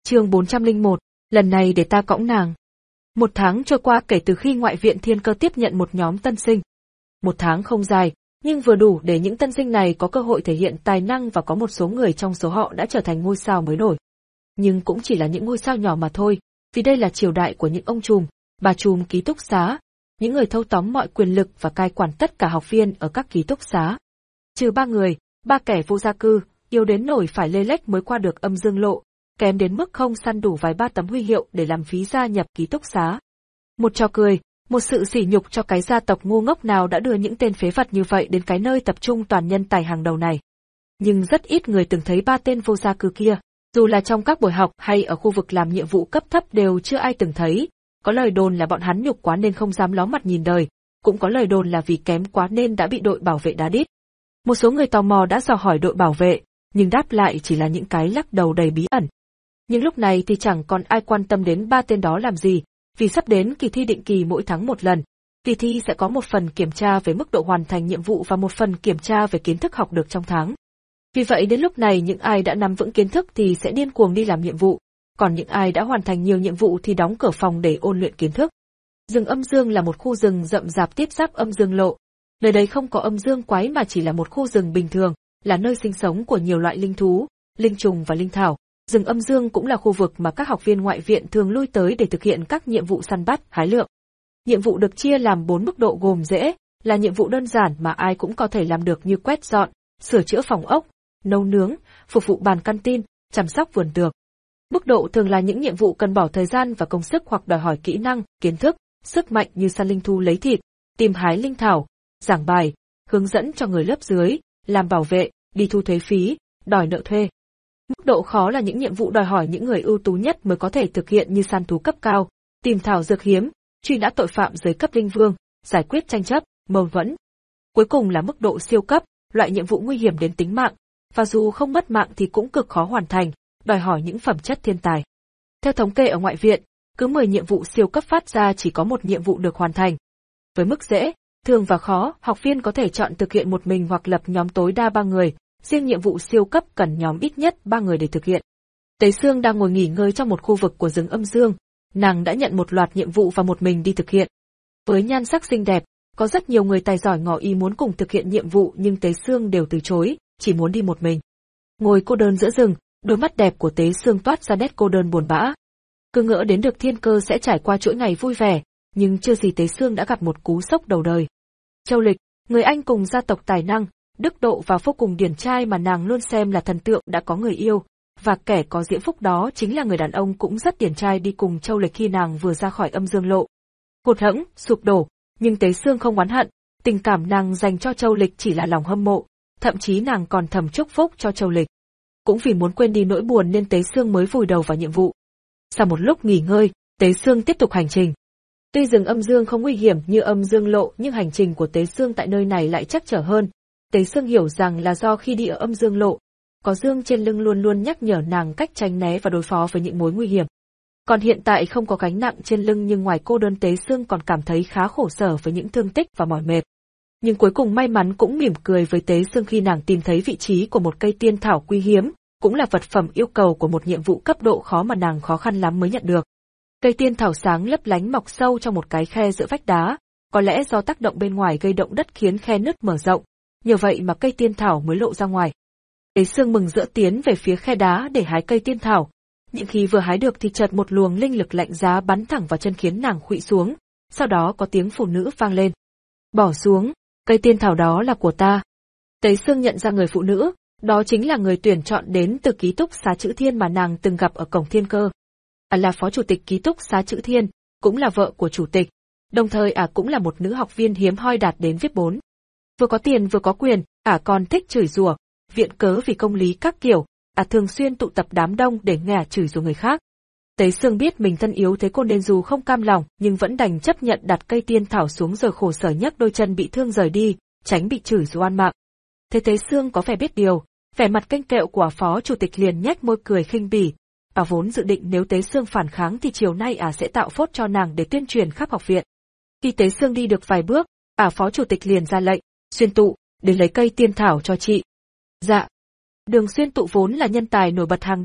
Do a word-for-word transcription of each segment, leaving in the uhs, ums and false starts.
Chương bốn trăm lẻ một, lần này để ta cõng nàng. Một tháng trôi qua kể từ khi ngoại viện Thiên Cơ tiếp nhận một nhóm tân sinh. Một tháng không dài, nhưng vừa đủ để những tân sinh này có cơ hội thể hiện tài năng và có một số người trong số họ đã trở thành ngôi sao mới nổi. Nhưng cũng chỉ là những ngôi sao nhỏ mà thôi, vì đây là triều đại của những ông trùm, bà trùm ký túc xá, những người thâu tóm mọi quyền lực và cai quản tất cả học viên ở các ký túc xá. Trừ ba người, ba kẻ vô gia cư, yếu đến nổi phải lê lếch mới qua được âm dương lộ, kém đến mức không săn đủ vài ba tấm huy hiệu để làm phí gia nhập ký túc xá. Một trò cười, một sự sỉ nhục cho cái gia tộc ngu ngốc nào đã đưa những tên phế vật như vậy đến cái nơi tập trung toàn nhân tài hàng đầu này. Nhưng rất ít người từng thấy ba tên vô gia cư kia, dù là trong các buổi học hay ở khu vực làm nhiệm vụ cấp thấp đều chưa ai từng thấy. Có lời đồn là bọn hắn nhục quá nên không dám ló mặt nhìn đời, cũng có lời đồn là vì kém quá nên đã bị đội bảo vệ đá đít. Một số người tò mò đã dò hỏi đội bảo vệ, nhưng đáp lại chỉ là những cái lắc đầu đầy bí ẩn. Nhưng lúc này thì chẳng còn ai quan tâm đến ba tên đó làm gì, vì sắp đến kỳ thi định kỳ mỗi tháng một lần. Kỳ thi sẽ có một phần kiểm tra về mức độ hoàn thành nhiệm vụ và một phần kiểm tra về kiến thức học được trong tháng. Vì vậy đến lúc này những ai đã nắm vững kiến thức thì sẽ điên cuồng đi làm nhiệm vụ, còn những ai đã hoàn thành nhiều nhiệm vụ thì đóng cửa phòng để ôn luyện kiến thức. Rừng âm dương là một khu rừng rậm rạp tiếp giáp âm dương lộ. Nơi đây không có âm dương quái mà chỉ là một khu rừng bình thường, là nơi sinh sống của nhiều loại linh thú, linh trùng và linh thảo. Rừng âm dương cũng là khu vực mà các học viên ngoại viện thường lui tới để thực hiện các nhiệm vụ săn bắt, hái lượm. Nhiệm vụ được chia làm bốn mức độ gồm dễ, là nhiệm vụ đơn giản mà ai cũng có thể làm được như quét dọn, sửa chữa phòng ốc, nấu nướng, phục vụ bàn canteen, chăm sóc vườn tược. Mức độ thường là những nhiệm vụ cần bỏ thời gian và công sức hoặc đòi hỏi kỹ năng, kiến thức, sức mạnh như săn linh thú lấy thịt, tìm hái linh thảo, giảng bài, hướng dẫn cho người lớp dưới, làm bảo vệ, đi thu thuế phí, đòi nợ thuê. Mức độ khó là những nhiệm vụ đòi hỏi những người ưu tú nhất mới có thể thực hiện như săn thú cấp cao, tìm thảo dược hiếm, truy nã tội phạm dưới cấp linh vương, giải quyết tranh chấp, mâu thuẫn. Cuối cùng là mức độ siêu cấp, loại nhiệm vụ nguy hiểm đến tính mạng, và dù không mất mạng thì cũng cực khó hoàn thành, đòi hỏi những phẩm chất thiên tài. Theo thống kê ở ngoại viện, cứ mười nhiệm vụ siêu cấp phát ra chỉ có một nhiệm vụ được hoàn thành. Với mức dễ, thường và khó, học viên có thể chọn thực hiện một mình hoặc lập nhóm tối đa ba người, riêng nhiệm vụ siêu cấp cần nhóm ít nhất ba người để thực hiện. Tế Sương đang ngồi nghỉ ngơi trong một khu vực của rừng âm dương, nàng đã nhận một loạt nhiệm vụ và một mình đi thực hiện. Với nhan sắc xinh đẹp, có rất nhiều người tài giỏi ngỏ ý muốn cùng thực hiện nhiệm vụ nhưng Tế Sương đều từ chối, chỉ muốn đi một mình. Ngồi cô đơn giữa rừng, đôi mắt đẹp của Tế Sương toát ra nét cô đơn buồn bã. Cứ ngỡ đến được Thiên Cơ sẽ trải qua chuỗi ngày vui vẻ, nhưng chưa gì Tế Sương đã gặp một cú sốc đầu đời. Châu Lịch, người anh cùng gia tộc tài năng, đức độ và vô cùng điển trai mà nàng luôn xem là thần tượng đã có người yêu, và kẻ có diễm phúc đó chính là người đàn ông cũng rất điển trai đi cùng Châu Lịch khi nàng vừa ra khỏi âm dương lộ. Hụt hẫng, sụp đổ, nhưng Tế Sương không oán hận, tình cảm nàng dành cho Châu Lịch chỉ là lòng hâm mộ, thậm chí nàng còn thầm chúc phúc cho Châu Lịch. Cũng vì muốn quên đi nỗi buồn nên Tế Sương mới vùi đầu vào nhiệm vụ. Sau một lúc nghỉ ngơi, Tế Sương tiếp tục hành trình. Tuy rừng âm dương không nguy hiểm như âm dương lộ nhưng hành trình của Tế Sương tại nơi này lại trắc trở hơn. Tế Sương hiểu rằng là do khi đi ở âm dương lộ, có dương trên lưng luôn luôn nhắc nhở nàng cách tránh né và đối phó với những mối nguy hiểm. Còn hiện tại không có gánh nặng trên lưng nhưng ngoài cô đơn Tế Sương còn cảm thấy khá khổ sở với những thương tích và mỏi mệt. Nhưng cuối cùng may mắn cũng mỉm cười với Tế Sương khi nàng tìm thấy vị trí của một cây tiên thảo quý hiếm, cũng là vật phẩm yêu cầu của một nhiệm vụ cấp độ khó mà nàng khó khăn lắm mới nhận được. Cây tiên thảo sáng lấp lánh mọc sâu trong một cái khe giữa vách đá, có lẽ do tác động bên ngoài gây động đất khiến khe nứt mở rộng, nhờ vậy mà cây tiên thảo mới lộ ra ngoài. Tế Sương mừng rỡ tiến về phía khe đá để hái cây tiên thảo, nhưng khi vừa hái được thì chợt một luồng linh lực lạnh giá bắn thẳng vào chân khiến nàng khuỵu xuống, sau đó có tiếng phụ nữ vang lên. Bỏ xuống, cây tiên thảo đó là của ta. Tế Sương nhận ra người phụ nữ, đó chính là người tuyển chọn đến từ ký túc xá Chữ Thiên mà nàng từng gặp ở cổng Thiên Cơ. Ả là phó chủ tịch ký túc xá Chữ Thiên, cũng là vợ của chủ tịch, đồng thời Ả cũng là một nữ học viên hiếm hoi đạt đến viết bốn. Vừa có tiền vừa có quyền, Ả còn thích chửi rủa, viện cớ vì công lý các kiểu, Ả thường xuyên tụ tập đám đông để nghe Ả chửi rủa người khác. Tế Sương biết mình thân yếu thế cô nên dù không cam lòng nhưng vẫn đành chấp nhận đặt cây tiên thảo xuống rồi khổ sở nhấc đôi chân bị thương rời đi, tránh bị chửi rủa oan mạng. Thế Tế Sương có vẻ biết điều, vẻ mặt kênh kẹo của phó chủ tịch liền nhếch môi cười khinh bỉ. Ả vốn dự định nếu Tế Sương phản kháng thì chiều nay Ả sẽ tạo phốt cho nàng để tuyên truyền khắp học viện. Khi Tế Sương đi được vài bước, Ả phó chủ tịch liền ra lệnh, Xuyên Tụ, đến lấy cây tiên thảo cho chị. Dạ. Đường Xuyên Tụ vốn là nhân tài nổi bật hàng đầu,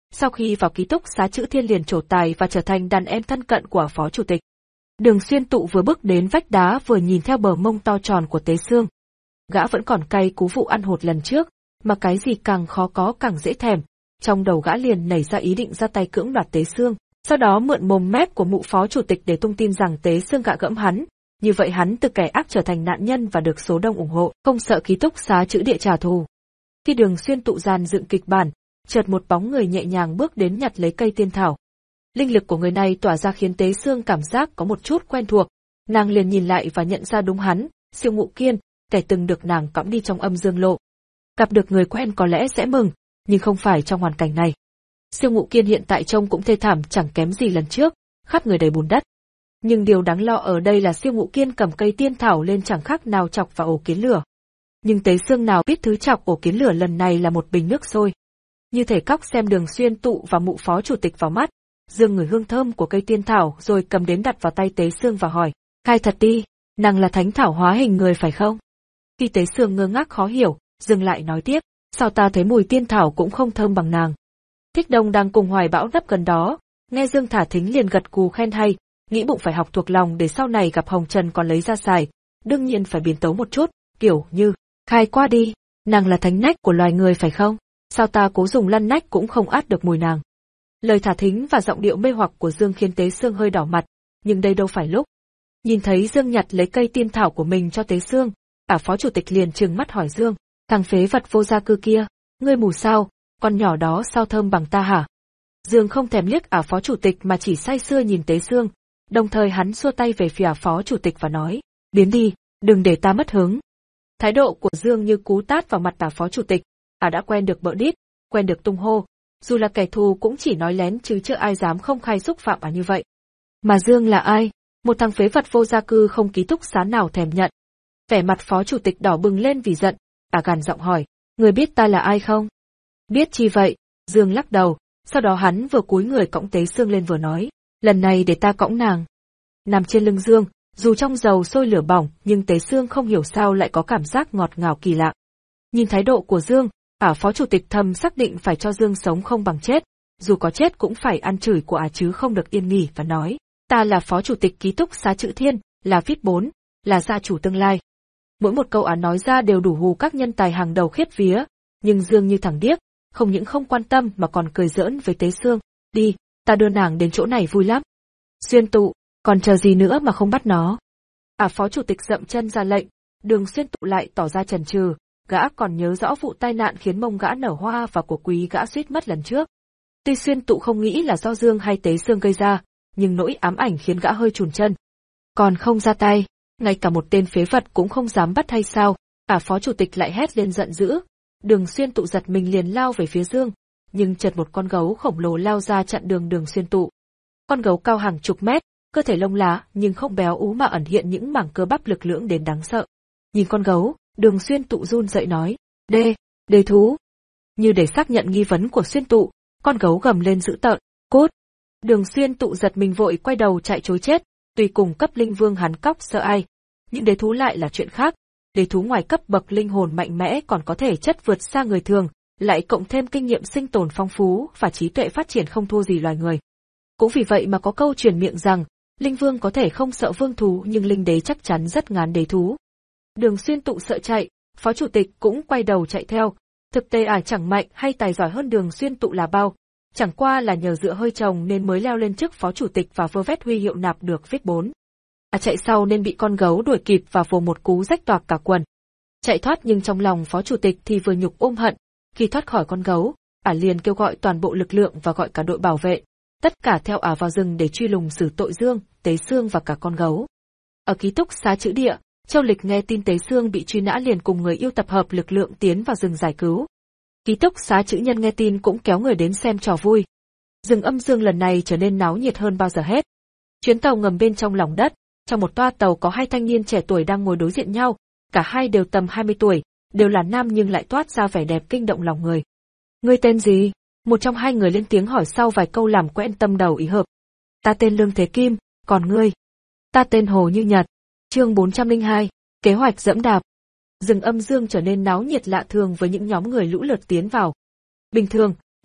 Sau khi vào ký túc xá Chữ Thiên liền trổ tài và trở thành đàn em thân cận của phó chủ tịch. Đường Xuyên Tụ vừa bước đến vách đá vừa nhìn theo bờ mông to tròn của Tế Xương. Gã vẫn còn cay cú vụ ăn hột lần trước, mà cái gì càng khó có càng dễ thèm. Trong đầu gã liền nảy ra ý định ra tay cưỡng đoạt Tế Xương, sau đó mượn mồm mép của mụ phó chủ tịch để tung tin rằng Tế Xương gạ gẫm hắn. Như vậy hắn từ kẻ ác trở thành nạn nhân và được số đông ủng hộ, không sợ ký túc xá Chữ Địa trả thù. Khi Đường Xuyên Tụ dàn dựng kịch bản, chợt một bóng người nhẹ nhàng bước đến nhặt lấy cây tiên thảo. Linh lực của người này tỏa ra khiến Tế Xương cảm giác có một chút quen thuộc, nàng liền nhìn lại và nhận ra đúng hắn, Siêu Ngụ Kiên, kẻ từng được nàng cõng đi trong âm dương lộ. Gặp được người quen có lẽ sẽ mừng, nhưng không phải trong hoàn cảnh này. Siêu Ngụ Kiên hiện tại trông cũng thê thảm chẳng kém gì lần trước, khắp người đầy bùn đất. Nhưng điều đáng lo ở đây là Siêu Ngụ Kiên cầm cây tiên thảo lên chẳng khác nào chọc vào ổ kiến lửa. Nhưng Tế Xương nào biết thứ chọc ổ kiến lửa lần này là một bình nước sôi. Như thể cóc xem Đường Xuyên Tụ và mụ phó chủ tịch vào mắt, dương người hương thơm của cây tiên thảo rồi cầm đến đặt vào tay Tế Xương và hỏi, khai thật đi, nàng là thánh thảo hóa hình người phải không? Khi Tế Xương ngơ ngác khó hiểu, dừng lại nói tiếp, sao ta thấy mùi tiên thảo cũng không thơm bằng nàng. Thích Đông đang cùng Hoài Bão nấp gần đó, nghe Dương Thả Thính liền gật cù khen hay, nghĩ bụng phải học thuộc lòng để sau này gặp Hồng Trần còn lấy ra xài, đương nhiên phải biến tấu một chút, kiểu như, khai qua đi, nàng là thánh nách của loài người phải không? Sao ta cố dùng lăn nách cũng không át được mùi nàng. Lời Thả Thính và giọng điệu mê hoặc của Dương khiến Tế Xương hơi đỏ mặt, nhưng đây đâu phải lúc. Nhìn thấy Dương nhặt lấy cây tiên thảo của mình cho Tế Xương, ả phó chủ tịch liền trừng mắt hỏi Dương, thằng phế vật vô gia cư kia, ngươi mù sao, con nhỏ đó sao thơm bằng ta hả? Dương không thèm liếc ả phó chủ tịch mà chỉ say sưa nhìn Tế Xương, đồng thời hắn xua tay về phía ả phó chủ tịch và nói, biến đi, đừng để ta mất hứng. Thái độ của Dương như cú tát vào mặt ả phó chủ tịch, ả đã quen được bợ đít, quen được tung hô, dù là kẻ thù cũng chỉ nói lén chứ chưa ai dám không khai xúc phạm ả như vậy. Mà Dương là ai? Một thằng phế vật vô gia cư không ký túc xá nào thèm nhận. Vẻ mặt phó chủ tịch đỏ bừng lên vì giận, ả gằn giọng hỏi, người biết ta là ai không? Biết chi vậy? Dương lắc đầu, sau đó hắn vừa cúi người cõng Tế Xương lên vừa nói, lần này để ta cõng nàng. Nằm trên lưng Dương, dù trong dầu sôi lửa bỏng nhưng Tế Xương không hiểu sao lại có cảm giác ngọt ngào kỳ lạ. Nhìn thái độ của Dương, ả phó chủ tịch thầm xác định phải cho Dương sống không bằng chết, dù có chết cũng phải ăn chửi của ả chứ không được yên nghỉ và nói, ta là phó chủ tịch ký túc xá Chữ Thiên, là vê i pê bốn, là gia chủ tương lai. Mỗi một câu ả nói ra đều đủ hù các nhân tài hàng đầu khiếp vía, nhưng Dương như thằng điếc, không những không quan tâm mà còn cười giỡn với Tế Xương, đi, ta đưa nàng đến chỗ này vui lắm. Xuyên Tụ, còn chờ gì nữa mà không bắt nó. Ả phó chủ tịch dậm chân ra lệnh, Đường Xuyên Tụ lại tỏ ra chần chừ, gã còn nhớ rõ vụ tai nạn khiến mông gã nở hoa và của quý gã suýt mất lần trước. Tuy Xuyên Tụ không nghĩ là do Dương hay Tế Xương gây ra, nhưng nỗi ám ảnh khiến gã hơi chùn chân. Còn không ra tay, ngay cả một tên phế vật cũng không dám bắt hay sao? Ả phó chủ tịch lại hét lên giận dữ. Đường Xuyên Tụ giật mình liền lao về phía Dương, nhưng chợt một con gấu khổng lồ lao ra chặn đường Đường Xuyên Tụ. Con gấu cao hàng chục mét, cơ thể lông lá nhưng không béo ú mà ẩn hiện những mảng cơ bắp lực lưỡng đến đáng sợ. Nhìn con gấu, Đường Xuyên Tụ run rẩy nói, đê, đê thú. Như để xác nhận nghi vấn của Xuyên Tụ, con gấu gầm lên dữ tợn, cút. Đường Xuyên Tụ giật mình vội quay đầu chạy trối chết, tùy cùng cấp linh vương hắn cóc sợ ai. Nhưng đế thú lại là chuyện khác. Đế thú ngoài cấp bậc linh hồn mạnh mẽ còn có thể chất vượt xa người thường, lại cộng thêm kinh nghiệm sinh tồn phong phú và trí tuệ phát triển không thua gì loài người. Cũng vì vậy mà có câu truyền miệng rằng, linh vương có thể không sợ vương thú nhưng linh đế chắc chắn rất ngán đế thú. Đường Xuyên Tụ sợ chạy, phó chủ tịch cũng quay đầu chạy theo. Thực tế ả chẳng mạnh hay tài giỏi hơn Đường Xuyên Tụ là bao, chẳng qua là nhờ dựa hơi chồng nên mới leo lên trước phó chủ tịch và vơ vét huy hiệu nạp được vê i pê bốn. À chạy sau nên bị con gấu đuổi kịp và vồ một cú rách toạc cả quần. Chạy thoát nhưng trong lòng phó chủ tịch thì vừa nhục ôm hận, khi thoát khỏi con gấu, ả liền kêu gọi toàn bộ lực lượng và gọi cả đội bảo vệ, tất cả theo ả vào rừng để truy lùng xử tội Dương, Tế Xương và cả con gấu. Ở ký túc xá Chữ Địa, Châu Lịch nghe tin Tế Xương bị truy nã liền cùng người yêu tập hợp lực lượng tiến vào rừng giải cứu. Ký túc xá Chữ Nhân nghe tin cũng kéo người đến xem trò vui. Rừng âm dương lần này trở nên náo nhiệt hơn bao giờ hết. Chuyến tàu ngầm bên trong lòng đất, trong một toa tàu có hai thanh niên trẻ tuổi đang ngồi đối diện nhau, cả hai đều tầm hai mươi tuổi, đều là nam nhưng lại toát ra vẻ đẹp kinh động lòng người. Ngươi tên gì? Một trong hai người lên tiếng hỏi sau vài câu làm quen tâm đầu ý hợp. Ta tên Lương Thế Kim, còn ngươi? Ta tên Hồ Như Nhật. Chương bốn trăm lẻ hai, kế hoạch dẫm đạp. Rừng âm dương trở nên náo nhiệt lạ thường với những nhóm người lũ lượt tiến vào. Bình thường,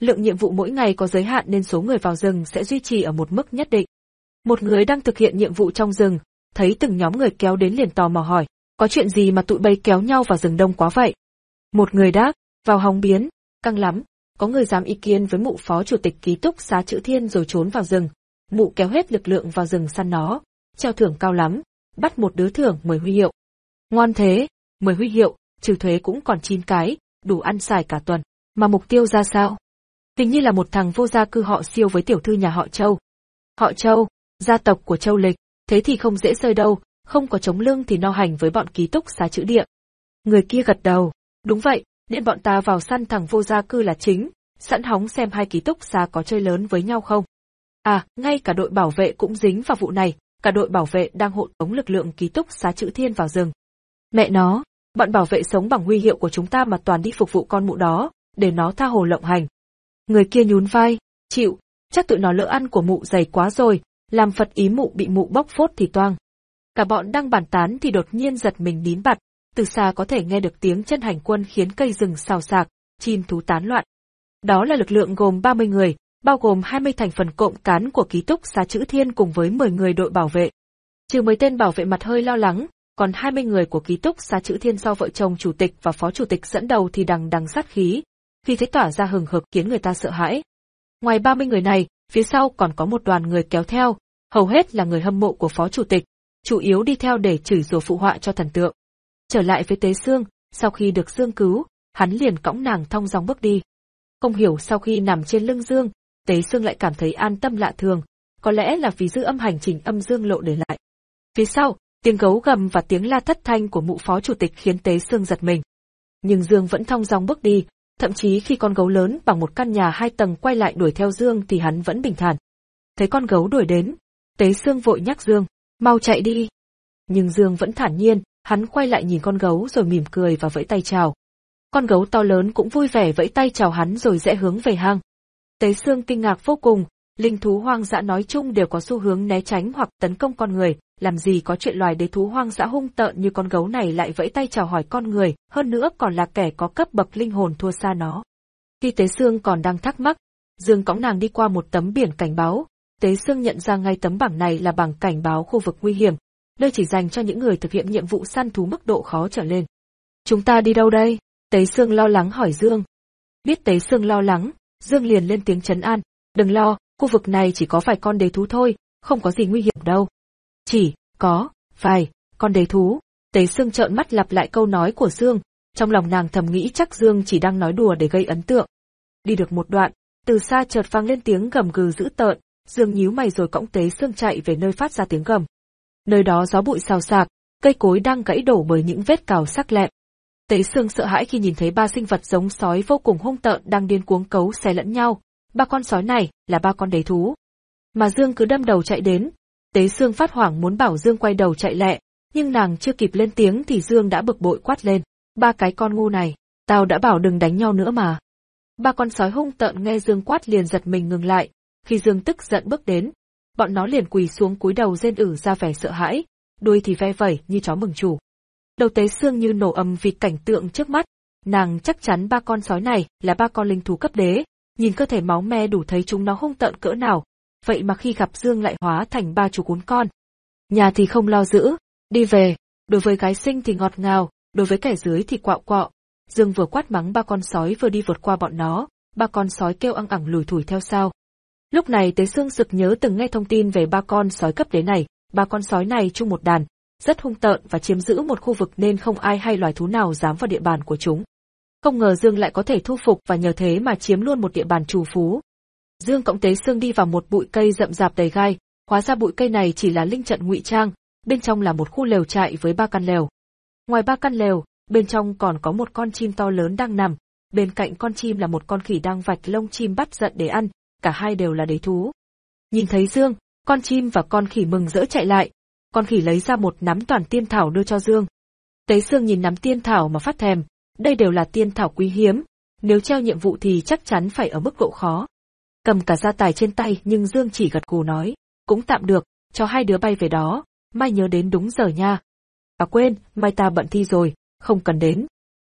lượng nhiệm vụ mỗi ngày có giới hạn nên số người vào rừng sẽ duy trì ở một mức nhất định. Một người đang thực hiện nhiệm vụ trong rừng, thấy từng nhóm người kéo đến liền tò mò hỏi, có chuyện gì mà tụi bay kéo nhau vào rừng đông quá vậy? Một người đáp, vào hóng biến, căng lắm, có người dám ý kiến với mụ phó chủ tịch ký túc xá Chữ Thiên rồi trốn vào rừng. Mụ kéo hết lực lượng vào rừng săn nó, treo thưởng cao lắm, bắt một đứa thưởng mười huy hiệu. Ngon thế, mười huy hiệu, trừ thuế cũng còn chín cái, đủ ăn xài cả tuần. Mà mục tiêu ra sao? Hình như là một thằng vô gia cư họ Siêu với tiểu thư nhà họ Châu. Họ Châu, gia tộc của Châu Lịch, thế thì không dễ rơi đâu, không có chống lưng thì no hành với bọn ký túc xá Chữ Địa. Người kia gật đầu, đúng vậy, điện bọn ta vào săn thằng vô gia cư là chính, sẵn hóng xem hai ký túc xá có chơi lớn với nhau không. À, ngay cả đội bảo vệ cũng dính vào vụ này, cả đội bảo vệ đang hộ tống lực lượng ký túc xá Chữ Thiên vào rừng. Mẹ nó, bọn bảo vệ sống bằng huy hiệu của chúng ta mà toàn đi phục vụ con mụ đó, để nó tha hồ lộng hành. Người kia nhún vai, chịu, chắc tụi nó lỡ ăn của mụ dày quá rồi, làm phật ý mụ bị mụ bóc phốt thì toang. Cả bọn đang bàn tán thì đột nhiên giật mình nín bặt, từ xa có thể nghe được tiếng chân hành quân khiến cây rừng xào xạc, chim thú tán loạn. Đó là lực lượng gồm ba mươi người, bao gồm hai mươi thành phần cộng cán của ký túc xá Chữ Thiên cùng với mười người đội bảo vệ. Trừ mấy tên bảo vệ mặt hơi lo lắng, còn hai mươi người của ký túc xá Chữ Thiên do vợ chồng chủ tịch và phó chủ tịch dẫn đầu thì đằng đằng sát khí, khi thế tỏa ra hừng hực khiến người ta sợ hãi. Ngoài ba mươi người này, phía sau còn có một đoàn người kéo theo, hầu hết là người hâm mộ của phó chủ tịch, chủ yếu đi theo để chửi rủa phụ họa cho thần tượng. Trở lại với Tế Sương, sau khi được Dương cứu, hắn liền cõng nàng thong dong bước đi. Không hiểu sau khi nằm trên lưng Dương, Tế Sương lại cảm thấy an tâm lạ thường, có lẽ là vì dư âm hành trình âm dương lộ để lại. Phía sau, tiếng gấu gầm và tiếng la thất thanh của mụ phó chủ tịch khiến Tế Sương giật mình. Nhưng Dương vẫn thong dong bước đi, thậm chí khi con gấu lớn bằng một căn nhà hai tầng quay lại đuổi theo Dương thì hắn vẫn bình thản. Thấy con gấu đuổi đến, Tế Sương vội nhắc Dương, mau chạy đi. Nhưng Dương vẫn thản nhiên, hắn quay lại nhìn con gấu rồi mỉm cười và vẫy tay chào. Con gấu to lớn cũng vui vẻ vẫy tay chào hắn rồi rẽ hướng về hang. Tế Sương kinh ngạc vô cùng, linh thú hoang dã nói chung đều có xu hướng né tránh hoặc tấn công con người, làm gì có chuyện loài đế thú hoang dã hung tợn như con gấu này lại vẫy tay chào hỏi con người, hơn nữa còn là kẻ có cấp bậc linh hồn thua xa nó. Khi Tế Sương còn đang thắc mắc, Dương cõng nàng đi qua một tấm biển cảnh báo, Tế Sương nhận ra ngay tấm bảng này là bảng cảnh báo khu vực nguy hiểm, nơi chỉ dành cho những người thực hiện nhiệm vụ săn thú mức độ khó trở lên. Chúng ta đi đâu đây? Tế Sương lo lắng hỏi Dương. Biết Tế Sương lo lắng, Dương liền lên tiếng trấn an, đừng lo, khu vực này chỉ có vài con đế thú thôi, không có gì nguy hiểm đâu. Chỉ có vài con đế thú. Tế Sương trợn mắt lặp lại câu nói của Dương, trong lòng nàng thầm nghĩ chắc Dương chỉ đang nói đùa để gây ấn tượng. Đi được một đoạn, từ xa chợt vang lên tiếng gầm gừ dữ tợn, Dương nhíu mày rồi cõng Tế Sương chạy về nơi phát ra tiếng gầm. Nơi đó gió bụi xào xạc, cây cối đang gãy đổ bởi những vết cào sắc lẹm. Tế Sương sợ hãi khi nhìn thấy ba sinh vật giống sói vô cùng hung tợn đang điên cuồng cấu xé lẫn nhau. Ba con sói này là ba con đế thú. Mà Dương cứ đâm đầu chạy đến. Tế Sương phát hoảng muốn bảo Dương quay đầu chạy lẹ, nhưng nàng chưa kịp lên tiếng thì Dương đã bực bội quát lên. Ba cái con ngu này, tao đã bảo đừng đánh nhau nữa mà. Ba con sói hung tợn nghe Dương quát liền giật mình ngừng lại. Khi Dương tức giận bước đến, bọn nó liền quỳ xuống cúi đầu rên ử ra vẻ sợ hãi, đuôi thì ve vẩy như chó mừng chủ. Đầu Tế Sương như nổ ầm vì cảnh tượng trước mắt, nàng chắc chắn ba con sói này là ba con linh thú cấp đế, nhìn cơ thể máu me đủ thấy chúng nó hung tợn cỡ nào, vậy mà khi gặp Dương lại hóa thành ba chú cún con. Nhà thì không lo giữ, đi về, đối với gái xinh thì ngọt ngào, đối với kẻ dưới thì quạo quọ. Dương vừa quát mắng ba con sói vừa đi vượt qua bọn nó, ba con sói kêu ăng ẳng lủi thủi theo sau. Lúc này Tế Sương sực nhớ từng nghe thông tin về ba con sói cấp đế này, ba con sói này chung một đàn, rất hung tợn và chiếm giữ một khu vực nên không ai hay loài thú nào dám vào địa bàn của chúng. Không ngờ Dương lại có thể thu phục và nhờ thế mà chiếm luôn một địa bàn trù phú. Dương cõng Tế Sương đi vào một bụi cây rậm rạp đầy gai, hóa ra bụi cây này chỉ là linh trận ngụy trang, bên trong là một khu lều trại với ba căn lều. Ngoài ba căn lều, bên trong còn có một con chim to lớn đang nằm, bên cạnh con chim là một con khỉ đang vạch lông chim bắt giận để ăn, cả hai đều là đế thú. Nhìn thấy Dương, con chim và con khỉ mừng rỡ chạy lại, con khỉ lấy ra một nắm toàn tiên thảo đưa cho Dương. Tế Sương nhìn nắm tiên thảo mà phát thèm, đây đều là tiên thảo quý hiếm, nếu treo nhiệm vụ thì chắc chắn phải ở mức độ khó. Cầm cả gia tài trên tay nhưng Dương chỉ gật gù nói, cũng tạm được, cho hai đứa bay về đó, mai nhớ đến đúng giờ nha. À quên, mai ta bận thi rồi, không cần đến.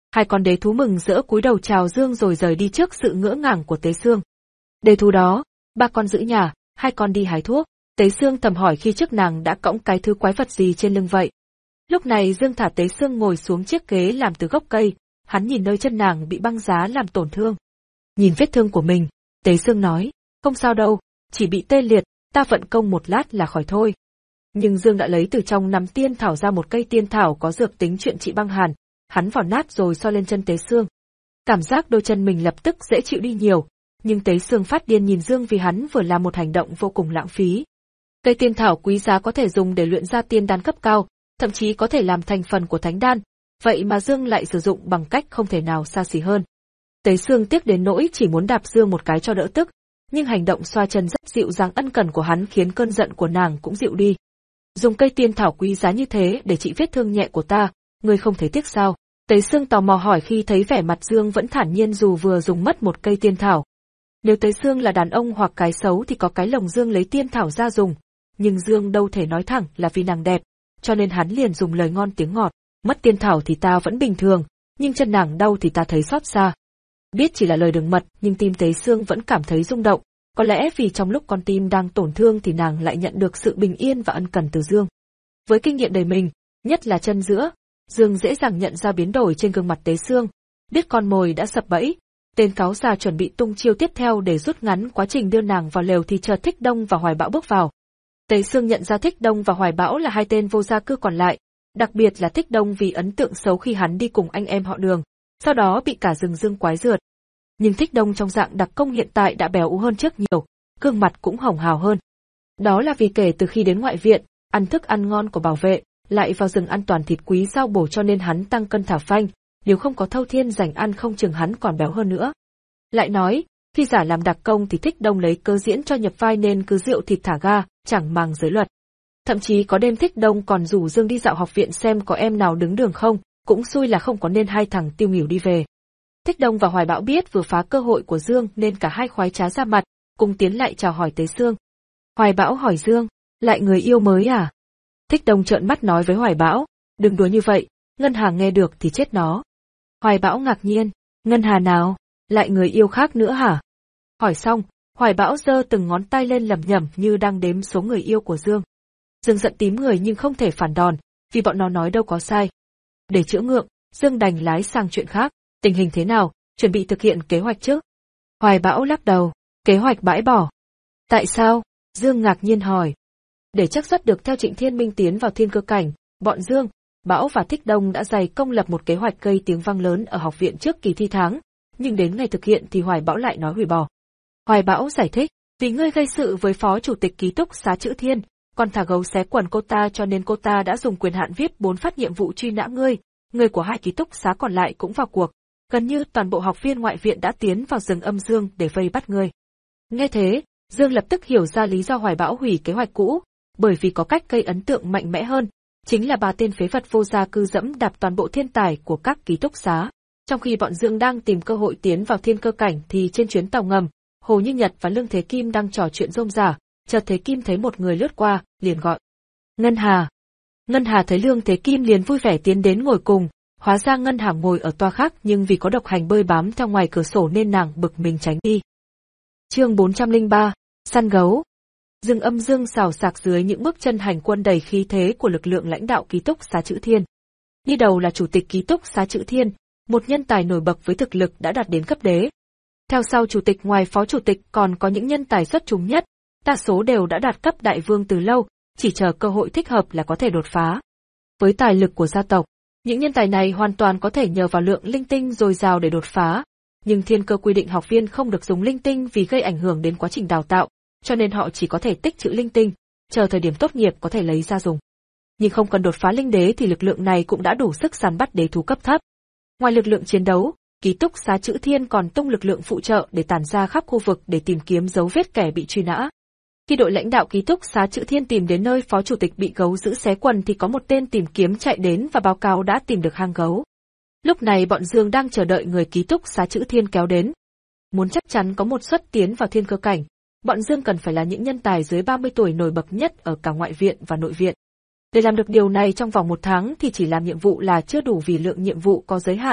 Hai con đế thú mừng rỡ cúi đầu chào Dương rồi rời đi trước sự ngỡ ngàng của Tế Xương. Đế thú đó, ba con giữ nhà, hai con đi hái thuốc. Tế Xương thầm hỏi khi trước nàng đã cõng cái thứ quái vật gì trên lưng vậy. Lúc này Dương thả Tế Xương ngồi xuống chiếc ghế làm từ gốc cây, hắn nhìn nơi chân nàng bị băng giá làm tổn thương. Nhìn vết thương của mình, Tế Xương nói, không sao đâu, chỉ bị tê liệt, ta vận công một lát là khỏi thôi. Nhưng Dương đã lấy từ trong nắm tiên thảo ra một cây tiên thảo có dược tính chuyện trị băng hàn, hắn vỏ nát rồi so lên chân Tế Xương. Cảm giác đôi chân mình lập tức dễ chịu đi nhiều, nhưng Tế Xương phát điên nhìn Dương vì hắn vừa làm một hành động vô cùng lãng phí. Cây tiên thảo quý giá có thể dùng để luyện ra tiên đan cấp cao, thậm chí có thể làm thành phần của thánh đan, vậy mà Dương lại sử dụng bằng cách không thể nào xa xỉ hơn. Tế Xương tiếc đến nỗi chỉ muốn đạp Dương một cái cho đỡ tức, nhưng hành động xoa chân rất dịu dàng ân cần của hắn khiến cơn giận của nàng cũng dịu đi. Dùng cây tiên thảo quý giá như thế để trị vết thương nhẹ của ta, ngươi không thấy tiếc sao? Tế Xương tò mò hỏi khi thấy vẻ mặt Dương vẫn thản nhiên dù vừa dùng mất một cây tiên thảo. Nếu Tế Xương là đàn ông hoặc cái xấu thì có cái lồng Dương lấy tiên thảo ra dùng, nhưng Dương đâu thể nói thẳng là vì nàng đẹp, cho nên hắn liền dùng lời ngon tiếng ngọt, mất tiên thảo thì ta vẫn bình thường, nhưng chân nàng đau thì ta thấy xót xa. Biết chỉ là lời đường mật, nhưng tim Tế Xương vẫn cảm thấy rung động, có lẽ vì trong lúc con tim đang tổn thương thì nàng lại nhận được sự bình yên và ân cần từ Dương. Với kinh nghiệm đời mình, nhất là chân giữa, Dương dễ dàng nhận ra biến đổi trên gương mặt Tế Xương, biết con mồi đã sập bẫy. Tên cáo già chuẩn bị tung chiêu tiếp theo để rút ngắn quá trình đưa nàng vào lều thì chợt Thích Đông và Hoài Bão bước vào. Tế Xương nhận ra Thích Đông và Hoài Bão là hai tên vô gia cư còn lại, đặc biệt là Thích Đông vì ấn tượng xấu khi hắn đi cùng anh em họ Đường, sau đó bị cả rừng Dương quái rượt. Nhưng Thích Đông trong dạng đặc công hiện tại đã béo ú hơn trước nhiều, gương mặt cũng hồng hào hơn. Đó là vì kể từ khi đến ngoại viện, ăn thức ăn ngon của bảo vệ, lại vào rừng ăn toàn thịt quý rau bổ cho nên hắn tăng cân thả phanh, nếu không có Thâu Thiên dành ăn không chừng hắn còn béo hơn nữa. Lại nói, khi giả làm đặc công thì Thích Đông lấy cơ diễn cho nhập vai nên cứ rượu thịt thả ga, chẳng màng giới luật. Thậm chí có đêm Thích Đông còn rủ Dương đi dạo học viện xem có em nào đứng đường không, cũng xui là không có nên hai thằng tiêu nghỉu đi về. Thích Đông và Hoài Bão biết vừa phá cơ hội của Dương nên cả hai khoái trá ra mặt, cùng tiến lại chào hỏi Tế Xương. Hoài Bão hỏi Dương, lại người yêu mới à? Thích Đông trợn mắt nói với Hoài Bão, đừng đùa như vậy, Ngân Hà nghe được thì chết nó. Hoài Bão ngạc nhiên, Ngân Hà nào? Lại người yêu khác nữa hả? Hỏi xong, Hoài Bão giơ từng ngón tay lên lẩm nhẩm như đang đếm số người yêu của Dương. Dương giận tím người nhưng không thể phản đòn, vì bọn nó nói đâu có sai. Để chữa ngượng, Dương đành lái sang chuyện khác, tình hình thế nào, chuẩn bị thực hiện kế hoạch chứ? Hoài Bão lắc đầu, kế hoạch bãi bỏ. Tại sao? Dương ngạc nhiên hỏi. Để chắc xuất được theo Trịnh Thiên Minh tiến vào thiên cơ cảnh, bọn Dương, Bão và Thích Đông đã dày công lập một kế hoạch gây tiếng vang lớn ở học viện trước kỳ thi tháng, nhưng đến ngày thực hiện thì Hoài Bão lại nói hủy bỏ. Hoài Bão giải thích, vì ngươi gây sự với phó chủ tịch ký túc xá Chữ Thiên, còn thả gấu xé quần cô ta cho nên cô ta đã dùng quyền hạn viết bốn phát nhiệm vụ truy nã ngươi, người của hai ký túc xá còn lại cũng vào cuộc. Gần như toàn bộ học viên ngoại viện đã tiến vào rừng âm Dương để vây bắt ngươi. Nghe thế, Dương lập tức hiểu ra lý do Hoài Bão hủy kế hoạch cũ, bởi vì có cách gây ấn tượng mạnh mẽ hơn, chính là ba tên phế vật vô gia cư dẫm đạp toàn bộ thiên tài của các ký túc xá. Trong khi bọn Dương đang tìm cơ hội tiến vào thiên cơ cảnh thì trên chuyến tàu ngầm, Hồ Như Nhật và Lương Thế Kim đang trò chuyện rôm rả, chợt Thế Kim thấy một người lướt qua, liền gọi. Ngân Hà. Ngân Hà thấy Lương Thế Kim liền vui vẻ tiến đến ngồi cùng, hóa ra Ngân Hà ngồi ở toa khác nhưng vì có độc hành bơi bám theo ngoài cửa sổ nên nàng bực mình tránh đi. Chương bốn trăm lẻ ba, săn gấu. Rừng âm Dương xào xạc dưới những bước chân hành quân đầy khí thế của lực lượng lãnh đạo ký túc xá Chữ Thiên. Đi đầu là chủ tịch ký túc xá Chữ Thiên, một nhân tài nổi bật với thực lực đã đạt đến cấp đế. Theo sau chủ tịch ngoài phó chủ tịch còn có những nhân tài xuất chúng nhất, đa số đều đã đạt cấp đại vương từ lâu, chỉ chờ cơ hội thích hợp là có thể đột phá. Với tài lực của gia tộc, những nhân tài này hoàn toàn có thể nhờ vào lượng linh tinh dồi dào để đột phá, nhưng thiên cơ quy định học viên không được dùng linh tinh vì gây ảnh hưởng đến quá trình đào tạo, cho nên họ chỉ có thể tích trữ linh tinh, chờ thời điểm tốt nghiệp có thể lấy ra dùng. Nhưng không cần đột phá linh đế thì lực lượng này cũng đã đủ sức săn bắt đế thú cấp thấp. Ngoài lực lượng chiến đấu, ký túc xá Chữ Thiên còn tung lực lượng phụ trợ để tản ra khắp khu vực để tìm kiếm dấu vết kẻ bị truy nã. Khi đội lãnh đạo ký túc xá Chữ Thiên tìm đến nơi phó chủ tịch bị gấu giữ xé quần thì có một tên tìm kiếm chạy đến và báo cáo đã tìm được hang gấu. Lúc này bọn Dương đang chờ đợi người ký túc xá Chữ Thiên kéo đến. Muốn chắc chắn có một suất tiến vào thiên cơ cảnh, bọn Dương cần phải là những nhân tài dưới ba mươi tuổi nổi bật nhất ở cả ngoại viện và nội viện. Để làm được điều này trong vòng một tháng thì chỉ làm nhiệm vụ là chưa đủ vì lượng nhiệm vụ có giới hạn,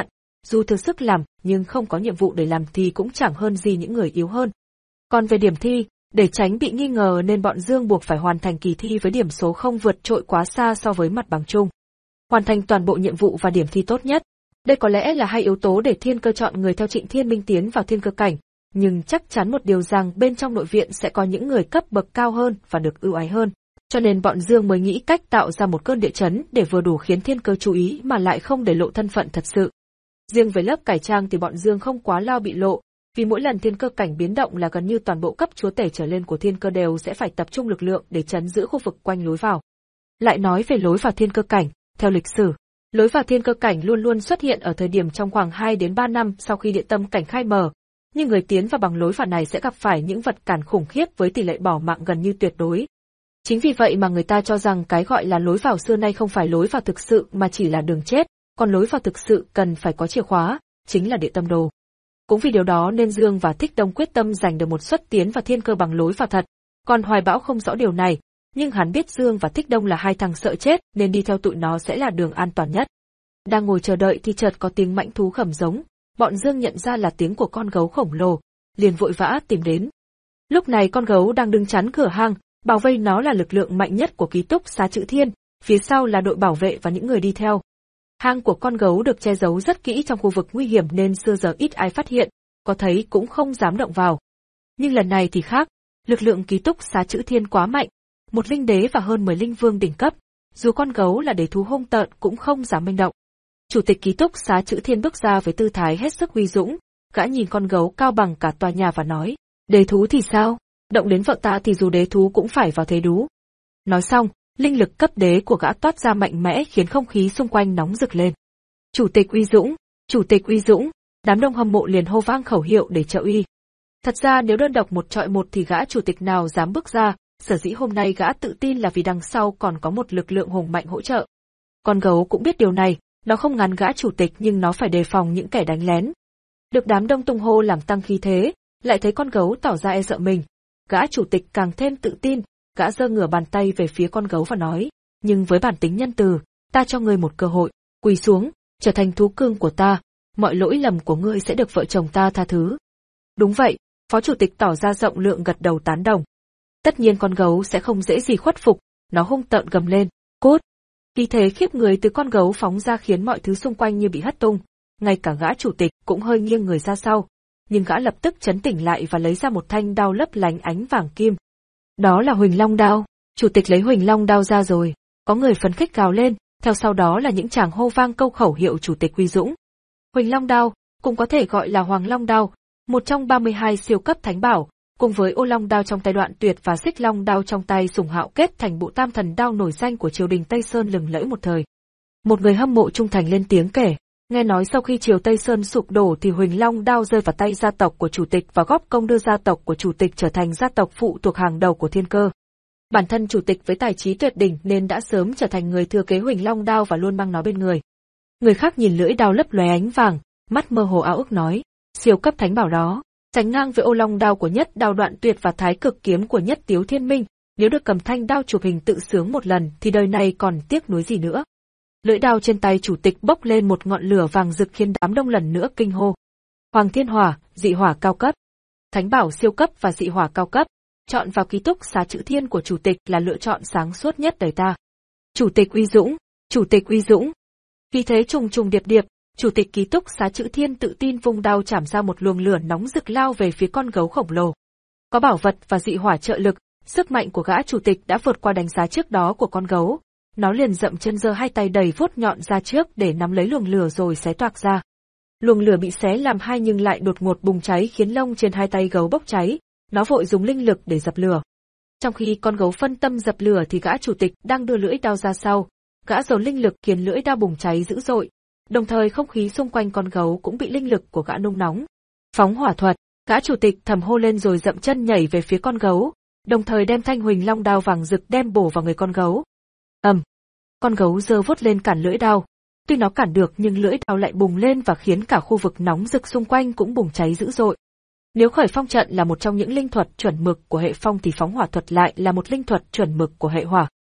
dù thừa sức làm, nhưng không có nhiệm vụ để làm thì cũng chẳng hơn gì những người yếu hơn. Còn về điểm thi, để tránh bị nghi ngờ nên bọn Dương buộc phải hoàn thành kỳ thi với điểm số không vượt trội quá xa so với mặt bằng chung. Hoàn thành toàn bộ nhiệm vụ và điểm thi tốt nhất. Đây có lẽ là hai yếu tố để Thiên Cơ chọn người theo Trịnh Thiên Minh tiến vào Thiên Cơ cảnh, nhưng chắc chắn một điều rằng bên trong nội viện sẽ có những người cấp bậc cao hơn và được ưu ái hơn. Cho nên bọn Dương mới nghĩ cách tạo ra một cơn địa chấn để vừa đủ khiến Thiên Cơ chú ý mà lại không để lộ thân phận thật sự. Riêng với lớp cải trang thì bọn Dương không quá lo bị lộ, vì mỗi lần Thiên Cơ cảnh biến động là gần như toàn bộ cấp chúa tể trở lên của Thiên Cơ đều sẽ phải tập trung lực lượng để trấn giữ khu vực quanh lối vào. Lại nói về lối vào Thiên Cơ cảnh, theo lịch sử, lối vào Thiên Cơ cảnh luôn luôn xuất hiện ở thời điểm trong khoảng hai đến ba năm sau khi địa tâm cảnh khai mở, nhưng người tiến vào bằng lối vào này sẽ gặp phải những vật cản khủng khiếp với tỷ lệ bỏ mạng gần như tuyệt đối. Chính vì vậy mà người ta cho rằng cái gọi là lối vào xưa nay không phải lối vào thực sự mà chỉ là đường chết, còn lối vào thực sự cần phải có chìa khóa, chính là địa tâm đồ. Cũng vì điều đó nên Dương và Thích Đông quyết tâm giành được một suất tiến vào Thiên Cơ bằng lối vào thật, còn Hoài Bão không rõ điều này, nhưng hắn biết Dương và Thích Đông là hai thằng sợ chết nên đi theo tụi nó sẽ là đường an toàn nhất. Đang ngồi chờ đợi thì chợt có tiếng mãnh thú khẩm giống, bọn Dương nhận ra là tiếng của con gấu khổng lồ, liền vội vã tìm đến. Lúc này con gấu đang đứng chắn cửa hang, bảo vây nó là lực lượng mạnh nhất của ký túc xá Chữ Thiên, phía sau là đội bảo vệ và những người đi theo. Hang của con gấu được che giấu rất kỹ trong khu vực nguy hiểm nên xưa giờ ít ai phát hiện, có thấy cũng không dám động vào. Nhưng lần này thì khác, lực lượng ký túc xá Chữ Thiên quá mạnh, một linh đế và hơn mười linh vương đỉnh cấp, dù con gấu là đế thú hung tợn cũng không dám manh động. Chủ tịch ký túc xá Chữ Thiên bước ra với tư thái hết sức uy dũng, gã nhìn con gấu cao bằng cả tòa nhà và nói, đế thú thì sao, động đến vợ ta thì dù đế thú cũng phải vào thế đú. Nói xong, linh lực cấp đế của gã toát ra mạnh mẽ khiến không khí xung quanh nóng rực lên. Chủ tịch uy dũng, chủ tịch uy dũng, đám đông hâm mộ liền hô vang khẩu hiệu để trợ uy. Thật ra nếu đơn độc một trọi một thì gã chủ tịch nào dám bước ra, sở dĩ hôm nay gã tự tin là vì đằng sau còn có một lực lượng hùng mạnh hỗ trợ. Con gấu cũng biết điều này, nó không ngăn gã chủ tịch nhưng nó phải đề phòng những kẻ đánh lén. Được đám đông tung hô làm tăng khí thế, lại thấy con gấu tỏ ra e sợ mình. Gã chủ tịch càng thêm tự tin, gã giơ ngửa bàn tay về phía con gấu và nói, nhưng với bản tính nhân từ, ta cho ngươi một cơ hội, quỳ xuống, trở thành thú cưng của ta, mọi lỗi lầm của ngươi sẽ được vợ chồng ta tha thứ. Đúng vậy, phó chủ tịch tỏ ra rộng lượng gật đầu tán đồng. Tất nhiên con gấu sẽ không dễ gì khuất phục, nó hung tợn gầm lên, cút. Khí thế khiếp người từ con gấu phóng ra khiến mọi thứ xung quanh như bị hất tung, ngay cả gã chủ tịch cũng hơi nghiêng người ra sau, nhưng gã lập tức chấn tỉnh lại và lấy ra một thanh đao lấp lánh ánh vàng kim. Đó là Huỳnh Long đao, chủ tịch lấy Huỳnh Long đao ra rồi, có người phấn khích gào lên, theo sau đó là những tràng hô vang câu khẩu hiệu chủ tịch uy dũng. Huỳnh Long đao, cũng có thể gọi là Hoàng Long đao, một trong ba mươi hai siêu cấp thánh bảo, cùng với Ô Long đao trong tay Đoạn Tuyệt và Xích Long đao trong tay Sùng Hạo kết thành bộ tam thần đao nổi danh của triều đình Tây Sơn lừng lẫy một thời. Một người hâm mộ trung thành lên tiếng kể, nghe nói sau khi triều Tây Sơn sụp đổ thì Huỳnh Long đao rơi vào tay gia tộc của chủ tịch và góp công đưa gia tộc của chủ tịch trở thành gia tộc phụ thuộc hàng đầu của Thiên Cơ. Bản thân chủ tịch với tài trí tuyệt đỉnh nên đã sớm trở thành người thừa kế Huỳnh Long đao và luôn mang nó bên người. Người khác nhìn lưỡi đao lấp lóe ánh vàng, mắt mơ hồ ao ước nói, siêu cấp thánh bảo đó, sánh ngang với Ô Long đao của Nhất Đao Đoạn Tuyệt và Thái Cực kiếm của Nhất Tiếu Thiên Minh, nếu được cầm thanh đao chụp hình tự sướng một lần thì đời này còn tiếc nuối gì nữa. Lưỡi đao trên tay chủ tịch bốc lên một ngọn lửa vàng rực khiến đám đông lần nữa kinh hô. Hoàng Thiên Hỏa, dị hỏa cao cấp. Thánh bảo siêu cấp và dị hỏa cao cấp, chọn vào ký túc xá Chữ Thiên của chủ tịch là lựa chọn sáng suốt nhất đời ta. Chủ tịch uy dũng, chủ tịch uy dũng. Vì thế trùng trùng điệp điệp, chủ tịch ký túc xá Chữ Thiên tự tin vung đao chảm ra một luồng lửa nóng rực lao về phía con gấu khổng lồ. Có bảo vật và dị hỏa trợ lực, sức mạnh của gã chủ tịch đã vượt qua đánh giá trước đó của con gấu. Nó liền dậm chân giơ hai tay đầy vuốt nhọn ra trước để nắm lấy luồng lửa rồi xé toạc ra. Luồng lửa bị xé làm hai nhưng lại đột ngột bùng cháy khiến lông trên hai tay gấu bốc cháy, nó vội dùng linh lực để dập lửa. Trong khi con gấu phân tâm dập lửa thì gã chủ tịch đang đưa lưỡi đao ra sau, gã dồn linh lực khiến lưỡi đao bùng cháy dữ dội, đồng thời không khí xung quanh con gấu cũng bị linh lực của gã nung nóng. Phóng hỏa thuật, gã chủ tịch thầm hô lên rồi dậm chân nhảy về phía con gấu, đồng thời đem thanh Huỳnh Long đao vàng rực đem bổ vào người con gấu. Ầm, con gấu giơ vuốt lên cản lưỡi đao. Tuy nó cản được nhưng lưỡi đao lại bùng lên và khiến cả khu vực nóng rực xung quanh cũng bùng cháy dữ dội. Nếu khởi phong trận là một trong những linh thuật chuẩn mực của hệ phong thì phóng hỏa thuật lại là một linh thuật chuẩn mực của hệ hỏa.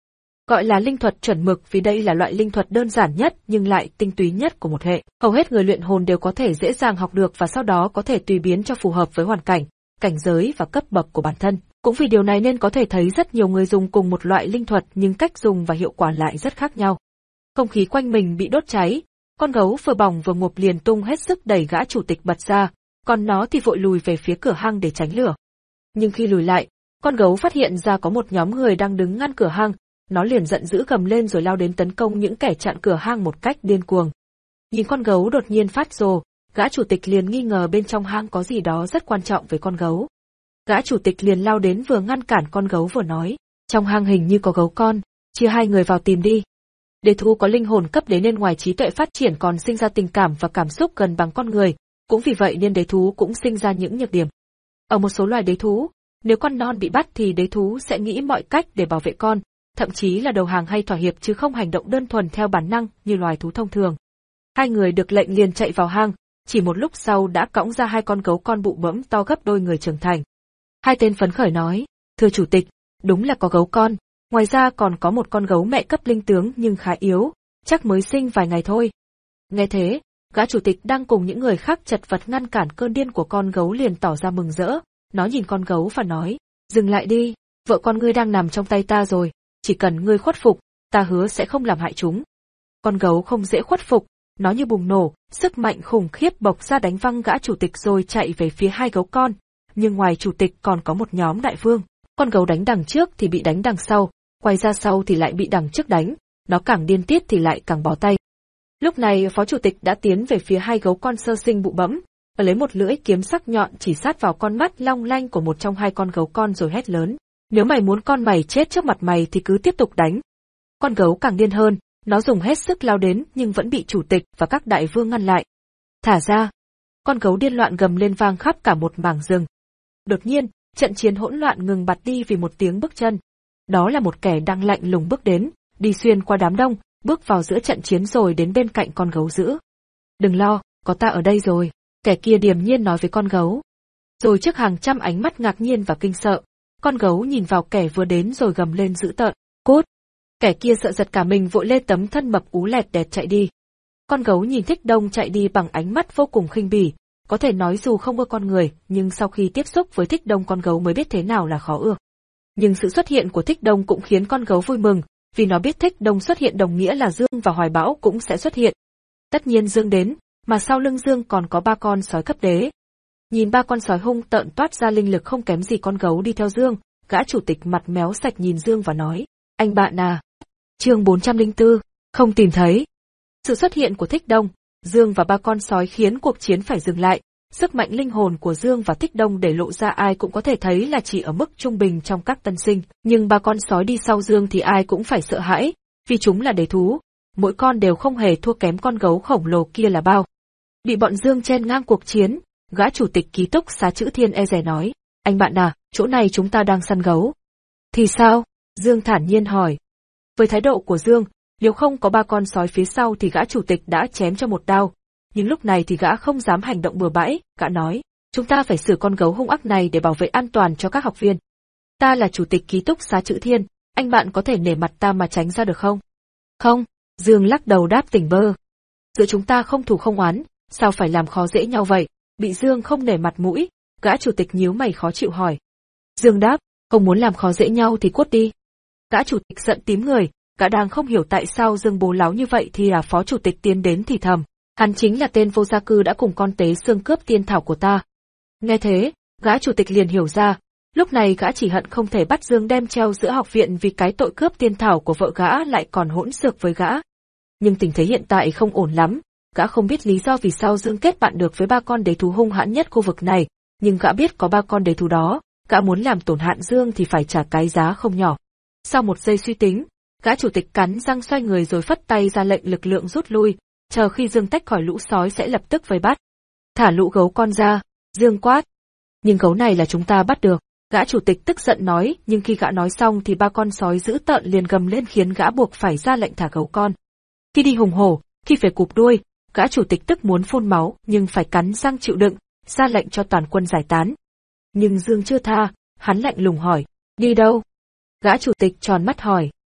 Gọi là linh thuật chuẩn mực vì đây là loại linh thuật đơn giản nhất nhưng lại tinh túy nhất của một hệ. Hầu hết người luyện hồn đều có thể dễ dàng học được và sau đó có thể tùy biến cho phù hợp với hoàn cảnh, cảnh giới và cấp bậc của bản thân. Cũng vì điều này nên có thể thấy rất nhiều người dùng cùng một loại linh thuật nhưng cách dùng và hiệu quả lại rất khác nhau. Không khí quanh mình bị đốt cháy, con gấu vừa bỏng vừa ngộp liền tung hết sức đẩy gã chủ tịch bật ra, còn nó thì vội lùi về phía cửa hang để tránh lửa. Nhưng khi lùi lại, con gấu phát hiện ra có một nhóm người đang đứng ngăn cửa hang, nó liền giận dữ gầm lên rồi lao đến tấn công những kẻ chặn cửa hang một cách điên cuồng. Nhìn con gấu đột nhiên phát rồ, gã chủ tịch liền nghi ngờ bên trong hang có gì đó rất quan trọng với con gấu. Gã chủ tịch liền lao đến vừa ngăn cản con gấu vừa nói, trong hang hình như có gấu con, chia hai người vào tìm đi. Đế thú có linh hồn cấp đế nên ngoài trí tuệ phát triển còn sinh ra tình cảm và cảm xúc gần bằng con người, cũng vì vậy nên đế thú cũng sinh ra những nhược điểm. Ở một số loài đế thú, nếu con non bị bắt thì đế thú sẽ nghĩ mọi cách để bảo vệ con, thậm chí là đầu hàng hay thỏa hiệp chứ không hành động đơn thuần theo bản năng như loài thú thông thường. Hai người được lệnh liền chạy vào hang, chỉ một lúc sau đã cõng ra hai con gấu con bụ bẫm to gấp đôi người trưởng thành. Hai tên phấn khởi nói, thưa chủ tịch, đúng là có gấu con, ngoài ra còn có một con gấu mẹ cấp linh tướng nhưng khá yếu, chắc mới sinh vài ngày thôi. Nghe thế, gã chủ tịch đang cùng những người khác chật vật ngăn cản cơn điên của con gấu liền tỏ ra mừng rỡ, nó nhìn con gấu và nói, dừng lại đi, vợ con ngươi đang nằm trong tay ta rồi, chỉ cần ngươi khuất phục, ta hứa sẽ không làm hại chúng. Con gấu không dễ khuất phục, nó như bùng nổ, sức mạnh khủng khiếp bộc ra đánh văng gã chủ tịch rồi chạy về phía hai gấu con, nhưng ngoài chủ tịch còn có một nhóm đại vương, con gấu đánh đằng trước thì bị đánh đằng sau, quay ra sau thì lại bị đằng trước đánh, nó càng điên tiết thì lại càng bó tay. Lúc này phó chủ tịch đã tiến về phía hai gấu con sơ sinh bụ bẫm, và lấy một lưỡi kiếm sắc nhọn chỉ sát vào con mắt long lanh của một trong hai con gấu con rồi hét lớn, nếu mày muốn con mày chết trước mặt mày thì cứ tiếp tục đánh. Con gấu càng điên hơn, nó dùng hết sức lao đến nhưng vẫn bị chủ tịch và các đại vương ngăn lại. Thả ra! Con gấu điên loạn gầm lên vang khắp cả một mảng rừng. Đột nhiên, trận chiến hỗn loạn ngừng bặt đi vì một tiếng bước chân. Đó là một kẻ đang lạnh lùng bước đến, đi xuyên qua đám đông, bước vào giữa trận chiến rồi đến bên cạnh con gấu dữ. Đừng lo, có ta ở đây rồi, kẻ kia điềm nhiên nói với con gấu. Rồi trước hàng trăm ánh mắt ngạc nhiên và kinh sợ, con gấu nhìn vào kẻ vừa đến rồi gầm lên dữ tợn, cút. Kẻ kia sợ giật cả mình vội lê tấm thân mập ú lẹt đẹt chạy đi. Con gấu nhìn Thích Đông chạy đi bằng ánh mắt vô cùng khinh bỉ, có thể nói dù không ưa con người, nhưng sau khi tiếp xúc với Thích Đông con gấu mới biết thế nào là khó ưa. Nhưng sự xuất hiện của Thích Đông cũng khiến con gấu vui mừng, vì nó biết Thích Đông xuất hiện đồng nghĩa là Dương và Hoài Bão cũng sẽ xuất hiện. Tất nhiên Dương đến, mà sau lưng Dương còn có ba con sói cấp đế. Nhìn ba con sói hung tợn toát ra linh lực không kém gì con gấu đi theo Dương, gã chủ tịch mặt méo sạch nhìn Dương và nói, anh bạn à. Chương bốn trăm lẻ bốn, không tìm thấy. Sự xuất hiện của Thích Đông, Dương và ba con sói khiến cuộc chiến phải dừng lại. Sức mạnh linh hồn của Dương và Thích Đông để lộ ra ai cũng có thể thấy là chỉ ở mức trung bình trong các tân sinh, nhưng ba con sói đi sau Dương thì ai cũng phải sợ hãi, vì chúng là đế thú, mỗi con đều không hề thua kém con gấu khổng lồ kia là bao. Bị bọn Dương chen ngang cuộc chiến, gã chủ tịch ký túc xá chữ Thiên e dè nói, anh bạn à, chỗ này chúng ta đang săn gấu. Thì sao? Dương thản nhiên hỏi. Với thái độ của Dương, nếu không có ba con sói phía sau thì gã chủ tịch đã chém cho một đao. Nhưng lúc này thì gã không dám hành động bừa bãi, gã nói, chúng ta phải xử con gấu hung ác này để bảo vệ an toàn cho các học viên. Ta là chủ tịch ký túc xá chữ Thiên, anh bạn có thể nể mặt ta mà tránh ra được không? Không, Dương lắc đầu đáp tỉnh bơ. Giữa chúng ta không thù không oán, sao phải làm khó dễ nhau vậy? Bị Dương không nể mặt mũi, gã chủ tịch nhíu mày khó chịu hỏi. Dương đáp, không muốn làm khó dễ nhau thì cút đi. Gã chủ tịch giận tím người, gã đang không hiểu tại sao Dương bố láo như vậy thì là phó chủ tịch tiến đến thì thầm. Hắn chính là tên vô gia cư đã cùng con tế xương cướp tiên thảo của ta. Nghe thế, gã chủ tịch liền hiểu ra, lúc này gã chỉ hận không thể bắt Dương đem treo giữa học viện vì cái tội cướp tiên thảo của vợ gã lại còn hỗn xược với gã. Nhưng tình thế hiện tại không ổn lắm, gã không biết lý do vì sao Dương kết bạn được với ba con đế thú hung hãn nhất khu vực này, nhưng gã biết có ba con đế thú đó, gã muốn làm tổn hại Dương thì phải trả cái giá không nhỏ. Sau một giây suy tính, gã chủ tịch cắn răng xoay người rồi phất tay ra lệnh lực lượng rút lui. Chờ khi Dương tách khỏi lũ sói sẽ lập tức vây bắt. Thả lũ gấu con ra, Dương quát. Nhưng gấu này là chúng ta bắt được, gã chủ tịch tức giận nói, nhưng khi gã nói xong thì ba con sói dữ tợn liền gầm lên khiến gã buộc phải ra lệnh thả gấu con. Khi đi hùng hổ, khi phải cụp đuôi, gã chủ tịch tức muốn phun máu nhưng phải cắn răng chịu đựng, ra lệnh cho toàn quân giải tán. Nhưng Dương chưa tha, hắn lạnh lùng hỏi, đi đâu? Gã chủ tịch tròn mắt hỏi,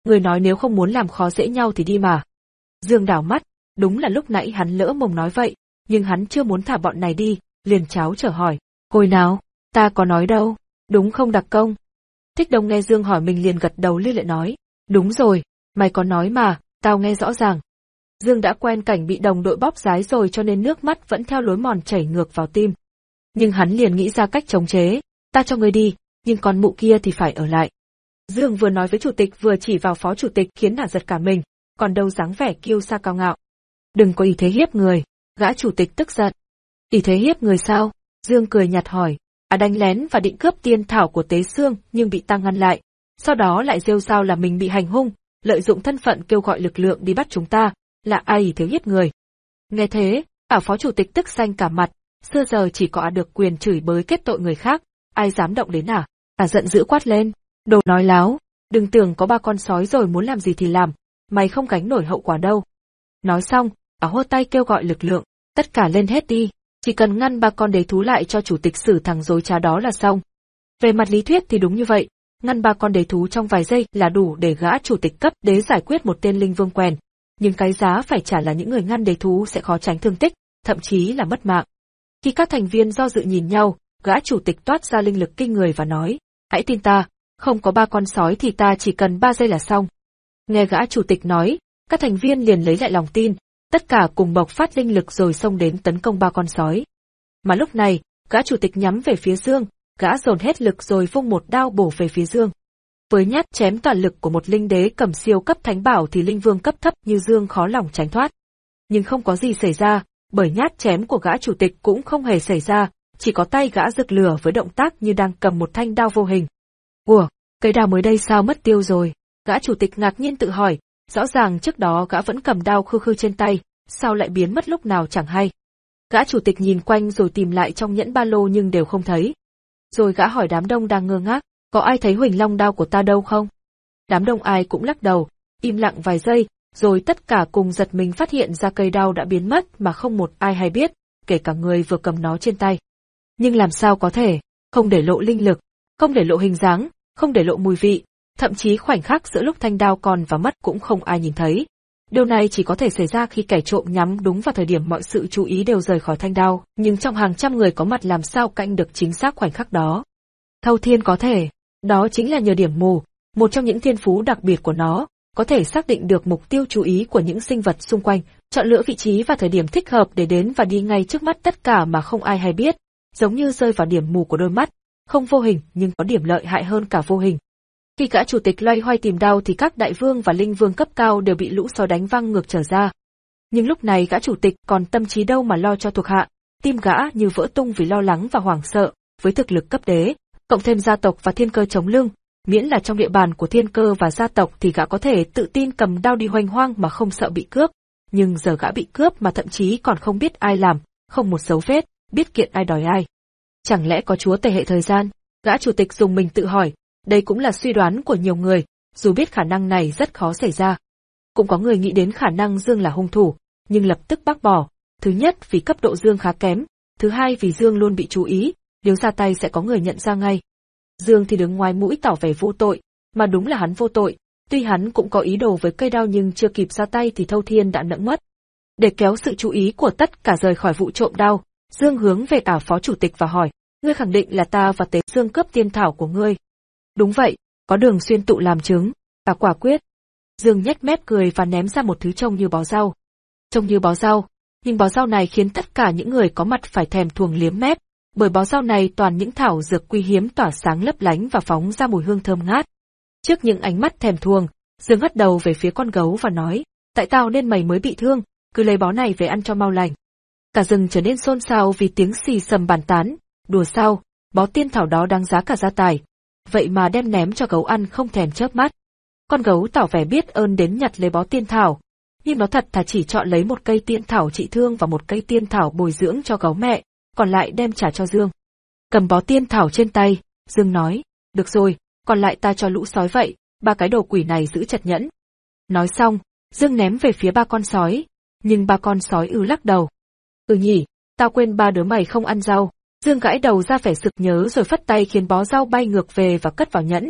Người nói nếu không muốn làm khó dễ nhau thì đi mà. Dương đảo mắt, đúng là lúc nãy hắn lỡ mồm nói vậy, nhưng hắn chưa muốn thả bọn này đi, liền cháo trở hỏi. Hồi nào, ta có nói đâu, đúng không đặc công? Thích Đông nghe Dương hỏi mình liền gật đầu lia lịa nói. Đúng rồi, mày có nói mà, tao nghe rõ ràng. Dương đã quen cảnh bị đồng đội bóp rái rồi cho nên nước mắt vẫn theo lối mòn chảy ngược vào tim. Nhưng hắn liền nghĩ ra cách chống chế, ta cho ngươi đi, nhưng con mụ kia thì phải ở lại. Dương vừa nói với chủ tịch vừa chỉ vào phó chủ tịch khiến nàng giật cả mình, còn đâu dáng vẻ kiêu sa cao ngạo. Đừng có ý thế hiếp người, gã chủ tịch tức giận. Ý thế hiếp người sao? Dương cười nhạt hỏi. À, đánh lén và định cướp tiên thảo của Tế Xương nhưng bị ta ngăn lại. Sau đó lại rêu rao là mình bị hành hung, lợi dụng thân phận kêu gọi lực lượng đi bắt chúng ta, là ai ý thế hiếp người. Nghe thế, ả phó chủ tịch tức xanh cả mặt, xưa giờ chỉ có ả được quyền chửi bới kết tội người khác, ai dám động đến ả. Ả giận dữ quát lên, đồ nói láo, đừng tưởng có ba con sói rồi muốn làm gì thì làm, mày không gánh nổi hậu quả đâu. Nói xong, ả hô tay kêu gọi lực lượng, tất cả lên hết đi, chỉ cần ngăn ba con đế thú lại cho chủ tịch xử thằng dối trá đó là xong. Về mặt lý thuyết thì đúng như vậy, ngăn ba con đế thú trong vài giây là đủ để gã chủ tịch cấp đế giải quyết một tên linh vương quèn, nhưng cái giá phải trả là những người ngăn đế thú sẽ khó tránh thương tích, thậm chí là mất mạng. Khi các thành viên do dự nhìn nhau, gã chủ tịch toát ra linh lực kinh người và nói, hãy tin ta, không có ba con sói thì ta chỉ cần ba giây là xong. Nghe gã chủ tịch nói, các thành viên liền lấy lại lòng tin, tất cả cùng bộc phát linh lực rồi xông đến tấn công ba con sói. Mà lúc này, gã chủ tịch nhắm về phía Dương, gã dồn hết lực rồi vung một đao bổ về phía Dương. Với nhát chém toàn lực của một linh đế cầm siêu cấp thánh bảo thì linh vương cấp thấp như Dương khó lòng tránh thoát. Nhưng không có gì xảy ra, bởi nhát chém của gã chủ tịch cũng không hề xảy ra, chỉ có tay gã rực lửa với động tác như đang cầm một thanh đao vô hình. Ủa, cây đao mới đây sao mất tiêu rồi? Gã chủ tịch ngạc nhiên tự hỏi, rõ ràng trước đó gã vẫn cầm đao khư khư trên tay, sao lại biến mất lúc nào chẳng hay. Gã chủ tịch nhìn quanh rồi tìm lại trong nhẫn ba lô nhưng đều không thấy. Rồi gã hỏi đám đông đang ngơ ngác, có ai thấy huỳnh long đao của ta đâu không? Đám đông ai cũng lắc đầu, im lặng vài giây, rồi tất cả cùng giật mình phát hiện ra cây đao đã biến mất mà không một ai hay biết, kể cả người vừa cầm nó trên tay. Nhưng làm sao có thể, không để lộ linh lực, không để lộ hình dáng, không để lộ mùi vị, thậm chí khoảnh khắc giữa lúc thanh đao còn và mất cũng không ai nhìn thấy. Điều này chỉ có thể xảy ra khi kẻ trộm nhắm đúng vào thời điểm mọi sự chú ý đều rời khỏi thanh đao, nhưng trong hàng trăm người có mặt làm sao canh được chính xác khoảnh khắc đó. Thâu Thiên có thể, đó chính là nhờ điểm mù, một trong những thiên phú đặc biệt của nó, có thể xác định được mục tiêu chú ý của những sinh vật xung quanh, chọn lựa vị trí và thời điểm thích hợp để đến và đi ngay trước mắt tất cả mà không ai hay biết, giống như rơi vào điểm mù của đôi mắt, không vô hình nhưng có điểm lợi hại hơn cả vô hình. Khi gã chủ tịch loay hoay tìm đao thì các đại vương và linh vương cấp cao đều bị lũ sói đánh văng ngược trở ra. Nhưng lúc này gã chủ tịch còn tâm trí đâu mà lo cho thuộc hạ, tim gã như vỡ tung vì lo lắng và hoảng sợ, với thực lực cấp đế, cộng thêm gia tộc và thiên cơ chống lưng, miễn là trong địa bàn của thiên cơ và gia tộc thì gã có thể tự tin cầm đao đi hoành hoang mà không sợ bị cướp. Nhưng giờ gã bị cướp mà thậm chí còn không biết ai làm, không một dấu vết, biết kiện ai đòi ai. Chẳng lẽ có chúa tể hệ thời gian? Gã chủ tịch dùng mình tự hỏi. Đây cũng là suy đoán của nhiều người, dù biết khả năng này rất khó xảy ra. Cũng có người nghĩ đến khả năng Dương là hung thủ, nhưng lập tức bác bỏ. Thứ nhất vì cấp độ Dương khá kém, thứ hai vì Dương luôn bị chú ý, nếu ra tay sẽ có người nhận ra ngay. Dương thì đứng ngoài mũi tỏ vẻ vô tội, mà đúng là hắn vô tội, tuy hắn cũng có ý đồ với cây đao nhưng chưa kịp ra tay thì Thâu Thiên đã nẫng mất. Để kéo sự chú ý của tất cả rời khỏi vụ trộm đao, Dương hướng về ả phó chủ tịch và hỏi, ngươi khẳng định là ta và Tế Dương cướp tiên thảo của ngươi. Đúng vậy, có Đường Xuyên tụ làm chứng, ả quả quyết. Dương nhếch mép cười và ném ra một thứ trông như bó rau. Trông như bó rau, nhưng bó rau này khiến tất cả những người có mặt phải thèm thuồng liếm mép, bởi bó rau này toàn những thảo dược quý hiếm tỏa sáng lấp lánh và phóng ra mùi hương thơm ngát. Trước những ánh mắt thèm thuồng, Dương hất đầu về phía con gấu và nói, tại tao nên mày mới bị thương, cứ lấy bó này về ăn cho mau lành. Cả rừng trở nên xôn xao vì tiếng xì xầm bàn tán, đùa sao, bó tiên thảo đó đáng giá cả gia tài. Vậy mà đem ném cho gấu ăn không thèm chớp mắt. Con gấu tỏ vẻ biết ơn đến nhặt lấy bó tiên thảo, nhưng nó thật thà chỉ chọn lấy một cây tiên thảo trị thương và một cây tiên thảo bồi dưỡng cho gấu mẹ, còn lại đem trả cho Dương. Cầm bó tiên thảo trên tay, Dương nói, được rồi, còn lại ta cho lũ sói vậy, ba cái đồ quỷ này giữ chặt nhẫn. Nói xong, Dương ném về phía ba con sói, nhưng ba con sói ư lắc đầu. Ừ nhỉ, tao quên ba đứa mày không ăn rau. Dương gãi đầu ra vẻ sực nhớ rồi phất tay khiến bó rau bay ngược về và cất vào nhẫn.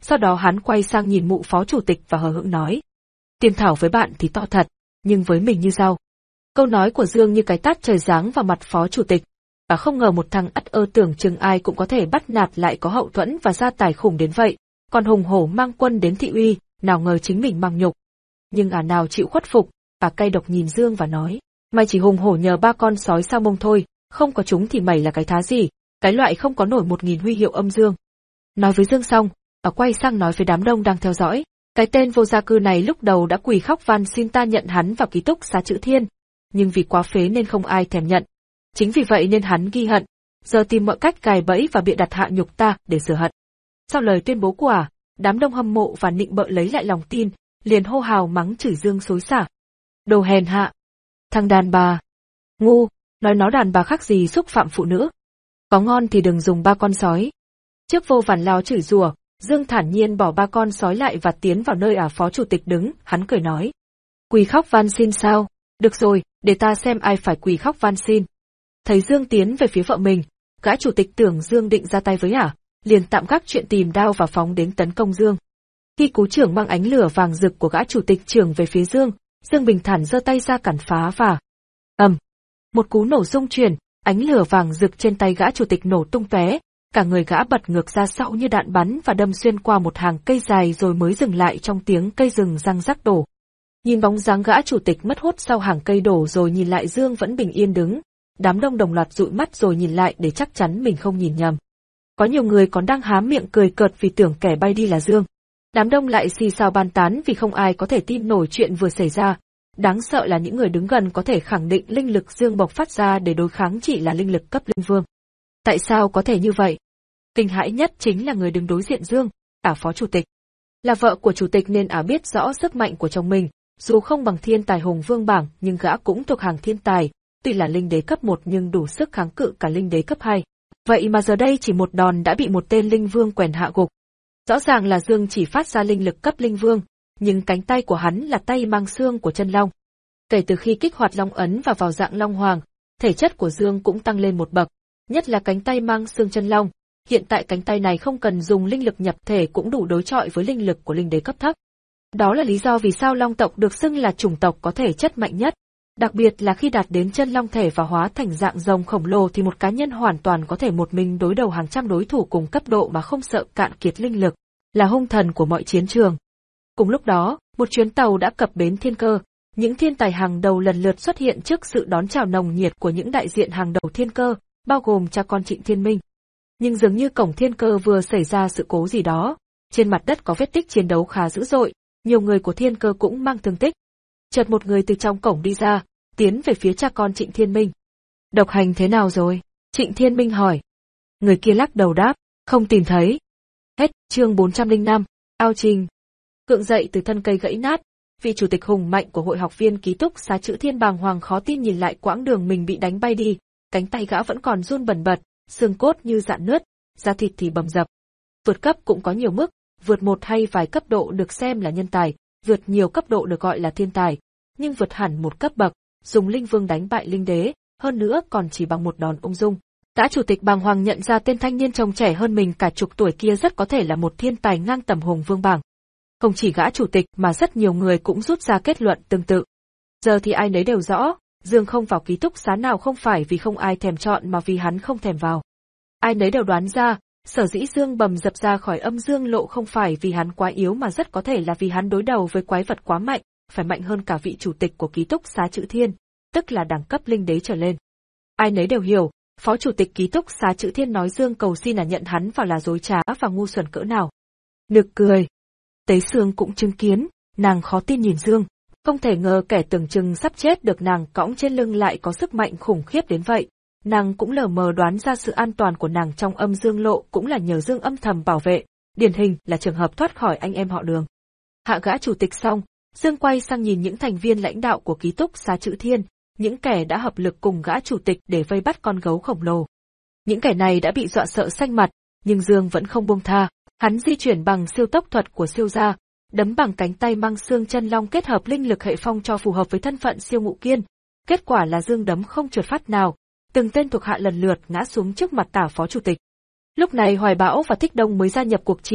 Sau đó hắn quay sang nhìn mụ phó chủ tịch và hờ hững nói. Tiên thảo với bạn thì to thật, nhưng với mình như rau. Câu nói của Dương như cái tát trời giáng vào mặt phó chủ tịch. Và không ngờ một thằng ắt ơ tưởng chừng ai cũng có thể bắt nạt lại có hậu thuẫn và gia tài khủng đến vậy, còn hùng hổ mang quân đến thị uy, nào ngờ chính mình mang nhục. Nhưng à nào chịu khuất phục, à cay độc nhìn Dương và nói, mày chỉ hùng hổ nhờ ba con sói sao mông thôi, không có chúng thì mày là cái thá gì, cái loại không có nổi một nghìn huy hiệu âm dương. Nói với Dương xong, à quay sang nói với đám đông đang theo dõi, cái tên vô gia cư này lúc đầu đã quỳ khóc van xin ta nhận hắn vào ký túc xá Chữ Thiên, nhưng vì quá phế nên không ai thèm nhận. Chính vì vậy nên hắn ghi hận, giờ tìm mọi cách gài bẫy và bịa đặt hạ nhục ta để rửa hận. Sau lời tuyên bố của ả, đám đông hâm mộ và nịnh bợ lấy lại lòng tin, liền hô hào mắng chửi Dương xối xả. Đồ hèn hạ, thằng đàn bà, ngu, nói nó đàn bà khác gì xúc phạm phụ nữ. Có ngon thì đừng dùng ba con sói. Trước vô vàn lao chửi rủa, Dương thản nhiên bỏ ba con sói lại và tiến vào nơi ả phó chủ tịch đứng, hắn cười nói. Quỳ khóc van xin sao? Được rồi, để ta xem ai phải quỳ khóc van xin. Thấy Dương tiến về phía vợ mình, gã chủ tịch tưởng Dương định ra tay với ả, liền tạm gác chuyện tìm đao và phóng đến tấn công Dương. Khi cú chưởng mang ánh lửa vàng rực của gã chủ tịch chưởng về phía Dương, Dương bình thản giơ tay ra cản phá và ầm, một cú nổ rung chuyển, ánh lửa vàng rực trên tay gã chủ tịch nổ tung tóe, cả người gã bật ngược ra sau như đạn bắn và đâm xuyên qua một hàng cây dài rồi mới dừng lại trong tiếng cây rừng răng rắc đổ. Nhìn bóng dáng gã chủ tịch mất hút sau hàng cây đổ rồi nhìn lại Dương vẫn bình yên đứng, đám đông đồng loạt dụi mắt rồi nhìn lại để chắc chắn mình không nhìn nhầm. Có nhiều người còn đang há miệng cười cợt vì tưởng kẻ bay đi là Dương. Đám đông lại xì xào bàn tán vì không ai có thể tin nổi chuyện vừa xảy ra. Đáng sợ là những người đứng gần có thể khẳng định linh lực Dương bộc phát ra để đối kháng chỉ là linh lực cấp linh vương. Tại sao có thể như vậy? Kinh hãi nhất chính là người đứng đối diện Dương, ả phó chủ tịch. Là vợ của chủ tịch nên ả biết rõ sức mạnh của chồng mình, dù không bằng thiên tài hùng vương bảng nhưng gã cũng thuộc hàng thiên tài, tuy là linh đế cấp một nhưng đủ sức kháng cự cả linh đế cấp hai. Vậy mà giờ đây chỉ một đòn đã bị một tên linh vương quèn hạ gục. Rõ ràng là Dương chỉ phát ra linh lực cấp linh vương, nhưng cánh tay của hắn là tay mang xương của chân long. Kể từ khi kích hoạt long ấn và vào dạng long hoàng, thể chất của Dương cũng tăng lên một bậc, nhất là cánh tay mang xương chân long. Hiện tại cánh tay này không cần dùng linh lực nhập thể cũng đủ đối chọi với linh lực của linh đế cấp thấp. Đó là lý do vì sao long tộc được xưng là chủng tộc có thể chất mạnh nhất. Đặc biệt là khi đạt đến chân long thể và hóa thành dạng rồng khổng lồ thì một cá nhân hoàn toàn có thể một mình đối đầu hàng trăm đối thủ cùng cấp độ mà không sợ cạn kiệt linh lực, là hung thần của mọi chiến trường. Cùng lúc đó, một chuyến tàu đã cập bến Thiên Cơ, những thiên tài hàng đầu lần lượt xuất hiện trước sự đón chào nồng nhiệt của những đại diện hàng đầu Thiên Cơ, bao gồm cha con Trịnh Thiên Minh. Nhưng dường như cổng Thiên Cơ vừa xảy ra sự cố gì đó, trên mặt đất có vết tích chiến đấu khá dữ dội, nhiều người của Thiên Cơ cũng mang thương tích. Chợt một người từ trong cổng đi ra, tiến về phía cha con Trịnh Thiên Minh. Độc hành thế nào rồi? Trịnh Thiên Minh hỏi. Người kia lắc đầu đáp, không tìm thấy. Hết chương bốn trăm lẻ năm, ao trình. Cượng dậy từ thân cây gãy nát, vị chủ tịch hùng mạnh của hội học viên ký túc xá Chữ Thiên bàng hoàng khó tin nhìn lại quãng đường mình bị đánh bay đi, cánh tay gã vẫn còn run bần bật, xương cốt như rạn nứt, da thịt thì bầm dập. Vượt cấp cũng có nhiều mức, vượt một hay vài cấp độ được xem là nhân tài, vượt nhiều cấp độ được gọi là thiên tài, nhưng vượt hẳn một cấp bậc, dùng linh vương đánh bại linh đế, hơn nữa còn chỉ bằng một đòn ung dung. Gã chủ tịch bàng hoàng nhận ra tên thanh niên trông trẻ hơn mình cả chục tuổi kia rất có thể là một thiên tài ngang tầm hùng vương bảng. Không chỉ gã chủ tịch mà rất nhiều người cũng rút ra kết luận tương tự. Giờ thì ai nấy đều rõ, Dương không vào ký túc xá nào không phải vì không ai thèm chọn mà vì hắn không thèm vào. Ai nấy đều đoán ra, sở dĩ Dương bầm dập ra khỏi âm dương lộ không phải vì hắn quá yếu mà rất có thể là vì hắn đối đầu với quái vật quá mạnh, phải mạnh hơn cả vị chủ tịch của ký túc xá Chữ Thiên, tức là đẳng cấp linh đế trở lên. Ai nấy đều hiểu, phó chủ tịch ký túc xá Chữ Thiên nói Dương cầu xin là nhận hắn vào là dối trá và ngu xuẩn cỡ nào. Nực cười. Tế Sương cũng chứng kiến, nàng khó tin nhìn Dương, không thể ngờ kẻ tưởng chừng sắp chết được nàng cõng trên lưng lại có sức mạnh khủng khiếp đến vậy. Nàng cũng lờ mờ đoán ra sự an toàn của nàng trong âm dương lộ cũng là nhờ Dương âm thầm bảo vệ, điển hình là trường hợp thoát khỏi anh em họ Đường. Hạ gã chủ tịch xong, Dương quay sang nhìn những thành viên lãnh đạo của ký túc xá Chữ Thiên, những kẻ đã hợp lực cùng gã chủ tịch để vây bắt con gấu khổng lồ. Những kẻ này đã bị dọa sợ xanh mặt, nhưng Dương vẫn không buông tha, hắn di chuyển bằng siêu tốc thuật của siêu gia, đấm bằng cánh tay mang xương chân long kết hợp linh lực hệ phong cho phù hợp với thân phận siêu ngụ kiên. Kết quả là Dương đấm không trượt phát nào, từng tên thuộc hạ lần lượt ngã xuống trước mặt tả phó chủ tịch. Lúc này Hoài Bão và Thích Đông mới gia nhập cuộc chiến,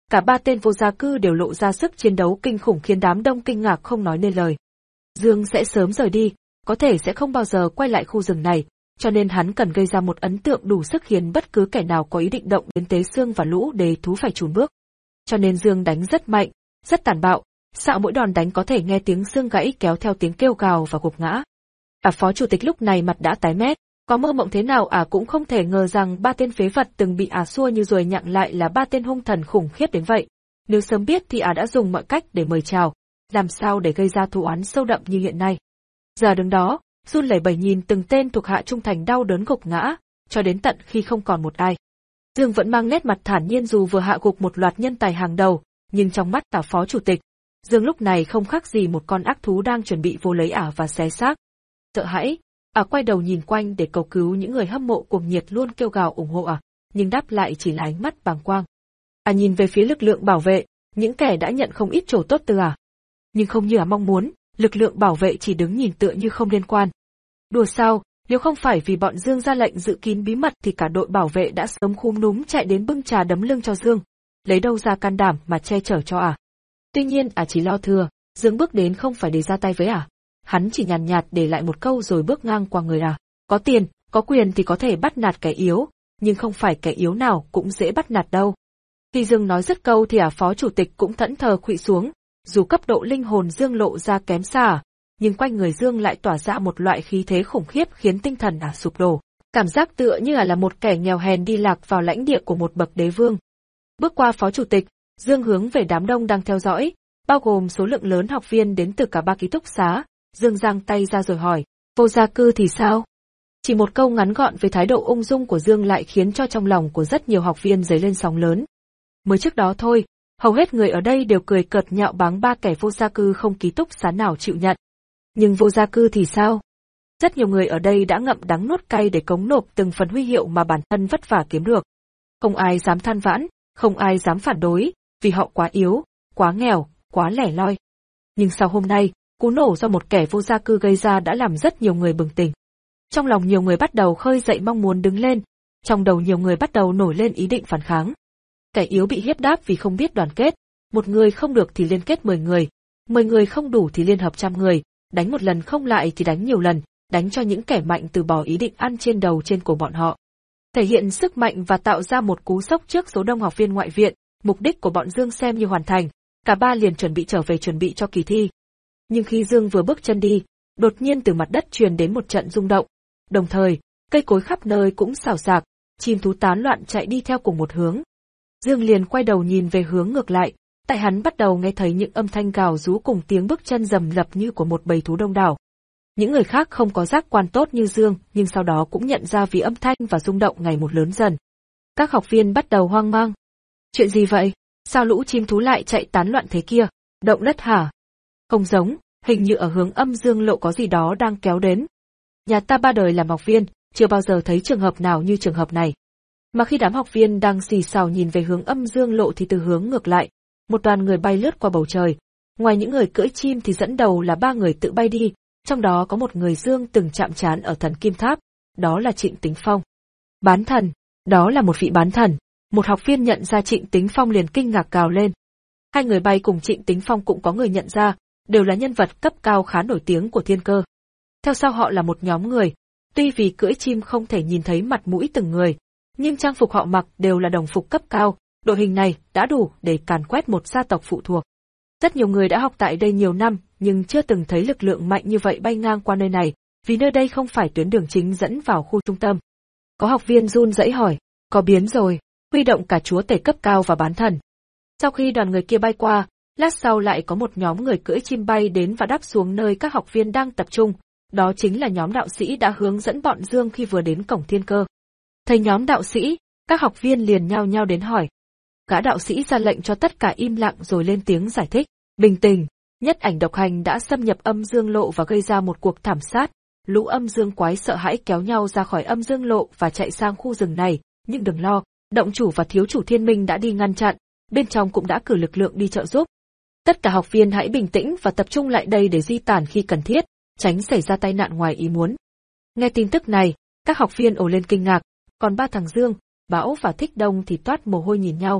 cả ba tên vô gia cư đều lộ ra sức chiến đấu kinh khủng khiến đám đông kinh ngạc không nói nên lời. Dương sẽ sớm rời đi, có thể sẽ không bao giờ quay lại khu rừng này, cho nên hắn cần gây ra một ấn tượng đủ sức khiến bất cứ kẻ nào có ý định động đến Tế Xương và lũ đề thú phải chùn bước. Cho nên Dương đánh rất mạnh, rất tàn bạo, xạo mỗi đòn đánh có thể nghe tiếng xương gãy kéo theo tiếng kêu gào và gục ngã. À phó chủ tịch lúc này mặt đã tái mét, có mơ mộng thế nào à cũng không thể ngờ rằng ba tên phế vật từng bị à xua như ruồi nhặng lại là ba tên hung thần khủng khiếp đến vậy. Nếu sớm biết thì à đã dùng mọi cách để mời chào, làm sao để gây ra thù oán sâu đậm như hiện nay. Giờ đứng đó, run lẩy bẩy nhìn từng tên thuộc hạ trung thành đau đớn gục ngã, cho đến tận khi không còn một ai. Dương vẫn mang nét mặt thản nhiên dù vừa hạ gục một loạt nhân tài hàng đầu, nhưng trong mắt cả phó chủ tịch, Dương lúc này không khác gì một con ác thú đang chuẩn bị vô lấy ả và xé xác. Sợ hãi, ả quay đầu nhìn quanh để cầu cứu những người hâm mộ cuồng nhiệt luôn kêu gào ủng hộ ả, nhưng đáp lại chỉ là ánh mắt bàng quang. Ả nhìn về phía lực lượng bảo vệ, những kẻ đã nhận không ít trổ tốt từ ả. Nhưng không như ả mong muốn, lực lượng bảo vệ chỉ đứng nhìn tựa như không liên quan. Đùa sao, nếu không phải vì bọn Dương ra lệnh giữ kín bí mật thì cả đội bảo vệ đã sớm khúm núm chạy đến bưng trà đấm lưng cho Dương, lấy đâu ra can đảm mà che chở cho ả. Tuy nhiên ả chỉ lo thừa, Dương bước đến không phải để ra tay với ả. Hắn chỉ nhàn nhạt để lại một câu rồi bước ngang qua người ả. Có tiền, có quyền thì có thể bắt nạt kẻ yếu, nhưng không phải kẻ yếu nào cũng dễ bắt nạt đâu. Khi Dương nói dứt câu thì ả phó chủ tịch cũng thẫn thờ khuỵu xuống, dù cấp độ linh hồn Dương lộ ra kém xa, nhưng quanh người Dương lại tỏa ra một loại khí thế khủng khiếp khiến tinh thần ả sụp đổ. Cảm giác tựa như ả là một kẻ nghèo hèn đi lạc vào lãnh địa của một bậc đế vương. Bước qua phó chủ tịch, Dương hướng về đám đông đang theo dõi, bao gồm số lượng lớn học viên đến từ cả ba ký túc xá. Dương giang tay ra rồi hỏi, vô gia cư thì sao? Chỉ một câu ngắn gọn với thái độ ung dung của Dương lại khiến cho trong lòng của rất nhiều học viên dấy lên sóng lớn. Mới trước đó thôi, hầu hết người ở đây đều cười cợt nhạo báng ba kẻ vô gia cư không ký túc xá nào chịu nhận. Nhưng vô gia cư thì sao? Rất nhiều người ở đây đã ngậm đắng nuốt cay để cống nộp từng phần huy hiệu mà bản thân vất vả kiếm được. Không ai dám than vãn, không ai dám phản đối, vì họ quá yếu, quá nghèo, quá lẻ loi. Nhưng sau hôm nay, cú nổ do một kẻ vô gia cư gây ra đã làm rất nhiều người bừng tỉnh. Trong lòng nhiều người bắt đầu khơi dậy mong muốn đứng lên, trong đầu nhiều người bắt đầu nổi lên ý định phản kháng. Kẻ yếu bị hiếp đáp vì không biết đoàn kết, một người không được thì liên kết mười người, mười người không đủ thì liên hợp trăm người, đánh một lần không lại thì đánh nhiều lần, đánh cho những kẻ mạnh từ bỏ ý định ăn trên đầu trên cổ bọn họ. Thể hiện sức mạnh và tạo ra một cú sốc trước số đông học viên ngoại viện, mục đích của bọn Dương xem như hoàn thành, cả ba liền chuẩn bị trở về chuẩn bị cho kỳ thi. Nhưng khi Dương vừa bước chân đi, đột nhiên từ mặt đất truyền đến một trận rung động. Đồng thời, cây cối khắp nơi cũng xào xạc, chim thú tán loạn chạy đi theo cùng một hướng. Dương liền quay đầu nhìn về hướng ngược lại, tại hắn bắt đầu nghe thấy những âm thanh gào rú cùng tiếng bước chân rầm rập như của một bầy thú đông đảo. Những người khác không có giác quan tốt như Dương, nhưng sau đó cũng nhận ra vì âm thanh và rung động ngày một lớn dần. Các học viên bắt đầu hoang mang. Chuyện gì vậy? Sao lũ chim thú lại chạy tán loạn thế kia? Động đất hả? Không giống, hình như ở hướng âm dương lộ có gì đó đang kéo đến. Nhà ta ba đời làm học viên, chưa bao giờ thấy trường hợp nào như trường hợp này. Mà khi đám học viên đang xì xào nhìn về hướng âm dương lộ thì từ hướng ngược lại, một đoàn người bay lướt qua bầu trời. Ngoài những người cưỡi chim thì dẫn đầu là ba người tự bay đi, trong đó có một người Dương từng chạm trán ở Thần Kim Tháp, đó là Trịnh Tính Phong. Bán thần, đó là một vị bán thần. Một học viên nhận ra Trịnh Tính Phong liền kinh ngạc gào lên. Hai người bay cùng Trịnh Tính Phong cũng có người nhận ra, đều là nhân vật cấp cao khá nổi tiếng của thiên cơ. Theo sau họ là một nhóm người, tuy vì cưỡi chim không thể nhìn thấy mặt mũi từng người, nhưng trang phục họ mặc đều là đồng phục cấp cao, đội hình này đã đủ để càn quét một gia tộc phụ thuộc. Rất nhiều người đã học tại đây nhiều năm, nhưng chưa từng thấy lực lượng mạnh như vậy bay ngang qua nơi này, vì nơi đây không phải tuyến đường chính dẫn vào khu trung tâm. Có học viên run rẩy hỏi, có biến rồi, huy động cả chúa tể cấp cao và bán thần. Sau khi đoàn người kia bay qua, lát sau lại có một nhóm người cưỡi chim bay đến và đáp xuống nơi các học viên đang tập trung, đó chính là nhóm đạo sĩ đã hướng dẫn bọn Dương khi vừa đến cổng thiên cơ. Thấy nhóm đạo sĩ, các học viên liền nhao nhao đến hỏi. Gã đạo sĩ ra lệnh cho tất cả im lặng rồi lên tiếng giải thích. Bình tĩnh, nhất ảnh độc hành đã xâm nhập âm dương lộ và gây ra một cuộc thảm sát. Lũ âm dương quái sợ hãi kéo nhau ra khỏi âm dương lộ và chạy sang khu rừng này, nhưng đừng lo, động chủ và thiếu chủ thiên minh đã đi ngăn chặn, bên trong cũng đã cử lực lượng đi trợ giúp. Tất cả học viên hãy bình tĩnh và tập trung lại đây để di tản khi cần thiết, tránh xảy ra tai nạn ngoài ý muốn. Nghe tin tức này, các học viên ồ lên kinh ngạc, còn ba thằng Dương, Bão và Thích Đông thì toát mồ hôi nhìn nhau.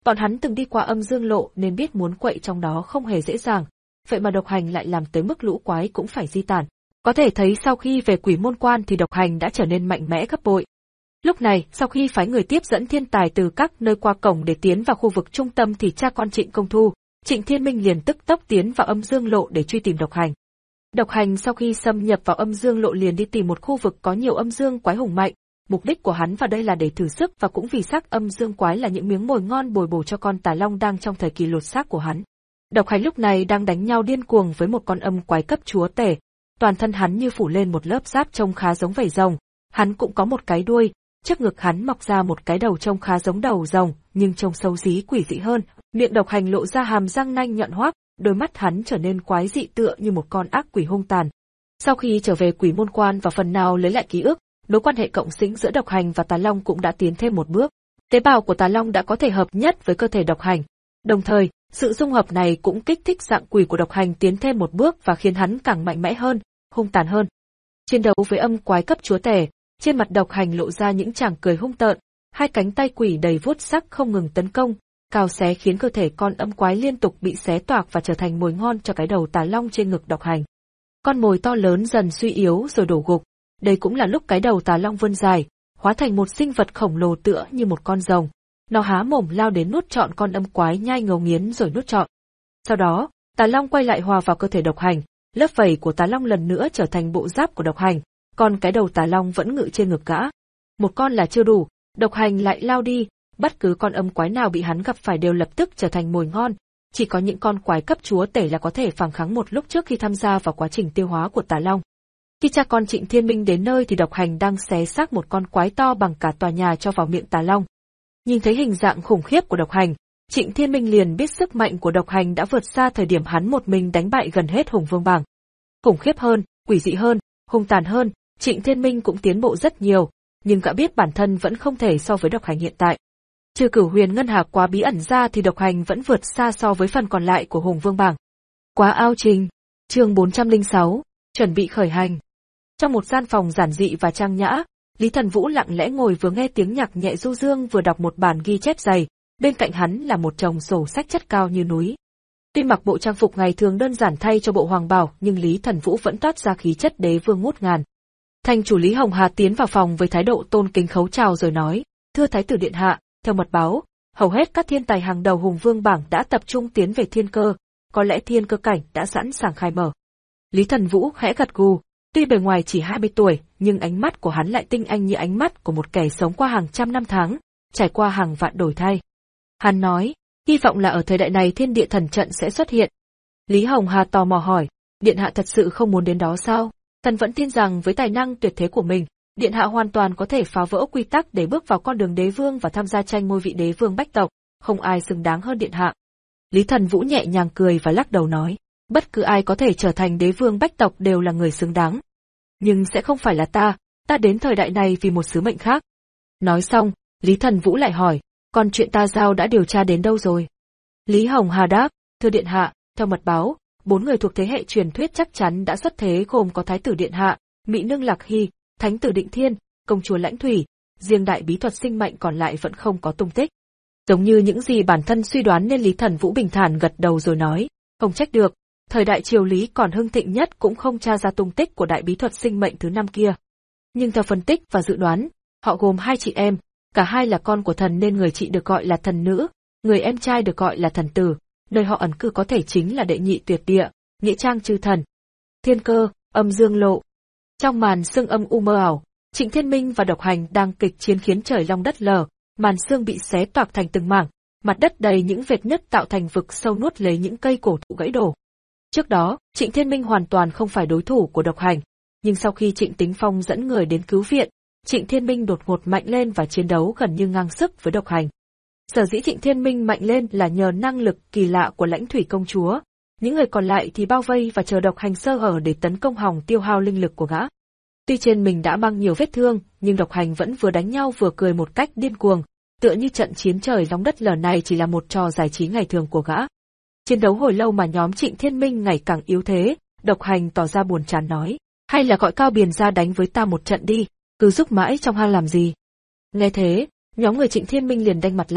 Bọn hắn từng đi qua âm dương lộ nên biết muốn quậy trong đó không hề dễ dàng, vậy mà độc hành lại làm tới mức lũ quái cũng phải di tản. Có thể thấy sau khi về Quỷ Môn Quan thì độc hành đã trở nên mạnh mẽ gấp bội. Lúc này, sau khi phái người tiếp dẫn thiên tài từ các nơi qua cổng để tiến vào khu vực trung tâm thì cha con Trịnh Công Thu, Trịnh Thiên Minh liền tức tốc tiến vào âm dương lộ để truy tìm độc hành. Độc hành sau khi xâm nhập vào âm dương lộ liền đi tìm một khu vực có nhiều âm dương quái hùng mạnh, mục đích của hắn vào đây là để thử sức và cũng vì xác âm dương quái là những miếng mồi ngon bồi bổ cho con tà long đang trong thời kỳ lột xác của hắn. Độc hành lúc này đang đánh nhau điên cuồng với một con âm quái cấp chúa tể, toàn thân hắn như phủ lên một lớp giáp trông khá giống vảy rồng, hắn cũng có một cái đuôi, trước ngực hắn mọc ra một cái đầu trông khá giống đầu rồng, nhưng trông xấu xí quỷ dị hơn, miệng độc hành lộ ra hàm răng nanh nhọn hoắt, đôi mắt hắn trở nên quái dị tựa như một con ác quỷ hung tàn. Sau khi trở về Quỷ Môn Quan và phần nào lấy lại ký ức, mối quan hệ cộng sinh giữa độc hành và tà long cũng đã tiến thêm một bước. Tế bào của tà long đã có thể hợp nhất với cơ thể độc hành. Đồng thời, sự dung hợp này cũng kích thích dạng quỷ của độc hành tiến thêm một bước và khiến hắn càng mạnh mẽ hơn, hung tàn hơn. Chiến đấu với âm quái cấp chúa tể, trên mặt độc hành lộ ra những tràng cười hung tợn, hai cánh tay quỷ đầy vuốt sắc không ngừng tấn công, cào xé khiến cơ thể con âm quái liên tục bị xé toạc và trở thành mồi ngon cho cái đầu tà long trên ngực độc hành. Con mồi to lớn dần suy yếu rồi đổ gục, đây cũng là lúc cái đầu tà long vươn dài, hóa thành một sinh vật khổng lồ tựa như một con rồng. Nó há mồm lao đến nuốt trọn con âm quái nhai ngấu nghiến rồi nuốt trọn. Sau đó, tà long quay lại hòa vào cơ thể độc hành, lớp vảy của tà long lần nữa trở thành bộ giáp của độc hành, còn cái đầu tà long vẫn ngự trên ngực gã. Một con là chưa đủ, độc hành lại lao đi, bất cứ con âm quái nào bị hắn gặp phải đều lập tức trở thành mồi ngon, chỉ có những con quái cấp chúa tể là có thể phản kháng một lúc trước khi tham gia vào quá trình tiêu hóa của tà long. Khi cha con Trịnh Thiên Minh đến nơi thì độc hành đang xé xác một con quái to bằng cả tòa nhà cho vào miệng tà long. Nhìn thấy hình dạng khủng khiếp của độc hành, Trịnh Thiên Minh liền biết sức mạnh của độc hành đã vượt xa thời điểm hắn một mình đánh bại gần hết Hùng Vương bảng. Khủng khiếp hơn, quỷ dị hơn, hung tàn hơn, Trịnh Thiên Minh cũng tiến bộ rất nhiều, nhưng gã biết bản thân vẫn không thể so với độc hành hiện tại. Trừ Cửu Huyền Ngân Hà quá bí ẩn ra thì độc hành vẫn vượt xa so với phần còn lại của Hùng Vương bảng. Quá ao trình, chương bốn trăm lẻ sáu, chuẩn bị khởi hành. Trong một gian phòng giản dị và trang nhã, Lý Thần Vũ lặng lẽ ngồi vừa nghe tiếng nhạc nhẹ du dương vừa đọc một bản ghi chép dày, bên cạnh hắn là một chồng sổ sách chất cao như núi. Tuy mặc bộ trang phục ngày thường đơn giản thay cho bộ hoàng bào, nhưng Lý Thần Vũ vẫn toát ra khí chất đế vương ngút ngàn. Thành chủ Lý Hồng Hà tiến vào phòng với thái độ tôn kính khấu chào rồi nói: "Thưa Thái tử điện hạ, theo mật báo, hầu hết các thiên tài hàng đầu Hùng Vương bảng đã tập trung tiến về thiên cơ, có lẽ thiên cơ cảnh đã sẵn sàng khai mở." Lý Thần Vũ khẽ gật gù, tuy bề ngoài chỉ hai mươi tuổi, nhưng ánh mắt của hắn lại tinh anh như ánh mắt của một kẻ sống qua hàng trăm năm tháng, trải qua hàng vạn đổi thay. Hắn nói: "Hy vọng là ở thời đại này thiên địa thần trận sẽ xuất hiện." Lý Hồng Hà tò mò hỏi: "Điện hạ thật sự không muốn đến đó sao?" Thần vẫn tin rằng với tài năng tuyệt thế của mình, điện hạ hoàn toàn có thể phá vỡ quy tắc để bước vào con đường đế vương và tham gia tranh ngôi vị đế vương bách tộc, không ai xứng đáng hơn điện hạ. Lý Thần Vũ nhẹ nhàng cười và lắc đầu nói: "Bất cứ ai có thể trở thành đế vương bách tộc đều là người xứng đáng. Nhưng sẽ không phải là ta, ta đến thời đại này vì một sứ mệnh khác." Nói xong, Lý Thần Vũ lại hỏi: "Còn chuyện ta giao đã điều tra đến đâu rồi?" Lý Hồng Hà đáp: "Thưa điện hạ, theo mật báo, bốn người thuộc thế hệ truyền thuyết chắc chắn đã xuất thế gồm có Thái tử điện hạ, Mỹ nương Lạc Hy, Thánh tử Định Thiên, công chúa Lãnh Thủy, riêng đại bí thuật sinh mệnh còn lại vẫn không có tung tích." Giống như những gì bản thân suy đoán nên Lý Thần Vũ bình thản gật đầu rồi nói: "Không trách được, thời đại triều Lý còn hưng thịnh nhất cũng không tra ra tung tích của đại bí thuật sinh mệnh thứ năm kia. Nhưng theo phân tích và dự đoán, họ gồm hai chị em, cả hai là con của thần nên người chị được gọi là thần nữ, người em trai được gọi là thần tử, nơi họ ẩn cư có thể chính là đệ nhị tuyệt địa, nghĩa trang chư thần. Thiên cơ, âm dương lộ." Trong màn sương âm u mơ ảo, Trịnh Thiên Minh và độc hành đang kịch chiến khiến trời long đất lở, màn sương bị xé toạc thành từng mảng, mặt đất đầy những vệt nứt tạo thành vực sâu nuốt lấy những cây cổ thụ gãy đổ. Trước đó, Trịnh Thiên Minh hoàn toàn không phải đối thủ của độc hành, nhưng sau khi Trịnh Tính Phong dẫn người đến cứu viện, Trịnh Thiên Minh đột ngột mạnh lên và chiến đấu gần như ngang sức với độc hành. Sở dĩ Trịnh Thiên Minh mạnh lên là nhờ năng lực kỳ lạ của Lãnh Thủy công chúa, những người còn lại thì bao vây và chờ độc hành sơ hở để tấn công hòng tiêu hao linh lực của gã. Tuy trên mình đã mang nhiều vết thương, nhưng độc hành vẫn vừa đánh nhau vừa cười một cách điên cuồng, tựa như trận chiến trời long đất lở này chỉ là một trò giải trí ngày thường của gã. Chiến đấu hồi lâu mà nhóm Trịnh Thiên Minh ngày càng yếu thế, độc hành tỏ ra buồn chán nói: "Hay là gọi Cao Biền ra đánh với ta một trận đi, cứ giúp mãi trong hang làm gì?" Nghe thế, nhóm người Trịnh Thiên Minh liền đanh mặt lại,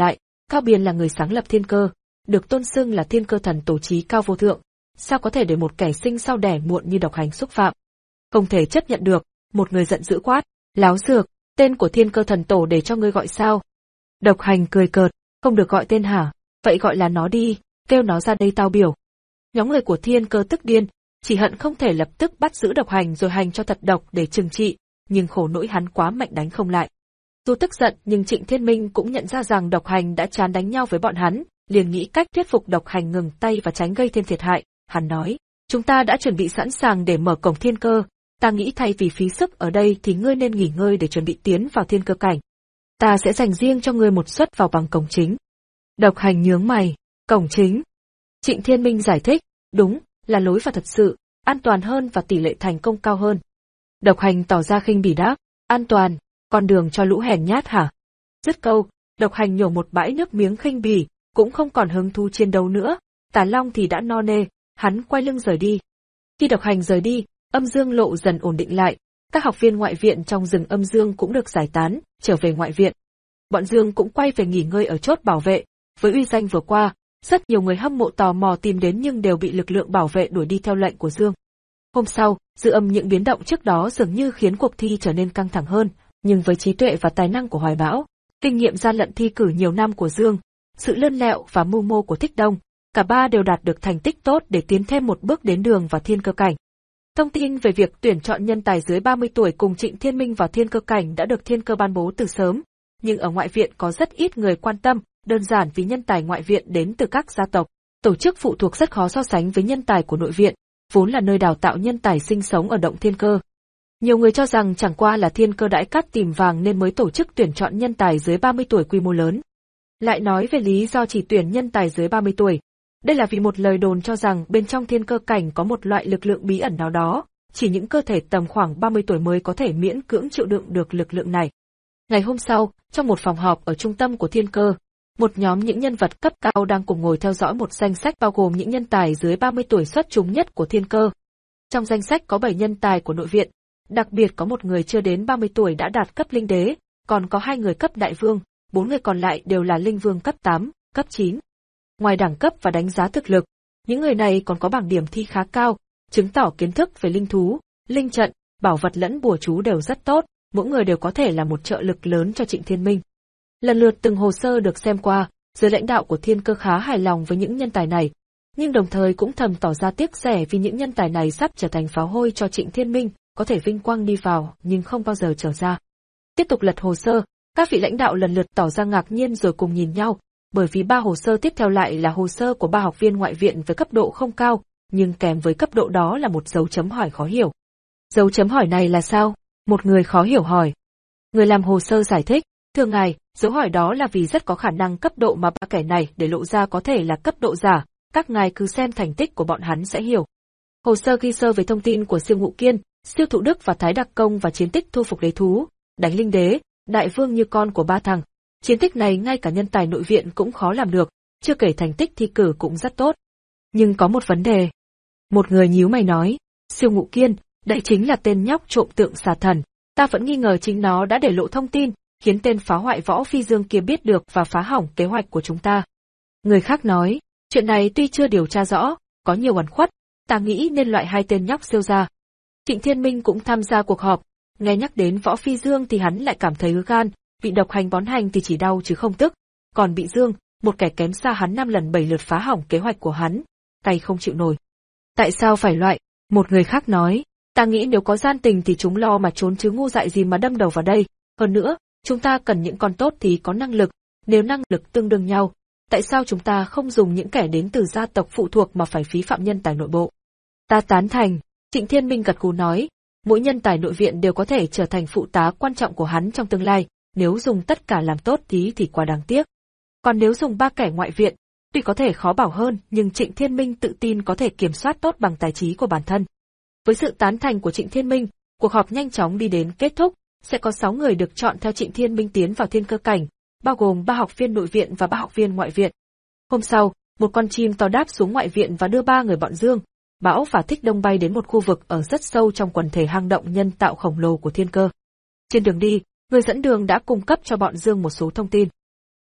Cao Biền là người sáng lập thiên cơ, được tôn xưng là thiên cơ thần tổ trí cao vô thượng, sao có thể để một kẻ sinh sau đẻ muộn như Độc Hành xúc phạm? Không thể chấp nhận được, một người giận dữ quát, láo xược, tên của thiên cơ thần tổ để cho ngươi gọi sao? Độc Hành cười cợt, không được gọi tên hả? Vậy gọi là nó đi, kêu nó ra đây tao biểu. Nhóm người của thiên cơ tức điên, chỉ hận không thể lập tức bắt giữ Độc Hành rồi hành cho thật độc để trừng trị, nhưng khổ nỗi hắn quá mạnh đánh không lại. Dù tức giận nhưng Trịnh Thiên Minh cũng nhận ra rằng Độc Hành đã chán đánh nhau với bọn hắn, liền nghĩ cách thuyết phục Độc Hành ngừng tay và tránh gây thêm thiệt hại. Hắn nói, chúng ta đã chuẩn bị sẵn sàng để mở cổng thiên cơ, ta nghĩ thay vì phí sức ở đây thì ngươi nên nghỉ ngơi để chuẩn bị tiến vào thiên cơ cảnh. Ta sẽ dành riêng cho ngươi một suất vào bằng cổng chính. Độc Hành nhướng mày, cổng chính. Trịnh Thiên Minh giải thích, đúng, là lối vào thật sự, an toàn hơn và tỷ lệ thành công cao hơn. Độc Hành tỏ ra khinh bỉ đáp, an toàn, con đường cho lũ hèn nhát hả? Dứt câu, Độc Hành nhổ một bãi nước miếng khinh bỉ, cũng không còn hứng thú chiến đấu nữa, Tà Long thì đã no nê, hắn quay lưng rời đi. Khi Độc Hành rời đi, âm dương lộ dần ổn định lại, các học viên ngoại viện trong rừng âm dương cũng được giải tán, trở về ngoại viện. Bọn Dương cũng quay về nghỉ ngơi ở chốt bảo vệ, với uy danh vừa qua, rất nhiều người hâm mộ tò mò tìm đến nhưng đều bị lực lượng bảo vệ đuổi đi theo lệnh của Dương. Hôm sau, dư âm những biến động trước đó dường như khiến cuộc thi trở nên căng thẳng hơn, nhưng với trí tuệ và tài năng của Hoài Bão, kinh nghiệm gian lận thi cử nhiều năm của Dương, sự lươn lẹo và mưu mô của Thích Đông, cả ba đều đạt được thành tích tốt để tiến thêm một bước đến đường vào thiên cơ cảnh. Thông tin về việc tuyển chọn nhân tài dưới ba mươi tuổi cùng Trịnh Thiên Minh vào thiên cơ cảnh đã được thiên cơ ban bố từ sớm, nhưng ở ngoại viện có rất ít người quan tâm, đơn giản vì nhân tài ngoại viện đến từ các gia tộc, tổ chức phụ thuộc rất khó so sánh với nhân tài của nội viện, vốn là nơi đào tạo nhân tài sinh sống ở động thiên cơ. Nhiều người cho rằng chẳng qua là thiên cơ đãi cát tìm vàng nên mới tổ chức tuyển chọn nhân tài dưới ba mươi tuổi quy mô lớn. Lại nói về lý do chỉ tuyển nhân tài dưới ba mươi tuổi. Đây là vì một lời đồn cho rằng bên trong thiên cơ cảnh có một loại lực lượng bí ẩn nào đó, chỉ những cơ thể tầm khoảng ba mươi tuổi mới có thể miễn cưỡng chịu đựng được lực lượng này. Ngày hôm sau, trong một phòng họp ở trung tâm của thiên cơ, một nhóm những nhân vật cấp cao đang cùng ngồi theo dõi một danh sách bao gồm những nhân tài dưới ba mươi tuổi xuất chúng nhất của thiên cơ. Trong danh sách có bảy nhân tài của nội viện, đặc biệt có một người chưa đến ba mươi tuổi đã đạt cấp linh đế, còn có hai người cấp đại vương, bốn người còn lại đều là linh vương cấp tám, cấp chín. Ngoài đẳng cấp và đánh giá thực lực, những người này còn có bảng điểm thi khá cao, chứng tỏ kiến thức về linh thú, linh trận, bảo vật lẫn bùa chú đều rất tốt, mỗi người đều có thể là một trợ lực lớn cho Trịnh Thiên Minh. Lần lượt từng hồ sơ được xem qua, giới lãnh đạo của thiên cơ khá hài lòng với những nhân tài này, nhưng đồng thời cũng thầm tỏ ra tiếc rẻ vì những nhân tài này sắp trở thành pháo hôi cho Trịnh Thiên Minh, có thể vinh quang đi vào nhưng không bao giờ trở ra. Tiếp tục lật hồ sơ, các vị lãnh đạo lần lượt tỏ ra ngạc nhiên rồi cùng nhìn nhau, bởi vì ba hồ sơ tiếp theo lại là hồ sơ của ba học viên ngoại viện với cấp độ không cao, nhưng kèm với cấp độ đó là một dấu chấm hỏi khó hiểu. Dấu chấm hỏi này là sao? Một người khó hiểu hỏi. Người làm hồ sơ giải thích, thưa ngài, dấu hỏi đó là vì rất có khả năng cấp độ mà ba kẻ này để lộ ra có thể là cấp độ giả, các ngài cứ xem thành tích của bọn hắn sẽ hiểu. Hồ sơ ghi sơ về thông tin của Siêu Ngụ Kiên, Siêu Thụ Đức và Thái Đặc Công và chiến tích thu phục đế thú, đánh linh đế, đại vương như con của ba thằng. Chiến tích này ngay cả nhân tài nội viện cũng khó làm được, chưa kể thành tích thi cử cũng rất tốt. Nhưng có một vấn đề. Một người nhíu mày nói, Siêu Ngụ Kiên, đây chính là tên nhóc trộm tượng xà thần, ta vẫn nghi ngờ chính nó đã để lộ thông tin, khiến tên phá hoại Võ Phi Dương kia biết được và phá hỏng kế hoạch của chúng ta. Người khác nói, chuyện này tuy chưa điều tra rõ, có nhiều ẩn khuất, ta nghĩ nên loại hai tên nhóc siêu ra. Trịnh Thiên Minh cũng tham gia cuộc họp, nghe nhắc đến Võ Phi Dương thì hắn lại cảm thấy ứ gan, bị Độc Hành bón hành thì chỉ đau chứ không tức, còn bị Dương, một kẻ kém xa hắn năm lần bảy lượt phá hỏng kế hoạch của hắn, tay không chịu nổi. Tại sao phải loại? Một người khác nói, ta nghĩ nếu có gian tình thì chúng lo mà trốn chứ ngu dại gì mà đâm đầu vào đây, hơn nữa, chúng ta cần những con tốt thì có năng lực, nếu năng lực tương đương nhau, tại sao chúng ta không dùng những kẻ đến từ gia tộc phụ thuộc mà phải phí phạm nhân tài nội bộ? Ta tán thành, Trịnh Thiên Minh gật gù nói, mỗi nhân tài nội viện đều có thể trở thành phụ tá quan trọng của hắn trong tương lai, nếu dùng tất cả làm tốt tí thì quá đáng tiếc. Còn nếu dùng ba kẻ ngoại viện, tuy có thể khó bảo hơn nhưng Trịnh Thiên Minh tự tin có thể kiểm soát tốt bằng tài trí của bản thân. Với sự tán thành của Trịnh Thiên Minh, cuộc họp nhanh chóng đi đến kết thúc, sẽ có sáu người được chọn theo Trịnh Thiên Minh tiến vào thiên cơ cảnh, bao gồm ba học viên nội viện và ba học viên ngoại viện. Hôm sau, một con chim to đáp xuống ngoại viện và đưa ba người bọn Dương, Bão và Thích Đông bay đến một khu vực ở rất sâu trong quần thể hang động nhân tạo khổng lồ của thiên cơ. Trên đường đi, người dẫn đường đã cung cấp cho bọn Dương một số thông tin.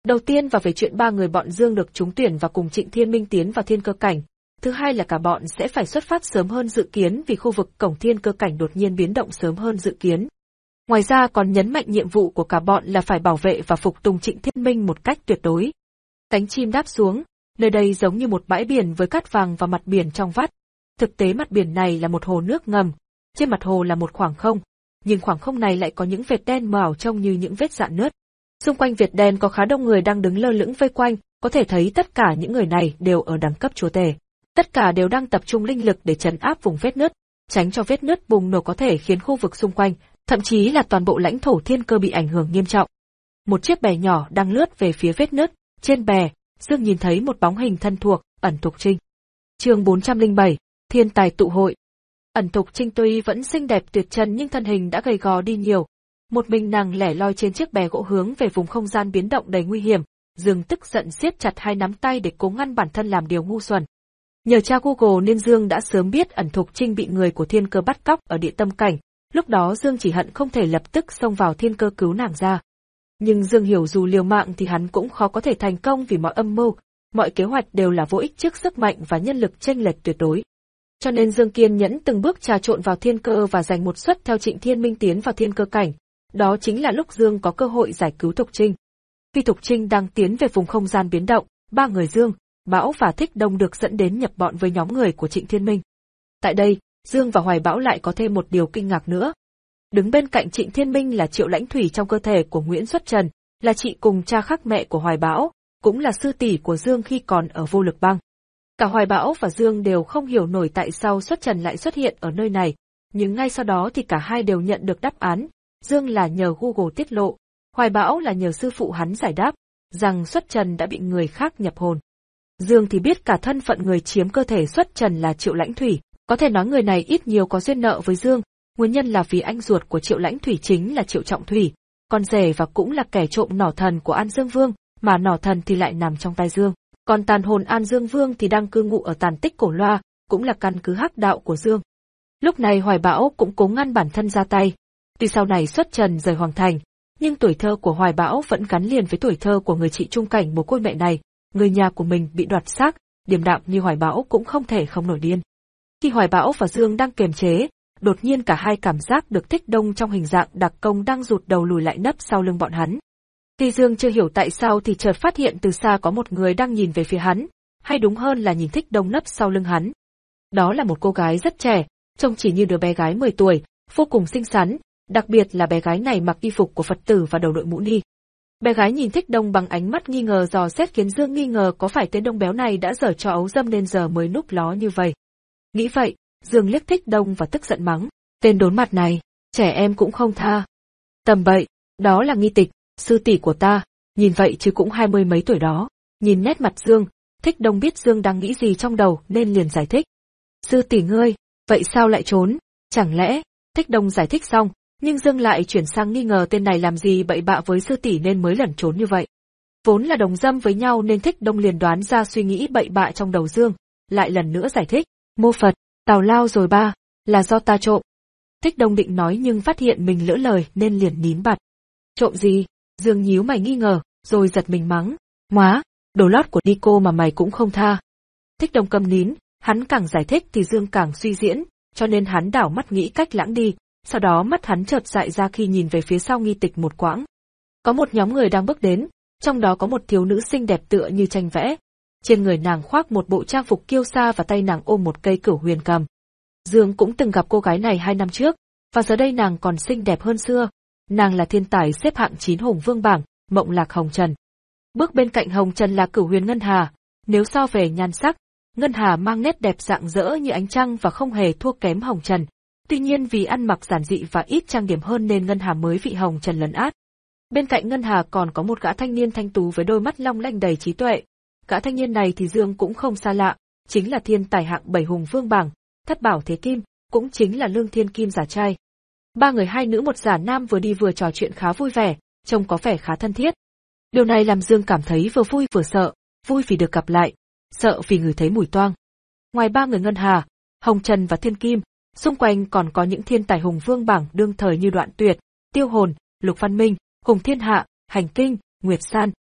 Đầu tiên và về chuyện ba người bọn Dương được trúng tuyển và cùng Trịnh Thiên Minh tiến vào thiên cơ cảnh. Thứ hai là cả bọn sẽ phải xuất phát sớm hơn dự kiến vì khu vực cổng thiên cơ cảnh đột nhiên biến động sớm hơn dự kiến. Ngoài ra còn nhấn mạnh nhiệm vụ của cả bọn là phải bảo vệ và phục tùng Trịnh Thiên Minh một cách tuyệt đối. Cánh chim đáp xuống, nơi đây giống như một bãi biển với cát vàng và mặt biển trong vắt. Thực tế mặt biển này là một hồ nước ngầm, trên mặt hồ là một khoảng không, nhưng khoảng không này lại có những vệt đen mờ ảo trông như những vết rạn nứt. Xung quanh vệt đen có khá đông người đang đứng lơ lửng vây quanh, có thể thấy tất cả những người này đều ở đẳng cấp chúa tể. Tất cả đều đang tập trung linh lực để trấn áp vùng vết nứt, tránh cho vết nứt bùng nổ có thể khiến khu vực xung quanh, thậm chí là toàn bộ lãnh thổ thiên cơ bị ảnh hưởng nghiêm trọng. Một chiếc bè nhỏ đang lướt về phía vết nứt, trên bè, Dương nhìn thấy một bóng hình thân thuộc, Ẩn Thục Trinh. Chương bốn trăm lẻ bảy, Thiên tài tụ hội. Ẩn Thục Trinh tuy vẫn xinh đẹp tuyệt trần nhưng thân hình đã gầy gò đi nhiều. Một mình nàng lẻ loi trên chiếc bè gỗ hướng về vùng không gian biến động đầy nguy hiểm, Dương tức giận siết chặt hai nắm tay để cố ngăn bản thân làm điều ngu xuẩn. Nhờ tra Google nên Dương đã sớm biết Ẩn Thục Trinh bị người của thiên cơ bắt cóc ở địa tâm cảnh, lúc đó Dương chỉ hận không thể lập tức xông vào thiên cơ cứu nàng ra. Nhưng Dương hiểu dù liều mạng thì hắn cũng khó có thể thành công vì mọi âm mưu, mọi kế hoạch đều là vô ích trước sức mạnh và nhân lực chênh lệch tuyệt đối. Cho nên Dương kiên nhẫn từng bước trà trộn vào thiên cơ và giành một suất theo Trịnh Thiên Minh tiến vào thiên cơ cảnh. Đó chính là lúc Dương có cơ hội giải cứu Thục Trinh. Khi Thục Trinh đang tiến về vùng không gian biến động, ba người Dương, Bão và Thích Đông được dẫn đến nhập bọn với nhóm người của Trịnh Thiên Minh. Tại đây, Dương và Hoài Bão lại có thêm một điều kinh ngạc nữa. Đứng bên cạnh Trịnh Thiên Minh là Triệu Lãnh Thủy trong cơ thể của Nguyễn Xuất Trần, là chị cùng cha khác mẹ của Hoài Bão, cũng là sư tỷ của Dương khi còn ở Vô Lực Bang. Cả Hoài Bão và Dương đều không hiểu nổi tại sao Xuất Trần lại xuất hiện ở nơi này, nhưng ngay sau đó thì cả hai đều nhận được đáp án. Dương là nhờ Google tiết lộ, Hoài Bão là nhờ sư phụ hắn giải đáp, rằng Xuất Trần đã bị người khác nhập hồn. Dương thì biết cả thân phận người chiếm cơ thể Xuất Trần là Triệu Lãnh Thủy, có thể nói người này ít nhiều có duyên nợ với Dương, nguyên nhân là vì anh ruột của Triệu Lãnh Thủy chính là Triệu Trọng Thủy, con rể và cũng là kẻ trộm nỏ thần của An Dương Vương, mà nỏ thần thì lại nằm trong tay Dương, còn tàn hồn An Dương Vương thì đang cư ngụ ở tàn tích Cổ Loa, cũng là căn cứ hắc đạo của Dương. Lúc này Hoài Bão cũng cố ngăn bản thân ra tay. Tuy sau này Xuất Trần rời Hoàng Thành, nhưng tuổi thơ của Hoài Bão vẫn gắn liền với tuổi thơ của người chị trung cảnh mồ côi mẹ này, người nhà của mình bị đoạt xác, điềm đạm như Hoài Bão cũng không thể không nổi điên. Khi Hoài Bão và Dương đang kiềm chế, đột nhiên cả hai cảm giác được Thích Đông trong hình dạng đặc công đang rụt đầu lùi lại nấp sau lưng bọn hắn. Khi Dương chưa hiểu tại sao thì chợt phát hiện từ xa có một người đang nhìn về phía hắn, hay đúng hơn là nhìn Thích Đông nấp sau lưng hắn. Đó là một cô gái rất trẻ, trông chỉ như đứa bé gái mười tuổi, vô cùng xinh xắn, đặc biệt là bé gái này mặc y phục của Phật tử và đầu đội mũ ni. Bé gái nhìn Thích Đông bằng ánh mắt nghi ngờ dò xét khiến Dương nghi ngờ có phải tên Đông béo này đã giở trò ấu dâm nên giờ mới núp ló như vậy. Nghĩ vậy, Dương liếc Thích Đông và tức giận mắng, tên đốn mặt này, trẻ em cũng không tha. Tầm bậy, đó là Nghi Tịch, sư tỷ của ta, nhìn vậy chứ cũng hai mươi mấy tuổi đó. Nhìn nét mặt Dương, Thích Đông biết Dương đang nghĩ gì trong đầu nên liền giải thích. Sư tỷ ngươi, vậy sao lại trốn? Chẳng lẽ, Thích Đông giải thích xong, nhưng Dương lại chuyển sang nghi ngờ tên này làm gì bậy bạ với sư tỷ nên mới lẩn trốn như vậy. Vốn là đồng dâm với nhau nên Thích Đông liền đoán ra suy nghĩ bậy bạ trong đầu Dương, lại lần nữa giải thích, mô Phật, tào lao rồi ba, là do ta trộm. Thích Đông định nói nhưng phát hiện mình lỡ lời nên liền nín bặt. Trộm gì? Dương nhíu mày nghi ngờ, rồi giật mình mắng, móa, đồ lót của đi cô mà mày cũng không tha. Thích Đông câm nín, hắn càng giải thích thì Dương càng suy diễn, cho nên hắn đảo mắt nghĩ cách lãng đi, sau đó mắt hắn chợt dại ra khi nhìn về phía sau Nghi Tịch một quãng. Có một nhóm người đang bước đến, trong đó có một thiếu nữ xinh đẹp tựa như tranh vẽ. Trên người nàng khoác một bộ trang phục kiêu sa và tay nàng ôm một cây cửu huyền cầm. Dương cũng từng gặp cô gái này hai năm trước, và giờ đây nàng còn xinh đẹp hơn xưa. Nàng là thiên tài xếp hạng chín Hùng Vương bảng, Mộng Lạc Hồng Trần. Bước bên cạnh Hồng Trần là Cửu Huyền Ngân Hà, nếu so về nhan sắc, Ngân Hà mang nét đẹp rạng rỡ như ánh trăng và không hề thua kém Hồng Trần. Tuy nhiên vì ăn mặc giản dị và ít trang điểm hơn nên Ngân Hà mới bị Hồng Trần lấn át. Bên cạnh Ngân Hà còn có một gã thanh niên thanh tú với đôi mắt long lanh đầy trí tuệ. Gã thanh niên này thì Dương cũng không xa lạ, chính là thiên tài hạng bảy Hùng Vương bảng, Thất Bảo Thế Kim, cũng chính là Lương Thiên Kim giả trai. Ba người hai nữ một giả nam vừa đi vừa trò chuyện khá vui vẻ, trông có vẻ khá thân thiết. Điều này làm Dương cảm thấy vừa vui vừa sợ, vui vì được gặp lại, sợ vì ngửi thấy mùi toang. Ngoài ba người Ngân Hà, Hồng Trần và Thiên Kim, xung quanh còn có những thiên tài Hùng Vương bảng đương thời như Đoạn Tuyệt, Tiêu Hồn, Lục Văn Minh, Hùng Thiên Hạ, Hành Kinh, Nguyệt San,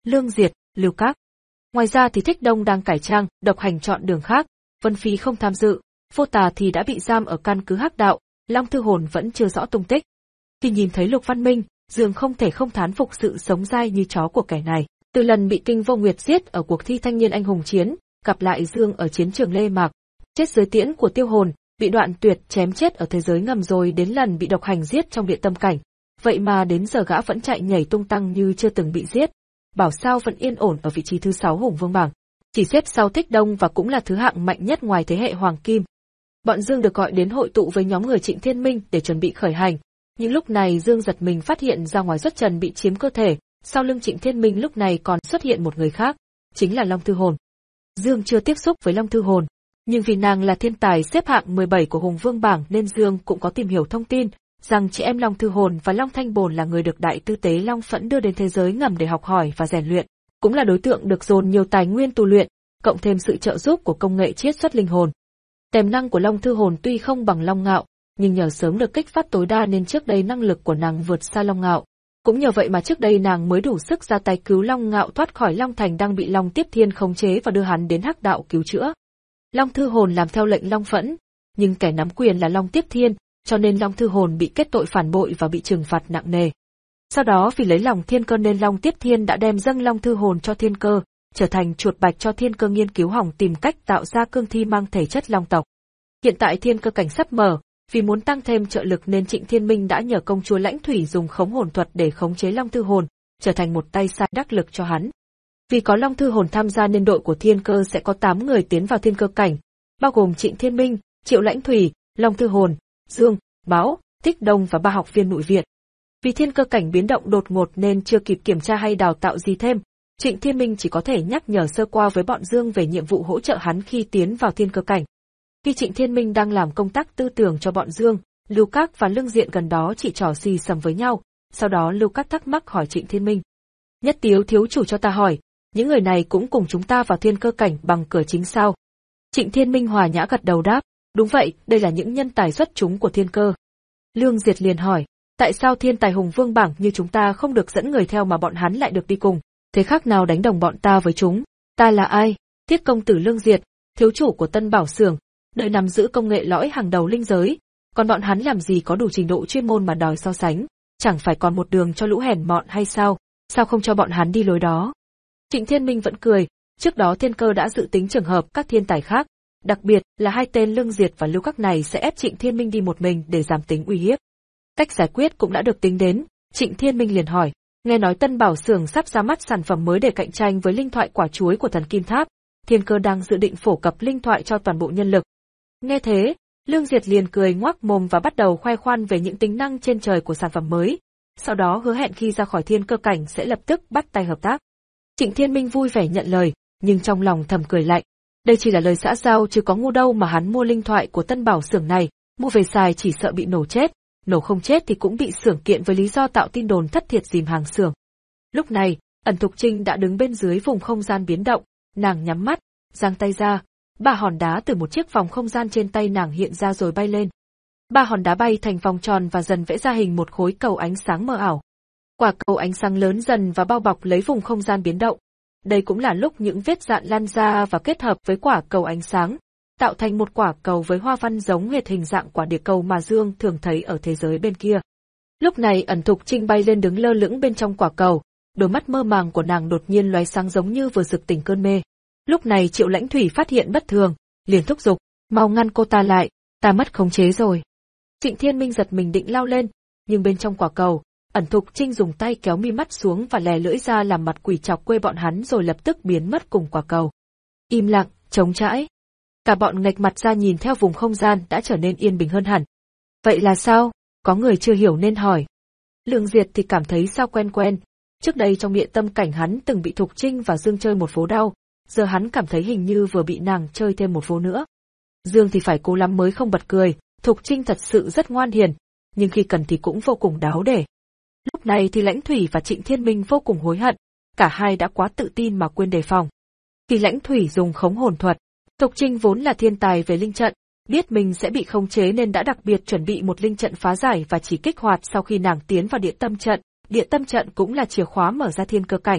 Lương Diệt, Lưu Các. Ngoài ra thì Thích Đông đang cải trang, độc hành chọn đường khác, Vân Phi không tham dự, Vô Tà thì đã bị giam ở căn cứ Hắc Đạo, Long Thư Hồn vẫn chưa rõ tung tích. Khi nhìn thấy Lục Văn Minh, Dương không thể không thán phục sự sống dai như chó của kẻ này. Từ lần bị Kinh Vô Nguyệt giết ở cuộc thi thanh niên anh hùng chiến, gặp lại Dương ở chiến trường Lê Mạc, chết dưới tiễn của Tiêu Hồn, bị Đoạn Tuyệt chém chết ở thế giới ngầm rồi đến lần bị độc hành giết trong Điện Tâm Cảnh. Vậy mà đến giờ gã vẫn chạy nhảy tung tăng như chưa từng bị giết. Bảo sao vẫn yên ổn ở vị trí thứ sáu Hùng Vương bảng, chỉ xếp sau Thích Đông và cũng là thứ hạng mạnh nhất ngoài thế hệ Hoàng Kim. Bọn Dương được gọi đến hội tụ với nhóm người Trịnh Thiên Minh để chuẩn bị khởi hành. Nhưng lúc này Dương giật mình phát hiện ra ngoài Duất Trần bị chiếm cơ thể, sau lưng Trịnh Thiên Minh lúc này còn xuất hiện một người khác, chính là Long Thư Hồn. Dương chưa tiếp xúc với Long Thư Hồn, nhưng vì nàng là thiên tài xếp hạng mười bảy của Hùng Vương bảng nên Dương cũng có tìm hiểu thông tin rằng chị em Long Thư Hồn và Long Thanh Bồn là người được Đại Tư Tế Long Phẫn đưa đến thế giới ngầm để học hỏi và rèn luyện, cũng là đối tượng được dồn nhiều tài nguyên tu luyện, cộng thêm sự trợ giúp của công nghệ chiết xuất linh hồn. Tiềm năng của Long Thư Hồn tuy không bằng Long Ngạo, nhưng nhờ sớm được kích phát tối đa nên trước đây năng lực của nàng vượt xa Long Ngạo. Cũng nhờ vậy mà trước đây nàng mới đủ sức ra tay cứu Long Ngạo thoát khỏi Long Thành đang bị Long Tiếp Thiên khống chế và đưa hắn đến Hắc Đạo cứu chữa. Long Thư Hồn làm theo lệnh Long Phẫn, nhưng kẻ nắm quyền là Long Tiếp Thiên, cho nên Long Thư Hồn bị kết tội phản bội và bị trừng phạt nặng nề. Sau đó vì lấy lòng Thiên Cơ nên Long Tiếp Thiên đã đem dâng Long Thư Hồn cho Thiên Cơ, trở thành chuột bạch cho Thiên Cơ nghiên cứu hỏng tìm cách tạo ra cương thi mang thể chất Long tộc. Hiện tại Thiên Cơ cảnh sắp mở, vì muốn tăng thêm trợ lực nên Trịnh Thiên Minh đã nhờ công chúa Lãnh Thủy dùng khống hồn thuật để khống chế Long Thư Hồn, trở thành một tay sai đắc lực cho hắn. Vì có Long Thư Hồn tham gia nên đội của Thiên Cơ sẽ có tám người tiến vào Thiên Cơ cảnh, bao gồm Trịnh Thiên Minh, Triệu Lãnh Thủy, Long Thư Hồn, Dương, Báo, Thích Đông và ba học viên nội viện. Vì Thiên Cơ cảnh biến động đột ngột nên chưa kịp kiểm tra hay đào tạo gì thêm, Trịnh Thiên Minh chỉ có thể nhắc nhở sơ qua với bọn Dương về nhiệm vụ hỗ trợ hắn khi tiến vào Thiên Cơ cảnh. Khi Trịnh Thiên Minh đang làm công tác tư tưởng cho bọn Dương, Lưu Các và Lương Diện gần đó chỉ trò xì xầm với nhau, sau đó Lưu Các thắc mắc hỏi Trịnh Thiên Minh. Nhất Tiếu thiếu chủ cho ta hỏi, những người này cũng cùng chúng ta vào Thiên Cơ cảnh bằng cửa chính sao? Trịnh Thiên Minh hòa nhã gật đầu đáp, đúng vậy, đây là những nhân tài xuất chúng của Thiên Cơ. Lương Diệt liền hỏi, tại sao thiên tài Hùng Vương bảng như chúng ta không được dẫn người theo mà bọn hắn lại được đi cùng? Thế khác nào đánh đồng bọn ta với chúng? Ta là ai? Thiết công tử Lương Diệt, thiếu chủ của Tân Bảo Xưởng, đợi nắm giữ công nghệ lõi hàng đầu linh giới, còn bọn hắn làm gì có đủ trình độ chuyên môn mà đòi so sánh, chẳng phải còn một đường cho lũ hèn mọn hay sao, sao không cho bọn hắn đi lối đó? Trịnh Thiên Minh vẫn cười, trước đó Thiên Cơ đã dự tính trường hợp các thiên tài khác, đặc biệt là hai tên Lương Diệt và Lưu Các này sẽ ép Trịnh Thiên Minh đi một mình để giảm tính uy hiếp. Cách giải quyết cũng đã được tính đến, Trịnh Thiên Minh liền hỏi, nghe nói Tân Bảo Xưởng sắp ra mắt sản phẩm mới để cạnh tranh với linh thoại quả chuối của Thần Kim Tháp, Thiên Cơ đang dự định phổ cập linh thoại cho toàn bộ nhân lực. Nghe thế, Lương Diệt liền cười ngoác mồm và bắt đầu khoe khoan về những tính năng trên trời của sản phẩm mới, sau đó hứa hẹn khi ra khỏi Thiên Cơ cảnh sẽ lập tức bắt tay hợp tác. Trịnh Thiên Minh vui vẻ nhận lời, nhưng trong lòng thầm cười lạnh. Đây chỉ là lời xã giao chứ có ngu đâu mà hắn mua linh thoại của Tân Bảo Xưởng này, mua về xài chỉ sợ bị nổ chết, nổ không chết thì cũng bị xưởng kiện với lý do tạo tin đồn thất thiệt dìm hàng xưởng. Lúc này, Ẩn Thục Trinh đã đứng bên dưới vùng không gian biến động, nàng nhắm mắt, giang tay ra, ba hòn đá từ một chiếc vòng không gian trên tay nàng hiện ra rồi bay lên. Ba hòn đá bay thành vòng tròn và dần vẽ ra hình một khối cầu ánh sáng mờ ảo. Quả cầu ánh sáng lớn dần và bao bọc lấy vùng không gian biến động. Đây cũng là lúc những vết dạn lan ra và kết hợp với quả cầu ánh sáng, tạo thành một quả cầu với hoa văn giống hệt hình dạng quả địa cầu mà Dương thường thấy ở thế giới bên kia. Lúc này Ẩn Thục Trinh bay lên đứng lơ lửng bên trong quả cầu, đôi mắt mơ màng của nàng đột nhiên lóe sáng giống như vừa rực tỉnh cơn mê. Lúc này Triệu Lãnh Thủy phát hiện bất thường, liền thúc giục, mau ngăn cô ta lại, ta mất khống chế rồi. Trịnh Thiên Minh giật mình định lao lên, nhưng bên trong quả cầu, Ẩn Thục Trinh dùng tay kéo mi mắt xuống và lè lưỡi ra làm mặt quỷ chọc quê bọn hắn rồi lập tức biến mất cùng quả cầu. Im lặng, trống trãi. Cả bọn nghệch mặt ra nhìn theo vùng không gian đã trở nên yên bình hơn hẳn. Vậy là sao? Có người chưa hiểu nên hỏi. Lương Diệt thì cảm thấy sao quen quen. Trước đây trong Điện Tâm cảnh hắn từng bị Thục Trinh và Dương chơi một vố đau, giờ hắn cảm thấy hình như vừa bị nàng chơi thêm một vố nữa. Dương thì phải cố lắm mới không bật cười, Thục Trinh thật sự rất ngoan hiền, nhưng khi cần thì cũng vô cùng đáo để. Lúc này thì Lãnh Thủy và Trịnh Thiên Minh vô cùng hối hận, cả hai đã quá tự tin mà quên đề phòng. Khi Lãnh Thủy dùng khống hồn thuật, Thục Trinh vốn là thiên tài về linh trận, biết mình sẽ bị khống chế nên đã đặc biệt chuẩn bị một linh trận phá giải và chỉ kích hoạt sau khi nàng tiến vào Điện Tâm trận. Điện Tâm trận cũng là chìa khóa mở ra Thiên Cơ cảnh,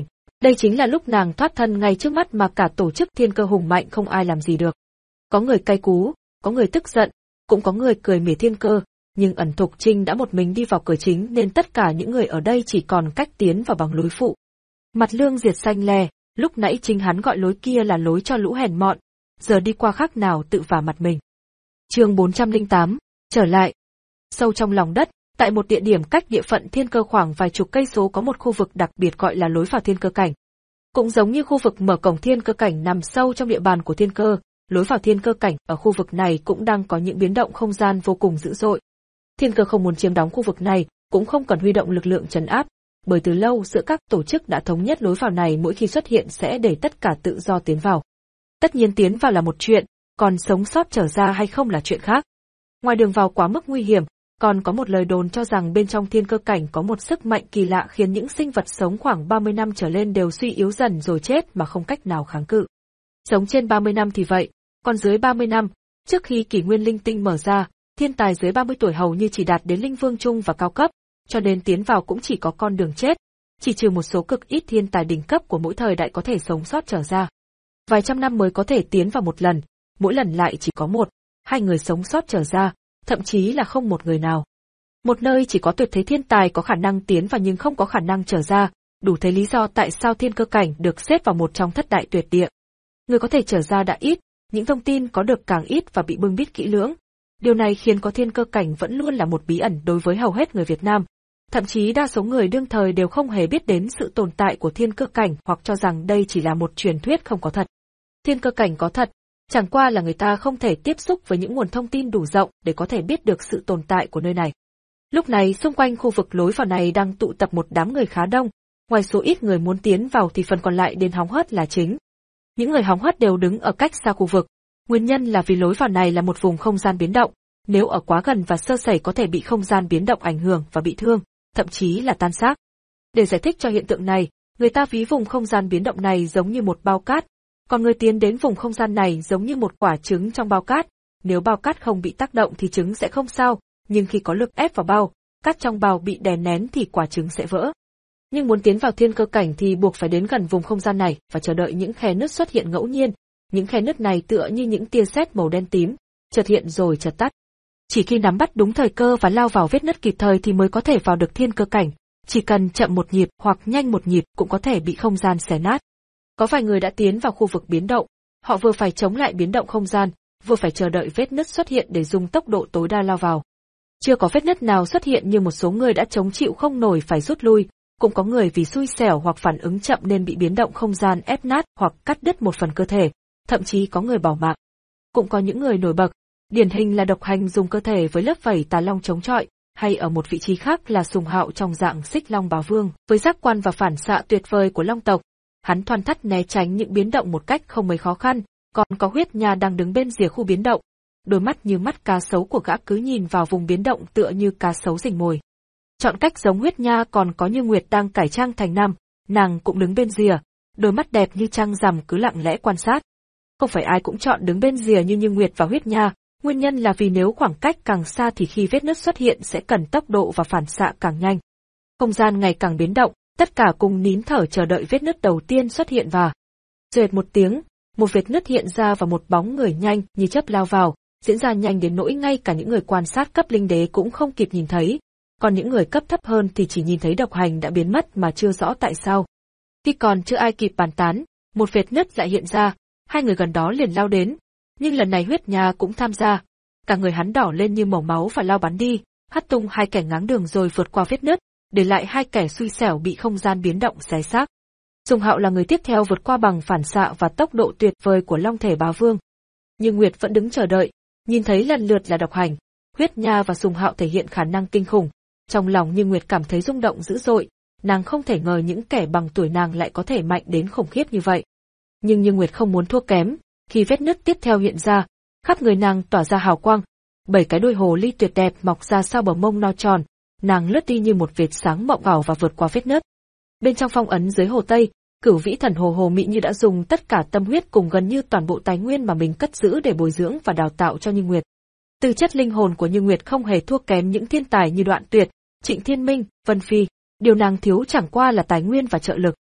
Đây chính là lúc nàng thoát thân ngay trước mắt mà cả tổ chức thiên cơ hùng mạnh không ai làm gì được. Có người cay cú, có người tức giận, cũng có người cười mỉa thiên cơ, nhưng ẩn Thục Trinh đã một mình đi vào cửa chính nên tất cả những người ở đây chỉ còn cách tiến vào bằng lối phụ. Mặt Lương Diệt xanh lè, lúc nãy chính hắn gọi lối kia là lối cho lũ hèn mọn, giờ đi qua khác nào tự vả mặt mình. Chương bốn trăm lẻ tám, trở lại. Sâu trong lòng đất, tại một địa điểm cách địa phận thiên cơ khoảng vài chục cây số có một khu vực đặc biệt gọi là lối vào thiên cơ cảnh. Cũng giống như khu vực mở cổng thiên cơ cảnh nằm sâu trong địa bàn của thiên cơ, lối vào thiên cơ cảnh ở khu vực này cũng đang có những biến động không gian vô cùng dữ dội. Thiên cơ không muốn chiếm đóng khu vực này, cũng không cần huy động lực lượng trấn áp, bởi từ lâu giữa các tổ chức đã thống nhất lối vào này mỗi khi xuất hiện sẽ để tất cả tự do tiến vào. Tất nhiên tiến vào là một chuyện, còn sống sót trở ra hay không là chuyện khác. Ngoài đường vào quá mức nguy hiểm, còn có một lời đồn cho rằng bên trong thiên cơ cảnh có một sức mạnh kỳ lạ khiến những sinh vật sống khoảng ba mươi năm trở lên đều suy yếu dần rồi chết mà không cách nào kháng cự. Sống trên ba mươi năm thì vậy, còn dưới ba mươi năm, trước khi kỷ nguyên linh tinh mở ra, thiên tài dưới ba mươi tuổi hầu như chỉ đạt đến linh vương trung và cao cấp, cho nên tiến vào cũng chỉ có con đường chết, chỉ trừ một số cực ít thiên tài đỉnh cấp của mỗi thời đại có thể sống sót trở ra. Vài trăm năm mới có thể tiến vào một lần, mỗi lần lại chỉ có một, hai người sống sót trở ra, thậm chí là không một người nào. Một nơi chỉ có tuyệt thế thiên tài có khả năng tiến vào nhưng không có khả năng trở ra, đủ thấy lý do tại sao thiên cơ cảnh được xếp vào một trong thất đại tuyệt địa. Người có thể trở ra đã ít, những thông tin có được càng ít và bị bưng bít kỹ lưỡng. Điều này khiến có thiên cơ cảnh vẫn luôn là một bí ẩn đối với hầu hết người Việt Nam. Thậm chí đa số người đương thời đều không hề biết đến sự tồn tại của thiên cơ cảnh hoặc cho rằng đây chỉ là một truyền thuyết không có thật. Thiên cơ cảnh có thật, chẳng qua là người ta không thể tiếp xúc với những nguồn thông tin đủ rộng để có thể biết được sự tồn tại của nơi này. Lúc này xung quanh khu vực lối vào này đang tụ tập một đám người khá đông, ngoài số ít người muốn tiến vào thì phần còn lại đến hóng hớt là chính. Những người hóng hớt đều đứng ở cách xa khu vực, nguyên nhân là vì lối vào này là một vùng không gian biến động, nếu ở quá gần và sơ sẩy có thể bị không gian biến động ảnh hưởng và bị thương, thậm chí là tan xác. Để giải thích cho hiện tượng này, người ta ví vùng không gian biến động này giống như một bao cát, còn người tiến đến vùng không gian này giống như một quả trứng trong bao cát, nếu bao cát không bị tác động thì trứng sẽ không sao, nhưng khi có lực ép vào bao, cát trong bao bị đè nén thì quả trứng sẽ vỡ. Nhưng muốn tiến vào thiên cơ cảnh thì buộc phải đến gần vùng không gian này và chờ đợi những khe nứt xuất hiện ngẫu nhiên, những khe nứt này tựa như những tia sét màu đen tím, chợt hiện rồi chợt tắt. Chỉ khi nắm bắt đúng thời cơ và lao vào vết nứt kịp thời thì mới có thể vào được thiên cơ cảnh, chỉ cần chậm một nhịp hoặc nhanh một nhịp cũng có thể bị không gian xé nát. Có vài người đã tiến vào khu vực biến động, họ vừa phải chống lại biến động không gian, vừa phải chờ đợi vết nứt xuất hiện để dùng tốc độ tối đa lao vào. Chưa có vết nứt nào xuất hiện nhưng một số người đã chống chịu không nổi phải rút lui, cũng có người vì xui xẻo hoặc phản ứng chậm nên bị biến động không gian ép nát hoặc cắt đứt một phần cơ thể, thậm chí có người bỏ mạng. Cũng có những người nổi bật, điển hình là Độc Hành dùng cơ thể với lớp vảy tà long chống chọi, hay ở một vị trí khác là Sùng Hạo trong dạng Xích Long Bá Vương, với giác quan và phản xạ tuyệt vời của long tộc, hắn thoăn thoắt né tránh những biến động một cách không mấy khó khăn. Còn có Huyết Nha đang đứng bên rìa khu biến động, đôi mắt như mắt cá sấu của gã cứ nhìn vào vùng biến động tựa như cá sấu rình mồi. Chọn cách giống Huyết Nha còn có Như Nguyệt đang cải trang thành nam, nàng cũng đứng bên rìa, đôi mắt đẹp như trăng rằm cứ lặng lẽ quan sát. Không phải ai cũng chọn đứng bên rìa như Như Nguyệt và Huyết Nha, nguyên nhân là vì nếu khoảng cách càng xa thì khi vết nứt xuất hiện sẽ cần tốc độ và phản xạ càng nhanh. Không gian ngày càng biến động, tất cả cùng nín thở chờ đợi vết nứt đầu tiên xuất hiện và rệt một tiếng, một vết nứt hiện ra và một bóng người nhanh như chớp lao vào, diễn ra nhanh đến nỗi ngay cả những người quan sát cấp linh đế cũng không kịp nhìn thấy, còn những người cấp thấp hơn thì chỉ nhìn thấy Độc Hành đã biến mất mà chưa rõ tại sao. Khi còn chưa ai kịp bàn tán, một vết nứt lại hiện ra, hai người gần đó liền lao đến, nhưng lần này Huyết Nha cũng tham gia, cả người hắn đỏ lên như màu máu và lao bắn đi, hất tung hai kẻ ngáng đường rồi vượt qua vết nứt, để lại hai kẻ xui xẻo bị không gian biến động xé xác. Sùng Hạo là người tiếp theo vượt qua bằng phản xạ và tốc độ tuyệt vời của Long Thể Bá Vương. Nhưng Nguyệt vẫn đứng chờ đợi, nhìn thấy lần lượt là Độc Hành, Huyết Nha và Sùng Hạo thể hiện khả năng kinh khủng, trong lòng Như Nguyệt cảm thấy rung động dữ dội, nàng không thể ngờ những kẻ bằng tuổi nàng lại có thể mạnh đến khủng khiếp như vậy. Nhưng Như Nguyệt không muốn thua kém, khi vết nứt tiếp theo hiện ra, khắp người nàng tỏa ra hào quang, bảy cái đuôi hồ ly tuyệt đẹp mọc ra sau bờ mông no tròn, nàng lướt đi như một vệt sáng mộng ảo và vượt qua vết nứt. Bên trong phong ấn dưới hồ Tây, Cửu Vĩ Thần Hồ Hồ Mị Như đã dùng tất cả tâm huyết cùng gần như toàn bộ tài nguyên mà mình cất giữ để bồi dưỡng và đào tạo cho Như Nguyệt. Tư chất linh hồn của Như Nguyệt không hề thua kém những thiên tài như Đoạn Tuyệt, Trịnh Thiên Minh, Vân Phi, điều nàng thiếu chẳng qua là tài nguyên và trợ lực.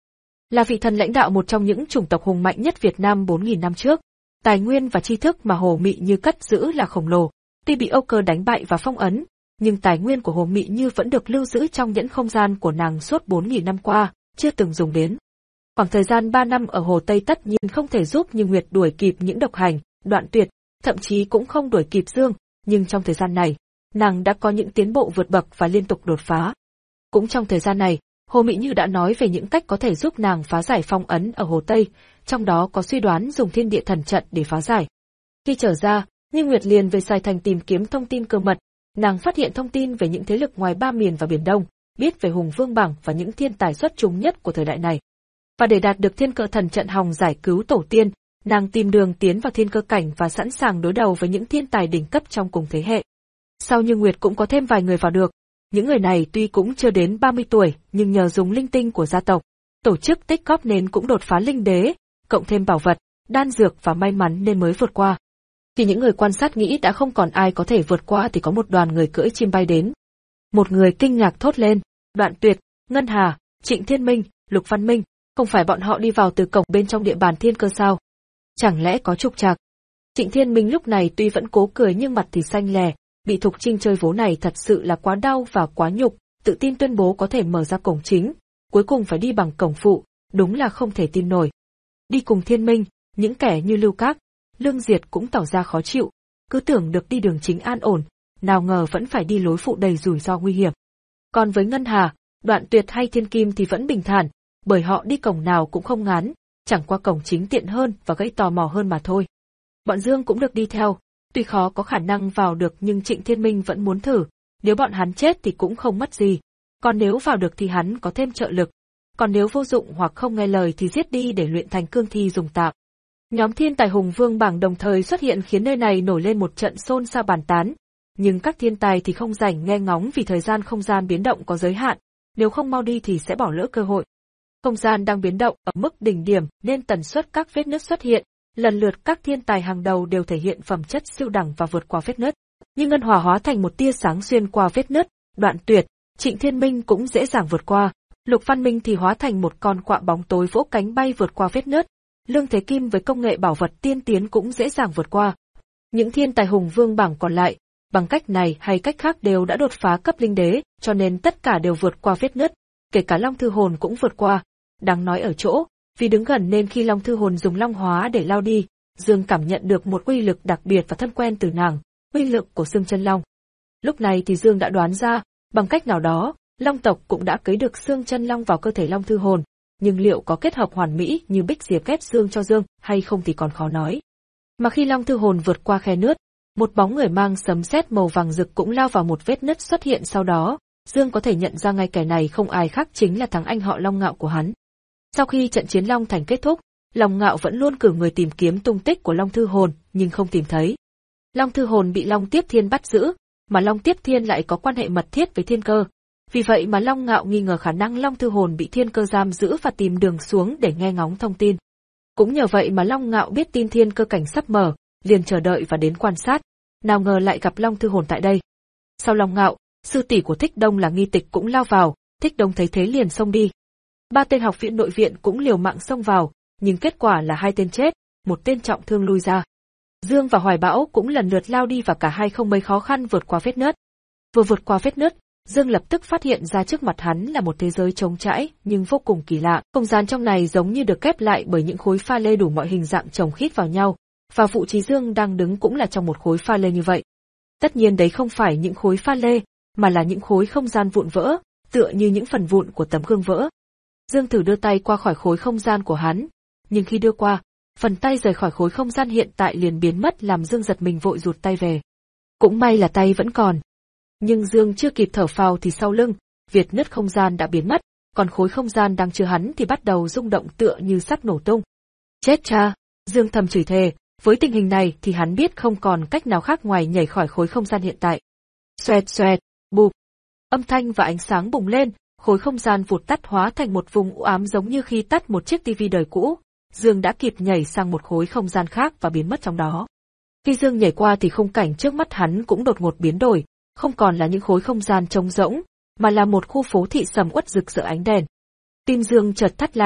Là vị thần lãnh đạo một trong những chủng tộc hùng mạnh nhất Việt Nam bốn nghìn năm trước. Tài nguyên và tri thức mà Hồ Mị Như cất giữ là khổng lồ, tuy bị Âu Cơ đánh bại và phong ấn, nhưng tài nguyên của Hồ Mị Như vẫn được lưu giữ trong nhẫn không gian của nàng suốt bốn nghìn năm qua, chưa từng dùng đến. Khoảng thời gian ba năm ở Hồ Tây tất nhiên không thể giúp Như Nguyệt đuổi kịp những độc hành, Đoạn Tuyệt, thậm chí cũng không đuổi kịp Dương, nhưng trong thời gian này, nàng đã có những tiến bộ vượt bậc và liên tục đột phá. Cũng trong thời gian này, Hồ Mị Như đã nói về những cách có thể giúp nàng phá giải phong ấn ở Hồ Tây, trong đó có suy đoán dùng thiên địa thần trận để phá giải. Khi trở ra, Như Nguyệt liền về Sài Thành tìm kiếm thông tin cơ mật, nàng phát hiện thông tin về những thế lực ngoài ba miền và Biển Đông, biết về Hùng Vương Bảng và những thiên tài xuất chúng nhất của thời đại này. Và để đạt được thiên cơ thần trận hòng giải cứu tổ tiên, nàng tìm đường tiến vào thiên cơ cảnh và sẵn sàng đối đầu với những thiên tài đỉnh cấp trong cùng thế hệ. Sau Như Nguyệt cũng có thêm vài người vào được. Những người này tuy cũng chưa đến ba mươi tuổi, nhưng nhờ dùng linh tinh của gia tộc, tổ chức tích góp nên cũng đột phá linh đế, cộng thêm bảo vật, đan dược và may mắn nên mới vượt qua. Khi những người quan sát nghĩ đã không còn ai có thể vượt qua thì có một đoàn người cưỡi chim bay đến. Một người kinh ngạc thốt lên, Đoạn Tuyệt, Ngân Hà, Trịnh Thiên Minh, Lục Văn Minh, không phải bọn họ đi vào từ cổng bên trong địa bàn thiên cơ sao? Chẳng lẽ có trục trặc? Trịnh Thiên Minh lúc này tuy vẫn cố cười nhưng mặt thì xanh lè, bị Thục Trinh chơi vố này thật sự là quá đau và quá nhục, tự tin tuyên bố có thể mở ra cổng chính, cuối cùng phải đi bằng cổng phụ, đúng là không thể tin nổi. Đi cùng Thiên Minh, những kẻ như Lưu Các, Lương Diệt cũng tỏ ra khó chịu, cứ tưởng được đi đường chính an ổn, nào ngờ vẫn phải đi lối phụ đầy rủi ro nguy hiểm. Còn với Ngân Hà, Đoạn Tuyệt hay Thiên Kim thì vẫn bình thản, bởi họ đi cổng nào cũng không ngán, chẳng qua cổng chính tiện hơn và gây tò mò hơn mà thôi. Bọn Dương cũng được đi theo, tuy khó có khả năng vào được nhưng Trịnh Thiên Minh vẫn muốn thử, nếu bọn hắn chết thì cũng không mất gì, còn nếu vào được thì hắn có thêm trợ lực, còn nếu vô dụng hoặc không nghe lời thì giết đi để luyện thành cương thi dùng tạm. Nhóm thiên tài Hùng Vương Bảng đồng thời xuất hiện khiến nơi này nổi lên một trận xôn xao bàn tán, nhưng các thiên tài thì không rảnh nghe ngóng vì thời gian không gian biến động có giới hạn, nếu không mau đi thì sẽ bỏ lỡ cơ hội. Không gian đang biến động ở mức đỉnh điểm nên tần suất các vết nứt xuất hiện, lần lượt các thiên tài hàng đầu đều thể hiện phẩm chất siêu đẳng và vượt qua vết nứt. Như Ngân Hòa hóa thành một tia sáng xuyên qua vết nứt, Đoạn Tuyệt, Trịnh Thiên Minh cũng dễ dàng vượt qua, Lục Văn Minh thì hóa thành một con quạ bóng tối vỗ cánh bay vượt qua vết nứt, Lương Thế Kim với công nghệ bảo vật tiên tiến cũng dễ dàng vượt qua. Những thiên tài Hùng Vương Bảng còn lại, bằng cách này hay cách khác đều đã đột phá cấp linh đế, cho nên tất cả đều vượt qua vết nứt, kể cả Long Thư Hồn cũng vượt qua. Đáng nói ở chỗ, vì đứng gần nên khi Long Thư Hồn dùng Long Hóa để lao đi, Dương cảm nhận được một uy lực đặc biệt và thân quen từ nàng, uy lực của xương chân long. Lúc này thì Dương đã đoán ra, bằng cách nào đó, Long tộc cũng đã cấy được xương chân long vào cơ thể Long Thư Hồn, nhưng liệu có kết hợp hoàn mỹ như Bích Diệp ghép xương cho Dương hay không thì còn khó nói. Mà khi Long Thư Hồn vượt qua khe nứt, một bóng người mang sấm sét màu vàng rực cũng lao vào một vết nứt xuất hiện sau đó, Dương có thể nhận ra ngay kẻ này không ai khác chính là thằng anh họ Long Ngạo của hắn. Sau khi trận chiến Long Thành kết thúc, Long Ngạo vẫn luôn cử người tìm kiếm tung tích của Long Thư Hồn, nhưng không tìm thấy. Long Thư Hồn bị Long Tiếp Thiên bắt giữ, mà Long Tiếp Thiên lại có quan hệ mật thiết với Thiên Cơ. Vì vậy mà Long Ngạo nghi ngờ khả năng Long Thư Hồn bị Thiên Cơ giam giữ và tìm đường xuống để nghe ngóng thông tin. Cũng nhờ vậy mà Long Ngạo biết tin Thiên Cơ cảnh sắp mở, liền chờ đợi và đến quan sát, nào ngờ lại gặp Long Thư Hồn tại đây. Sau Long Ngạo, sư tỷ của Thích Đông là Nghi Tịch cũng lao vào, Thích Đông thấy thế liền xông đi. Ba tên học viện nội viện cũng liều mạng xông vào, nhưng kết quả là hai tên chết, một tên trọng thương lui ra. Dương và Hoài Bão cũng lần lượt lao đi và cả hai không mấy khó khăn vượt qua vết nứt. Vừa vượt qua vết nứt, Dương lập tức phát hiện ra trước mặt hắn là một thế giới trống trải nhưng vô cùng kỳ lạ. Không gian trong này giống như được kép lại bởi những khối pha lê đủ mọi hình dạng chồng khít vào nhau, và vị trí Dương đang đứng cũng là trong một khối pha lê như vậy. Tất nhiên đấy không phải những khối pha lê, mà là những khối không gian vụn vỡ, tựa như những phần vụn của tấm gương vỡ. Dương thử đưa tay qua khỏi khối không gian của hắn, nhưng khi đưa qua, phần tay rời khỏi khối không gian hiện tại liền biến mất làm Dương giật mình vội rụt tay về. Cũng may là tay vẫn còn. Nhưng Dương chưa kịp thở phào thì sau lưng, việt nứt không gian đã biến mất, còn khối không gian đang chứa hắn thì bắt đầu rung động tựa như sắp nổ tung. Chết cha! Dương thầm chửi thề, với tình hình này thì hắn biết không còn cách nào khác ngoài nhảy khỏi khối không gian hiện tại. Xoẹt xoẹt, bụp. Âm thanh và ánh sáng bùng lên, khối không gian vụt tắt hóa thành một vùng u ám giống như khi tắt một chiếc tivi đời cũ. Dương đã kịp nhảy sang một khối không gian khác và biến mất trong đó. Khi Dương nhảy qua thì khung cảnh trước mắt hắn cũng đột ngột biến đổi, không còn là những khối không gian trống rỗng, mà là một khu phố thị sầm uất rực rỡ ánh đèn. Tim Dương chợt thắt lại,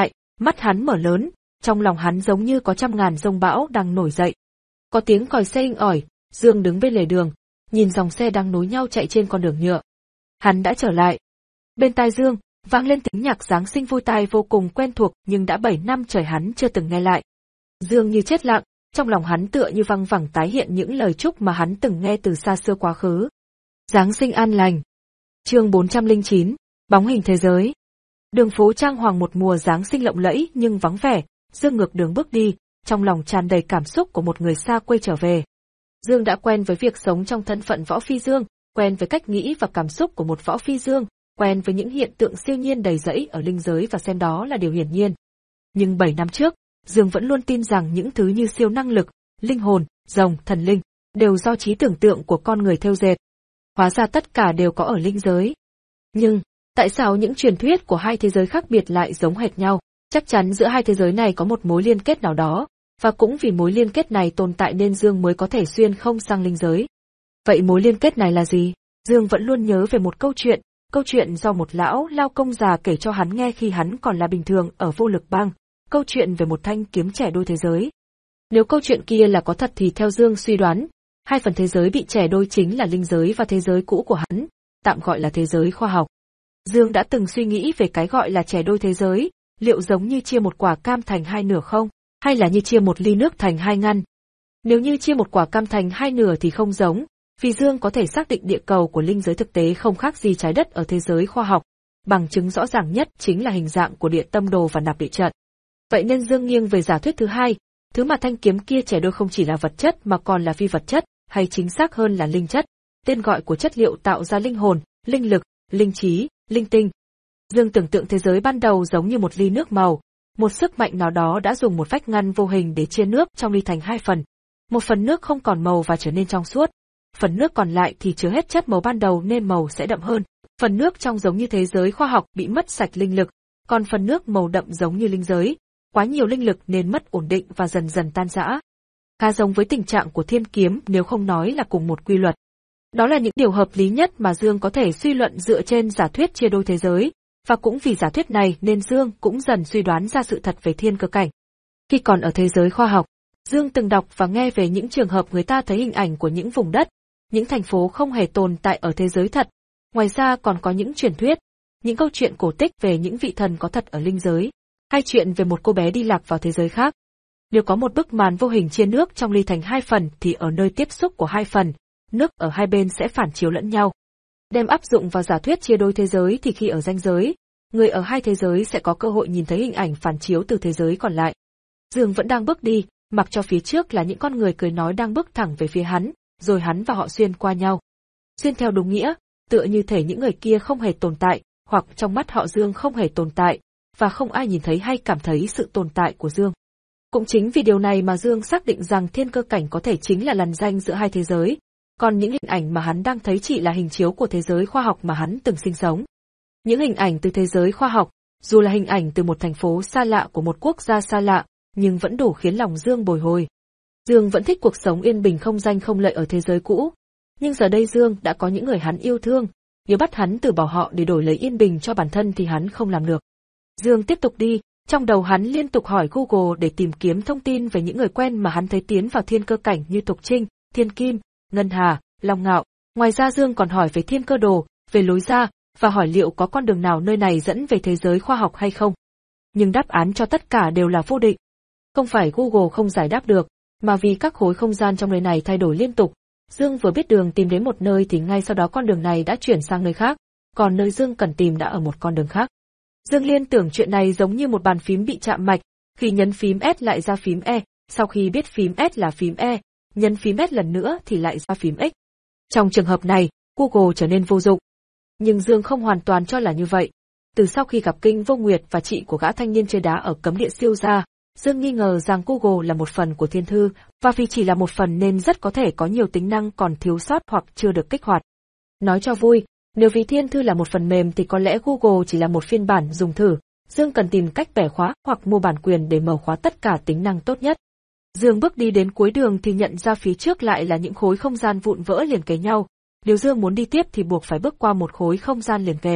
Mắt hắn mở lớn, trong lòng hắn giống như có trăm ngàn dông bão đang nổi dậy. Có tiếng còi xe inh ỏi, Dương đứng bên lề đường, nhìn dòng xe đang nối nhau chạy trên con đường nhựa. Hắn đã trở lại. Bên tai Dương, vang lên tiếng nhạc Giáng sinh vui tai vô cùng quen thuộc nhưng đã bảy năm trời hắn chưa từng nghe lại. Dương như chết lặng, trong lòng hắn tựa như văng vẳng tái hiện những lời chúc mà hắn từng nghe từ xa xưa quá khứ. Giáng sinh an lành. Chương bốn trăm lẻ chín, bóng hình thế giới. Đường phố trang hoàng một mùa Giáng sinh lộng lẫy nhưng vắng vẻ, Dương ngược đường bước đi, trong lòng tràn đầy cảm xúc của một người xa quê trở về. Dương đã quen với việc sống trong thân phận võ phi Dương, quen với cách nghĩ và cảm xúc của một võ phi Dương, quen với những hiện tượng siêu nhiên đầy rẫy ở linh giới và xem đó là điều hiển nhiên. Nhưng bảy năm trước, Dương vẫn luôn tin rằng những thứ như siêu năng lực, linh hồn, rồng, thần linh, đều do trí tưởng tượng của con người thêu dệt. Hóa ra tất cả đều có ở linh giới. Nhưng, tại sao những truyền thuyết của hai thế giới khác biệt lại giống hệt nhau? Chắc chắn giữa hai thế giới này có một mối liên kết nào đó, và cũng vì mối liên kết này tồn tại nên Dương mới có thể xuyên không sang linh giới. Vậy mối liên kết này là gì? Dương vẫn luôn nhớ về một câu chuyện, câu chuyện do một lão lao công già kể cho hắn nghe khi hắn còn là bình thường ở Vô Lực Bang, câu chuyện về một thanh kiếm trẻ đôi thế giới. Nếu câu chuyện kia là có thật thì theo Dương suy đoán, hai phần thế giới bị trẻ đôi chính là linh giới và thế giới cũ của hắn, tạm gọi là thế giới khoa học. Dương đã từng suy nghĩ về cái gọi là trẻ đôi thế giới, liệu giống như chia một quả cam thành hai nửa không, hay là như chia một ly nước thành hai ngăn? Nếu như chia một quả cam thành hai nửa thì không giống, vì Dương có thể xác định địa cầu của linh giới thực tế không khác gì trái đất ở thế giới khoa học, bằng chứng rõ ràng nhất chính là hình dạng của địa tâm đồ và nạp địa trận. Vậy nên Dương nghiêng về giả thuyết thứ hai, thứ mà thanh kiếm kia trẻ đôi không chỉ là vật chất mà còn là phi vật chất, hay chính xác hơn là linh chất, tên gọi của chất liệu tạo ra linh hồn, linh lực, linh trí, linh tinh. Dương tưởng tượng thế giới ban đầu giống như một ly nước màu, một sức mạnh nào đó đã dùng một vách ngăn vô hình để chia nước trong ly thành hai phần. Một phần nước không còn màu và trở nên trong suốt, phần nước còn lại thì chứa hết chất màu ban đầu nên màu sẽ đậm hơn. Phần nước trong giống như thế giới khoa học bị mất sạch linh lực, còn phần nước màu đậm giống như linh giới, quá nhiều linh lực nên mất ổn định và dần dần tan rã. Khá giống với tình trạng của thiên kiếm nếu không nói là cùng một quy luật. Đó là những điều hợp lý nhất mà Dương có thể suy luận dựa trên giả thuyết chia đôi thế giới, và cũng vì giả thuyết này nên Dương cũng dần suy đoán ra sự thật về thiên cơ cảnh. Khi còn ở thế giới khoa học, Dương từng đọc và nghe về những trường hợp người ta thấy hình ảnh của những vùng đất, những thành phố không hề tồn tại ở thế giới thật. Ngoài ra còn có những truyền thuyết, những câu chuyện cổ tích về những vị thần có thật ở linh giới, hay chuyện về một cô bé đi lạc vào thế giới khác. Nếu có một bức màn vô hình chia nước trong ly thành hai phần thì ở nơi tiếp xúc của hai phần, nước ở hai bên sẽ phản chiếu lẫn nhau. Đem áp dụng vào giả thuyết chia đôi thế giới thì khi ở ranh giới, người ở hai thế giới sẽ có cơ hội nhìn thấy hình ảnh phản chiếu từ thế giới còn lại. Dương vẫn đang bước đi, mặc cho phía trước là những con người cười nói đang bước thẳng về phía hắn, rồi hắn và họ xuyên qua nhau. Xuyên theo đúng nghĩa, tựa như thể những người kia không hề tồn tại, hoặc trong mắt họ Dương không hề tồn tại, và không ai nhìn thấy hay cảm thấy sự tồn tại của Dương. Cũng chính vì điều này mà Dương xác định rằng thiên cơ cảnh có thể chính là lằn ranh giữa hai thế giới, còn những hình ảnh mà hắn đang thấy chỉ là hình chiếu của thế giới khoa học mà hắn từng sinh sống. Những hình ảnh từ thế giới khoa học, dù là hình ảnh từ một thành phố xa lạ của một quốc gia xa lạ, nhưng vẫn đủ khiến lòng Dương bồi hồi. Dương vẫn thích cuộc sống yên bình không danh không lợi ở thế giới cũ, nhưng giờ đây Dương đã có những người hắn yêu thương, nếu bắt hắn từ bỏ họ để đổi lấy yên bình cho bản thân thì hắn không làm được. Dương tiếp tục đi, trong đầu hắn liên tục hỏi Google để tìm kiếm thông tin về những người quen mà hắn thấy tiến vào thiên cơ cảnh như Tục Trinh, Thiên Kim, Ngân Hà, Long Ngạo. Ngoài ra Dương còn hỏi về thiên cơ đồ, về lối ra, và hỏi liệu có con đường nào nơi này dẫn về thế giới khoa học hay không. Nhưng đáp án cho tất cả đều là vô định. Không phải Google không giải đáp được, mà vì các khối không gian trong nơi này thay đổi liên tục. Dương vừa biết đường tìm đến một nơi thì ngay sau đó con đường này đã chuyển sang nơi khác, còn nơi Dương cần tìm đã ở một con đường khác. Dương liên tưởng chuyện này giống như một bàn phím bị chạm mạch, khi nhấn phím S lại ra phím E, sau khi biết phím S là phím E, nhấn phím S lần nữa thì lại ra phím X. Trong trường hợp này, Google trở nên vô dụng. Nhưng Dương không hoàn toàn cho là như vậy. Từ sau khi gặp Kinh Vô Nguyệt và chị của gã thanh niên chơi đá ở cấm địa siêu gia, Dương nghi ngờ rằng Google là một phần của thiên thư, và vì chỉ là một phần nên rất có thể có nhiều tính năng còn thiếu sót hoặc chưa được kích hoạt. Nói cho vui, nếu vì thiên thư là một phần mềm thì có lẽ Google chỉ là một phiên bản dùng thử, Dương cần tìm cách bẻ khóa hoặc mua bản quyền để mở khóa tất cả tính năng tốt nhất. Dương bước đi đến cuối đường thì nhận ra phía trước lại là những khối không gian vụn vỡ liền kề nhau, nếu Dương muốn đi tiếp thì buộc phải bước qua một khối không gian liền kề,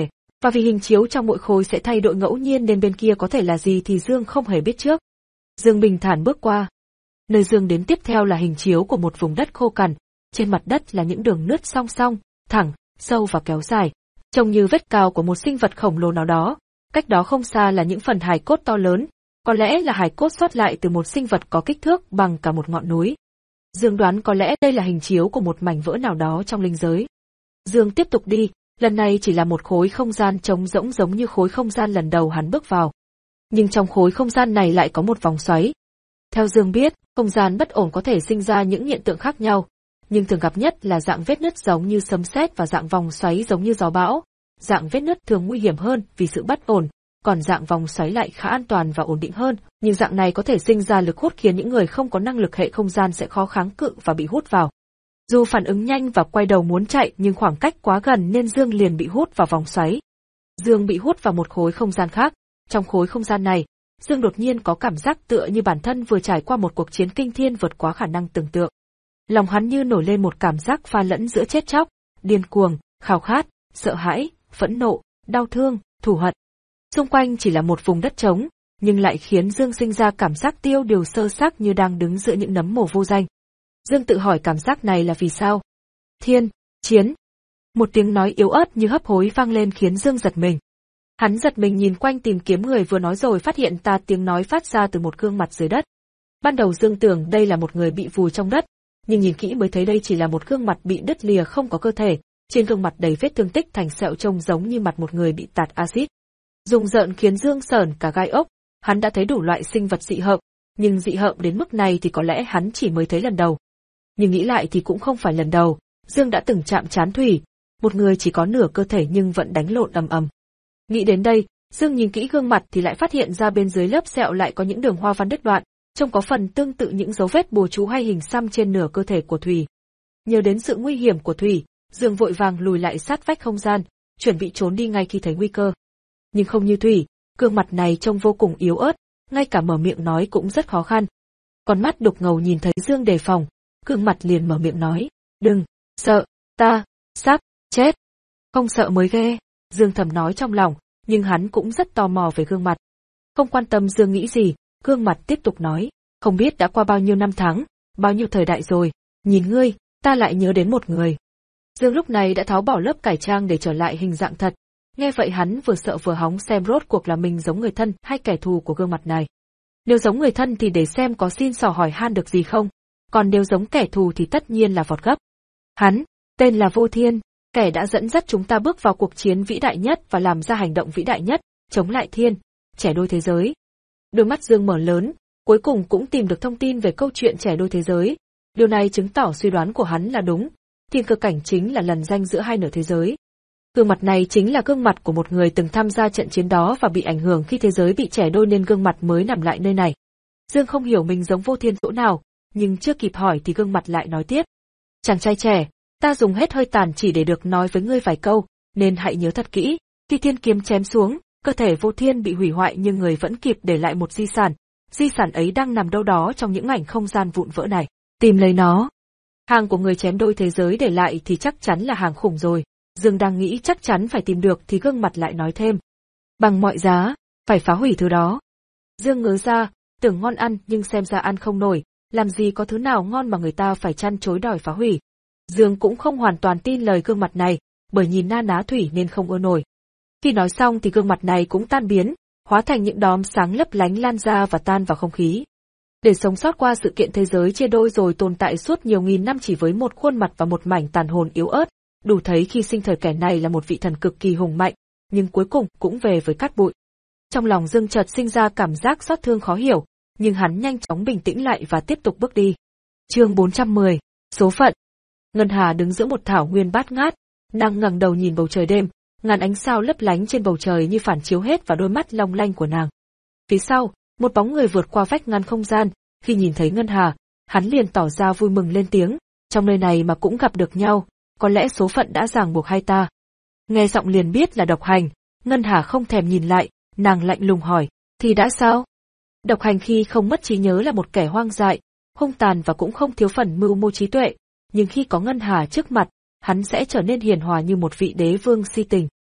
Và vì hình chiếu trong mỗi khối sẽ thay đổi ngẫu nhiên nên bên kia có thể là gì thì Dương không hề biết trước. Dương bình thản bước qua. Nơi Dương đến tiếp theo là hình chiếu của một vùng đất khô cằn, trên mặt đất là những đường nứt song song, thẳng, sâu và kéo dài, trông như vết cào của một sinh vật khổng lồ nào đó. Cách đó không xa là những phần hài cốt to lớn, có lẽ là hài cốt sót lại từ một sinh vật có kích thước bằng cả một ngọn núi. Dương đoán có lẽ đây là hình chiếu của một mảnh vỡ nào đó trong linh giới. Dương tiếp tục đi, lần này chỉ là một khối không gian trống rỗng giống như khối không gian lần đầu hắn bước vào. Nhưng trong khối không gian này lại có một vòng xoáy. Theo Dương biết, không gian bất ổn có thể sinh ra những hiện tượng khác nhau, nhưng thường gặp nhất là dạng vết nứt giống như sấm sét và dạng vòng xoáy giống như gió bão. Dạng vết nứt thường nguy hiểm hơn vì sự bất ổn, còn dạng vòng xoáy lại khá an toàn và ổn định hơn, nhưng dạng này có thể sinh ra lực hút khiến những người không có năng lực hệ không gian sẽ khó kháng cự và bị hút vào. Dù phản ứng nhanh và quay đầu muốn chạy nhưng khoảng cách quá gần nên Dương liền bị hút vào vòng xoáy. Dương bị hút vào một khối không gian khác. Trong khối không gian này, Dương đột nhiên có cảm giác tựa như bản thân vừa trải qua một cuộc chiến kinh thiên vượt quá khả năng tưởng tượng. Lòng hắn như nổi lên một cảm giác pha lẫn giữa chết chóc, điên cuồng, khao khát, sợ hãi, phẫn nộ, đau thương, thù hận. Xung quanh chỉ là một vùng đất trống, nhưng lại khiến Dương sinh ra cảm giác tiêu điều sơ xác như đang đứng giữa những nấm mồ vô danh. Dương tự hỏi cảm giác này là vì sao? Thiên, chiến. Một tiếng nói yếu ớt như hấp hối vang lên khiến Dương giật mình. Hắn giật mình nhìn quanh tìm kiếm người vừa nói rồi phát hiện ta tiếng nói phát ra từ một gương mặt dưới đất. Ban đầu Dương tưởng đây là một người bị vùi trong đất, nhưng nhìn kỹ mới thấy đây chỉ là một gương mặt bị đứt lìa không có cơ thể, trên gương mặt đầy vết thương tích thành sẹo trông giống như mặt một người bị tạt axit. Rùng rợn khiến Dương sởn cả gai ốc, hắn đã thấy đủ loại sinh vật dị hợm, nhưng dị hợm đến mức này thì có lẽ hắn chỉ mới thấy lần đầu. Nhưng nghĩ lại thì cũng không phải lần đầu, Dương đã từng chạm trán thủy, một người chỉ có nửa cơ thể nhưng vẫn đánh lộn ầm ầm. Nghĩ đến đây, Dương nhìn kỹ gương mặt thì lại phát hiện ra bên dưới lớp sẹo lại có những đường hoa văn đứt đoạn, trông có phần tương tự những dấu vết bùa chú hay hình xăm trên nửa cơ thể của Thủy. Nhớ đến sự nguy hiểm của Thủy, Dương vội vàng lùi lại sát vách không gian, chuẩn bị trốn đi ngay khi thấy nguy cơ. Nhưng không như Thủy, gương mặt này trông vô cùng yếu ớt, ngay cả mở miệng nói cũng rất khó khăn. Con mắt đục ngầu nhìn thấy Dương đề phòng, gương mặt liền mở miệng nói, đừng, sợ, ta, sắp, chết. Không sợ mới ghê, Dương thầm nói trong lòng, nhưng hắn cũng rất tò mò về gương mặt. Không quan tâm Dương nghĩ gì, gương mặt tiếp tục nói, không biết đã qua bao nhiêu năm tháng, bao nhiêu thời đại rồi, nhìn ngươi, ta lại nhớ đến một người. Dương lúc này đã tháo bỏ lớp cải trang để trở lại hình dạng thật. Nghe vậy hắn vừa sợ vừa hóng xem rốt cuộc là mình giống người thân hay kẻ thù của gương mặt này. Nếu giống người thân thì để xem có xin xỏ hỏi han được gì không, còn nếu giống kẻ thù thì tất nhiên là vọt gấp. Hắn, tên là Vô Thiên, kẻ đã dẫn dắt chúng ta bước vào cuộc chiến vĩ đại nhất và làm ra hành động vĩ đại nhất, chống lại thiên, trẻ đôi thế giới. Đôi mắt Dương mở lớn, cuối cùng cũng tìm được thông tin về câu chuyện trẻ đôi thế giới. Điều này chứng tỏ suy đoán của hắn là đúng, thiên cơ cảnh chính là lần danh giữa hai nửa thế giới. Gương mặt này chính là gương mặt của một người từng tham gia trận chiến đó và bị ảnh hưởng khi thế giới bị trẻ đôi nên gương mặt mới nằm lại nơi này. Dương không hiểu mình giống Vô Thiên chỗ nào, nhưng chưa kịp hỏi thì gương mặt lại nói tiếp. Chàng trai trẻ, ta dùng hết hơi tàn chỉ để được nói với ngươi vài câu, nên hãy nhớ thật kỹ, khi thiên kiếm chém xuống, cơ thể Vô Thiên bị hủy hoại nhưng người vẫn kịp để lại một di sản, di sản ấy đang nằm đâu đó trong những mảnh không gian vụn vỡ này, tìm lấy nó. Hàng của người chém đôi thế giới để lại thì chắc chắn là hàng khủng rồi. Dương đang nghĩ chắc chắn phải tìm được thì gương mặt lại nói thêm. Bằng mọi giá, phải phá hủy thứ đó. Dương ngớ ra, tưởng ngon ăn nhưng xem ra ăn không nổi, làm gì có thứ nào ngon mà người ta phải chăn chối đòi phá hủy. Dương cũng không hoàn toàn tin lời gương mặt này, bởi nhìn na ná Thủy nên không ưa nổi. Khi nói xong thì gương mặt này cũng tan biến, hóa thành những đốm sáng lấp lánh lan ra và tan vào không khí. Để sống sót qua sự kiện thế giới chia đôi rồi tồn tại suốt nhiều nghìn năm chỉ với một khuôn mặt và một mảnh tàn hồn yếu ớt, đủ thấy khi sinh thời kẻ này là một vị thần cực kỳ hùng mạnh, nhưng cuối cùng cũng về với cát bụi. Trong lòng Dương chợt sinh ra cảm giác xót thương khó hiểu, nhưng hắn nhanh chóng bình tĩnh lại và tiếp tục bước đi. Chương bốn trăm mười, số phận. Ngân Hà đứng giữa một thảo nguyên bát ngát, nàng ngẩng đầu nhìn bầu trời đêm, ngàn ánh sao lấp lánh trên bầu trời như phản chiếu hết vào đôi mắt long lanh của nàng. Phía sau, một bóng người vượt qua vách ngăn không gian, khi nhìn thấy Ngân Hà, hắn liền tỏ ra vui mừng lên tiếng, trong nơi này mà cũng gặp được nhau, có lẽ số phận đã ràng buộc hai ta. Nghe giọng liền biết là Độc Hành, Ngân Hà không thèm nhìn lại, nàng lạnh lùng hỏi, thì đã sao? Độc Hành khi không mất trí nhớ là một kẻ hoang dại, hung tàn và cũng không thiếu phần mưu mô trí tuệ, nhưng khi có Ngân Hà trước mặt, hắn sẽ trở nên hiền hòa như một vị đế vương si tình.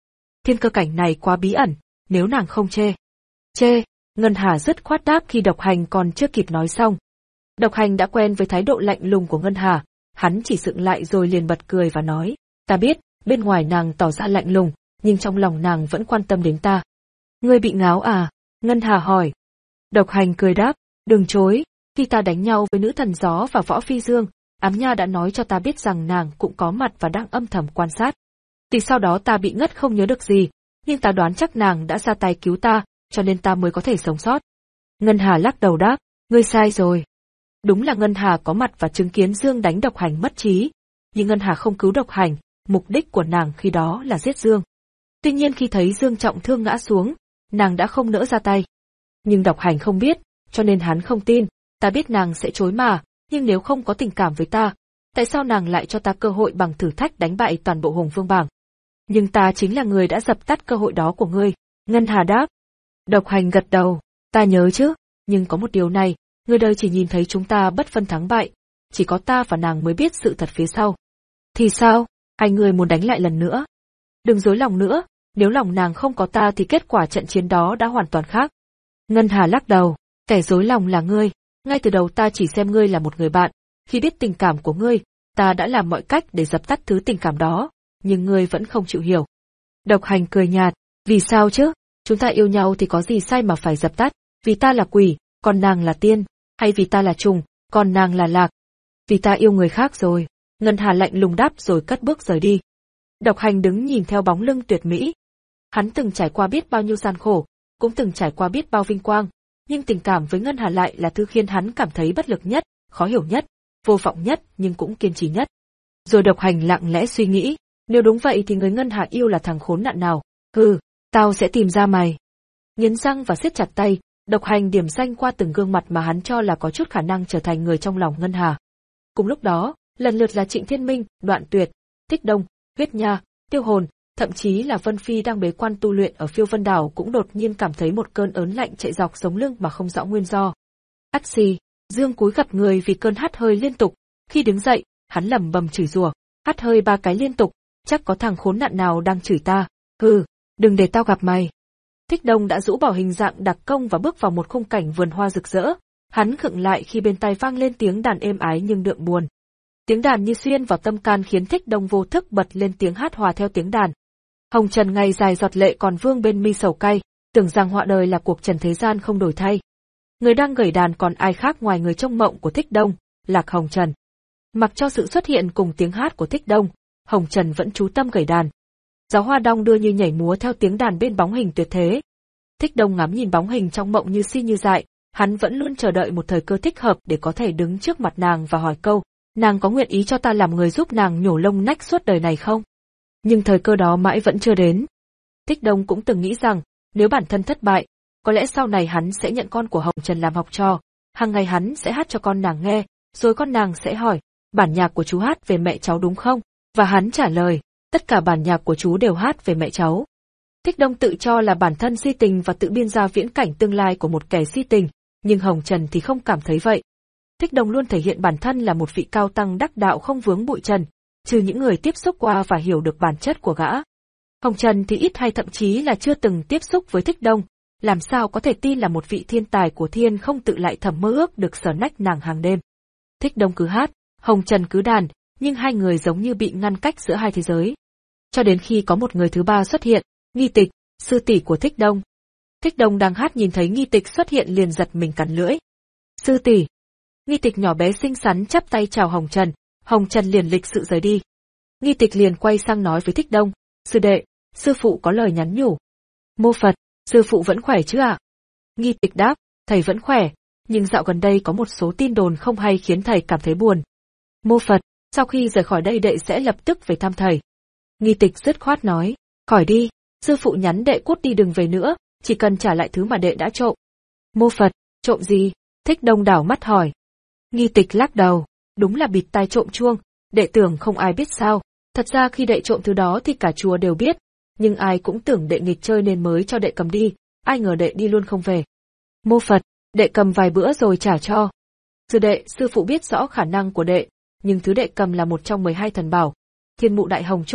Thiên cơ cảnh này quá bí ẩn, nếu nàng không chê. Chê, Ngân Hà dứt khoát đáp khi Độc Hành còn chưa kịp nói xong. Độc Hành đã quen với thái độ lạnh lùng của Ngân Hà, hắn chỉ sững lại rồi liền bật cười và nói, ta biết, bên ngoài nàng tỏ ra lạnh lùng, nhưng trong lòng nàng vẫn quan tâm đến ta. Ngươi bị ngáo à? Ngân Hà hỏi. Độc Hành cười đáp, đừng chối, khi ta đánh nhau với nữ thần gió và võ phi dương, Ám Nha đã nói cho ta biết rằng nàng cũng có mặt và đang âm thầm quan sát. Thì sau đó ta bị ngất không nhớ được gì, nhưng ta đoán chắc nàng đã ra tay cứu ta, cho nên ta mới có thể sống sót. Ngân Hà lắc đầu đáp, ngươi sai rồi. Đúng là Ngân Hà có mặt và chứng kiến Dương đánh Độc Hành mất trí, nhưng Ngân Hà không cứu Độc Hành, mục đích của nàng khi đó là giết Dương. Tuy nhiên khi thấy Dương trọng thương ngã xuống, nàng đã không nỡ ra tay. Nhưng Độc Hành không biết, cho nên hắn không tin, ta biết nàng sẽ chối mà, nhưng nếu không có tình cảm với ta, tại sao nàng lại cho ta cơ hội bằng thử thách đánh bại toàn bộ Hùng Vương bảng? Nhưng ta chính là người đã dập tắt cơ hội đó của ngươi, Ngân Hà đáp. Độc Hành gật đầu, ta nhớ chứ, nhưng có một điều này, người đời chỉ nhìn thấy chúng ta bất phân thắng bại, chỉ có ta và nàng mới biết sự thật phía sau. Thì sao, hai người muốn đánh lại lần nữa? Đừng dối lòng nữa, nếu lòng nàng không có ta thì kết quả trận chiến đó đã hoàn toàn khác. Ngân Hà lắc đầu, kẻ dối lòng là ngươi, ngay từ đầu ta chỉ xem ngươi là một người bạn, khi biết tình cảm của ngươi, ta đã làm mọi cách để dập tắt thứ tình cảm đó, nhưng ngươi vẫn không chịu hiểu. Độc Hành cười nhạt, vì sao chứ, chúng ta yêu nhau thì có gì sai mà phải dập tắt, vì ta là quỷ, còn nàng là tiên, hay vì ta là trùng, còn nàng là lạc. Vì ta yêu người khác rồi, Ngân Hà lạnh lùng đáp rồi cất bước rời đi. Độc Hành đứng nhìn theo bóng lưng tuyệt mỹ. Hắn từng trải qua biết bao nhiêu gian khổ, cũng từng trải qua biết bao vinh quang, nhưng tình cảm với Ngân Hà lại là thứ khiến hắn cảm thấy bất lực nhất, khó hiểu nhất, vô vọng nhất nhưng cũng kiên trì nhất. Rồi Độc Hành lặng lẽ suy nghĩ, nếu đúng vậy thì người Ngân Hà yêu là thằng khốn nạn nào? Hừ, tao sẽ tìm ra mày. Nghiến răng và siết chặt tay, Độc Hành điểm danh qua từng gương mặt mà hắn cho là có chút khả năng trở thành người trong lòng Ngân Hà. Cùng lúc đó, lần lượt là Trịnh Thiên Minh, Đoạn Tuyệt, Thích Đông, Huyết Nha, Tiêu Hồn, thậm chí là Vân Phi đang bế quan tu luyện ở Phiêu Vân Đảo cũng đột nhiên cảm thấy một cơn ớn lạnh chạy dọc sống lưng mà không rõ nguyên do. Ắt xì, Dương cúi gập người vì cơn hắt hơi liên tục, khi đứng dậy, hắn lẩm bẩm chửi rủa, hắt hơi ba cái liên tục, chắc có thằng khốn nạn nào đang chửi ta, hừ, đừng để tao gặp mày. Thích Đông đã rũ bỏ hình dạng đặc công và bước vào một khung cảnh vườn hoa rực rỡ, hắn khựng lại khi bên tai vang lên tiếng đàn êm ái nhưng đượm buồn. Tiếng đàn như xuyên vào tâm can khiến Thích Đông vô thức bật lên tiếng hát hòa theo tiếng đàn. Hồng trần ngày dài giọt lệ còn vương bên mi sầu cay, tưởng rằng họa đời là cuộc trần thế gian không đổi thay. Người đang gảy đàn còn ai khác ngoài người trong mộng của Thích Đông, Lạc Hồng Trần. Mặc cho sự xuất hiện cùng tiếng hát của Thích Đông, Hồng Trần vẫn chú tâm gảy đàn. Giáo hoa đong đưa như nhảy múa theo tiếng đàn bên bóng hình tuyệt thế. Thích Đông ngắm nhìn bóng hình trong mộng như si như dại, hắn vẫn luôn chờ đợi một thời cơ thích hợp để có thể đứng trước mặt nàng và hỏi câu, nàng có nguyện ý cho ta làm người giúp nàng nhổ lông nách suốt đời này không? Nhưng thời cơ đó mãi vẫn chưa đến. Thích Đông cũng từng nghĩ rằng, nếu bản thân thất bại, có lẽ sau này hắn sẽ nhận con của Hồng Trần làm học trò, hàng ngày hắn sẽ hát cho con nàng nghe, rồi con nàng sẽ hỏi, bản nhạc của chú hát về mẹ cháu đúng không? Và hắn trả lời, tất cả bản nhạc của chú đều hát về mẹ cháu. Thích Đông tự cho là bản thân si tình và tự biên ra viễn cảnh tương lai của một kẻ si tình, nhưng Hồng Trần thì không cảm thấy vậy. Thích Đông luôn thể hiện bản thân là một vị cao tăng đắc đạo không vướng bụi trần, trừ những người tiếp xúc qua và hiểu được bản chất của gã. Hồng Trần thì ít hay thậm chí là chưa từng tiếp xúc với Thích Đông, làm sao có thể tin là một vị thiên tài của thiên không tự lại thầm mơ ước được sờ nách nàng hàng đêm. Thích Đông cứ hát, Hồng Trần cứ đàn, nhưng hai người giống như bị ngăn cách giữa hai thế giới. Cho đến khi có một người thứ ba xuất hiện, Nghi Tịch, sư tỷ của Thích Đông. Thích Đông đang hát nhìn thấy Nghi Tịch xuất hiện liền giật mình cắn lưỡi. Sư tỷ. Nghi Tịch nhỏ bé xinh xắn chắp tay chào Hồng Trần, Hồng Trần liền lịch sự rời đi. Nghi Tịch liền quay sang nói với Thích Đông, sư đệ, sư phụ có lời nhắn nhủ. Mô Phật, sư phụ vẫn khỏe chứ ạ? Nghi Tịch đáp, thầy vẫn khỏe, nhưng dạo gần đây có một số tin đồn không hay khiến thầy cảm thấy buồn. Mô Phật, sau khi rời khỏi đây đệ sẽ lập tức về thăm thầy. Nghi Tịch dứt khoát nói, khỏi đi, sư phụ nhắn đệ cút đi đừng về nữa, chỉ cần trả lại thứ mà đệ đã trộm. Mô Phật, trộm gì? Thích Đông đảo mắt hỏi. Nghi Tịch lắc đầu, đúng là bịt tai trộm chuông, đệ tưởng không ai biết sao, thật ra khi đệ trộm thứ đó thì cả chùa đều biết, nhưng ai cũng tưởng đệ nghịch chơi nên mới cho đệ cầm đi, ai ngờ đệ đi luôn không về. Mô Phật, đệ cầm vài bữa rồi trả cho. Sư đệ, sư phụ biết rõ khả năng của đệ, nhưng thứ đệ cầm là một trong mười hai thần bảo, Thiên Mụ Đại Hồng Trung,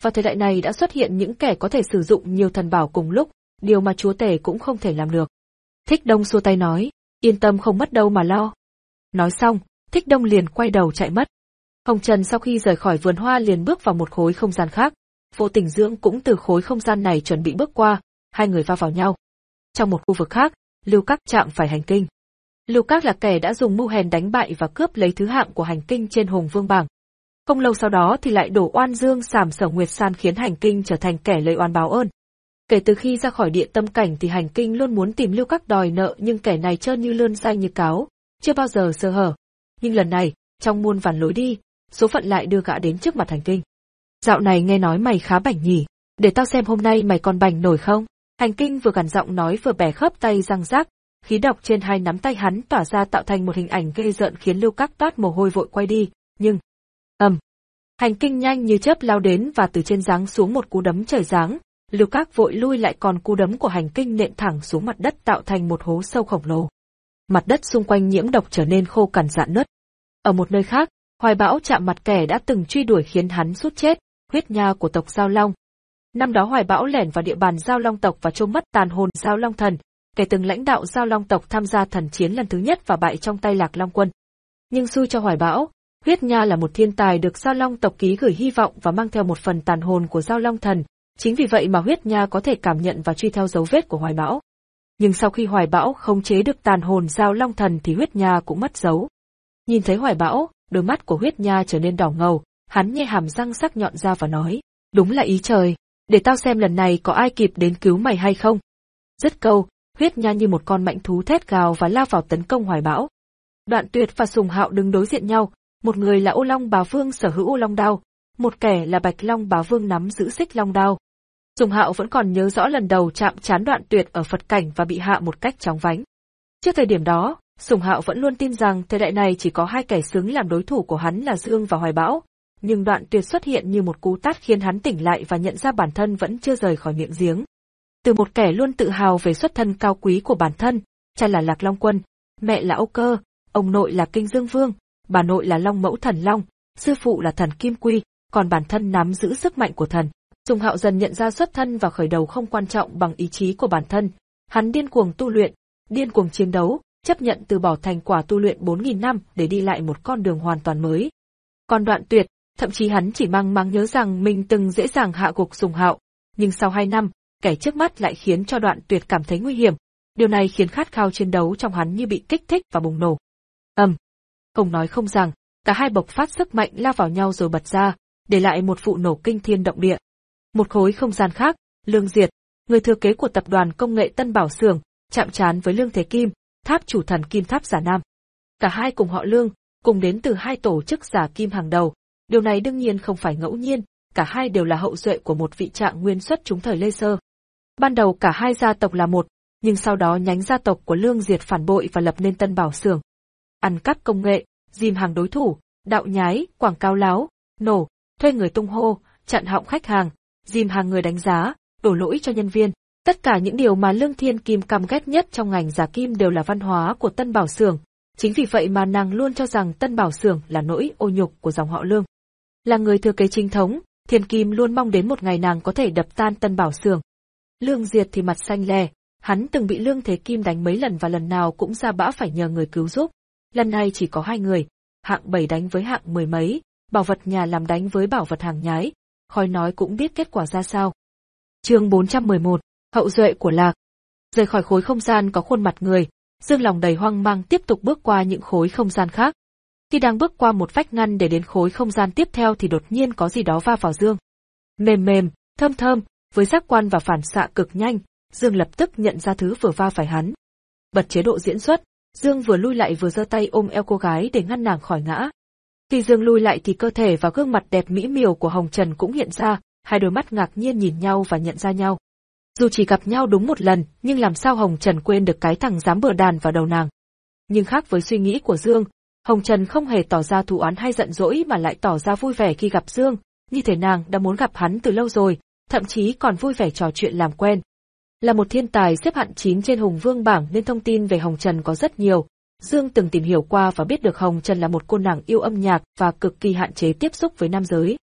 Vào thời đại này đã xuất hiện những kẻ có thể sử dụng nhiều thần bảo cùng lúc, điều mà chúa tể cũng không thể làm được. Thích Đông xua tay nói, yên tâm không mất đâu mà lo. Nói xong, Thích Đông liền quay đầu chạy mất. Hồng Trần sau khi rời khỏi vườn hoa liền bước vào một khối không gian khác. Vô Tình Dưỡng cũng từ khối không gian này chuẩn bị bước qua, hai người va vào nhau. Trong một khu vực khác, Lưu Các chạm phải hành kinh. Lưu Các là kẻ đã dùng mưu hèn đánh bại và cướp lấy thứ hạng của hành kinh trên Hùng Vương bảng. Không lâu sau đó thì lại đổ oan Dương Sảm Sở Nguyệt San khiến hành kinh trở thành kẻ lấy oan báo ơn. Kể từ khi ra khỏi địa tâm cảnh thì hành kinh luôn muốn tìm Lưu Các đòi nợ, nhưng kẻ này trơn như lươn xanh như cáo, chưa bao giờ sơ hở. Nhưng lần này, trong muôn vàn lối đi, số phận lại đưa gã đến trước mặt hành kinh. Dạo này nghe nói mày khá bảnh nhỉ, để tao xem hôm nay mày còn bảnh nổi không? Hành kinh vừa gằn giọng nói vừa bẻ khớp tay răng rác, khí độc trên hai nắm tay hắn tỏa ra tạo thành một hình ảnh ghê rợn khiến Lưu Các toát mồ hôi vội quay đi, nhưng ầm, hành kinh nhanh như chớp lao đến và từ trên giáng xuống một cú đấm trời giáng. Lưu Các vội lui lại, còn cú đấm của hành kinh nện thẳng xuống mặt đất tạo thành một hố sâu khổng lồ. Mặt đất xung quanh nhiễm độc trở nên khô cằn rạn nứt. Ở một nơi khác, Hoài Bão chạm mặt kẻ đã từng truy đuổi khiến hắn suýt chết, Huyết Nha của tộc Giao Long. Năm đó Hoài Bão lẻn vào địa bàn Giao Long tộc và trông mất tàn hồn Giao Long thần, kẻ từng lãnh đạo Giao Long tộc tham gia thần chiến lần thứ nhất và bại trong tay Lạc Long quân. Nhưng xui cho Hoài Bão, Huyết Nha là một thiên tài được Giao Long tộc ký gửi hy vọng và mang theo một phần tàn hồn của Giao Long thần, chính vì vậy mà Huyết Nha có thể cảm nhận và truy theo dấu vết của Hoài Bão. Nhưng sau khi Hoài Bão khống chế được tàn hồn Giao Long thần thì Huyết Nha cũng mất dấu. Nhìn thấy Hoài Bão, đôi mắt của Huyết Nha trở nên đỏ ngầu, hắn nhe hàm răng sắc nhọn ra và nói, đúng là ý trời, để tao xem lần này có ai kịp đến cứu mày hay không. Dứt câu, Huyết Nha như một con mãnh thú thét gào và lao vào tấn công Hoài Bão. Đoạn Tuyệt và Sùng Hạo đứng đối diện nhau, một người là Ô Long Bá Vương sở hữu Ô Long đao, một kẻ là Bạch Long Bá Vương nắm giữ Xích Long đao. Sùng Hạo vẫn còn nhớ rõ lần đầu chạm trán Đoạn Tuyệt ở Phật cảnh và bị hạ một cách chóng vánh. Trước thời điểm đó, Sùng Hạo vẫn luôn tin rằng thời đại này chỉ có hai kẻ xứng làm đối thủ của hắn là Dương và Hoài Bão, nhưng Đoạn Tuyệt xuất hiện như một cú tát khiến hắn tỉnh lại và nhận ra bản thân vẫn chưa rời khỏi miệng giếng. Từ một kẻ luôn tự hào về xuất thân cao quý của bản thân, cha là Lạc Long Quân, mẹ là Âu Cơ, ông nội là Kinh Dương Vương, bà nội là Long Mẫu Thần Long, sư phụ là Thần Kim Quy, còn bản thân nắm giữ sức mạnh của thần. Sùng Hạo dần nhận ra xuất thân và khởi đầu không quan trọng bằng ý chí của bản thân, hắn điên cuồng tu luyện, điên cuồng chiến đấu, chấp nhận từ bỏ thành quả tu luyện bốn nghìn năm để đi lại một con đường hoàn toàn mới. Còn Đoạn Tuyệt, thậm chí hắn chỉ mang máng nhớ rằng mình từng dễ dàng hạ gục Sùng Hạo, nhưng sau hai năm, kẻ trước mắt lại khiến cho Đoạn Tuyệt cảm thấy nguy hiểm. Điều này khiến khát khao chiến đấu trong hắn như bị kích thích và bùng nổ. Ầm, không nói không rằng, cả hai bộc phát sức mạnh lao vào nhau rồi bật ra, để lại một vụ nổ kinh thiên động địa. Một khối không gian khác, Lương Diệt, người thừa kế của tập đoàn công nghệ Tân Bảo Xưởng, chạm trán với Lương Thế Kim, tháp chủ thần Kim Tháp Giả Nam. Cả hai cùng họ Lương, cùng đến từ hai tổ chức giả kim hàng đầu. Điều này đương nhiên không phải ngẫu nhiên, cả hai đều là hậu duệ của một vị trạng nguyên xuất chúng thời Lê Sơ. Ban đầu cả hai gia tộc là một, nhưng sau đó nhánh gia tộc của Lương Diệt phản bội và lập nên Tân Bảo Xưởng. Ăn cắp công nghệ, dìm hàng đối thủ, đạo nhái, quảng cáo láo, nổ, thuê người tung hô, chặn họng khách hàng, dìm hàng người đánh giá, đổ lỗi cho nhân viên. Tất cả những điều mà Lương Thiên Kim căm ghét nhất trong ngành giả kim đều là văn hóa của Tân Bảo Xưởng. Chính vì vậy mà nàng luôn cho rằng Tân Bảo Xưởng là nỗi ô nhục của dòng họ Lương. Là người thừa kế chính thống, Thiên Kim luôn mong đến một ngày nàng có thể đập tan Tân Bảo Xưởng. Lương Diệt thì mặt xanh lè, hắn từng bị Lương Thế Kim đánh mấy lần và lần nào cũng ra bã phải nhờ người cứu giúp. Lần này chỉ có hai người, hạng bảy đánh với hạng mười mấy, bảo vật nhà làm đánh với bảo vật hàng nhái, khói nói cũng biết kết quả ra sao. Chương bốn trăm mười một, hậu duệ của Lạc. Rời khỏi khối không gian có khuôn mặt người, Dương lòng đầy hoang mang tiếp tục bước qua những khối không gian khác. Khi đang bước qua một vách ngăn để đến khối không gian tiếp theo thì đột nhiên có gì đó va vào Dương. Mềm mềm, thơm thơm, với giác quan và phản xạ cực nhanh, Dương lập tức nhận ra thứ vừa va phải hắn. Bật chế độ diễn xuất, Dương vừa lui lại vừa giơ tay ôm eo cô gái để ngăn nàng khỏi ngã. Khi Dương lui lại thì cơ thể và gương mặt đẹp mỹ miều của Hồng Trần cũng hiện ra, hai đôi mắt ngạc nhiên nhìn nhau và nhận ra nhau. Dù chỉ gặp nhau đúng một lần, nhưng làm sao Hồng Trần quên được cái thằng dám bừa đàn vào đầu nàng. Nhưng khác với suy nghĩ của Dương, Hồng Trần không hề tỏ ra thù oán hay giận dỗi mà lại tỏ ra vui vẻ khi gặp Dương, như thể nàng đã muốn gặp hắn từ lâu rồi, thậm chí còn vui vẻ trò chuyện làm quen. Là một thiên tài xếp hạng chín trên Hùng Vương bảng nên thông tin về Hồng Trần có rất nhiều. Dương từng tìm hiểu qua và biết được Hồng Trần là một cô nàng yêu âm nhạc và cực kỳ hạn chế tiếp xúc với nam giới.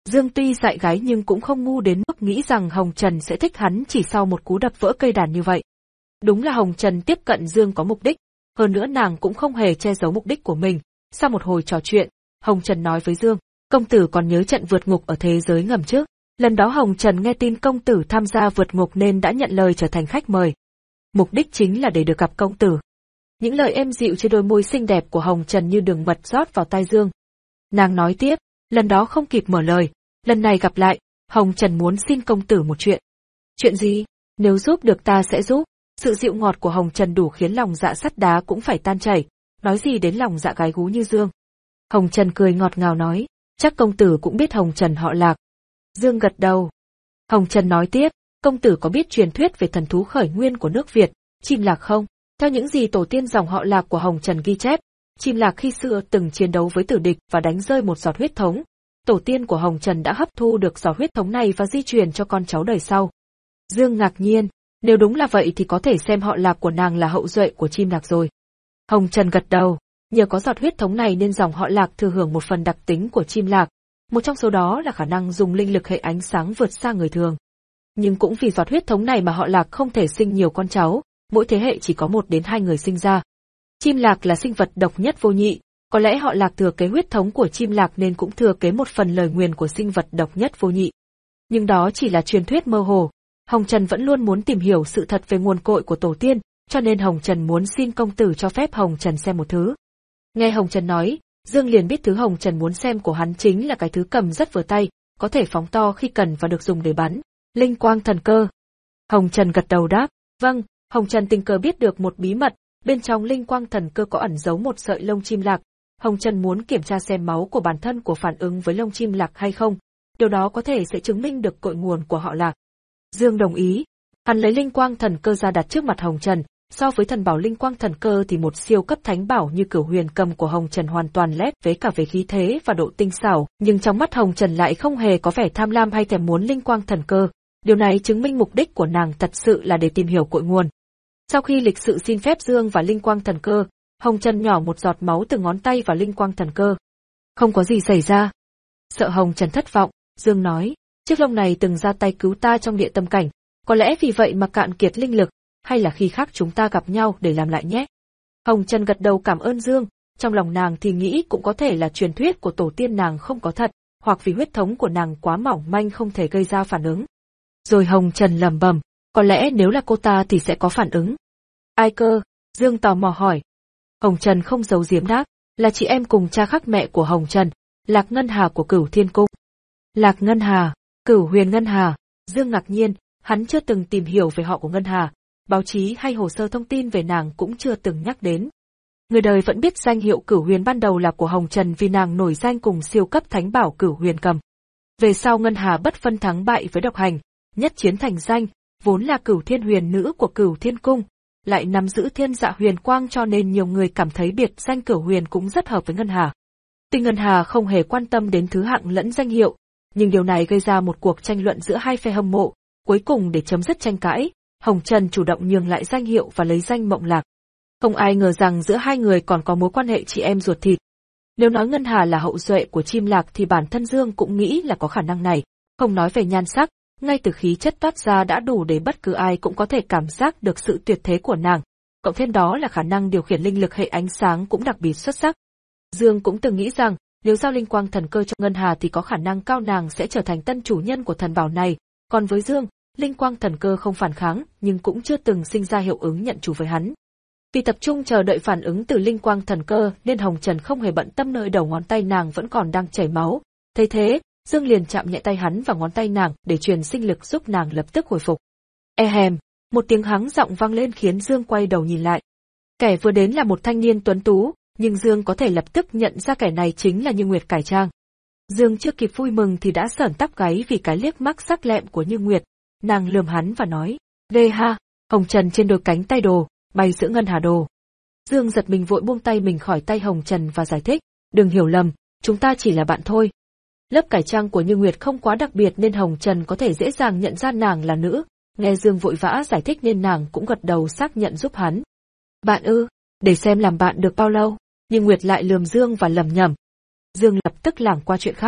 Dương tuy dại gái nhưng cũng không ngu đến mức nghĩ rằng Hồng Trần sẽ thích hắn chỉ sau một cú đập vỡ cây đàn như vậy. Đúng là Hồng Trần tiếp cận Dương có mục đích, hơn nữa nàng cũng không hề che giấu mục đích của mình. Sau một hồi trò chuyện, Hồng Trần nói với Dương, công tử còn nhớ trận vượt ngục ở thế giới ngầm chứ? Lần đó Hồng Trần nghe tin công tử tham gia vượt ngục nên đã nhận lời trở thành khách mời. Mục đích chính là để được gặp công tử. Những lời êm dịu trên đôi môi xinh đẹp của Hồng Trần như đường mật rót vào tai Dương. Nàng nói tiếp, lần đó không kịp mở lời, lần này gặp lại, Hồng Trần muốn xin công tử một chuyện. Chuyện gì? Nếu giúp được ta sẽ giúp. Sự dịu ngọt của Hồng Trần đủ khiến lòng dạ sắt đá cũng phải tan chảy, nói gì đến lòng dạ gái gú như Dương. Hồng Trần cười ngọt ngào nói, chắc công tử cũng biết Hồng Trần họ Lạc. Dương gật đầu. Hồng Trần nói tiếp, công tử có biết truyền thuyết về thần thú khởi nguyên của nước Việt, chim lạc không? Theo những gì tổ tiên dòng họ Lạc của Hồng Trần ghi chép, chim lạc khi xưa từng chiến đấu với tử địch và đánh rơi một giọt huyết thống. Tổ tiên của Hồng Trần đã hấp thu được giọt huyết thống này và di truyền cho con cháu đời sau. Dương ngạc nhiên, nếu đúng là vậy thì có thể xem họ Lạc của nàng là hậu duệ của chim lạc rồi. Hồng Trần gật đầu, nhờ có giọt huyết thống này nên dòng họ Lạc thừa hưởng một phần đặc tính của chim lạc, một trong số đó là khả năng dùng linh lực hệ ánh sáng vượt xa người thường. Nhưng cũng vì giọt huyết thống này mà họ Lạc không thể sinh nhiều con cháu, mỗi thế hệ chỉ có một đến hai người sinh ra. Chim lạc là sinh vật độc nhất vô nhị, có lẽ họ Lạc thừa kế huyết thống của chim lạc nên cũng thừa kế một phần lời nguyền của sinh vật độc nhất vô nhị. Nhưng đó chỉ là truyền thuyết mơ hồ. Hồng Trần vẫn luôn muốn tìm hiểu sự thật về nguồn cội của tổ tiên, cho nên Hồng Trần muốn xin công tử cho phép Hồng Trần xem một thứ. Nghe Hồng Trần nói, Dương liền biết thứ Hồng Trần muốn xem của hắn chính là cái thứ cầm rất vừa tay, có thể phóng to khi cần và được dùng để bắn. Linh quang thần cơ. Hồng Trần gật đầu đáp, vâng. Hồng Trần tình cờ biết được một bí mật, bên trong linh quang thần cơ có ẩn giấu một sợi lông chim lạc. Hồng Trần muốn kiểm tra xem máu của bản thân của phản ứng với lông chim lạc hay không, điều đó có thể sẽ chứng minh được cội nguồn của họ Lạc. Dương đồng ý. Hắn lấy linh quang thần cơ ra đặt trước mặt Hồng Trần, so với thần bảo linh quang thần cơ thì một siêu cấp thánh bảo như Cửu Huyền Cầm của Hồng Trần hoàn toàn lép vế cả về khí thế và độ tinh xảo, nhưng trong mắt Hồng Trần lại không hề có vẻ tham lam hay thèm muốn linh quang thần cơ. Điều này chứng minh mục đích của nàng thật sự là để tìm hiểu cội nguồn. Sau khi lịch sự xin phép Dương và linh quang thần cơ, Hồng Trần nhỏ một giọt máu từ ngón tay vào linh quang thần cơ. Không có gì xảy ra. Sợ Hồng Trần thất vọng, Dương nói, chiếc lông này từng ra tay cứu ta trong địa tâm cảnh, có lẽ vì vậy mà cạn kiệt linh lực, hay là khi khác chúng ta gặp nhau để làm lại nhé. Hồng Trần gật đầu cảm ơn Dương, trong lòng nàng thì nghĩ cũng có thể là truyền thuyết của tổ tiên nàng không có thật, hoặc vì huyết thống của nàng quá mỏng manh không thể gây ra phản ứng. Rồi Hồng Trần lẩm bẩm, có lẽ nếu là cô ta thì sẽ có phản ứng. Ai cơ? Dương tò mò hỏi. Hồng Trần không giấu giếm đáp, là chị em cùng cha khác mẹ của Hồng Trần, Lạc Ngân Hà của Cửu Thiên Cung. Lạc Ngân Hà, Cửu Huyền Ngân Hà. Dương ngạc nhiên, hắn chưa từng tìm hiểu về họ của Ngân Hà, báo chí hay hồ sơ thông tin về nàng cũng chưa từng nhắc đến. Người đời vẫn biết danh hiệu Cửu Huyền ban đầu là của Hồng Trần vì nàng nổi danh cùng siêu cấp thánh bảo Cửu Huyền Cầm. Về sau Ngân Hà bất phân thắng bại với độc hành, nhất chiến thành danh, vốn là Cửu Thiên Huyền nữ của Cửu Thiên Cung, lại nắm giữ thiên dạ huyền quang cho nên nhiều người cảm thấy biệt danh Cửu Huyền cũng rất hợp với Ngân Hà. Tuy Ngân Hà không hề quan tâm đến thứ hạng lẫn danh hiệu, nhưng điều này gây ra một cuộc tranh luận giữa hai phe hâm mộ, cuối cùng để chấm dứt tranh cãi, Hồng Trần chủ động nhường lại danh hiệu và lấy danh Mộng Lạc. Không ai ngờ rằng giữa hai người còn có mối quan hệ chị em ruột thịt. Nếu nói Ngân Hà là hậu duệ của chim lạc thì bản thân Dương cũng nghĩ là có khả năng này, không nói về nhan sắc, ngay từ khí chất toát ra đã đủ để bất cứ ai cũng có thể cảm giác được sự tuyệt thế của nàng, cộng thêm đó là khả năng điều khiển linh lực hệ ánh sáng cũng đặc biệt xuất sắc. Dương cũng từng nghĩ rằng, nếu giao linh quang thần cơ cho Ngân Hà thì có khả năng cao nàng sẽ trở thành tân chủ nhân của thần bảo này, còn với Dương, linh quang thần cơ không phản kháng, nhưng cũng chưa từng sinh ra hiệu ứng nhận chủ với hắn. Vì tập trung chờ đợi phản ứng từ linh quang thần cơ nên Hồng Trần không hề bận tâm nơi đầu ngón tay nàng vẫn còn đang chảy máu. Thấy thế, Dương liền chạm nhẹ tay hắn vào ngón tay nàng để truyền sinh lực giúp nàng lập tức hồi phục. E hèm, một tiếng hắng giọng vang lên khiến Dương quay đầu nhìn lại. Kẻ vừa đến là một thanh niên tuấn tú, nhưng Dương có thể lập tức nhận ra kẻ này chính là Như Nguyệt cải trang. Dương chưa kịp vui mừng thì đã sởn tóc gáy vì cái liếc mắt sắc lẹm của Như Nguyệt. Nàng lườm hắn và nói, ghê ha, Hồng Trần trên đôi cánh tay đồ, bay giữa Ngân Hà đồ. Dương giật mình vội buông tay mình khỏi tay Hồng Trần và giải thích, đừng hiểu lầm, chúng ta chỉ là bạn thôi. Lớp cải trang của Như Nguyệt không quá đặc biệt nên Hồng Trần có thể dễ dàng nhận ra nàng là nữ, nghe Dương vội vã giải thích nên nàng cũng gật đầu xác nhận giúp hắn. Bạn ư, để xem làm bạn được bao lâu, Như Nguyệt lại lườm Dương và lẩm nhẩm. Dương lập tức lảng qua chuyện khác,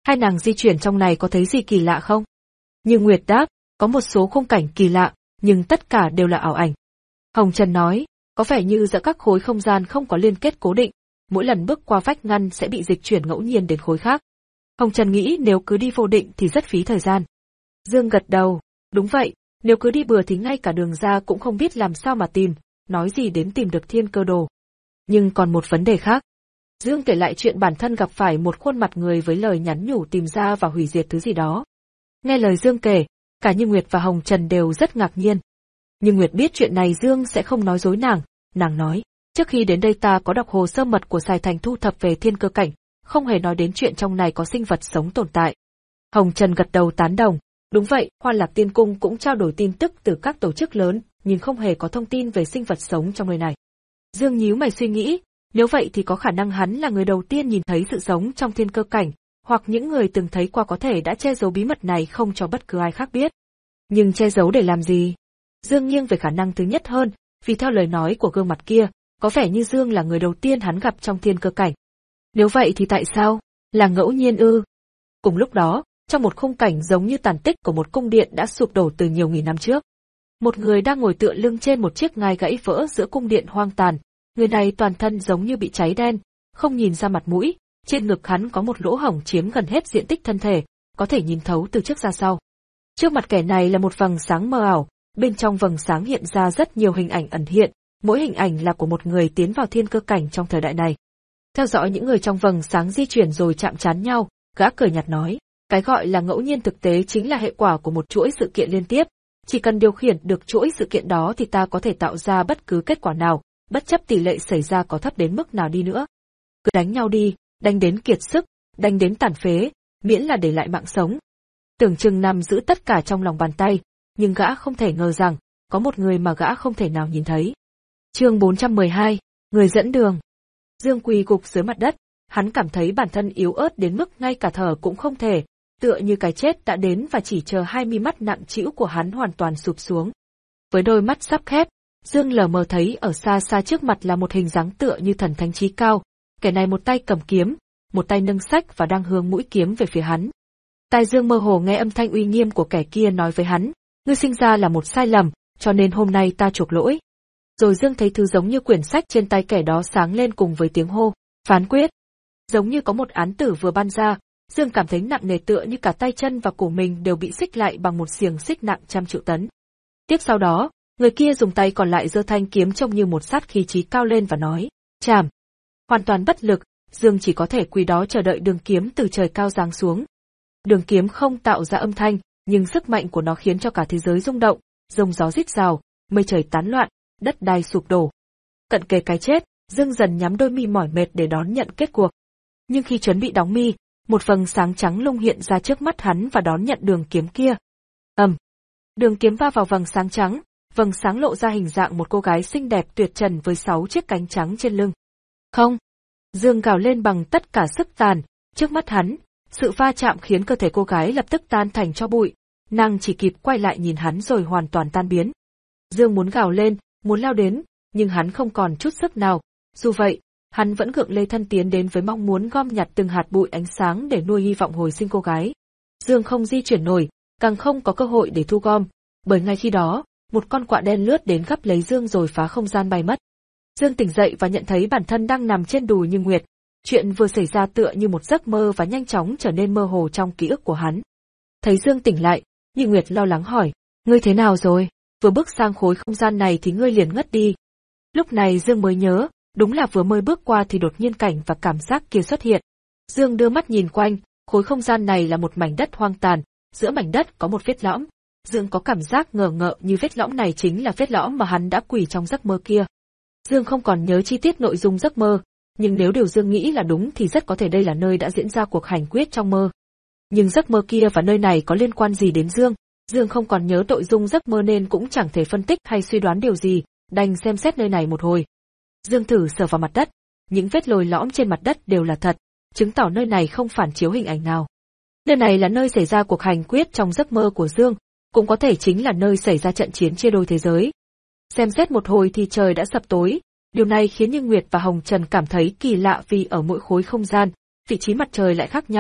Hai nàng di chuyển trong này có thấy gì kỳ lạ không? Như Nguyệt đáp, có một số khung cảnh kỳ lạ, nhưng tất cả đều là ảo ảnh. Hồng Trần nói, có vẻ như giữa các khối không gian không có liên kết cố định, mỗi lần bước qua vách ngăn sẽ bị dịch chuyển ngẫu nhiên đến khối khác. Hồng Trần nghĩ nếu cứ đi vô định thì rất phí thời gian. Dương gật đầu, đúng vậy, nếu cứ đi bừa thì ngay cả đường ra cũng không biết làm sao mà tìm, nói gì đến tìm được thiên cơ đồ. Nhưng còn một vấn đề khác. Dương kể lại chuyện bản thân gặp phải một khuôn mặt người với lời nhắn nhủ tìm ra và hủy diệt thứ gì đó. Nghe lời Dương kể, cả Như Nguyệt và Hồng Trần đều rất ngạc nhiên. Như Nguyệt biết chuyện này Dương sẽ không nói dối nàng, nàng nói, trước khi đến đây ta có đọc hồ sơ mật của Sài Thành thu thập về thiên cơ cảnh, không hề nói đến chuyện trong này có sinh vật sống tồn tại. Hồng Trần gật đầu tán đồng, đúng vậy, Hoa Lạc Tiên Cung cũng trao đổi tin tức từ các tổ chức lớn, nhưng không hề có thông tin về sinh vật sống trong nơi này. Dương nhíu mày suy nghĩ, nếu vậy thì có khả năng hắn là người đầu tiên nhìn thấy sự sống trong thiên cơ cảnh, hoặc những người từng thấy qua có thể đã che giấu bí mật này không cho bất cứ ai khác biết. Nhưng che giấu để làm gì? Dương nghiêng về khả năng thứ nhất hơn, vì theo lời nói của gương mặt kia, có vẻ như Dương là người đầu tiên hắn gặp trong thiên cơ cảnh. Nếu vậy thì tại sao? Là ngẫu nhiên ư? Cùng lúc đó, trong một khung cảnh giống như tàn tích của một cung điện đã sụp đổ từ nhiều nghìn năm trước. Một người đang ngồi tựa lưng trên một chiếc ngai gãy vỡ giữa cung điện hoang tàn, người này toàn thân giống như bị cháy đen, không nhìn ra mặt mũi, trên ngực hắn có một lỗ hổng chiếm gần hết diện tích thân thể, có thể nhìn thấu từ trước ra sau. Trước mặt kẻ này là một vầng sáng mờ ảo, bên trong vầng sáng hiện ra rất nhiều hình ảnh ẩn hiện, mỗi hình ảnh là của một người tiến vào thiên cơ cảnh trong thời đại này. Theo dõi những người trong vầng sáng di chuyển rồi chạm trán nhau, gã cười nhạt nói, cái gọi là ngẫu nhiên thực tế chính là hệ quả của một chuỗi sự kiện liên tiếp, chỉ cần điều khiển được chuỗi sự kiện đó thì ta có thể tạo ra bất cứ kết quả nào, bất chấp tỷ lệ xảy ra có thấp đến mức nào đi nữa. Cứ đánh nhau đi, đánh đến kiệt sức, đánh đến tàn phế, miễn là để lại mạng sống. Tưởng chừng nằm giữ tất cả trong lòng bàn tay, nhưng gã không thể ngờ rằng, có một người mà gã không thể nào nhìn thấy. Chương bốn trăm mười hai, người dẫn đường. Dương quỳ gục dưới mặt đất, hắn cảm thấy bản thân yếu ớt đến mức ngay cả thở cũng không thể, tựa như cái chết đã đến và chỉ chờ hai mi mắt nặng trĩu của hắn hoàn toàn sụp xuống. Với đôi mắt sắp khép, Dương lờ mờ thấy ở xa xa trước mặt là một hình dáng tựa như thần thánh trí cao, kẻ này một tay cầm kiếm, một tay nâng sách và đang hướng mũi kiếm về phía hắn. Tai Dương mơ hồ nghe âm thanh uy nghiêm của kẻ kia nói với hắn, ngươi sinh ra là một sai lầm, cho nên hôm nay ta chuộc lỗi. Rồi Dương thấy thứ giống như quyển sách trên tay kẻ đó sáng lên cùng với tiếng hô, phán quyết. Giống như có một án tử vừa ban ra, Dương cảm thấy nặng nề tựa như cả tay chân và cổ mình đều bị xích lại bằng một xiềng xích nặng trăm triệu tấn. Tiếp sau đó, người kia dùng tay còn lại giơ thanh kiếm trông như một sát khí chí cao lên và nói, chảm. Hoàn toàn bất lực, Dương chỉ có thể quỳ đó chờ đợi đường kiếm từ trời cao giáng xuống. Đường kiếm không tạo ra âm thanh, nhưng sức mạnh của nó khiến cho cả thế giới rung động, rông gió rít rào, mây trời tán loạn, đất đai sụp đổ. Cận kề cái chết, Dương dần nhắm đôi mi mỏi mệt để đón nhận kết cuộc. Nhưng khi chuẩn bị đóng mi, một vầng sáng trắng lung hiện ra trước mắt hắn và đón nhận đường kiếm kia. Ầm. Đường kiếm va vào vầng sáng trắng, vầng sáng lộ ra hình dạng một cô gái xinh đẹp tuyệt trần với sáu chiếc cánh trắng trên lưng. Không. Dương gào lên bằng tất cả sức tàn, trước mắt hắn, sự va chạm khiến cơ thể cô gái lập tức tan thành tro bụi, nàng chỉ kịp quay lại nhìn hắn rồi hoàn toàn tan biến. Dương muốn gào lên, muốn lao đến, nhưng hắn không còn chút sức nào, dù vậy, hắn vẫn gượng lê thân tiến đến với mong muốn gom nhặt từng hạt bụi ánh sáng để nuôi hy vọng hồi sinh cô gái. Dương không di chuyển nổi, càng không có cơ hội để thu gom, bởi ngay khi đó, một con quạ đen lướt đến gắp lấy Dương rồi phá không gian bay mất. Dương tỉnh dậy và nhận thấy bản thân đang nằm trên đùi Như Nguyệt. Chuyện vừa xảy ra tựa như một giấc mơ và nhanh chóng trở nên mơ hồ trong ký ức của hắn. Thấy Dương tỉnh lại, Như Nguyệt lo lắng hỏi, ngươi thế nào rồi? Vừa bước sang khối không gian này thì ngươi liền ngất đi. Lúc này Dương mới nhớ, đúng là vừa mới bước qua thì đột nhiên cảnh và cảm giác kia xuất hiện. Dương đưa mắt nhìn quanh, khối không gian này là một mảnh đất hoang tàn, giữa mảnh đất có một vết lõm. Dương có cảm giác ngờ ngợ như vết lõm này chính là vết lõm mà hắn đã quỳ trong giấc mơ kia. Dương không còn nhớ chi tiết nội dung giấc mơ, nhưng nếu điều Dương nghĩ là đúng thì rất có thể đây là nơi đã diễn ra cuộc hành quyết trong mơ. Nhưng giấc mơ kia và nơi này có liên quan gì đến Dương? Dương không còn nhớ nội dung giấc mơ nên cũng chẳng thể phân tích hay suy đoán điều gì, đành xem xét nơi này một hồi. Dương thử sờ vào mặt đất, những vết lồi lõm trên mặt đất đều là thật, chứng tỏ nơi này không phản chiếu hình ảnh nào. Nơi này là nơi xảy ra cuộc hành quyết trong giấc mơ của Dương, cũng có thể chính là nơi xảy ra trận chiến chia đôi thế giới. Xem xét một hồi thì trời đã sập tối, điều này khiến Như Nguyệt và Hồng Trần cảm thấy kỳ lạ vì ở mỗi khối không gian, vị trí mặt trời lại khác nhau,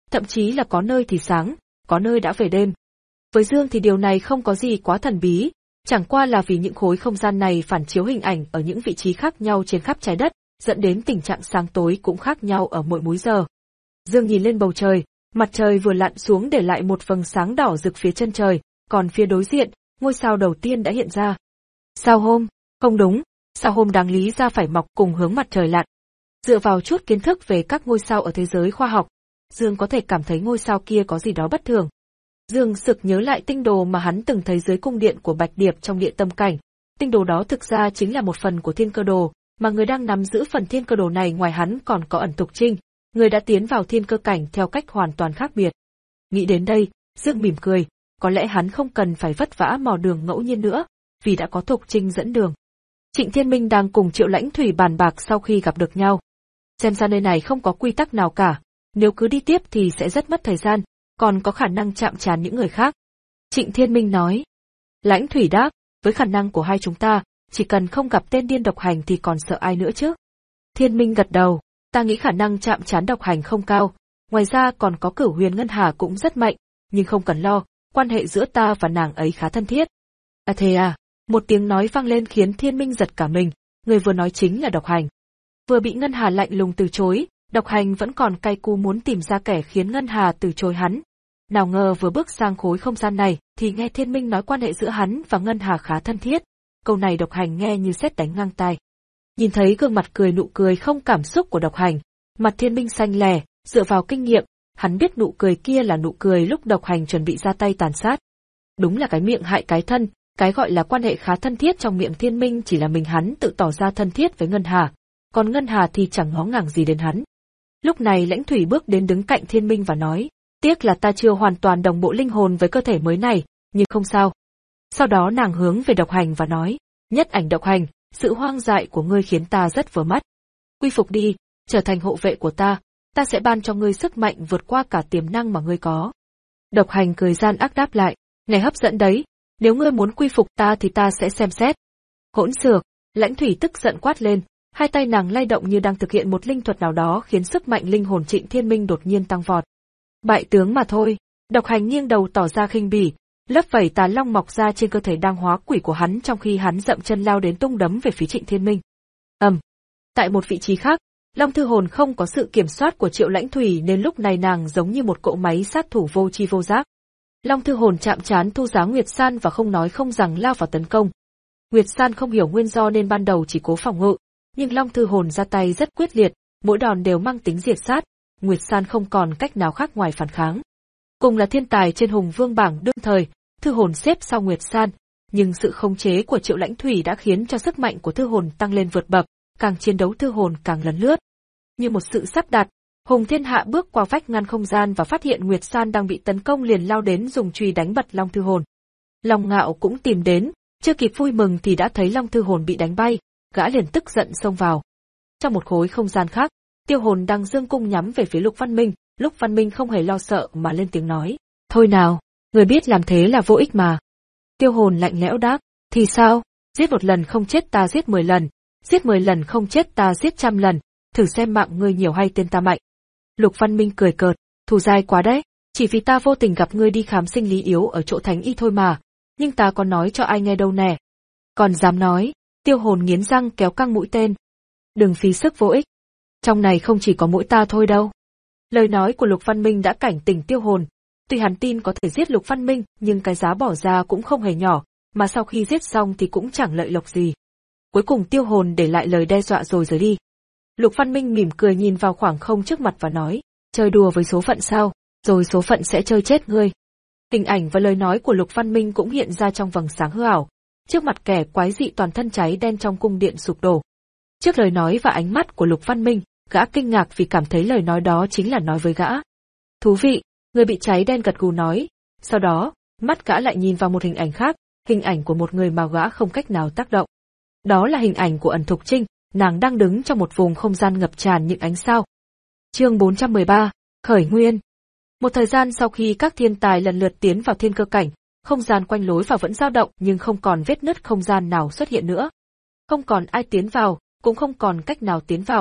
thậm chí là có nơi thì sáng, có nơi đã về đêm. Với Dương thì điều này không có gì quá thần bí, chẳng qua là vì những khối không gian này phản chiếu hình ảnh ở những vị trí khác nhau trên khắp trái đất, dẫn đến tình trạng sáng tối cũng khác nhau ở mỗi múi giờ. Dương nhìn lên bầu trời, mặt trời vừa lặn xuống để lại một vầng sáng đỏ rực phía chân trời, còn phía đối diện, ngôi sao đầu tiên đã hiện ra. Sao hôm? Không đúng, sao hôm đáng lý ra phải mọc cùng hướng mặt trời lặn. Dựa vào chút kiến thức về các ngôi sao ở thế giới khoa học, Dương có thể cảm thấy ngôi sao kia có gì đó bất thường. Dương sực nhớ lại tinh đồ mà hắn từng thấy dưới cung điện của Bạch Điệp trong địa tâm cảnh. Tinh đồ đó thực ra chính là một phần của thiên cơ đồ, mà người đang nắm giữ phần thiên cơ đồ này ngoài hắn còn có Ẩn Thục Trinh, người đã tiến vào thiên cơ cảnh theo cách hoàn toàn khác biệt. Nghĩ đến đây, Dương mỉm cười, có lẽ hắn không cần phải vất vả mò đường ngẫu nhiên nữa, vì đã có Thục Trinh dẫn đường. Trịnh Thiên Minh đang cùng Triệu Lãnh Thủy bàn bạc sau khi gặp được nhau. Xem ra nơi này không có quy tắc nào cả, nếu cứ đi tiếp thì sẽ rất mất thời gian, còn có khả năng chạm trán những người khác. Trịnh Thiên Minh nói. Lãnh Thủy đáp, với khả năng của hai chúng ta, chỉ cần không gặp tên điên độc hành thì còn sợ ai nữa chứ. Thiên Minh gật đầu, ta nghĩ khả năng chạm trán độc hành không cao, ngoài ra còn có Cửu Huyền Ngân Hà cũng rất mạnh, nhưng không cần lo, quan hệ giữa ta và nàng ấy khá thân thiết. À thế à, một tiếng nói vang lên khiến Thiên Minh giật cả mình, người vừa nói chính là độc hành. Vừa bị Ngân Hà lạnh lùng từ chối, độc hành vẫn còn cay cú muốn tìm ra kẻ khiến Ngân Hà từ chối hắn. Nào ngờ vừa bước sang khối không gian này, thì nghe Thiên Minh nói quan hệ giữa hắn và Ngân Hà khá thân thiết. Câu này độc hành nghe như sét đánh ngang tai. Nhìn thấy gương mặt cười nụ cười không cảm xúc của độc hành, mặt Thiên Minh xanh lè, dựa vào kinh nghiệm, hắn biết nụ cười kia là nụ cười lúc độc hành chuẩn bị ra tay tàn sát. Đúng là cái miệng hại cái thân, cái gọi là quan hệ khá thân thiết trong miệng Thiên Minh chỉ là mình hắn tự tỏ ra thân thiết với Ngân Hà, còn Ngân Hà thì chẳng ngó ngàng gì đến hắn. Lúc này Lãnh Thủy bước đến đứng cạnh Thiên Minh và nói, tiếc là ta chưa hoàn toàn đồng bộ linh hồn với cơ thể mới này, nhưng không sao. Sau đó nàng hướng về độc hành và nói, Nhất Ảnh độc hành, sự hoang dại của ngươi khiến ta rất vừa mắt. Quy phục đi, trở thành hộ vệ của ta, ta sẽ ban cho ngươi sức mạnh vượt qua cả tiềm năng mà ngươi có. Độc hành cười gian ác đáp lại, ngày hấp dẫn đấy, nếu ngươi muốn quy phục ta thì ta sẽ xem xét. Hỗn xược, Lãnh Thủy tức giận quát lên, hai tay nàng lay động như đang thực hiện một linh thuật nào đó khiến sức mạnh linh hồn Trịnh Thiên Minh đột nhiên tăng vọt. Bại tướng mà thôi, độc hành nghiêng đầu tỏ ra khinh bỉ, lớp vảy tà long mọc ra trên cơ thể đang hóa quỷ của hắn trong khi hắn dậm chân lao đến tung đấm về phía Trịnh Thiên Minh. Ầm. Um. Tại một vị trí khác, Long Thư Hồn không có sự kiểm soát của Triệu Lãnh Thủy nên lúc này nàng giống như một cỗ máy sát thủ vô tri vô giác. Long Thư Hồn chạm trán Thu Giá Nguyệt San và không nói không rằng lao vào tấn công. Nguyệt San không hiểu nguyên do nên ban đầu chỉ cố phòng ngự, nhưng Long Thư Hồn ra tay rất quyết liệt, mỗi đòn đều mang tính diệt sát, Nguyệt San không còn cách nào khác ngoài phản kháng. Cùng là thiên tài trên Hùng Vương bảng đương thời, Thư Hồn xếp sau Nguyệt San, nhưng sự khống chế của Triệu Lãnh Thủy đã khiến cho sức mạnh của Thư Hồn tăng lên vượt bậc, càng chiến đấu Thư Hồn càng lấn lướt. Như một sự sắp đặt, Hùng Thiên Hạ bước qua vách ngăn không gian và phát hiện Nguyệt San đang bị tấn công liền lao đến dùng chùy đánh bật Long Thư Hồn. Long Ngạo cũng tìm đến, chưa kịp vui mừng thì đã thấy Long Thư Hồn bị đánh bay, gã liền tức giận xông vào. Trong một khối không gian khác, Tiêu Hồn đang dương cung nhắm về phía Lục Văn Minh, Lục Văn Minh không hề lo sợ mà lên tiếng nói, thôi nào, người biết làm thế là vô ích mà. Tiêu Hồn lạnh lẽo đáp, thì sao, giết một lần không chết ta giết mười lần, giết mười lần không chết ta giết trăm lần, thử xem mạng ngươi nhiều hay tên ta mạnh. Lục Văn Minh cười cợt, thù dai quá đấy, chỉ vì ta vô tình gặp ngươi đi khám sinh lý yếu ở chỗ Thánh Y thôi mà, nhưng ta có nói cho ai nghe đâu nè. Còn dám nói, Tiêu Hồn nghiến răng kéo căng mũi tên. Đừng phí sức vô ích. Trong này không chỉ có mỗi ta thôi đâu. Lời nói của Lục Văn Minh đã cảnh tỉnh Tiêu Hồn. Tuy hắn tin có thể giết Lục Văn Minh, nhưng cái giá bỏ ra cũng không hề nhỏ, mà sau khi giết xong thì cũng chẳng lợi lộc gì. Cuối cùng Tiêu Hồn để lại lời đe dọa rồi rời đi. Lục Văn Minh mỉm cười nhìn vào khoảng không trước mặt và nói, chơi đùa với số phận sao, rồi số phận sẽ chơi chết ngươi. Hình ảnh và lời nói của Lục Văn Minh cũng hiện ra trong vầng sáng hư ảo. Trước mặt kẻ quái dị toàn thân cháy đen trong cung điện sụp đổ. Trước lời nói và ánh mắt của Lục Văn Minh, gã kinh ngạc vì cảm thấy lời nói đó chính là nói với gã. Thú vị, người bị cháy đen gật gù nói. Sau đó, mắt gã lại nhìn vào một hình ảnh khác, hình ảnh của một người mà gã không cách nào tác động. Đó là hình ảnh của Ẩn Thục Trinh, nàng đang đứng trong một vùng không gian ngập tràn những ánh sao. Chương bốn trăm mười ba, Khởi Nguyên. Một thời gian sau khi các thiên tài lần lượt tiến vào thiên cơ cảnh, không gian quanh lối vào vẫn dao động nhưng không còn vết nứt không gian nào xuất hiện nữa. Không còn ai tiến vào, cũng không còn cách nào tiến vào.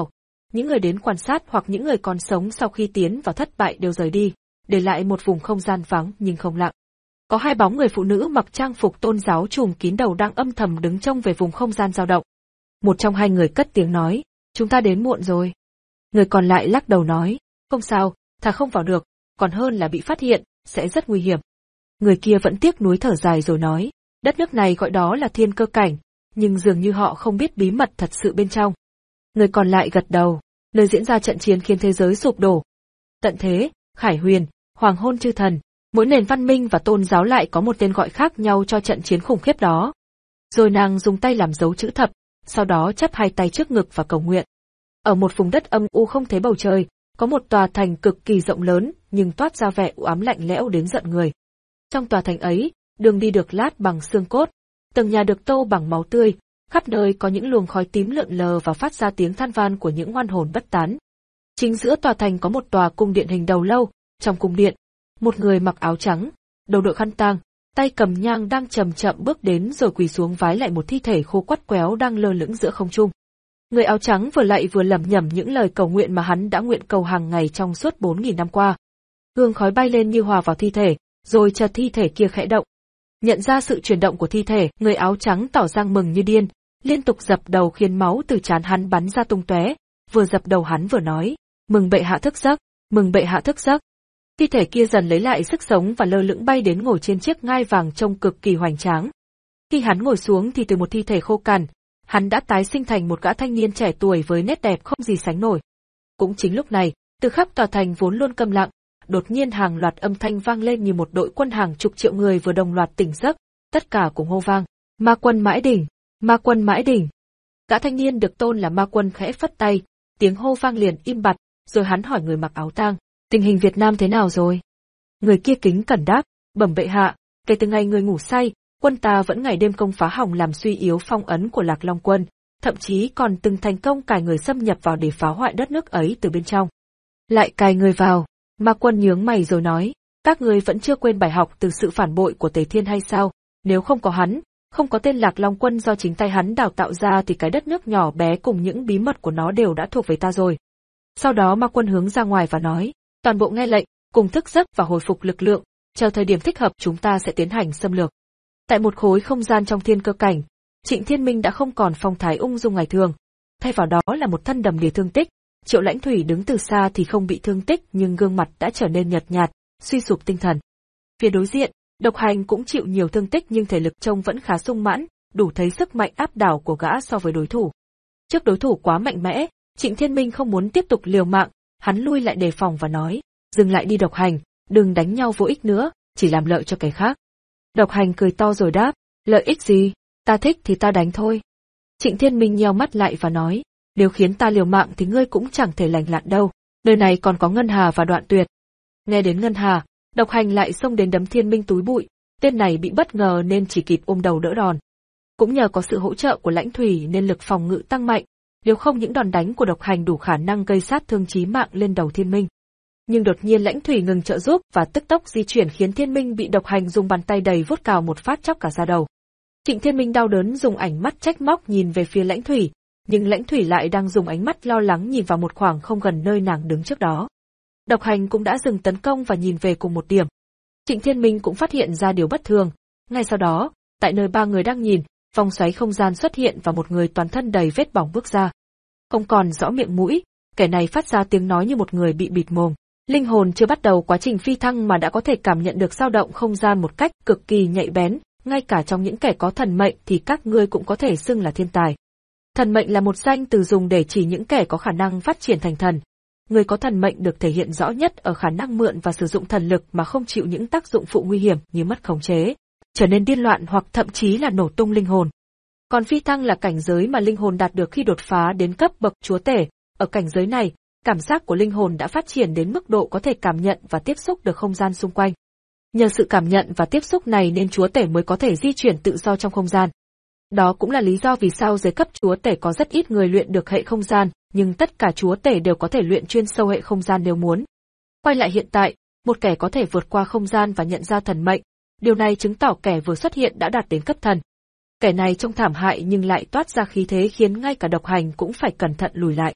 những người đến quan sát hoặc những người còn sống sau khi tiến vào thất bại đều rời đi, để lại một vùng không gian vắng nhưng không lặng. Có hai bóng người phụ nữ mặc trang phục tôn giáo trùm kín đầu đang âm thầm đứng trông về vùng không gian dao động. Một trong hai người cất tiếng nói, chúng ta đến muộn rồi. Người còn lại lắc đầu nói, không sao, thà không vào được, còn hơn là bị phát hiện, sẽ rất nguy hiểm. Người kia vẫn tiếc nuối thở dài rồi nói, đất nước này gọi đó là thiên cơ cảnh, nhưng dường như họ không biết bí mật thật sự bên trong. Người còn lại gật đầu, nơi diễn ra trận chiến khiến thế giới sụp đổ. Tận thế, khải huyền, hoàng hôn chư thần, mỗi nền văn minh và tôn giáo lại có một tên gọi khác nhau cho trận chiến khủng khiếp đó. Rồi nàng dùng tay làm dấu chữ thập, sau đó chắp hai tay trước ngực và cầu nguyện. Ở một vùng đất âm u không thấy bầu trời, có một tòa thành cực kỳ rộng lớn, nhưng toát ra vẻ u ám lạnh lẽo đến giận người. Trong tòa thành ấy, đường đi được lát bằng xương cốt, từng nhà được tô bằng máu tươi, khắp nơi có những luồng khói tím lượn lờ và phát ra tiếng than van của những oan hồn bất tán. Chính giữa tòa thành có một tòa cung điện hình đầu lâu, trong cung điện, một người mặc áo trắng, đầu đội khăn tang, tay cầm nhang đang chậm chậm bước đến rồi quỳ xuống vái lại một thi thể khô quắt quéo đang lơ lửng giữa không trung. Người áo trắng vừa lạy vừa lẩm nhẩm những lời cầu nguyện mà hắn đã nguyện cầu hàng ngày trong suốt bốn nghìn năm qua. Hương khói bay lên như hòa vào thi thể, rồi chợt thi thể kia khẽ động. Nhận ra sự chuyển động của thi thể, người áo trắng tỏ ra mừng như điên, liên tục dập đầu khiến máu từ trán hắn bắn ra tung tóe, vừa dập đầu hắn vừa nói, mừng bệ hạ thức giấc, mừng bệ hạ thức giấc. Thi thể kia dần lấy lại sức sống và lơ lửng bay đến ngồi trên chiếc ngai vàng trông cực kỳ hoành tráng. Khi hắn ngồi xuống thì từ một thi thể khô cằn, hắn đã tái sinh thành một gã thanh niên trẻ tuổi với nét đẹp không gì sánh nổi. Cũng chính lúc này, từ khắp tòa thành vốn luôn câm lặng, đột nhiên hàng loạt âm thanh vang lên như một đội quân hàng chục triệu người vừa đồng loạt tỉnh giấc, tất cả cùng hô vang, ma quân mãi đỉnh, ma quân mãi đỉnh. Gã thanh niên được tôn là ma quân khẽ phất tay, tiếng hô vang liền im bặt, rồi hắn hỏi người mặc áo tang, tình hình Việt Nam thế nào rồi? Người kia kính cẩn đáp, bẩm bệ hạ, kể từ ngày người ngủ say, quân ta vẫn ngày đêm công phá hỏng làm suy yếu phong ấn của Lạc Long quân, thậm chí còn từng thành công cài người xâm nhập vào để phá hoại đất nước ấy từ bên trong. Lại cài người vào, ma quân nhướng mày rồi nói, các người vẫn chưa quên bài học từ sự phản bội của Tề Thiên hay sao? Nếu không có hắn, không có tên Lạc Long quân do chính tay hắn đào tạo ra thì cái đất nước nhỏ bé cùng những bí mật của nó đều đã thuộc về ta rồi. Sau đó ma quân hướng ra ngoài và nói, toàn bộ nghe lệnh, cùng thức giấc và hồi phục lực lượng, chờ thời điểm thích hợp chúng ta sẽ tiến hành xâm lược. Tại một khối không gian trong thiên cơ cảnh, Trịnh Thiên Minh đã không còn phong thái ung dung ngày thường, thay vào đó là một thân đầm đìa thương tích. Triệu Lãnh Thủy đứng từ xa thì không bị thương tích nhưng gương mặt đã trở nên nhợt nhạt, suy sụp tinh thần. Phía đối diện, Độc Hành cũng chịu nhiều thương tích nhưng thể lực trông vẫn khá sung mãn, đủ thấy sức mạnh áp đảo của gã so với đối thủ. Trước đối thủ quá mạnh mẽ, Trịnh Thiên Minh không muốn tiếp tục liều mạng, hắn lui lại đề phòng và nói, dừng lại đi Độc Hành, đừng đánh nhau vô ích nữa, chỉ làm lợi cho kẻ khác. Độc Hành cười to rồi đáp, lợi ích gì, ta thích thì ta đánh thôi. Trịnh Thiên Minh nheo mắt lại và nói, nếu khiến ta liều mạng thì ngươi cũng chẳng thể lành lặn đâu, nơi này còn có Ngân Hà và Đoạn Tuyệt. Nghe đến Ngân Hà, Độc Hành lại xông đến đấm Thiên Minh túi bụi, tên này bị bất ngờ nên chỉ kịp ôm đầu đỡ đòn. Cũng nhờ có sự hỗ trợ của Lãnh Thủy nên lực phòng ngự tăng mạnh, nếu không những đòn đánh của Độc Hành đủ khả năng gây sát thương chí mạng lên đầu Thiên Minh. Nhưng đột nhiên Lãnh Thủy ngừng trợ giúp và tức tốc di chuyển khiến Thiên Minh bị Độc Hành dùng bàn tay đầy vuốt cào một phát chóc cả da đầu. Trịnh Thiên Minh đau đớn dùng ánh mắt trách móc nhìn về phía Lãnh Thủy, nhưng Lãnh Thủy lại đang dùng ánh mắt lo lắng nhìn vào một khoảng không gần nơi nàng đứng trước đó. Độc Hành cũng đã dừng tấn công và nhìn về cùng một điểm. Trịnh Thiên Minh cũng phát hiện ra điều bất thường. Ngay sau đó, tại nơi ba người đang nhìn, vòng xoáy không gian xuất hiện và một người toàn thân đầy vết bỏng bước ra. Không còn rõ miệng mũi, kẻ này phát ra tiếng nói như một người bị bịt mồm. Linh hồn chưa bắt đầu quá trình phi thăng mà đã có thể cảm nhận được dao động không gian một cách cực kỳ nhạy bén, ngay cả trong những kẻ có thần mệnh thì các ngươi cũng có thể xưng là thiên tài. Thần mệnh là một danh từ dùng để chỉ những kẻ có khả năng phát triển thành thần. Người có thần mệnh được thể hiện rõ nhất ở khả năng mượn và sử dụng thần lực mà không chịu những tác dụng phụ nguy hiểm như mất khống chế, trở nên điên loạn hoặc thậm chí là nổ tung linh hồn. Còn phi thăng là cảnh giới mà linh hồn đạt được khi đột phá đến cấp bậc chúa tể. Ở cảnh giới này, cảm giác của linh hồn đã phát triển đến mức độ có thể cảm nhận và tiếp xúc được không gian xung quanh. Nhờ sự cảm nhận và tiếp xúc này nên chúa tể mới có thể di chuyển tự do trong không gian. Đó cũng là lý do vì sao dưới cấp chúa tể có rất ít người luyện được hệ không gian, nhưng tất cả chúa tể đều có thể luyện chuyên sâu hệ không gian nếu muốn. Quay lại hiện tại, một kẻ có thể vượt qua không gian và nhận ra thần mệnh, điều này chứng tỏ kẻ vừa xuất hiện đã đạt đến cấp thần. Kẻ này trông thảm hại nhưng lại toát ra khí thế khiến ngay cả Độc Hành cũng phải cẩn thận lùi lại.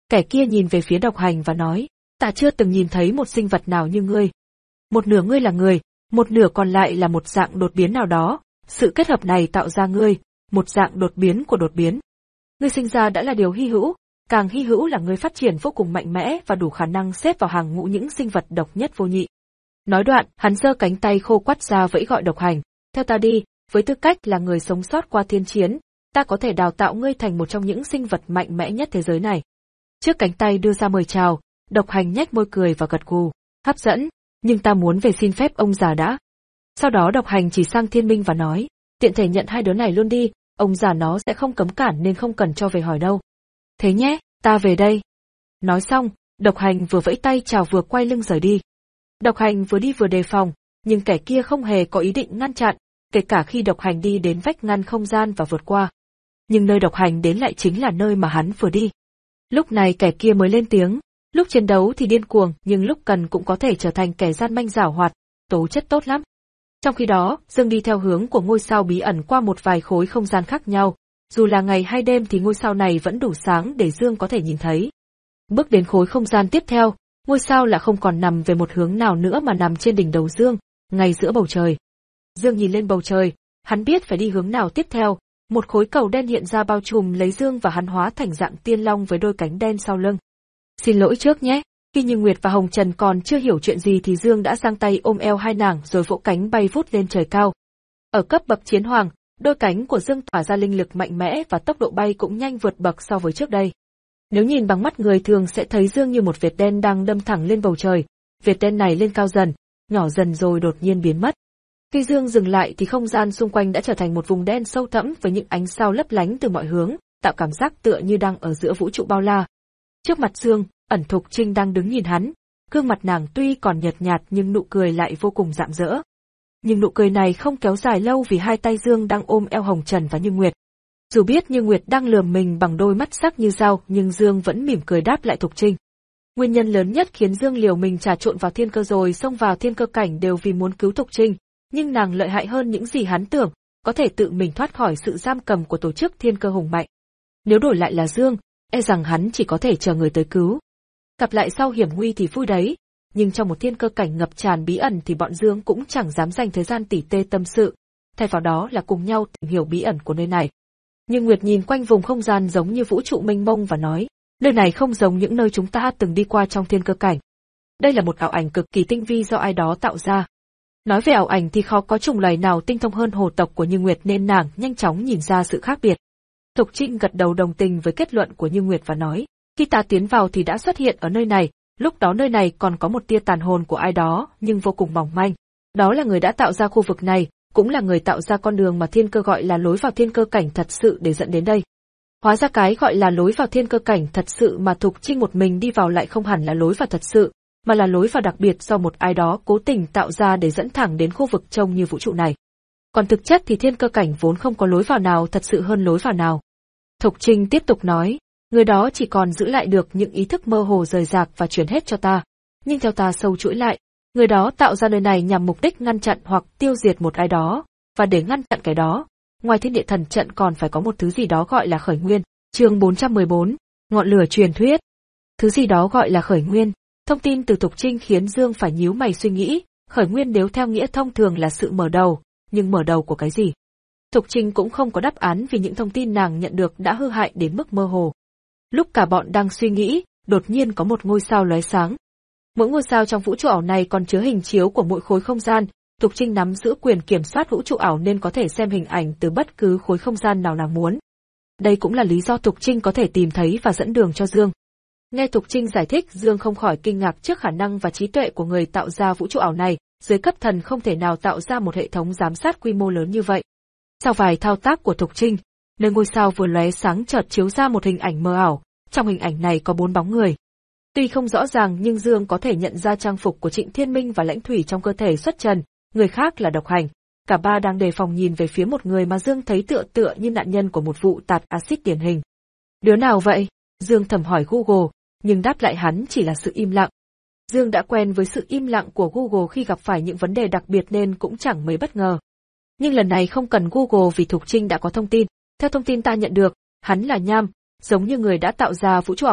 Kẻ kia nhìn về phía Độc Hành và nói, ta chưa từng nhìn thấy một sinh vật nào như ngươi. Một nửa ngươi là người, một nửa còn lại là một dạng đột biến nào đó, sự kết hợp này tạo ra ngươi, một dạng đột biến của đột biến. Ngươi sinh ra đã là điều hy hữu, càng hy hữu là ngươi phát triển vô cùng mạnh mẽ và đủ khả năng xếp vào hàng ngũ những sinh vật độc nhất vô nhị. Nói đoạn, hắn giơ cánh tay khô quắt ra vẫy gọi Độc Hành, theo ta đi, với tư cách là người sống sót qua thiên chiến, ta có thể đào tạo ngươi thành một trong những sinh vật mạnh mẽ nhất thế giới này. Trước cánh tay đưa ra mời chào, Độc Hành nhếch môi cười và gật gù, hấp dẫn, nhưng ta muốn về xin phép ông già đã. Sau đó Độc Hành chỉ sang Thiên Minh và nói, tiện thể nhận hai đứa này luôn đi, ông già nó sẽ không cấm cản nên không cần cho về hỏi đâu. Thế nhé, ta về đây. Nói xong, Độc Hành vừa vẫy tay chào vừa quay lưng rời đi. Độc Hành vừa đi vừa đề phòng, nhưng kẻ kia không hề có ý định ngăn chặn, kể cả khi Độc Hành đi đến vách ngăn không gian và vượt qua. Nhưng nơi Độc Hành đến lại chính là nơi mà hắn vừa đi. Lúc này kẻ kia mới lên tiếng, lúc chiến đấu thì điên cuồng, nhưng lúc cần cũng có thể trở thành kẻ gian manh giảo hoạt, tố chất tốt lắm. Trong khi đó, Dương đi theo hướng của ngôi sao bí ẩn qua một vài khối không gian khác nhau, dù là ngày hay đêm thì ngôi sao này vẫn đủ sáng để Dương có thể nhìn thấy. Bước đến khối không gian tiếp theo, ngôi sao là không còn nằm về một hướng nào nữa mà nằm trên đỉnh đầu Dương, ngay giữa bầu trời. Dương nhìn lên bầu trời, hắn biết phải đi hướng nào tiếp theo, một khối cầu đen hiện ra bao trùm lấy Dương và hắn hóa thành dạng tiên long với đôi cánh đen sau lưng. Xin lỗi trước nhé, khi Như Nguyệt và Hồng Trần còn chưa hiểu chuyện gì thì Dương đã giang tay ôm eo hai nàng rồi vỗ cánh bay vút lên trời cao. Ở cấp bậc chiến hoàng, đôi cánh của Dương tỏa ra linh lực mạnh mẽ và tốc độ bay cũng nhanh vượt bậc so với trước đây. Nếu nhìn bằng mắt người thường sẽ thấy Dương như một vệt đen đang đâm thẳng lên bầu trời, vệt đen này lên cao dần, nhỏ dần rồi đột nhiên biến mất. Khi Dương dừng lại thì không gian xung quanh đã trở thành một vùng đen sâu thẳm với những ánh sao lấp lánh từ mọi hướng, tạo cảm giác tựa như đang ở giữa vũ trụ bao la. Trước mặt Dương, ẩn Thục Trinh đang đứng nhìn hắn, gương mặt nàng tuy còn nhợt nhạt nhưng nụ cười lại vô cùng rạng rỡ. Nhưng nụ cười này không kéo dài lâu vì hai tay Dương đang ôm eo Hồng Trần và Như Nguyệt. Dù biết Như Nguyệt đang lườm mình bằng đôi mắt sắc như dao, nhưng Dương vẫn mỉm cười đáp lại Thục Trinh. Nguyên nhân lớn nhất khiến Dương liều mình trà trộn vào thiên cơ rồi xông vào thiên cơ cảnh đều vì muốn cứu Thục Trinh, nhưng nàng lợi hại hơn những gì hắn tưởng, có thể tự mình thoát khỏi sự giam cầm của tổ chức thiên cơ hùng mạnh. Nếu đổi lại là Dương, e rằng hắn chỉ có thể chờ người tới cứu. Gặp lại sau hiểm nguy thì vui đấy, nhưng trong một thiên cơ cảnh ngập tràn bí ẩn thì bọn Dương cũng chẳng dám dành thời gian tỉ tê tâm sự, thay vào đó là cùng nhau tìm hiểu bí ẩn của nơi này. Nhưng Nguyệt nhìn quanh vùng không gian giống như vũ trụ mênh mông và nói, nơi này không giống những nơi chúng ta từng đi qua trong thiên cơ cảnh. Đây là một ảo ảnh cực kỳ tinh vi do ai đó tạo ra. Nói về ảo ảnh thì khó có chủng loài nào tinh thông hơn hồ tộc của Như Nguyệt nên nàng nhanh chóng nhìn ra sự khác biệt. Thục Trinh gật đầu đồng tình với kết luận của Như Nguyệt và nói, khi ta tiến vào thì đã xuất hiện ở nơi này, lúc đó nơi này còn có một tia tàn hồn của ai đó nhưng vô cùng mỏng manh. Đó là người đã tạo ra khu vực này, cũng là người tạo ra con đường mà thiên cơ gọi là lối vào thiên cơ cảnh thật sự để dẫn đến đây. Hóa ra cái gọi là lối vào thiên cơ cảnh thật sự mà Thục Trinh một mình đi vào lại không hẳn là lối vào thật sự, mà là lối vào đặc biệt do một ai đó cố tình tạo ra để dẫn thẳng đến khu vực trông như vũ trụ này. Còn thực chất thì thiên cơ cảnh vốn không có lối vào nào thật sự hơn lối vào nào. Thục Trinh tiếp tục nói, người đó chỉ còn giữ lại được những ý thức mơ hồ rời rạc và truyền hết cho ta. Nhưng theo ta sâu chuỗi lại, người đó tạo ra nơi này nhằm mục đích ngăn chặn hoặc tiêu diệt một ai đó, và để ngăn chặn cái đó, ngoài thiên địa thần trận còn phải có một thứ gì đó gọi là khởi nguyên. Chương bốn trăm mười bốn, ngọn lửa truyền thuyết. Thứ gì đó gọi là khởi nguyên. Thông tin từ Thục Trinh khiến Dương phải nhíu mày suy nghĩ, khởi nguyên nếu theo nghĩa thông thường là sự mở đầu, nhưng mở đầu của cái gì? Thục Trinh cũng không có đáp án vì những thông tin nàng nhận được đã hư hại đến mức mơ hồ. Lúc cả bọn đang suy nghĩ, đột nhiên có một ngôi sao lóe sáng. Mỗi ngôi sao trong vũ trụ ảo này còn chứa hình chiếu của mỗi khối không gian, Thục Trinh nắm giữ quyền kiểm soát vũ trụ ảo nên có thể xem hình ảnh từ bất cứ khối không gian nào nàng muốn. Đây cũng là lý do Thục Trinh có thể tìm thấy và dẫn đường cho Dương. Nghe Thục Trinh giải thích, Dương không khỏi kinh ngạc trước khả năng và trí tuệ của người tạo ra vũ trụ ảo này, dưới cấp thần không thể nào tạo ra một hệ thống giám sát quy mô lớn như vậy. Sau vài thao tác của Thục Trinh, nơi ngôi sao vừa lóe sáng chợt chiếu ra một hình ảnh mơ ảo, trong hình ảnh này có bốn bóng người. Tuy không rõ ràng nhưng Dương có thể nhận ra trang phục của Trịnh Thiên Minh và Lãnh Thủy trong cơ thể xuất trần, người khác là Độc Hành. Cả ba đang đề phòng nhìn về phía một người mà Dương thấy tựa tựa như nạn nhân của một vụ tạt axit điển hình. Đứa nào vậy? Dương thầm hỏi Google, nhưng đáp lại hắn chỉ là sự im lặng. Dương đã quen với sự im lặng của Google khi gặp phải những vấn đề đặc biệt nên cũng chẳng mấy bất ngờ. Nhưng lần này không cần Google vì Thục Trinh đã có thông tin. Theo thông tin ta nhận được, hắn là Nham, giống như người đã tạo ra vũ trụ ảo này,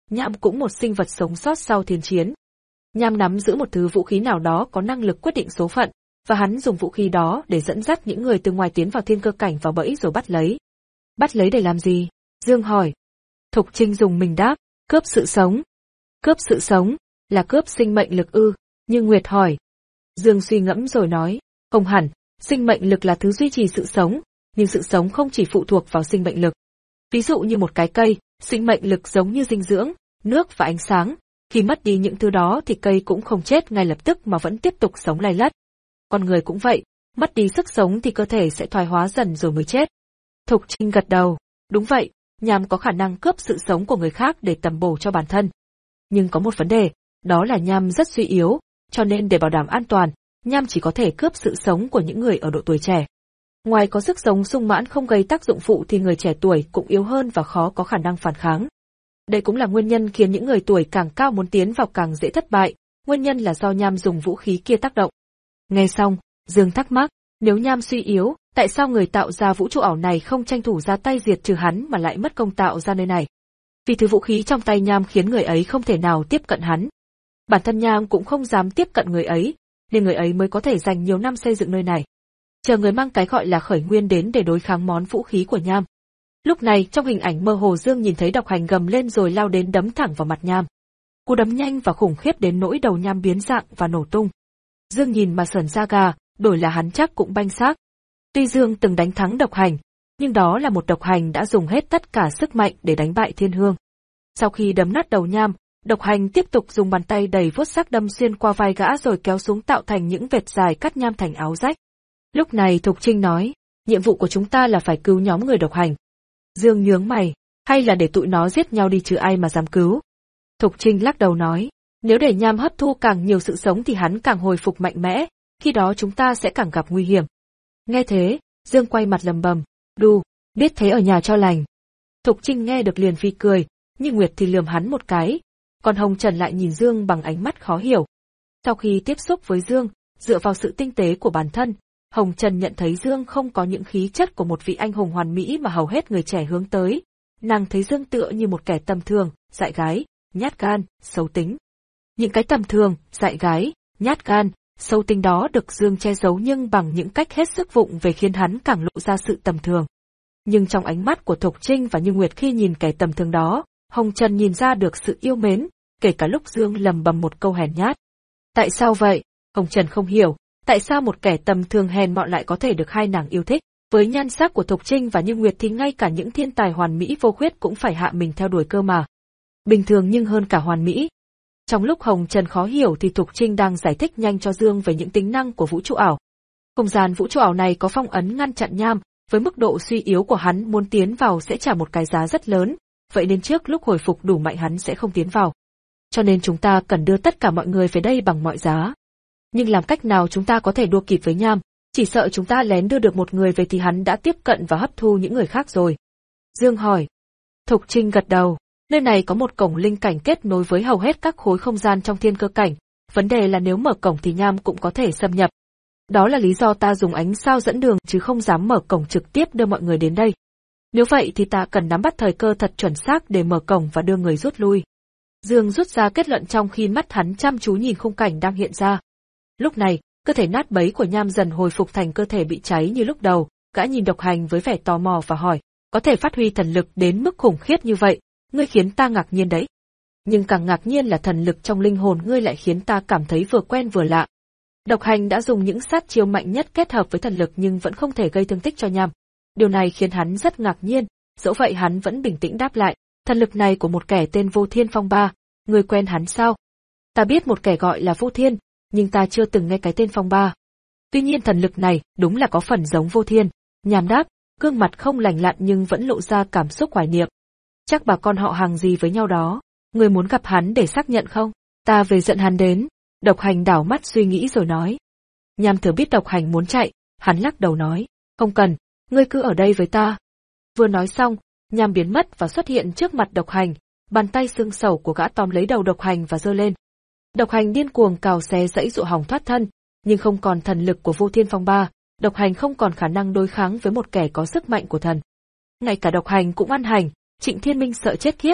Nham cũng một sinh vật sống sót sau thiên chiến. Nham nắm giữ một thứ vũ khí nào đó có năng lực quyết định số phận, và hắn dùng vũ khí đó để dẫn dắt những người từ ngoài tiến vào thiên cơ cảnh vào bẫy rồi bắt lấy. Bắt lấy để làm gì? Dương hỏi. Thục Trinh dùng mình đáp, cướp sự sống. Cướp sự sống, là cướp sinh mệnh lực ư? Như Nguyệt hỏi. Dương suy ngẫm rồi nói, không hẳn, sinh mệnh lực là thứ duy trì sự sống, nhưng sự sống không chỉ phụ thuộc vào sinh mệnh lực. Ví dụ như một cái cây, sinh mệnh lực giống như dinh dưỡng, nước và ánh sáng, khi mất đi những thứ đó thì cây cũng không chết ngay lập tức mà vẫn tiếp tục sống lay lắt. Con người cũng vậy, mất đi sức sống thì cơ thể sẽ thoái hóa dần rồi mới chết. Thục Trinh gật đầu, đúng vậy, Nham có khả năng cướp sự sống của người khác để tầm bổ cho bản thân. Nhưng có một vấn đề, đó là Nham rất suy yếu, cho nên để bảo đảm an toàn, Nham chỉ có thể cướp sự sống của những người ở độ tuổi trẻ. Ngoài có sức sống sung mãn không gây tác dụng phụ thì người trẻ tuổi cũng yếu hơn và khó có khả năng phản kháng. Đây cũng là nguyên nhân khiến những người tuổi càng cao muốn tiến vào càng dễ thất bại, nguyên nhân là do Nham dùng vũ khí kia tác động. Nghe xong, Dương thắc mắc, nếu Nham suy yếu, tại sao người tạo ra vũ trụ ảo này không tranh thủ ra tay diệt trừ hắn mà lại mất công tạo ra nơi này? Vì thứ vũ khí trong tay Nham khiến người ấy không thể nào tiếp cận hắn. Bản thân Nham cũng không dám tiếp cận người ấy, nên người ấy mới có thể dành nhiều năm xây dựng nơi này. Chờ người mang cái gọi là khởi nguyên đến để đối kháng món vũ khí của Nham. Lúc này trong hình ảnh mơ hồ Dương nhìn thấy Độc Hành gầm lên rồi lao đến đấm thẳng vào mặt Nham. Cú đấm nhanh và khủng khiếp đến nỗi đầu Nham biến dạng và nổ tung. Dương nhìn mà sởn da gà, đổi là hắn chắc cũng banh xác. Tuy Dương từng đánh thắng Độc Hành, nhưng đó là một Độc Hành đã dùng hết tất cả sức mạnh để đánh bại Thiên Hương. Sau khi đấm nát đầu Nham, Độc Hành tiếp tục dùng bàn tay đầy vuốt sắc đâm xuyên qua vai gã rồi kéo xuống tạo thành những vệt dài cắt Nham thành áo rách. Lúc này Thục Trinh nói, nhiệm vụ của chúng ta là phải cứu nhóm người Độc Hành. Dương nhướng mày, hay là để tụi nó giết nhau đi chứ ai mà dám cứu. Thục Trinh lắc đầu nói, nếu để Nham hấp thu càng nhiều sự sống thì hắn càng hồi phục mạnh mẽ, khi đó chúng ta sẽ càng gặp nguy hiểm. Nghe thế, Dương quay mặt lầm bầm, đù, biết thế ở nhà cho lành. Thục Trinh nghe được liền phi cười, nhưng Nguyệt thì lườm hắn một cái, còn Hồng Trần lại nhìn Dương bằng ánh mắt khó hiểu. Sau khi tiếp xúc với Dương, dựa vào sự tinh tế của bản thân, Hồng Trần nhận thấy Dương không có những khí chất của một vị anh hùng hoàn mỹ mà hầu hết người trẻ hướng tới. Nàng thấy Dương tựa như một kẻ tầm thường, dại gái, nhát gan, xấu tính. Những cái tầm thường, dại gái, nhát gan, xấu tính đó được Dương che giấu nhưng bằng những cách hết sức vụng về khiến hắn càng lộ ra sự tầm thường. Nhưng trong ánh mắt của Thục Trinh và Như Nguyệt khi nhìn kẻ tầm thường đó, Hồng Trần nhìn ra được sự yêu mến, kể cả lúc Dương lầm bầm một câu hèn nhát. Tại sao vậy? Hồng Trần không hiểu, tại sao một kẻ tầm thường hèn mọn lại có thể được hai nàng yêu thích? Với nhan sắc của Thục Trinh và Như Nguyệt thì ngay cả những thiên tài hoàn mỹ vô khuyết cũng phải hạ mình theo đuổi cơ mà. Bình thường nhưng hơn cả hoàn mỹ. Trong lúc Hồng Trần khó hiểu thì Thục Trinh đang giải thích nhanh cho Dương về những tính năng của vũ trụ ảo. Không gian vũ trụ ảo này có phong ấn ngăn chặn Nham, với mức độ suy yếu của hắn muốn tiến vào sẽ trả một cái giá rất lớn, vậy nên trước lúc hồi phục đủ mạnh hắn sẽ không tiến vào. Cho nên chúng ta cần đưa tất cả mọi người về đây bằng mọi giá. Nhưng làm cách nào chúng ta có thể đua kịp với Nham? Chỉ sợ chúng ta lén đưa được một người về thì hắn đã tiếp cận và hấp thu những người khác rồi. Dương hỏi. Thục Trinh gật đầu. Nơi này có một cổng linh cảnh kết nối với hầu hết các khối không gian trong thiên cơ cảnh. Vấn đề là nếu mở cổng thì Nham cũng có thể xâm nhập. Đó là lý do ta dùng ánh sao dẫn đường chứ không dám mở cổng trực tiếp đưa mọi người đến đây. Nếu vậy thì ta cần nắm bắt thời cơ thật chuẩn xác để mở cổng và đưa người rút lui. Dương rút ra kết luận trong khi mắt hắn chăm chú nhìn khung cảnh đang hiện ra. Lúc này, cơ thể nát bấy của Nham dần hồi phục thành cơ thể bị cháy như lúc đầu, gã nhìn Độc Hành với vẻ tò mò và hỏi, có thể phát huy thần lực đến mức khủng khiếp như vậy, ngươi khiến ta ngạc nhiên đấy. Nhưng càng ngạc nhiên là thần lực trong linh hồn ngươi lại khiến ta cảm thấy vừa quen vừa lạ. Độc Hành đã dùng những sát chiêu mạnh nhất kết hợp với thần lực nhưng vẫn không thể gây thương tích cho Nham. Điều này khiến hắn rất ngạc nhiên, dẫu vậy hắn vẫn bình tĩnh đáp lại, thần lực này của một kẻ tên Vô Thiên Phong Ba, ngươi quen hắn sao? Ta biết một kẻ gọi là Vô Thiên, nhưng ta chưa từng nghe cái tên Phong Ba. Tuy nhiên thần lực này đúng là có phần giống Vô Thiên. Nham đáp, gương mặt không lành lặn nhưng vẫn lộ ra cảm xúc hoài niệm. Chắc bà con họ hàng gì với nhau đó, ngươi muốn gặp hắn để xác nhận không? Ta về dẫn hắn đến. Độc Hành đảo mắt suy nghĩ rồi nói. Nham thừa biết Độc Hành muốn chạy, hắn lắc đầu nói, không cần, ngươi cứ ở đây với ta. Vừa nói xong, Nham biến mất và xuất hiện trước mặt Độc Hành, bàn tay xương sầu của gã tóm lấy đầu Độc Hành và giơ lên. Độc Hành điên cuồng cào xé dãy dụ hòng thoát thân, nhưng không còn thần lực của Vô Thiên Phong Ba, Độc Hành không còn khả năng đối kháng với một kẻ có sức mạnh của thần. Ngay cả Độc Hành cũng ăn hành, Trịnh Thiên Minh sợ chết khiếp,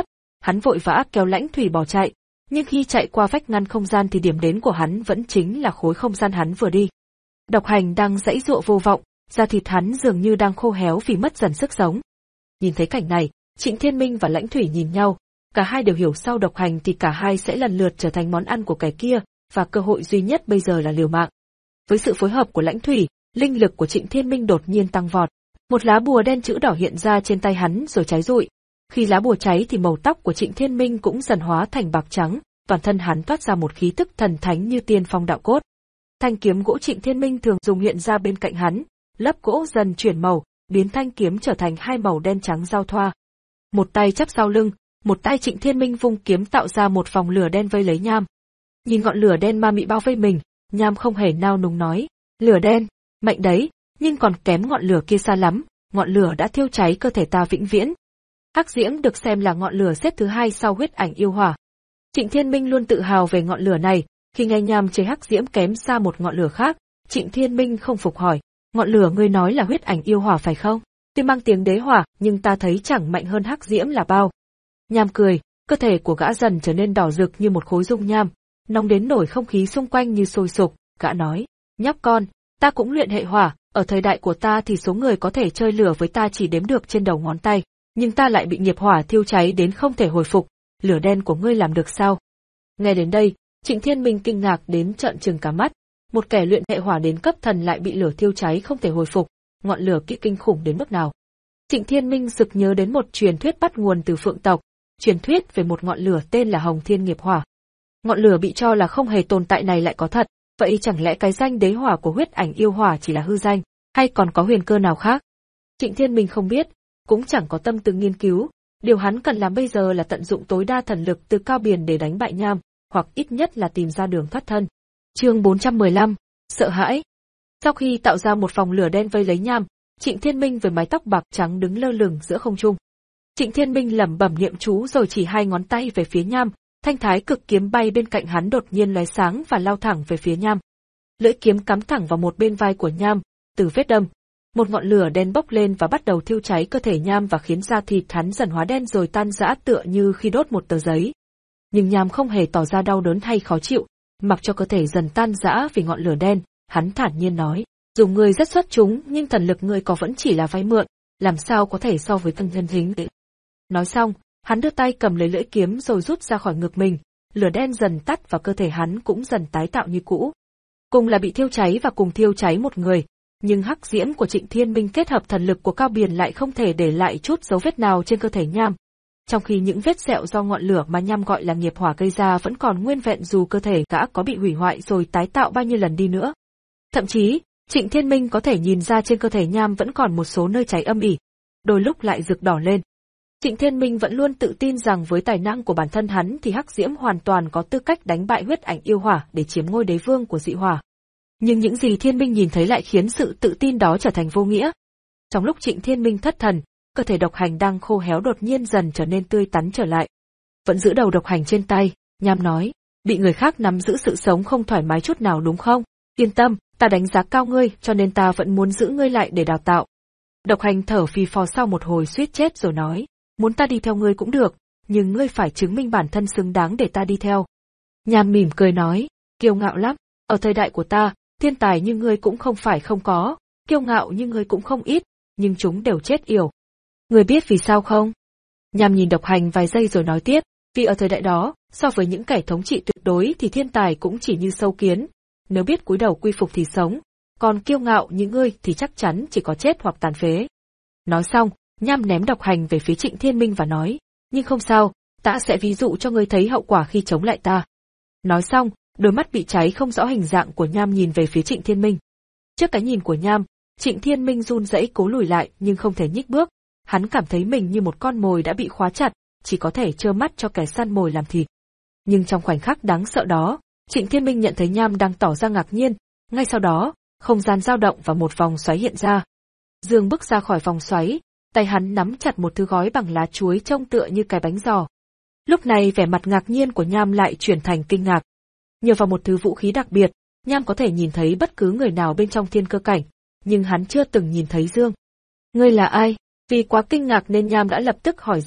hắn vội vã kéo Lãnh Thủy bỏ chạy, nhưng khi chạy qua vách ngăn không gian thì điểm đến của hắn vẫn chính là khối không gian hắn vừa đi. Độc Hành đang giãy giụa vô vọng, da thịt hắn dường như đang khô héo vì mất dần sức sống. Nhìn thấy cảnh này, Trịnh Thiên Minh và Lãnh Thủy nhìn nhau, cả hai đều hiểu sau Độc Hành thì cả hai sẽ lần lượt trở thành món ăn của kẻ kia, và cơ hội duy nhất bây giờ là liều mạng. Với sự phối hợp của Lãnh Thủy, linh lực của Trịnh Thiên Minh đột nhiên tăng vọt. Một lá bùa đen chữ đỏ hiện ra trên tay hắn rồi cháy rụi. Khi lá bùa cháy thì màu tóc của Trịnh Thiên Minh cũng dần hóa thành bạc trắng, toàn thân hắn toát ra một khí tức thần thánh như tiên phong đạo cốt. Thanh kiếm gỗ Trịnh Thiên Minh thường dùng hiện ra bên cạnh hắn, lớp gỗ dần chuyển màu, biến thanh kiếm trở thành hai màu đen trắng giao thoa. Một tay chắp sau lưng, một tay Trịnh Thiên Minh vung kiếm tạo ra một vòng lửa đen vây lấy Nham. Nhìn ngọn lửa đen ma mị bao vây mình, Nham không hề nao núng nói, lửa đen, mạnh đấy, nhưng còn kém ngọn lửa kia xa lắm, ngọn lửa đã thiêu cháy cơ thể ta vĩnh viễn. Hắc diễm được xem là ngọn lửa xếp thứ hai sau huyết ảnh yêu hỏa. Trịnh Thiên Minh luôn tự hào về ngọn lửa này, khi nghe Nham chế hắc diễm kém xa một ngọn lửa khác, Trịnh Thiên Minh không phục hỏi, ngọn lửa ngươi nói là huyết ảnh yêu hỏa phải không? Tuy mang tiếng đế hỏa, nhưng ta thấy chẳng mạnh hơn hắc diễm là bao. Nham cười, cơ thể của gã dần trở nên đỏ rực như một khối dung nham, nóng đến nổi không khí xung quanh như sôi sục, gã nói, nhóc con, ta cũng luyện hệ hỏa, ở thời đại của ta thì số người có thể chơi lửa với ta chỉ đếm được trên đầu ngón tay, nhưng ta lại bị nghiệp hỏa thiêu cháy đến không thể hồi phục, lửa đen của ngươi làm được sao? Nghe đến đây, Trịnh Thiên Minh kinh ngạc đến trợn trừng cả mắt, một kẻ luyện hệ hỏa đến cấp thần lại bị lửa thiêu cháy không thể hồi phục, ngọn lửa kỹ kinh khủng đến mức nào? Trịnh Thiên Minh sực nhớ đến một truyền thuyết bắt nguồn từ Phượng tộc, truyền thuyết về một ngọn lửa tên là Hồng Thiên Nghiệp Hỏa. Ngọn lửa bị cho là không hề tồn tại này lại có thật, vậy chẳng lẽ cái danh đế hỏa của huyết ảnh yêu hỏa chỉ là hư danh, hay còn có huyền cơ nào khác? Trịnh Thiên Minh không biết, cũng chẳng có tâm tư nghiên cứu, điều hắn cần làm bây giờ là tận dụng tối đa thần lực từ Cao Biền để đánh bại Nham, hoặc ít nhất là tìm ra đường thoát thân. Chương bốn trăm mười lăm, sợ hãi. Sau khi tạo ra một vòng lửa đen vây lấy Nham, Trịnh Thiên Minh với mái tóc bạc trắng đứng lơ lửng giữa không trung. Trịnh Thiên Minh lẩm bẩm niệm chú rồi chỉ hai ngón tay về phía Nham, thanh thái cực kiếm bay bên cạnh hắn đột nhiên lóe sáng và lao thẳng về phía Nham. Lưỡi kiếm cắm thẳng vào một bên vai của Nham, từ vết đâm, một ngọn lửa đen bốc lên và bắt đầu thiêu cháy cơ thể Nham và khiến da thịt hắn dần hóa đen rồi tan rã tựa như khi đốt một tờ giấy. Nhưng Nham không hề tỏ ra đau đớn hay khó chịu, mặc cho cơ thể dần tan rã vì ngọn lửa đen, hắn thản nhiên nói, dùng người rất xuất chúng nhưng thần lực người có vẫn chỉ là vay mượn, làm sao có thể so với tân nhân hình. Nói xong, hắn đưa tay cầm lấy lưỡi kiếm rồi rút ra khỏi ngực mình, lửa đen dần tắt và cơ thể hắn cũng dần tái tạo như cũ. Cùng là bị thiêu cháy và cùng thiêu cháy một người, nhưng hắc diễm của Trịnh Thiên Minh kết hợp thần lực của Cao Biền lại không thể để lại chút dấu vết nào trên cơ thể Nham. Trong khi những vết sẹo do ngọn lửa mà Nham gọi là nghiệp hỏa gây ra vẫn còn nguyên vẹn dù cơ thể gã có bị hủy hoại rồi tái tạo bao nhiêu lần đi nữa. Thậm chí, Trịnh Thiên Minh có thể nhìn ra trên cơ thể Nham vẫn còn một số nơi cháy âm ỉ, đôi lúc lại rực đỏ lên. Trịnh Thiên Minh vẫn luôn tự tin rằng với tài năng của bản thân hắn thì hắc diễm hoàn toàn có tư cách đánh bại huyết ảnh yêu hỏa để chiếm ngôi đế vương của dị hỏa. Nhưng những gì Thiên Minh nhìn thấy lại khiến sự tự tin đó trở thành vô nghĩa. Trong lúc Trịnh Thiên Minh thất thần, cơ thể Độc Hành đang khô héo đột nhiên dần trở nên tươi tắn trở lại. Vẫn giữ đầu Độc Hành trên tay, Nham nói, bị người khác nắm giữ sự sống không thoải mái chút nào đúng không? Yên tâm, ta đánh giá cao ngươi cho nên ta vẫn muốn giữ ngươi lại để đào tạo. Độc Hành thở phì phò sau một hồi suýt chết rồi nói, muốn ta đi theo ngươi cũng được, nhưng ngươi phải chứng minh bản thân xứng đáng để ta đi theo. Nham mỉm cười nói, kiêu ngạo lắm, ở thời đại của ta, thiên tài như ngươi cũng không phải không có, kiêu ngạo như ngươi cũng không ít, nhưng chúng đều chết yểu. Ngươi biết vì sao không? Nham nhìn Độc Hành vài giây rồi nói tiếp, vì ở thời đại đó, so với những kẻ thống trị tuyệt đối thì thiên tài cũng chỉ như sâu kiến, nếu biết cúi đầu quy phục thì sống, còn kiêu ngạo như ngươi thì chắc chắn chỉ có chết hoặc tàn phế. Nói xong, Nham ném Độc Hành về phía Trịnh Thiên Minh và nói, nhưng không sao, ta sẽ ví dụ cho ngươi thấy hậu quả khi chống lại ta. Nói xong, đôi mắt bị cháy không rõ hình dạng của Nham nhìn về phía Trịnh Thiên Minh. Trước cái nhìn của Nham, Trịnh Thiên Minh run rẩy cố lùi lại nhưng không thể nhích bước, hắn cảm thấy mình như một con mồi đã bị khóa chặt, chỉ có thể trơ mắt cho kẻ săn mồi làm thịt. Nhưng trong khoảnh khắc đáng sợ đó, Trịnh Thiên Minh nhận thấy Nham đang tỏ ra ngạc nhiên, ngay sau đó, không gian dao động và một vòng xoáy hiện ra. Dương bước ra khỏi vòng xoáy, tay hắn nắm chặt một thứ gói bằng lá chuối trông tựa như cái bánh giò. Lúc này vẻ mặt ngạc nhiên của Nham lại chuyển thành kinh ngạc. Nhờ vào một thứ vũ khí đặc biệt, Nham có thể nhìn thấy bất cứ người nào bên trong thiên cơ cảnh, nhưng hắn chưa từng nhìn thấy Dương. Ngươi là ai? Vì quá kinh ngạc nên Nham đã lập tức hỏi Dương,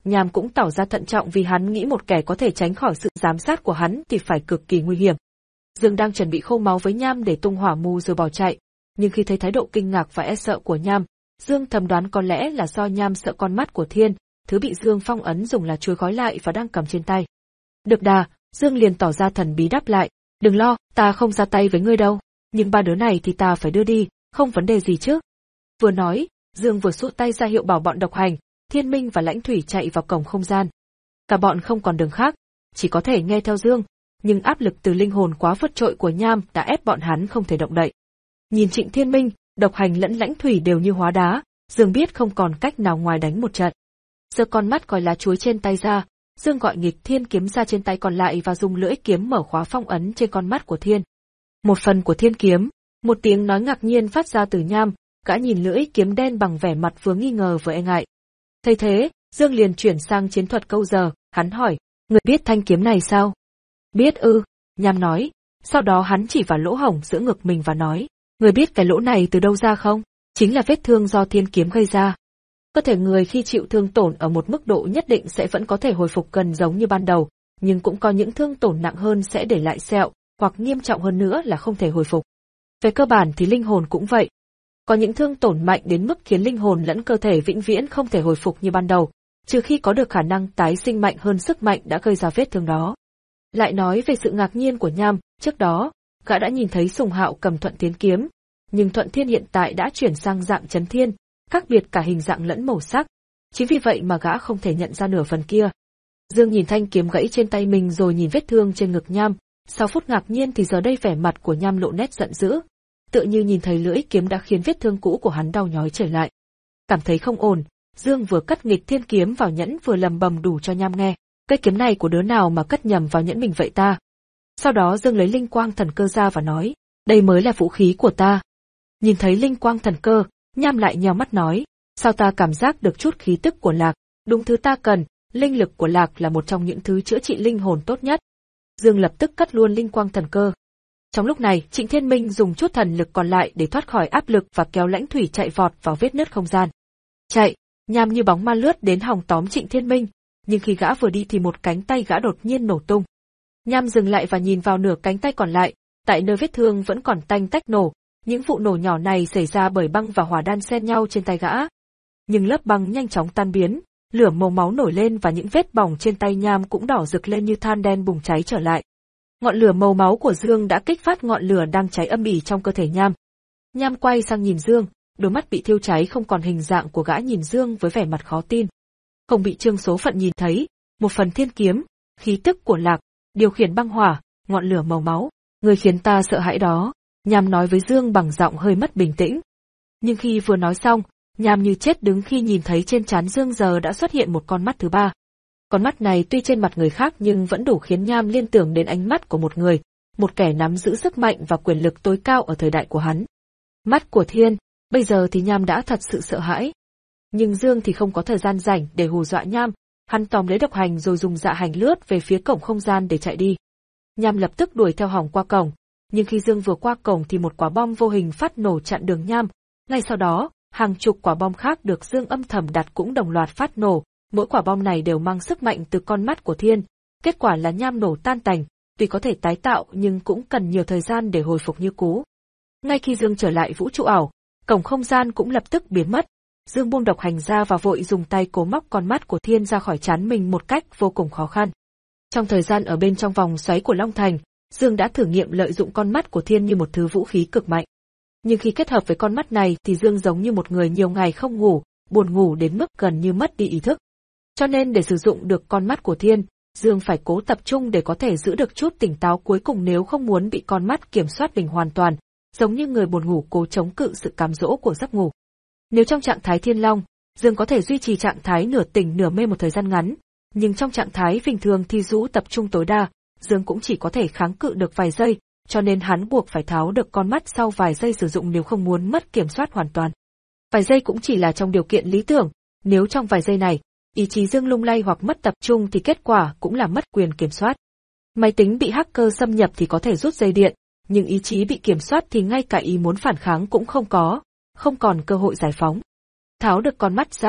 Nham cũng tỏ ra thận trọng vì hắn nghĩ một kẻ có thể tránh khỏi sự giám sát của hắn thì phải cực kỳ nguy hiểm. Dương đang chuẩn bị khô máu với Nham để tung hỏa mù rồi bỏ chạy, nhưng khi thấy thái độ kinh ngạc và e sợ của Nham, Dương thầm đoán có lẽ là do Nham sợ con mắt của Thiên, thứ bị Dương phong ấn dùng là chuôi gói lại và đang cầm trên tay. Được đà, Dương liền tỏ ra thần bí đáp lại, đừng lo, ta không ra tay với ngươi đâu, nhưng ba đứa này thì ta phải đưa đi, không vấn đề gì chứ. Vừa nói, Dương vừa xua tay ra hiệu bảo bọn độc hành, Thiên Minh và Lãnh Thủy chạy vào cổng không gian. Cả bọn không còn đường khác, chỉ có thể nghe theo Dương, nhưng áp lực từ linh hồn quá vượt trội của Nham đã ép bọn hắn không thể động đậy. Nhìn Trịnh Thiên Minh, độc hành lẫn Lãnh Thủy đều như hóa đá, Dương biết không còn cách nào ngoài đánh một trận. Giơ con mắt coi lá chuối trên tay ra, Dương gọi nghịch thiên kiếm ra trên tay còn lại và dùng lưỡi kiếm mở khóa phong ấn trên con mắt của Thiên. Một phần của thiên kiếm, một tiếng nói ngạc nhiên phát ra từ Nham, gã nhìn lưỡi kiếm đen bằng vẻ mặt vừa nghi ngờ vừa e ngại. Thấy thế, Dương liền chuyển sang chiến thuật câu giờ, hắn hỏi, người biết thanh kiếm này sao? Biết ư, Nham nói, sau đó hắn chỉ vào lỗ hổng giữa ngực mình và nói, người biết cái lỗ này từ đâu ra không? Chính là vết thương do thiên kiếm gây ra. Cơ thể người khi chịu thương tổn ở một mức độ nhất định sẽ vẫn có thể hồi phục gần giống như ban đầu, nhưng cũng có những thương tổn nặng hơn sẽ để lại sẹo, hoặc nghiêm trọng hơn nữa là không thể hồi phục. Về cơ bản thì linh hồn cũng vậy. Có những thương tổn mạnh đến mức khiến linh hồn lẫn cơ thể vĩnh viễn không thể hồi phục như ban đầu, trừ khi có được khả năng tái sinh mạnh hơn sức mạnh đã gây ra vết thương đó. Lại nói về sự ngạc nhiên của Nham, trước đó, gã đã nhìn thấy Sùng Hạo cầm Thuận Thiên kiếm, nhưng Thuận Thiên hiện tại đã chuyển sang dạng Chấn Thiên, khác biệt cả hình dạng lẫn màu sắc, chính vì vậy mà gã không thể nhận ra nửa phần kia. Dương nhìn thanh kiếm gãy trên tay mình rồi nhìn vết thương trên ngực Nham, sau phút ngạc nhiên thì giờ đây vẻ mặt của Nham lộ nét giận dữ, tựa như nhìn thấy lưỡi kiếm đã khiến vết thương cũ của hắn đau nhói trở lại. Cảm thấy không ổn, Dương vừa cất nghịch thiên kiếm vào nhẫn vừa lầm bầm đủ cho Nham nghe, cây kiếm này của đứa nào mà cất nhầm vào nhẫn mình vậy ta? Sau đó Dương lấy linh quang thần cơ ra và nói, đây mới là vũ khí của ta. Nhìn thấy linh quang thần cơ, Nham lại nheo mắt nói, sao ta cảm giác được chút khí tức của Lạc, đúng thứ ta cần, linh lực của Lạc là một trong những thứ chữa trị linh hồn tốt nhất. Dương lập tức cất luôn linh quang thần cơ. Trong lúc này, Trịnh Thiên Minh dùng chút thần lực còn lại để thoát khỏi áp lực và kéo Lãnh Thủy chạy vọt vào vết nứt không gian. Chạy, Nham như bóng ma lướt đến hòng tóm Trịnh Thiên Minh, nhưng khi gã vừa đi thì một cánh tay gã đột nhiên nổ tung. Nham dừng lại và nhìn vào nửa cánh tay còn lại, tại nơi vết thương vẫn còn tanh tách nổ, những vụ nổ nhỏ này xảy ra bởi băng và hỏa đan xen nhau trên tay gã. Nhưng lớp băng nhanh chóng tan biến, lửa màu máu nổi lên và những vết bỏng trên tay Nham cũng đỏ rực lên như than đen bùng cháy trở lại. Ngọn lửa màu máu của Dương đã kích phát ngọn lửa đang cháy âm ỉ trong cơ thể Nham. Nham quay sang nhìn Dương, đôi mắt bị thiêu cháy không còn hình dạng của gã nhìn Dương với vẻ mặt khó tin. Không bị Trương Số Phận nhìn thấy, một phần thiên kiếm, khí tức của Lạc, điều khiển băng hỏa, ngọn lửa màu máu, người khiến ta sợ hãi đó, Nham nói với Dương bằng giọng hơi mất bình tĩnh. Nhưng khi vừa nói xong, Nham như chết đứng khi nhìn thấy trên trán Dương giờ đã xuất hiện một con mắt thứ ba. Con mắt này tuy trên mặt người khác nhưng vẫn đủ khiến Nham liên tưởng đến ánh mắt của một người, một kẻ nắm giữ sức mạnh và quyền lực tối cao ở thời đại của hắn. Mắt của Thiên, bây giờ thì Nham đã thật sự sợ hãi. Nhưng Dương thì không có thời gian rảnh để hù dọa Nham, hắn tóm lấy độc hành rồi dùng dạ hành lướt về phía cổng không gian để chạy đi. Nham lập tức đuổi theo hòng qua cổng, nhưng khi Dương vừa qua cổng thì một quả bom vô hình phát nổ chặn đường Nham, ngay sau đó, hàng chục quả bom khác được Dương âm thầm đặt cũng đồng loạt phát nổ, mỗi quả bom này đều mang sức mạnh từ con mắt của Thiên, kết quả là Nham nổ tan tành, tuy có thể tái tạo nhưng cũng cần nhiều thời gian để hồi phục như cũ. Ngay khi Dương trở lại vũ trụ ảo, cổng không gian cũng lập tức biến mất, Dương buông độc hành ra và vội dùng tay cố móc con mắt của Thiên ra khỏi trán mình một cách vô cùng khó khăn. Trong thời gian ở bên trong vòng xoáy của Long Thành, Dương đã thử nghiệm lợi dụng con mắt của Thiên như một thứ vũ khí cực mạnh. Nhưng khi kết hợp với con mắt này thì Dương giống như một người nhiều ngày không ngủ, buồn ngủ đến mức gần như mất đi ý thức. Cho nên để sử dụng được con mắt của Thiên, Dương phải cố tập trung để có thể giữ được chút tỉnh táo cuối cùng nếu không muốn bị con mắt kiểm soát mình hoàn toàn, giống như người buồn ngủ cố chống cự sự cám dỗ của giấc ngủ. Nếu trong trạng thái Thiên Long, Dương có thể duy trì trạng thái nửa tỉnh nửa mê một thời gian ngắn, nhưng trong trạng thái bình thường thì dù tập trung tối đa, Dương cũng chỉ có thể kháng cự được vài giây, cho nên hắn buộc phải tháo được con mắt sau vài giây sử dụng nếu không muốn mất kiểm soát hoàn toàn. Vài giây cũng chỉ là trong điều kiện lý tưởng, nếu trong vài giây này, ý chí Dương lung lay hoặc mất tập trung thì kết quả cũng là mất quyền kiểm soát. Máy tính bị hacker xâm nhập thì có thể rút dây điện, nhưng ý chí bị kiểm soát thì ngay cả ý muốn phản kháng cũng không có, không còn cơ hội giải phóng. Tháo được con mắt ra,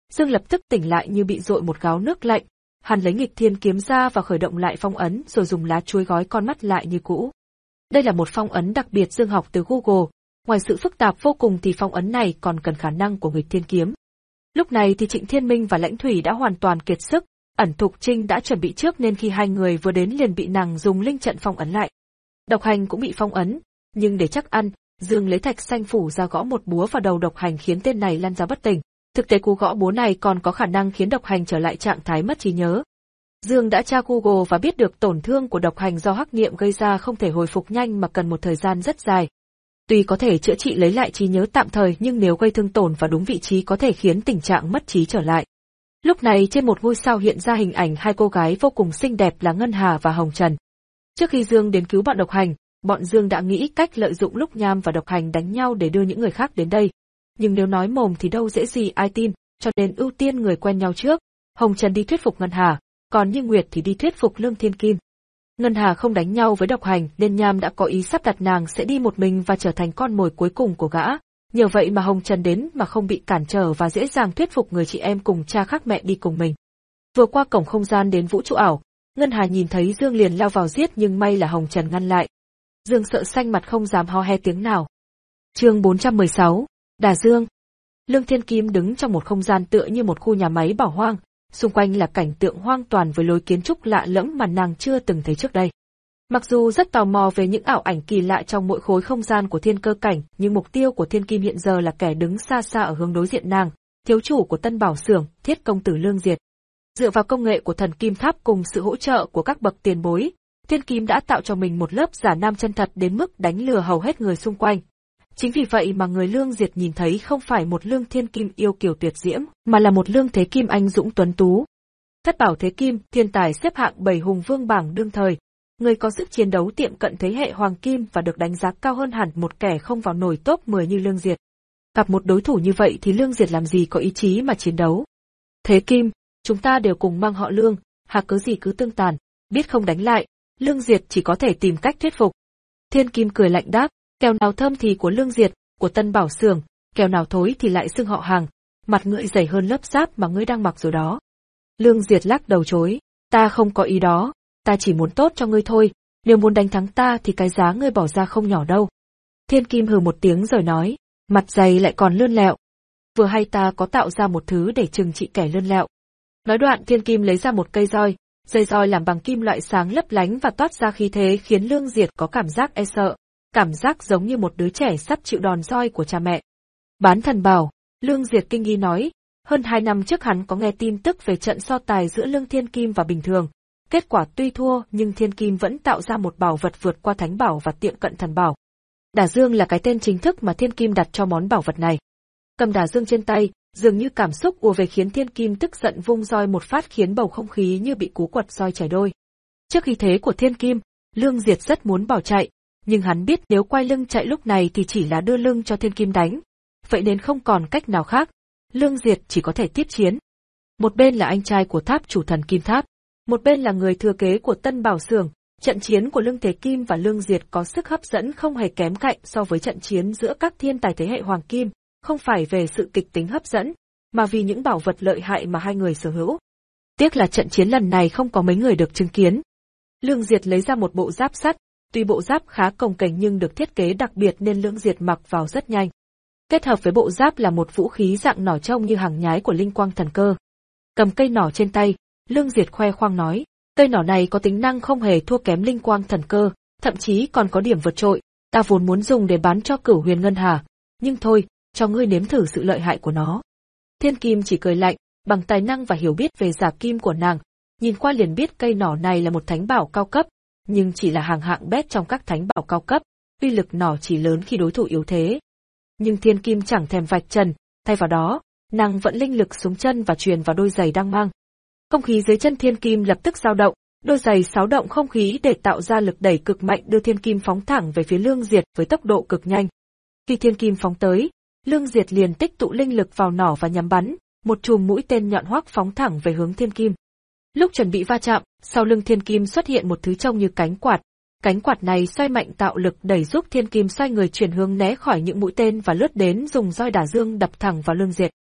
Dương lập tức tỉnh lại như bị dội một gáo nước lạnh, hắn lấy nghịch thiên kiếm ra và khởi động lại phong ấn rồi dùng lá chuối gói con mắt lại như cũ. Đây là một phong ấn đặc biệt Dương học từ Google, ngoài sự phức tạp vô cùng thì phong ấn này còn cần khả năng của nghịch thiên kiếm. Lúc này thì Trịnh Thiên Minh và Lãnh Thủy đã hoàn toàn kiệt sức, Ẩn Thục Trinh đã chuẩn bị trước nên khi hai người vừa đến liền bị nàng dùng linh trận phong ấn lại. Độc Hành cũng bị phong ấn, nhưng để chắc ăn, Dương lấy thạch xanh phủ ra gõ một búa vào đầu Độc Hành khiến tên này lăn ra bất tỉnh. Thực tế cú gõ búa này còn có khả năng khiến Độc Hành trở lại trạng thái mất trí nhớ. Dương đã tra Google và biết được tổn thương của Độc Hành do hắc niệm gây ra không thể hồi phục nhanh mà cần một thời gian rất dài. Tuy có thể chữa trị lấy lại trí nhớ tạm thời nhưng nếu gây thương tổn vào đúng vị trí có thể khiến tình trạng mất trí trở lại. Lúc này trên một ngôi sao hiện ra hình ảnh hai cô gái vô cùng xinh đẹp là Ngân Hà và Hồng Trần. Trước khi Dương đến cứu bọn Độc Hành, bọn Dương đã nghĩ cách lợi dụng lúc Nham và Độc Hành đánh nhau để đưa những người khác đến đây. Nhưng nếu nói mồm thì đâu dễ gì ai tin, cho nên ưu tiên người quen nhau trước. Hồng Trần đi thuyết phục Ngân Hà, còn Như Nguyệt thì đi thuyết phục Lương Thiên Kim. Ngân Hà không đánh nhau với Độc Hành nên Nham đã có ý sắp đặt nàng sẽ đi một mình và trở thành con mồi cuối cùng của gã. Nhờ vậy mà Hồng Trần đến mà không bị cản trở và dễ dàng thuyết phục người chị em cùng cha khác mẹ đi cùng mình. Vừa qua cổng không gian đến vũ trụ ảo, Ngân Hà nhìn thấy Dương liền lao vào giết nhưng may là Hồng Trần ngăn lại. Dương sợ xanh mặt không dám ho he tiếng nào. Chương bốn trăm mười sáu, Đả Dương. Lương Thiên Kim đứng trong một không gian tựa như một khu nhà máy bỏ hoang, xung quanh là cảnh tượng hoang toàn với lối kiến trúc lạ lẫm mà nàng chưa từng thấy trước đây. Mặc dù rất tò mò về những ảo ảnh kỳ lạ trong mỗi khối không gian của thiên cơ cảnh, nhưng mục tiêu của Thiên Kim hiện giờ là kẻ đứng xa xa ở hướng đối diện nàng, thiếu chủ của Tân Bảo Xưởng, Thiết công tử Lương Diệt. Dựa vào công nghệ của Thần Kim Tháp cùng sự hỗ trợ của các bậc tiền bối, Thiên Kim đã tạo cho mình một lớp giả nam chân thật đến mức đánh lừa hầu hết người xung quanh. Chính vì vậy mà người Lương Diệt nhìn thấy không phải một Lương Thiên Kim yêu kiều tuyệt diễm, mà là một Lương Thế Kim anh dũng tuấn tú. Thất bảo Thế Kim, thiên tài xếp hạng bảy hùng vương bảng đương thời, người có sức chiến đấu tiệm cận thế hệ hoàng kim và được đánh giá cao hơn hẳn một kẻ không vào nổi top mười như Lương Diệt. Gặp một đối thủ như vậy thì Lương Diệt làm gì có ý chí mà chiến đấu. Thế Kim, chúng ta đều cùng mang họ Lương, hạc cớ gì cứ tương tàn, biết không đánh lại, Lương Diệt chỉ có thể tìm cách thuyết phục. Thiên Kim cười lạnh đáp, kèo nào thơm thì của Lương Diệt, của Tân Bảo Xưởng, kèo nào thối thì lại xưng họ Hàng, mặt ngươi dày hơn lớp giáp mà ngươi đang mặc rồi đó. Lương Diệt lắc đầu chối, ta không có ý đó, ta chỉ muốn tốt cho ngươi thôi, nếu muốn đánh thắng ta thì cái giá ngươi bỏ ra không nhỏ đâu. Thiên Kim hừ một tiếng rồi nói, mặt dày lại còn lươn lẹo. Vừa hay ta có tạo ra một thứ để trừng trị kẻ lươn lẹo. Nói đoạn Thiên Kim lấy ra một cây roi, dây roi làm bằng kim loại sáng lấp lánh và toát ra khí thế khiến Lương Diệt có cảm giác e sợ, cảm giác giống như một đứa trẻ sắp chịu đòn roi của cha mẹ. Bán thần bảo, Lương Diệt kinh nghi nói, hơn hai năm trước hắn có nghe tin tức về trận so tài giữa Lương Thiên Kim và bình thường. Kết quả tuy thua nhưng Thiên Kim vẫn tạo ra một bảo vật vượt qua thánh bảo và tiệm cận thần bảo. Đả Dương là cái tên chính thức mà Thiên Kim đặt cho món bảo vật này. Cầm Đả Dương trên tay, dường như cảm xúc ùa về khiến Thiên Kim tức giận vung roi một phát khiến bầu không khí như bị cú quật roi chảy đôi. Trước khí thế của Thiên Kim, Lương Diệt rất muốn bỏ chạy, nhưng hắn biết nếu quay lưng chạy lúc này thì chỉ là đưa lưng cho Thiên Kim đánh. Vậy nên không còn cách nào khác, Lương Diệt chỉ có thể tiếp chiến. Một bên là anh trai của tháp chủ Thần Kim Tháp, một bên là người thừa kế của Tân Bảo Xưởng. Trận chiến của Lương Thế Kim và Lương Diệt có sức hấp dẫn không hề kém cạnh so với trận chiến giữa các thiên tài thế hệ Hoàng Kim, không phải về sự kịch tính hấp dẫn, mà vì những bảo vật lợi hại mà hai người sở hữu. Tiếc là trận chiến lần này không có mấy người được chứng kiến. Lương Diệt lấy ra một bộ giáp sắt, tuy bộ giáp khá cồng kềnh nhưng được thiết kế đặc biệt nên Lương Diệt mặc vào rất nhanh. Kết hợp với bộ giáp là một vũ khí dạng nỏ trông như hàng nhái của linh quang thần cơ. Cầm cây nỏ trên tay, Lương Diệt khoe khoang nói, cây nỏ này có tính năng không hề thua kém linh quang thần cơ, thậm chí còn có điểm vượt trội, ta vốn muốn dùng để bán cho Cửu Huyền Ngân Hà, nhưng thôi, cho ngươi nếm thử sự lợi hại của nó. Thiên Kim chỉ cười lạnh, bằng tài năng và hiểu biết về giả kim của nàng, nhìn qua liền biết cây nỏ này là một thánh bảo cao cấp, nhưng chỉ là hàng hạng bét trong các thánh bảo cao cấp, uy lực nỏ chỉ lớn khi đối thủ yếu thế. Nhưng Thiên Kim chẳng thèm vạch trần, thay vào đó, nàng vận linh lực xuống chân và truyền vào đôi giày đang mang. Không khí dưới chân Thiên Kim lập tức dao động, đôi giày xáo động không khí để tạo ra lực đẩy cực mạnh đưa Thiên Kim phóng thẳng về phía Lương Diệt với tốc độ cực nhanh. Khi Thiên Kim phóng tới, Lương Diệt liền tích tụ linh lực vào nỏ và nhắm bắn, một chùm mũi tên nhọn hoắc phóng thẳng về hướng Thiên Kim. Lúc chuẩn bị va chạm, sau lưng Thiên Kim xuất hiện một thứ trông như cánh quạt. Cánh quạt này xoay mạnh tạo lực đẩy giúp Thiên Kim xoay người chuyển hướng né khỏi những mũi tên và lướt đến dùng roi Đả Dương đập thẳng vào Lương Diệt.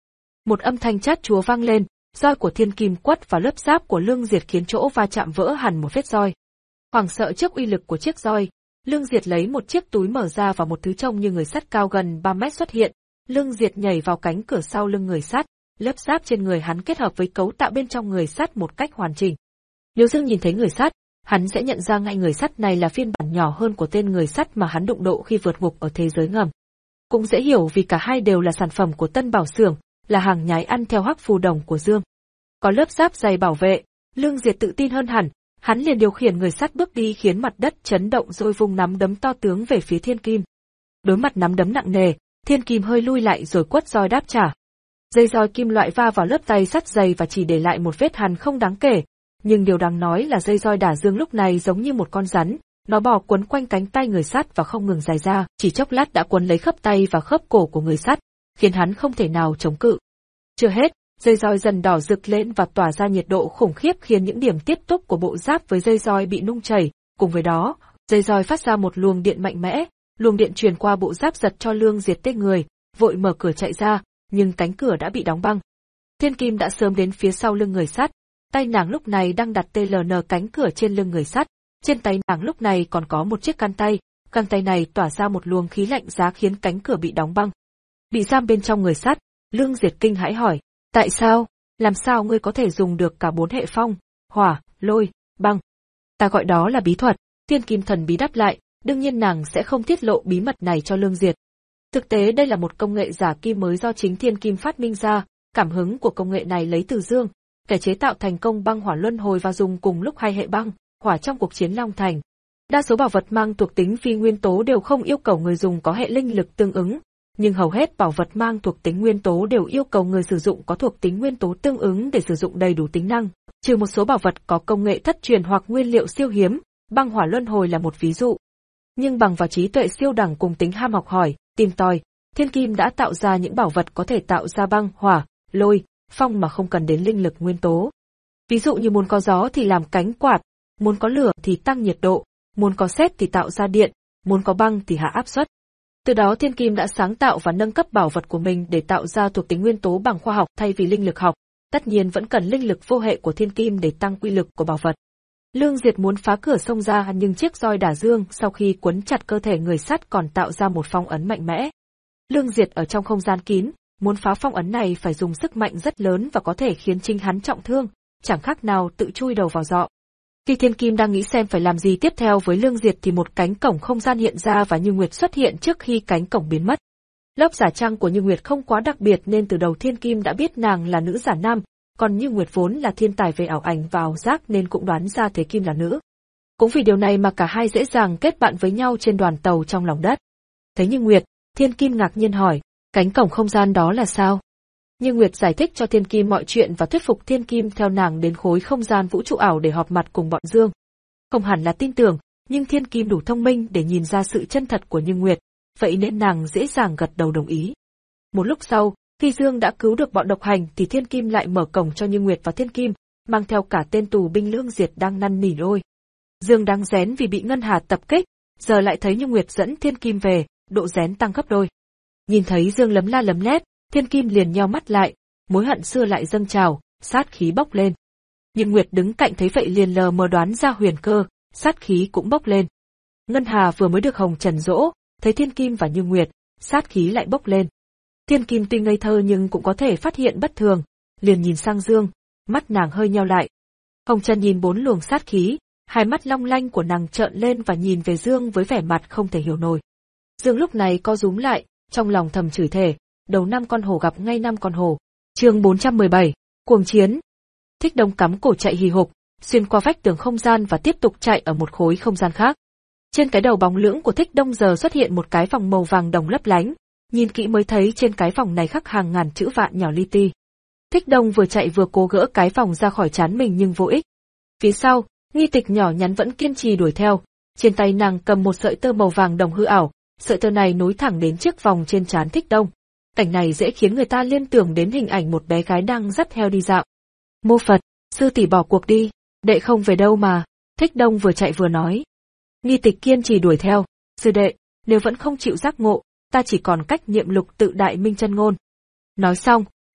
Một âm thanh chát chúa vang lên, roi của thiên kim quất vào lớp giáp của Lương Diệt khiến chỗ va chạm vỡ hẳn một vết roi. Hoảng sợ trước uy lực của chiếc roi, Lương Diệt lấy một chiếc túi mở ra và một thứ trông như người sắt cao gần ba mét xuất hiện. Lương Diệt nhảy vào cánh cửa sau lưng người sắt, lớp giáp trên người hắn kết hợp với cấu tạo bên trong người sắt một cách hoàn chỉnh. Nếu Dương nhìn thấy người sắt, hắn sẽ nhận ra ngay người sắt này là phiên bản nhỏ hơn của tên người sắt mà hắn đụng độ khi vượt ngục ở thế giới ngầm. Cũng dễ hiểu vì cả hai đều là sản phẩm của Tân Bảo Xưởng, là hàng nhái ăn theo hắc phù đồng của Dương. Có lớp giáp dày bảo vệ, Lương Diệt tự tin hơn hẳn, hắn liền điều khiển người sắt bước đi khiến mặt đất chấn động rồi vung nắm đấm to tướng về phía Thiên Kim. Đối mặt nắm đấm nặng nề, Thiên Kim hơi lui lại rồi quất roi đáp trả. Dây roi kim loại va vào lớp tay sắt dày và chỉ để lại một vết hằn không đáng kể, nhưng điều đáng nói là dây roi đả Dương lúc này giống như một con rắn, nó bò quấn quanh cánh tay người sắt và không ngừng dài ra, chỉ chốc lát đã quấn lấy khớp tay và khớp cổ của người sắt, khiến hắn không thể nào chống cự. Chưa hết, dây roi dần đỏ rực lên và tỏa ra nhiệt độ khủng khiếp khiến những điểm tiếp xúc của bộ giáp với dây roi bị nung chảy, cùng với đó, dây roi phát ra một luồng điện mạnh mẽ, luồng điện truyền qua bộ giáp giật cho Lương Diệt tê người, vội mở cửa chạy ra, nhưng cánh cửa đã bị đóng băng. Thiên Kim đã sớm đến phía sau lưng người sắt, tay nàng lúc này đang đặt tê lờ en cánh cửa trên lưng người sắt, trên tay nàng lúc này còn có một chiếc găng tay, găng tay này tỏa ra một luồng khí lạnh giá khiến cánh cửa bị đóng băng. Bị giam bên trong người sắt, Lương Diệt kinh hãi hỏi, tại sao, làm sao ngươi có thể dùng được cả bốn hệ phong, hỏa, lôi, băng? Ta gọi đó là bí thuật, Thiên Kim thần bí đáp lại, đương nhiên nàng sẽ không tiết lộ bí mật này cho Lương Diệt. Thực tế đây là một công nghệ giả kim mới do chính Thiên Kim phát minh ra, cảm hứng của công nghệ này lấy từ Dương, kẻ chế tạo thành công băng hỏa luân hồi và dùng cùng lúc hai hệ băng, hỏa trong cuộc chiến Long Thành. Đa số bảo vật mang thuộc tính phi nguyên tố đều không yêu cầu người dùng có hệ linh lực tương ứng, nhưng hầu hết bảo vật mang thuộc tính nguyên tố đều yêu cầu người sử dụng có thuộc tính nguyên tố tương ứng để sử dụng đầy đủ tính năng, trừ một số bảo vật có công nghệ thất truyền hoặc nguyên liệu siêu hiếm, băng hỏa luân hồi là một ví dụ. Nhưng bằng vào trí tuệ siêu đẳng cùng tính ham học hỏi, tìm tòi, Thiên Kim đã tạo ra những bảo vật có thể tạo ra băng, hỏa, lôi, phong mà không cần đến linh lực nguyên tố. Ví dụ như muốn có gió thì làm cánh quạt, muốn có lửa thì tăng nhiệt độ, muốn có sét thì tạo ra điện, muốn có băng thì hạ áp suất. Từ đó Thiên Kim đã sáng tạo và nâng cấp bảo vật của mình để tạo ra thuộc tính nguyên tố bằng khoa học thay vì linh lực học, tất nhiên vẫn cần linh lực vô hệ của Thiên Kim để tăng uy lực của bảo vật. Lương Diệt muốn phá cửa xông ra nhưng chiếc roi đả Dương sau khi quấn chặt cơ thể người sắt còn tạo ra một phong ấn mạnh mẽ. Lương Diệt ở trong không gian kín, muốn phá phong ấn này phải dùng sức mạnh rất lớn và có thể khiến chính hắn trọng thương, chẳng khác nào tự chui đầu vào giọ. Khi Thiên Kim đang nghĩ xem phải làm gì tiếp theo với Lương Diệt thì một cánh cổng không gian hiện ra và Như Nguyệt xuất hiện trước khi cánh cổng biến mất. Lớp giả trang của Như Nguyệt không quá đặc biệt nên từ đầu Thiên Kim đã biết nàng là nữ giả nam, còn Như Nguyệt vốn là thiên tài về ảo ảnh và ảo giác nên cũng đoán ra Thế Kim là nữ. Cũng vì điều này mà cả hai dễ dàng kết bạn với nhau trên đoàn tàu trong lòng đất. Thấy Như Nguyệt, Thiên Kim ngạc nhiên hỏi, cánh cổng không gian đó là sao? Như Nguyệt giải thích cho Thiên Kim mọi chuyện và thuyết phục Thiên Kim theo nàng đến khối không gian vũ trụ ảo để họp mặt cùng bọn Dương. Không hẳn là tin tưởng, nhưng Thiên Kim đủ thông minh để nhìn ra sự chân thật của Như Nguyệt, vậy nên nàng dễ dàng gật đầu đồng ý. Một lúc sau, khi Dương đã cứu được bọn độc hành thì Thiên Kim lại mở cổng cho Như Nguyệt và Thiên Kim, mang theo cả tên tù binh Lương Diệt đang năn nỉ ôi. Dương đang rén vì bị Ngân Hà tập kích, giờ lại thấy Như Nguyệt dẫn Thiên Kim về, độ rén tăng gấp đôi. Nhìn thấy Dương lấm la lấm lét, Thiên Kim liền nheo mắt lại, mối hận xưa lại dâng trào, sát khí bốc lên. Như Nguyệt đứng cạnh thấy vậy liền lờ mờ đoán ra huyền cơ, sát khí cũng bốc lên. Ngân Hà vừa mới được Hồng Trần dỗ, thấy Thiên Kim và Như Nguyệt, sát khí lại bốc lên. Thiên Kim tuy ngây thơ nhưng cũng có thể phát hiện bất thường, liền nhìn sang Dương, mắt nàng hơi nheo lại. Hồng Trần nhìn bốn luồng sát khí, hai mắt long lanh của nàng trợn lên và nhìn về Dương với vẻ mặt không thể hiểu nổi. Dương lúc này co rúm lại, trong lòng thầm chửi thề, đầu năm con hổ gặp ngay năm con hổ. Chương bốn trăm mười bảy, cuồng chiến. Thích Đông cắm cổ chạy hì hục, xuyên qua vách tường không gian và tiếp tục chạy ở một khối không gian khác. Trên cái đầu bóng lưỡng của Thích Đông giờ xuất hiện một cái vòng màu vàng đồng lấp lánh, nhìn kỹ mới thấy trên cái vòng này khắc hàng ngàn chữ vạn nhỏ li ti. Thích Đông vừa chạy vừa cố gỡ cái vòng ra khỏi trán mình nhưng vô ích. Phía sau, Nghi Tịch nhỏ nhắn vẫn kiên trì đuổi theo, trên tay nàng cầm một sợi tơ màu vàng đồng hư ảo, sợi tơ này nối thẳng đến chiếc vòng trên trán Thích Đông. Cảnh này dễ khiến người ta liên tưởng đến hình ảnh một bé gái đang dắt heo đi dạo. Mô Phật, sư tỷ bỏ cuộc đi, đệ không về đâu mà, Thích Đông vừa chạy vừa nói. Nghi Tịch kiên trì đuổi theo, sư đệ, nếu vẫn không chịu giác ngộ, ta chỉ còn cách niệm lục tự đại minh chân ngôn. Nói xong,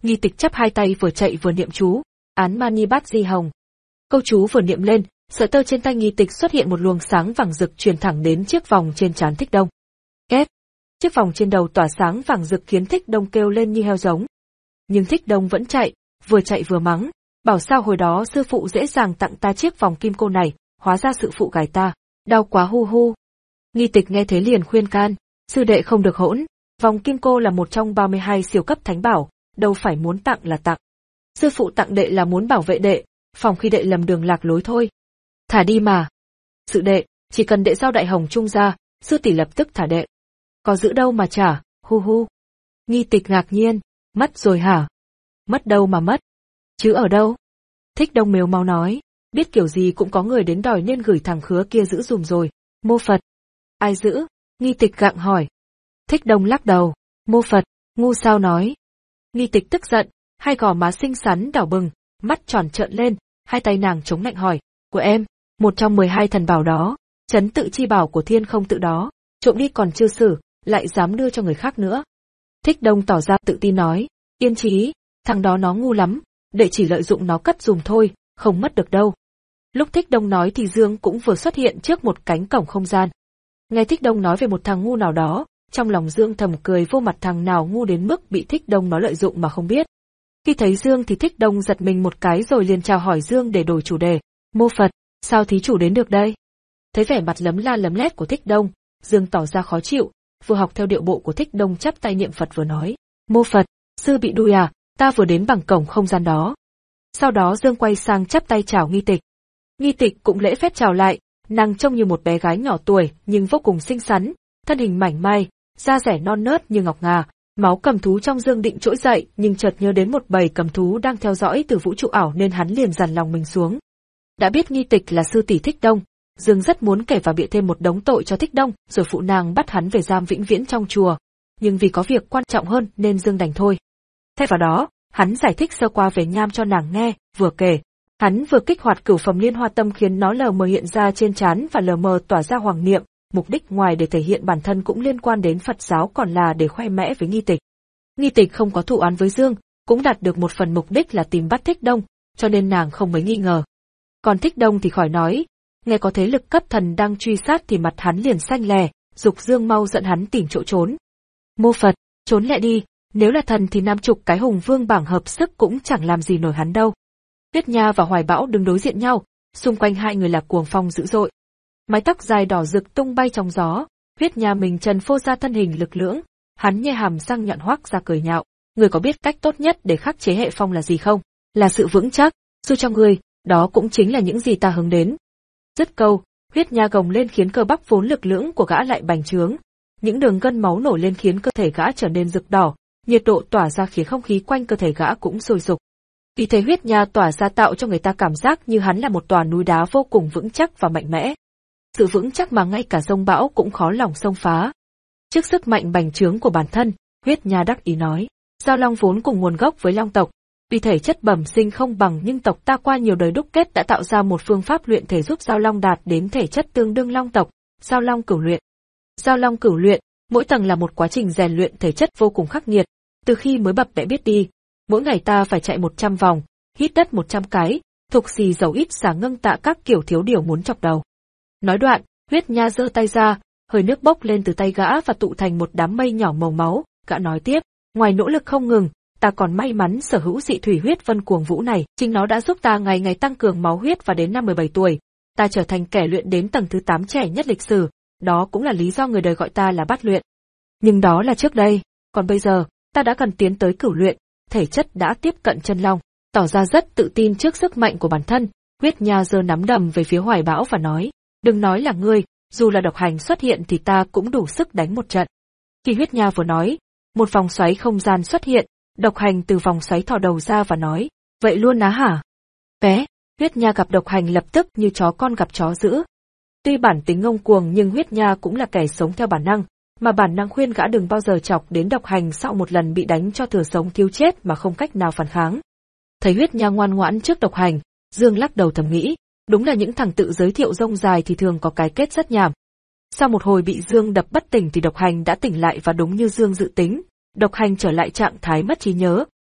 Nghi Tịch chắp hai tay vừa chạy vừa niệm chú, án mani bát di hồng. Câu chú vừa niệm lên, sợi tơ trên tay Nghi Tịch xuất hiện một luồng sáng vàng rực truyền thẳng đến chiếc vòng trên trán Thích Đông. Két! Chiếc vòng trên đầu tỏa sáng vàng rực khiến Thích Đông kêu lên như heo giống. Nhưng Thích Đông vẫn chạy, vừa chạy vừa mắng, bảo sao hồi đó sư phụ dễ dàng tặng ta chiếc vòng kim cô này, hóa ra sư phụ gài ta, đau quá hu hu. Nghi Tịch nghe thế liền khuyên can, sư đệ không được hỗn, vòng kim cô là một trong ba mươi hai siêu cấp thánh bảo, đâu phải muốn tặng là tặng. Sư phụ tặng đệ là muốn bảo vệ đệ, phòng khi đệ lầm đường lạc lối thôi. Thả đi mà. Sự đệ, chỉ cần đệ giao đại hồng trung ra, sư tỷ lập tức thả đệ. Có giữ đâu mà trả, hu hu. Nghi Tịch ngạc nhiên, mất rồi hả? Mất đâu mà mất? Chứ ở đâu? Thích Đông mếu máu nói, biết kiểu gì cũng có người đến đòi nên gửi thằng khứa kia giữ dùm rồi. Mô Phật. Ai giữ? Nghi Tịch gặng hỏi. Thích Đông lắc đầu, mô Phật, ngu sao nói. Nghi Tịch tức giận, hai gò má xinh xắn đỏ bừng, mắt tròn trợn lên, hai tay nàng chống nạnh hỏi, của em, một trong mười hai thần bảo đó, trấn tự chi bảo của thiên không tự đó, trộm đi còn chưa xử, lại dám đưa cho người khác nữa. Thích Đông tỏ ra tự tin nói, yên trí, thằng đó nó ngu lắm, đệ chỉ lợi dụng nó cất dùm thôi, không mất được đâu. Lúc Thích Đông nói thì Dương cũng vừa xuất hiện trước một cánh cổng không gian. Nghe Thích Đông nói về một thằng ngu nào đó, trong lòng Dương thầm cười vô mặt thằng nào ngu đến mức bị Thích Đông nó lợi dụng mà không biết. Khi thấy Dương thì Thích Đông giật mình một cái rồi liền chào hỏi Dương để đổi chủ đề. Mô Phật, sao thí chủ đến được đây? Thấy vẻ mặt lấm la lấm lét của Thích Đông, Dương tỏ ra khó chịu, vừa học theo điệu bộ của Thích Đông chắp tay niệm Phật vừa nói. Mô Phật, sư bị đuôi à, ta vừa đến bằng cổng không gian đó. Sau đó Dương quay sang chắp tay chào Nghi Tịch. Nghi Tịch cũng lễ phép chào lại, nàng trông như một bé gái nhỏ tuổi nhưng vô cùng xinh xắn, thân hình mảnh mai, da dẻ non nớt như ngọc ngà. Máu cầm thú trong Dương định trỗi dậy nhưng chợt nhớ đến một bầy cầm thú đang theo dõi từ vũ trụ ảo nên hắn liền dằn lòng mình xuống. Đã biết Nghi Tịch là sư tỷ Thích Đông, Dương rất muốn kể và bịa thêm một đống tội cho Thích Đông rồi phụ nàng bắt hắn về giam vĩnh viễn trong chùa. Nhưng vì có việc quan trọng hơn nên Dương đành thôi. Thay vào đó, hắn giải thích sơ qua về nham cho nàng nghe, vừa kể. Hắn vừa kích hoạt cửu phẩm liên hoa tâm khiến nó lờ mờ hiện ra trên trán và lờ mờ tỏa ra hoàng niệm. Mục đích ngoài để thể hiện bản thân cũng liên quan đến Phật giáo còn là để khoe mẽ với Nghi Tịch. Nghi Tịch không có thù oán với Dương, cũng đạt được một phần mục đích là tìm bắt Thích Đông, cho nên nàng không mấy nghi ngờ. Còn Thích Đông thì khỏi nói, nghe có thế lực cấp thần đang truy sát thì mặt hắn liền xanh lè, dục Dương mau dẫn hắn tìm chỗ trốn. Mô Phật, trốn lẹ đi, nếu là thần thì năm chục cái hùng vương bảng hợp sức cũng chẳng làm gì nổi hắn đâu. Tuyết Nha và Hoài Bão đứng đối diện nhau, xung quanh hai người là cuồng phong dữ dội. Mái tóc dài đỏ rực tung bay trong gió, Huyết Nha mình trần phô ra thân hình lực lưỡng, hắn nhe hàm răng nhọn hoắc ra cười nhạo, người có biết cách tốt nhất để khắc chế hệ phong là gì không? Là sự vững chắc, dù cho người, đó cũng chính là những gì ta hướng đến. Dứt câu, Huyết Nha gồng lên khiến cơ bắp vốn lực lưỡng của gã lại bành trướng, những đường gân máu nổi lên khiến cơ thể gã trở nên rực đỏ, nhiệt độ tỏa ra khiến không khí quanh cơ thể gã cũng sôi sục. Vì thế Huyết Nha tỏa ra tạo cho người ta cảm giác như hắn là một tòa núi đá vô cùng vững chắc và mạnh mẽ. Sự vững chắc mà ngay cả giông bão cũng khó lòng xông phá. Trước sức mạnh bành trướng của bản thân, Huyết Nha đắc ý nói, Giao Long vốn cùng nguồn gốc với Long tộc, vì thể chất bẩm sinh không bằng nhưng tộc ta qua nhiều đời đúc kết đã tạo ra một phương pháp luyện thể giúp Giao Long đạt đến thể chất tương đương Long tộc, Giao Long cửu luyện. Giao Long cửu luyện, mỗi tầng là một quá trình rèn luyện thể chất vô cùng khắc nghiệt, từ khi mới bập bẹ biết đi, mỗi ngày ta phải chạy một trăm vòng, hít đất một trăm cái, thục xì dầu ít xả ngưng tạ các kiểu thiếu điều muốn chọc đầu. Nói đoạn, Huyết Nha giơ tay ra, hơi nước bốc lên từ tay gã và tụ thành một đám mây nhỏ màu máu, gã nói tiếp, ngoài nỗ lực không ngừng, ta còn may mắn sở hữu dị thủy huyết vân cuồng vũ này, chính nó đã giúp ta ngày ngày tăng cường máu huyết và đến năm mười bảy tuổi, ta trở thành kẻ luyện đến tầng thứ tám trẻ nhất lịch sử, đó cũng là lý do người đời gọi ta là bát luyện. Nhưng đó là trước đây, còn bây giờ, ta đã cần tiến tới cửu luyện, thể chất đã tiếp cận chân long, tỏ ra rất tự tin trước sức mạnh của bản thân, Huyết Nha giơ nắm đầm về phía Hoài Bão và nói, đừng nói là ngươi, dù là độc hành xuất hiện thì ta cũng đủ sức đánh một trận. Khi Huyết Nha vừa nói, một vòng xoáy không gian xuất hiện, độc hành từ vòng xoáy thò đầu ra và nói, vậy luôn á hả? Bé, Huyết Nha gặp độc hành lập tức như chó con gặp chó dữ. Tuy bản tính ngông cuồng nhưng Huyết Nha cũng là kẻ sống theo bản năng, mà bản năng khuyên gã đừng bao giờ chọc đến độc hành sau một lần bị đánh cho thừa sống thiếu chết mà không cách nào phản kháng. Thấy Huyết Nha ngoan ngoãn trước độc hành, Dương lắc đầu thầm nghĩ, đúng là những thằng tự giới thiệu rông dài thì thường có cái kết rất nhảm. Sau một hồi bị Dương đập bất tỉnh thì độc hành đã tỉnh lại và đúng như Dương dự tính, độc hành trở lại trạng thái mất trí nhớ,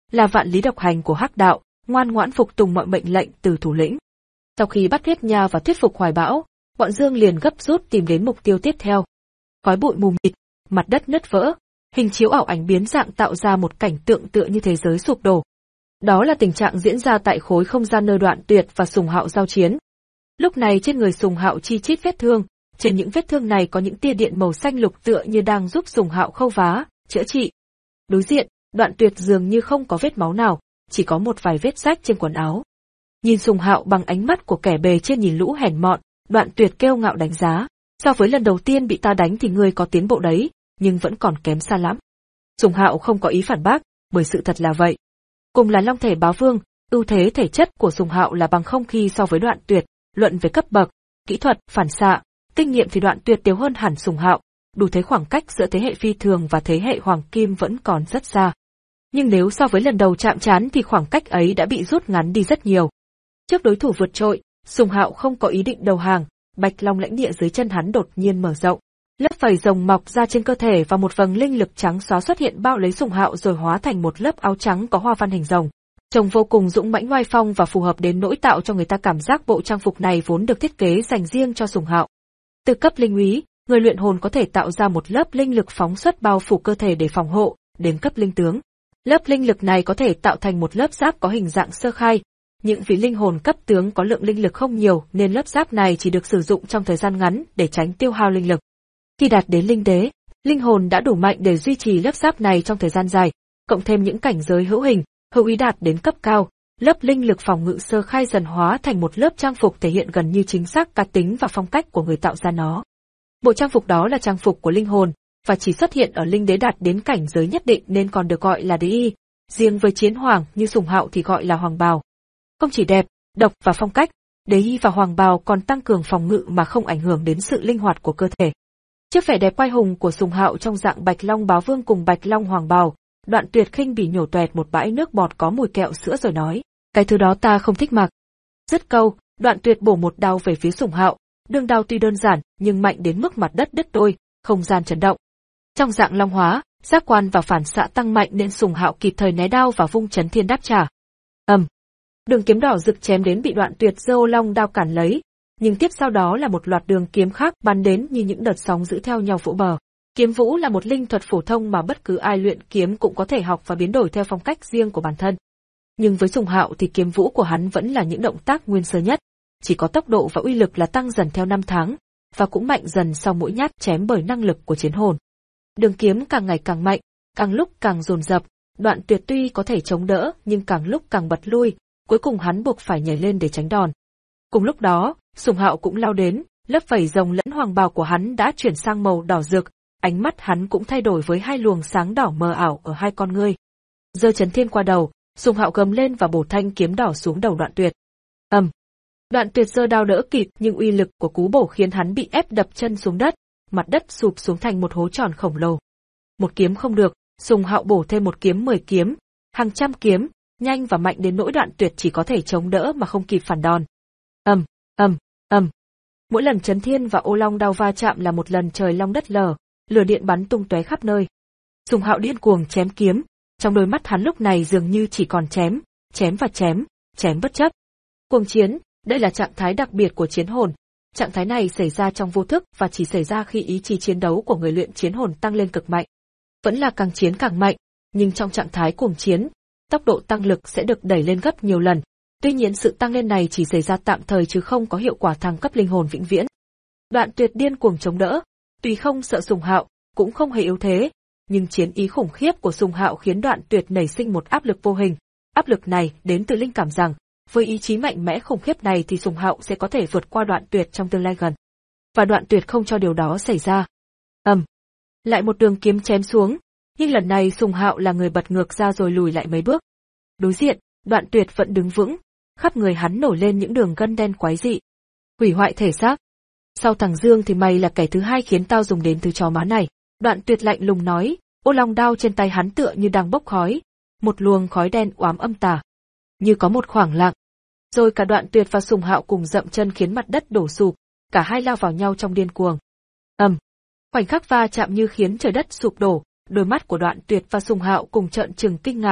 là vạn lý độc hành của hắc đạo, ngoan ngoãn phục tùng mọi mệnh lệnh từ thủ lĩnh. Sau khi bắt Thiết Nha và thuyết phục Hoài Bão, bọn Dương liền gấp rút tìm đến mục tiêu tiếp theo. Khói bụi mù mịt, mặt đất nứt vỡ, hình chiếu ảo ảnh biến dạng tạo ra một cảnh tượng tựa như thế giới sụp đổ. Đó là tình trạng diễn ra tại khối không gian nơi Đoạn Tuyệt và Sùng Hạo giao chiến. Lúc này trên người Sùng Hạo chi chít vết thương, trên những vết thương này có những tia điện màu xanh lục tựa như đang giúp Sùng Hạo khâu vá, chữa trị. Đối diện, Đoạn Tuyệt dường như không có vết máu nào, chỉ có một vài vết rách trên quần áo. Nhìn Sùng Hạo bằng ánh mắt của kẻ bề trên nhìn lũ hèn mọn, Đoạn Tuyệt kêu ngạo đánh giá, so với lần đầu tiên bị ta đánh thì ngươi có tiến bộ đấy, nhưng vẫn còn kém xa lắm. Sùng Hạo không có ý phản bác, bởi sự thật là vậy. Cùng là Long Thể Bá Vương, ưu thế thể chất của Sùng Hạo là bằng không khi so với Đoạn Tuyệt, luận về cấp bậc, kỹ thuật, phản xạ, kinh nghiệm thì Đoạn Tuyệt đều hơn hẳn Sùng Hạo, đủ thấy khoảng cách giữa thế hệ phi thường và thế hệ hoàng kim vẫn còn rất xa. Nhưng nếu so với lần đầu chạm trán thì khoảng cách ấy đã bị rút ngắn đi rất nhiều. Trước đối thủ vượt trội, Sùng Hạo không có ý định đầu hàng, Bạch Long lãnh địa dưới chân hắn đột nhiên mở rộng, lớp vảy rồng mọc ra trên cơ thể và một vầng linh lực trắng xóa xuất hiện bao lấy Sùng Hạo rồi hóa thành một lớp áo trắng có hoa văn hình rồng. Trông vô cùng dũng mãnh oai phong và phù hợp đến nỗi tạo cho người ta cảm giác bộ trang phục này vốn được thiết kế dành riêng cho Sùng Hạo. Từ cấp linh úy, người luyện hồn có thể tạo ra một lớp linh lực phóng xuất bao phủ cơ thể để phòng hộ, đến cấp linh tướng. Lớp linh lực này có thể tạo thành một lớp giáp có hình dạng sơ khai. Những vị linh hồn cấp tướng có lượng linh lực không nhiều nên lớp giáp này chỉ được sử dụng trong thời gian ngắn để tránh tiêu hao linh lực. Khi đạt đến linh đế, linh hồn đã đủ mạnh để duy trì lớp giáp này trong thời gian dài, cộng thêm những cảnh giới hữu hình, hữu ý đạt đến cấp cao, lớp linh lực phòng ngự sơ khai dần hóa thành một lớp trang phục thể hiện gần như chính xác cá tính và phong cách của người tạo ra nó. Bộ trang phục đó là trang phục của linh hồn, và chỉ xuất hiện ở linh đế đạt đến cảnh giới nhất định nên còn được gọi là đế y. Riêng với chiến hoàng như Sùng Hạo thì gọi là hoàng bào. Không chỉ đẹp, độc và phong cách, đế y và hoàng bào còn tăng cường phòng ngự mà không ảnh hưởng đến sự linh hoạt của cơ thể. Trước vẻ đẹp quai hùng của Sùng Hạo trong dạng Bạch Long Bá Vương cùng Bạch Long Hoàng Bào, Đoạn Tuyệt khinh bỉ nhổ toẹt một bãi nước bọt có mùi kẹo sữa rồi nói, cái thứ đó ta không thích mặc. Dứt câu, Đoạn Tuyệt bổ một đao về phía Sùng Hạo, đường đao tuy đơn giản nhưng mạnh đến mức mặt đất đứt đôi, không gian chấn động. Trong dạng long hóa, giác quan và phản xạ tăng mạnh nên Sùng Hạo kịp thời né đao và vung chấn thiên đáp trả. ầm, um. Đường kiếm đỏ rực chém đến bị Đoạn Tuyệt giơ ô long đao cản lấy, nhưng tiếp sau đó là một loạt đường kiếm khác bắn đến như những đợt sóng giữ theo nhau vỗ bờ. Kiếm vũ là một linh thuật phổ thông mà bất cứ ai luyện kiếm cũng có thể học và biến đổi theo phong cách riêng của bản thân. Nhưng với Sùng Hạo thì kiếm vũ của hắn vẫn là những động tác nguyên sơ nhất, chỉ có tốc độ và uy lực là tăng dần theo năm tháng, và cũng mạnh dần sau mỗi nhát chém bởi năng lực của chiến hồn. Đường kiếm càng ngày càng mạnh, càng lúc càng dồn dập, Đoạn Tuyệt tuy có thể chống đỡ nhưng càng lúc càng bật lui, cuối cùng hắn buộc phải nhảy lên để tránh đòn. Cùng lúc đó, Sùng Hạo cũng lao đến, lớp vảy rồng lẫn hoàng bào của hắn đã chuyển sang màu đỏ rực, ánh mắt hắn cũng thay đổi với hai luồng sáng đỏ mờ ảo ở hai con ngươi. Giơ chấn thiên qua đầu, Sùng Hạo gầm lên và bổ thanh kiếm đỏ xuống đầu Đoạn Tuyệt. ầm, um. Đoạn Tuyệt giơ đao đỡ kịp nhưng uy lực của cú bổ khiến hắn bị ép đập chân xuống đất, mặt đất sụp xuống thành một hố tròn khổng lồ. Một kiếm không được, Sùng Hạo bổ thêm một kiếm mười kiếm, hàng trăm kiếm, nhanh và mạnh đến nỗi Đoạn Tuyệt chỉ có thể chống đỡ mà không kịp phản đòn. ầm, ầm, ầm. Mỗi lần chấn thiên và ô long đao va chạm là một lần trời long đất lở, lửa điện bắn tung tóe khắp nơi. Sùng Hạo điên cuồng chém kiếm, trong đôi mắt hắn lúc này dường như chỉ còn chém, chém và chém, chém bất chấp. Cuồng chiến, đây là trạng thái đặc biệt của chiến hồn. Trạng thái này xảy ra trong vô thức và chỉ xảy ra khi ý chí chiến đấu của người luyện chiến hồn tăng lên cực mạnh. Vẫn là càng chiến càng mạnh, nhưng trong trạng thái cuồng chiến, tốc độ tăng lực sẽ được đẩy lên gấp nhiều lần. Tuy nhiên sự tăng lên này chỉ xảy ra tạm thời chứ không có hiệu quả thăng cấp linh hồn vĩnh viễn. Đoạn Tuyệt điên cuồng chống đỡ, tuy không sợ Sùng Hạo, cũng không hề yếu thế, nhưng chiến ý khủng khiếp của Sùng Hạo khiến Đoạn Tuyệt nảy sinh một áp lực vô hình. Áp lực này đến từ linh cảm rằng, với ý chí mạnh mẽ khủng khiếp này thì Sùng Hạo sẽ có thể vượt qua Đoạn Tuyệt trong tương lai gần. Và Đoạn Tuyệt không cho điều đó xảy ra. ầm, um. Lại một đường kiếm chém xuống, nhưng lần này Sùng Hạo là người bật ngược ra rồi lùi lại mấy bước. Đối diện, Đoạn Tuyệt vẫn đứng vững, khắp người hắn nổi lên những đường gân đen quái dị. Hủy hoại thể xác. Sau thằng Dương thì mày là kẻ thứ hai khiến tao dùng đến thứ chó má này. Đoạn Tuyệt lạnh lùng nói, ô long đao trên tay hắn tựa như đang bốc khói, một luồng khói đen oám âm tà. Như có một khoảng lặng. Rồi cả Đoạn Tuyệt và Sùng Hạo cùng dậm chân khiến mặt đất đổ sụp, cả hai lao vào nhau trong điên cuồng. ầm, um. Khoảnh khắc va chạm như khiến trời đất sụp đổ, đôi mắt của Đoạn Tuyệt và Sùng Hạo cùng trợn trừng kinh ngạc,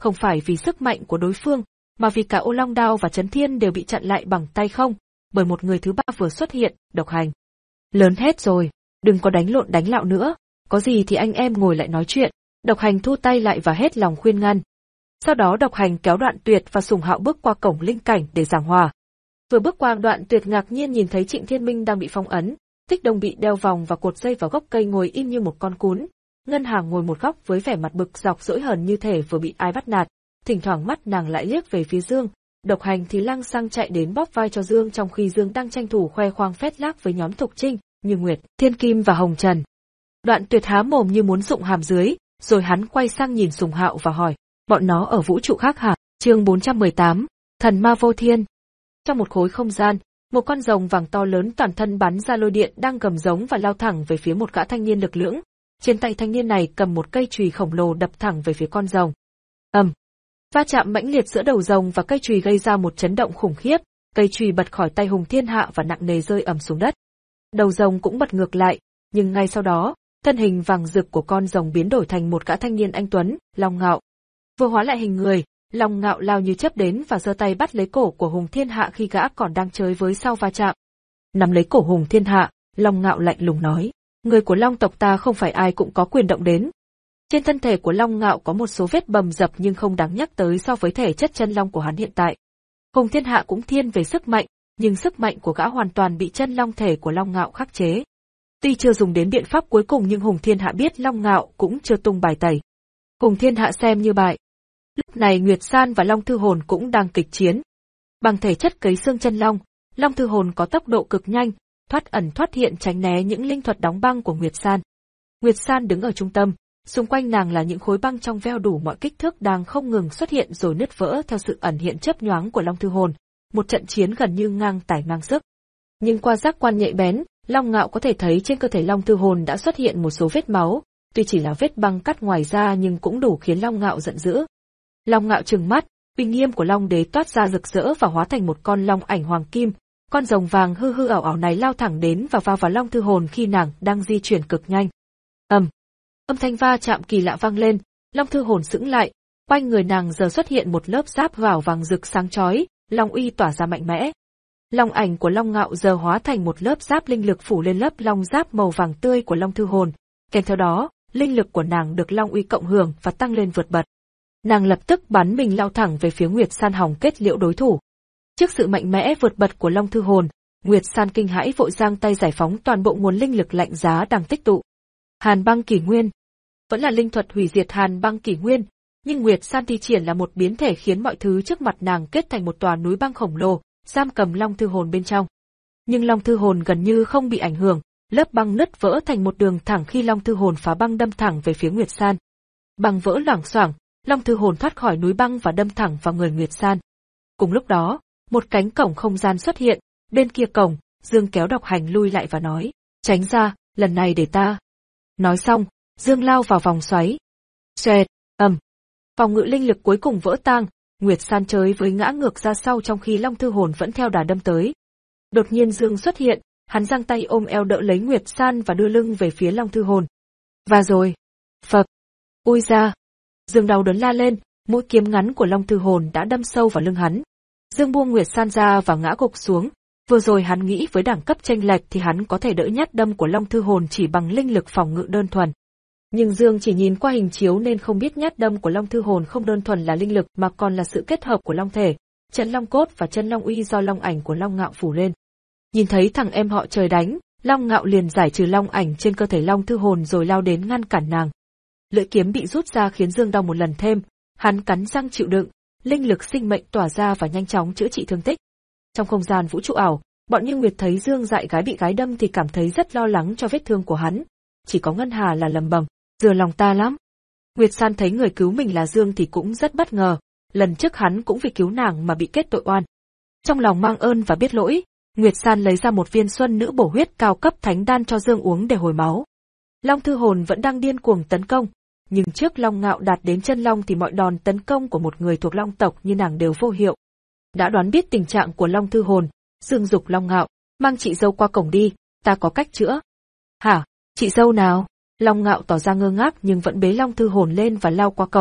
không phải vì sức mạnh của đối phương, mà vì cả Ô Long Đao và Chấn Thiên đều bị chặn lại bằng tay không, bởi một người thứ ba vừa xuất hiện, Độc Hành. Lớn hết rồi, đừng có đánh lộn đánh lạo nữa, có gì thì anh em ngồi lại nói chuyện. Độc Hành thu tay lại và hết lòng khuyên ngăn. Sau đó Độc Hành kéo Đoạn Tuyệt và Sùng Hạo bước qua cổng linh cảnh để giảng hòa. Vừa bước qua, Đoạn Tuyệt ngạc nhiên nhìn thấy Trịnh Thiên Minh đang bị phong ấn, Tích Đông bị đeo vòng và cột dây vào gốc cây ngồi im như một con cún. Ngân Hàng ngồi một góc với vẻ mặt bực dọc dỗi hờn như thể vừa bị ai bắt nạt, thỉnh thoảng mắt nàng lại liếc về phía Dương. Độc Hành thì lăng xăng chạy đến bóp vai cho Dương trong khi Dương đang tranh thủ khoe khoang phét lác với nhóm Thục Trinh, Như Nguyệt, Thiên Kim và Hồng Trần. Đoạn Tuyệt há mồm như muốn rụng hàm dưới, rồi hắn quay sang nhìn Sùng Hạo và hỏi, bọn nó ở vũ trụ khác hả? Chương bốn trăm mười tám, Thần Ma Vô Thiên. Trong một khối không gian, một con rồng vàng to lớn toàn thân bắn ra lôi điện đang gầm giống và lao thẳng về phía một gã thanh niên lực lưỡng. Trên tay thanh niên này cầm một cây chùy khổng lồ đập thẳng về phía con rồng. Ầm. Um. Va chạm mãnh liệt giữa đầu rồng và cây chùy gây ra một chấn động khủng khiếp, cây chùy bật khỏi tay Hùng Thiên Hạ và nặng nề rơi ầm xuống đất. Đầu rồng cũng bật ngược lại, nhưng ngay sau đó, thân hình vàng rực của con rồng biến đổi thành một gã thanh niên anh tuấn, Long Ngạo. Vừa hóa lại hình người, Long Ngạo lao như chớp đến và giơ tay bắt lấy cổ của Hùng Thiên Hạ khi gã còn đang chơi với sau va chạm. Nắm lấy cổ Hùng Thiên Hạ, Long Ngạo lạnh lùng nói, người của Long tộc ta không phải ai cũng có quyền động đến. Trên thân thể của Long Ngạo có một số vết bầm dập nhưng không đáng nhắc tới so với thể chất chân long của hắn hiện tại. Hùng Thiên Hạ cũng thiên về sức mạnh, nhưng sức mạnh của gã hoàn toàn bị chân long thể của Long Ngạo khắc chế. Tuy chưa dùng đến biện pháp cuối cùng nhưng Hùng Thiên Hạ biết Long Ngạo cũng chưa tung bài tẩy. Hùng Thiên Hạ xem như bại. Lúc này Nguyệt San và Long Thư Hồn cũng đang kịch chiến. Bằng thể chất cấy xương chân long, Long Thư Hồn có tốc độ cực nhanh, thoát ẩn thoát hiện tránh né những linh thuật đóng băng của Nguyệt San. Nguyệt San đứng ở trung tâm, xung quanh nàng là những khối băng trong veo đủ mọi kích thước đang không ngừng xuất hiện rồi nứt vỡ theo sự ẩn hiện chớp nhoáng của Long Thư Hồn, một trận chiến gần như ngang tài ngang sức. Nhưng qua giác quan nhạy bén, Long Ngạo có thể thấy trên cơ thể Long Thư Hồn đã xuất hiện một số vết máu, tuy chỉ là vết băng cắt ngoài da nhưng cũng đủ khiến Long Ngạo giận dữ. Long Ngạo trừng mắt, uy nghiêm của Long Đế toát ra rực rỡ và hóa thành một con long ảnh hoàng kim, con rồng vàng hư hư ảo ảo này lao thẳng đến và va vào Long Thư Hồn khi nàng đang di chuyển cực nhanh. Ầm. Um. Âm thanh va chạm kỳ lạ vang lên, Long Thư Hồn sững lại, quanh người nàng giờ xuất hiện một lớp giáp gào vàng rực sáng chói, long uy tỏa ra mạnh mẽ. Long ảnh của Long Ngạo giờ hóa thành một lớp giáp linh lực phủ lên lớp long giáp màu vàng tươi của Long Thư Hồn, kèm theo đó, linh lực của nàng được long uy cộng hưởng và tăng lên vượt bật. Nàng lập tức bắn mình lao thẳng về phía Nguyệt San hòng kết liễu đối thủ. Trước sự mạnh mẽ vượt bật của Long Thư Hồn, Nguyệt San kinh hãi vội giang tay giải phóng toàn bộ nguồn linh lực lạnh giá đang tích tụ. Hàn băng kỷ nguyên. Vẫn là linh thuật hủy diệt hàn băng kỷ nguyên, nhưng Nguyệt San thi triển là một biến thể khiến mọi thứ trước mặt nàng kết thành một tòa núi băng khổng lồ, giam cầm Long Thư Hồn bên trong. Nhưng Long Thư Hồn gần như không bị ảnh hưởng, lớp băng nứt vỡ thành một đường thẳng khi Long Thư Hồn phá băng đâm thẳng về phía Nguyệt San. Băng vỡ loảng xoảng, Long Thư Hồn thoát khỏi núi băng và đâm thẳng vào người Nguyệt San. Cùng lúc đó, một cánh cổng không gian xuất hiện, bên kia cổng, Dương kéo Độc Hành lui lại và nói, tránh ra, lần này để ta. Nói xong, Dương lao vào vòng xoáy. Xoẹt, ầm. Phòng ngự linh lực cuối cùng vỡ tang, Nguyệt San chơi với ngã ngược ra sau trong khi Long Thư Hồn vẫn theo đà đâm tới. Đột nhiên Dương xuất hiện, hắn giang tay ôm eo đỡ lấy Nguyệt San và đưa lưng về phía Long Thư Hồn. Và rồi, phập, ui ra. Dương đau đớn la lên, mũi kiếm ngắn của Long Thư Hồn đã đâm sâu vào lưng hắn. Dương buông Nguyệt San ra và ngã gục xuống. Vừa rồi hắn nghĩ với đẳng cấp chênh lệch thì hắn có thể đỡ nhát đâm của Long Thư Hồn chỉ bằng linh lực phòng ngự đơn thuần. Nhưng Dương chỉ nhìn qua hình chiếu nên không biết nhát đâm của Long Thư Hồn không đơn thuần là linh lực mà còn là sự kết hợp của Long thể, trận Long cốt và chân Long uy do Long ảnh của Long Ngạo phủ lên. Nhìn thấy thằng em họ trời đánh, Long Ngạo liền giải trừ Long ảnh trên cơ thể Long Thư Hồn rồi lao đến ngăn cản nàng. Lưỡi kiếm bị rút ra khiến Dương đau một lần thêm, hắn cắn răng chịu đựng, linh lực sinh mệnh tỏa ra và nhanh chóng chữa trị thương tích. Trong không gian vũ trụ ảo, bọn Như Nguyệt thấy Dương dại gái bị gái đâm thì cảm thấy rất lo lắng cho vết thương của hắn. Chỉ có Ngân Hà là lầm bầm, dừa lòng ta lắm. Nguyệt San thấy người cứu mình là Dương thì cũng rất bất ngờ, lần trước hắn cũng vì cứu nàng mà bị kết tội oan. Trong lòng mang ơn và biết lỗi, Nguyệt San lấy ra một viên xuân nữ bổ huyết cao cấp thánh đan cho Dương uống để hồi máu. Long Thư Hồn vẫn đang điên cuồng tấn công, nhưng trước Long Ngạo đạt đến chân long thì mọi đòn tấn công của một người thuộc Long tộc như nàng đều vô hiệu. Đã đoán biết tình trạng của Long Thư Hồn, Dương dục Long Ngạo, mang chị dâu qua cổng đi, ta có cách chữa. Hả, chị dâu nào? Long Ngạo tỏ ra ngơ ngác nhưng vẫn bế Long Thư Hồn lên và lao qua cổng,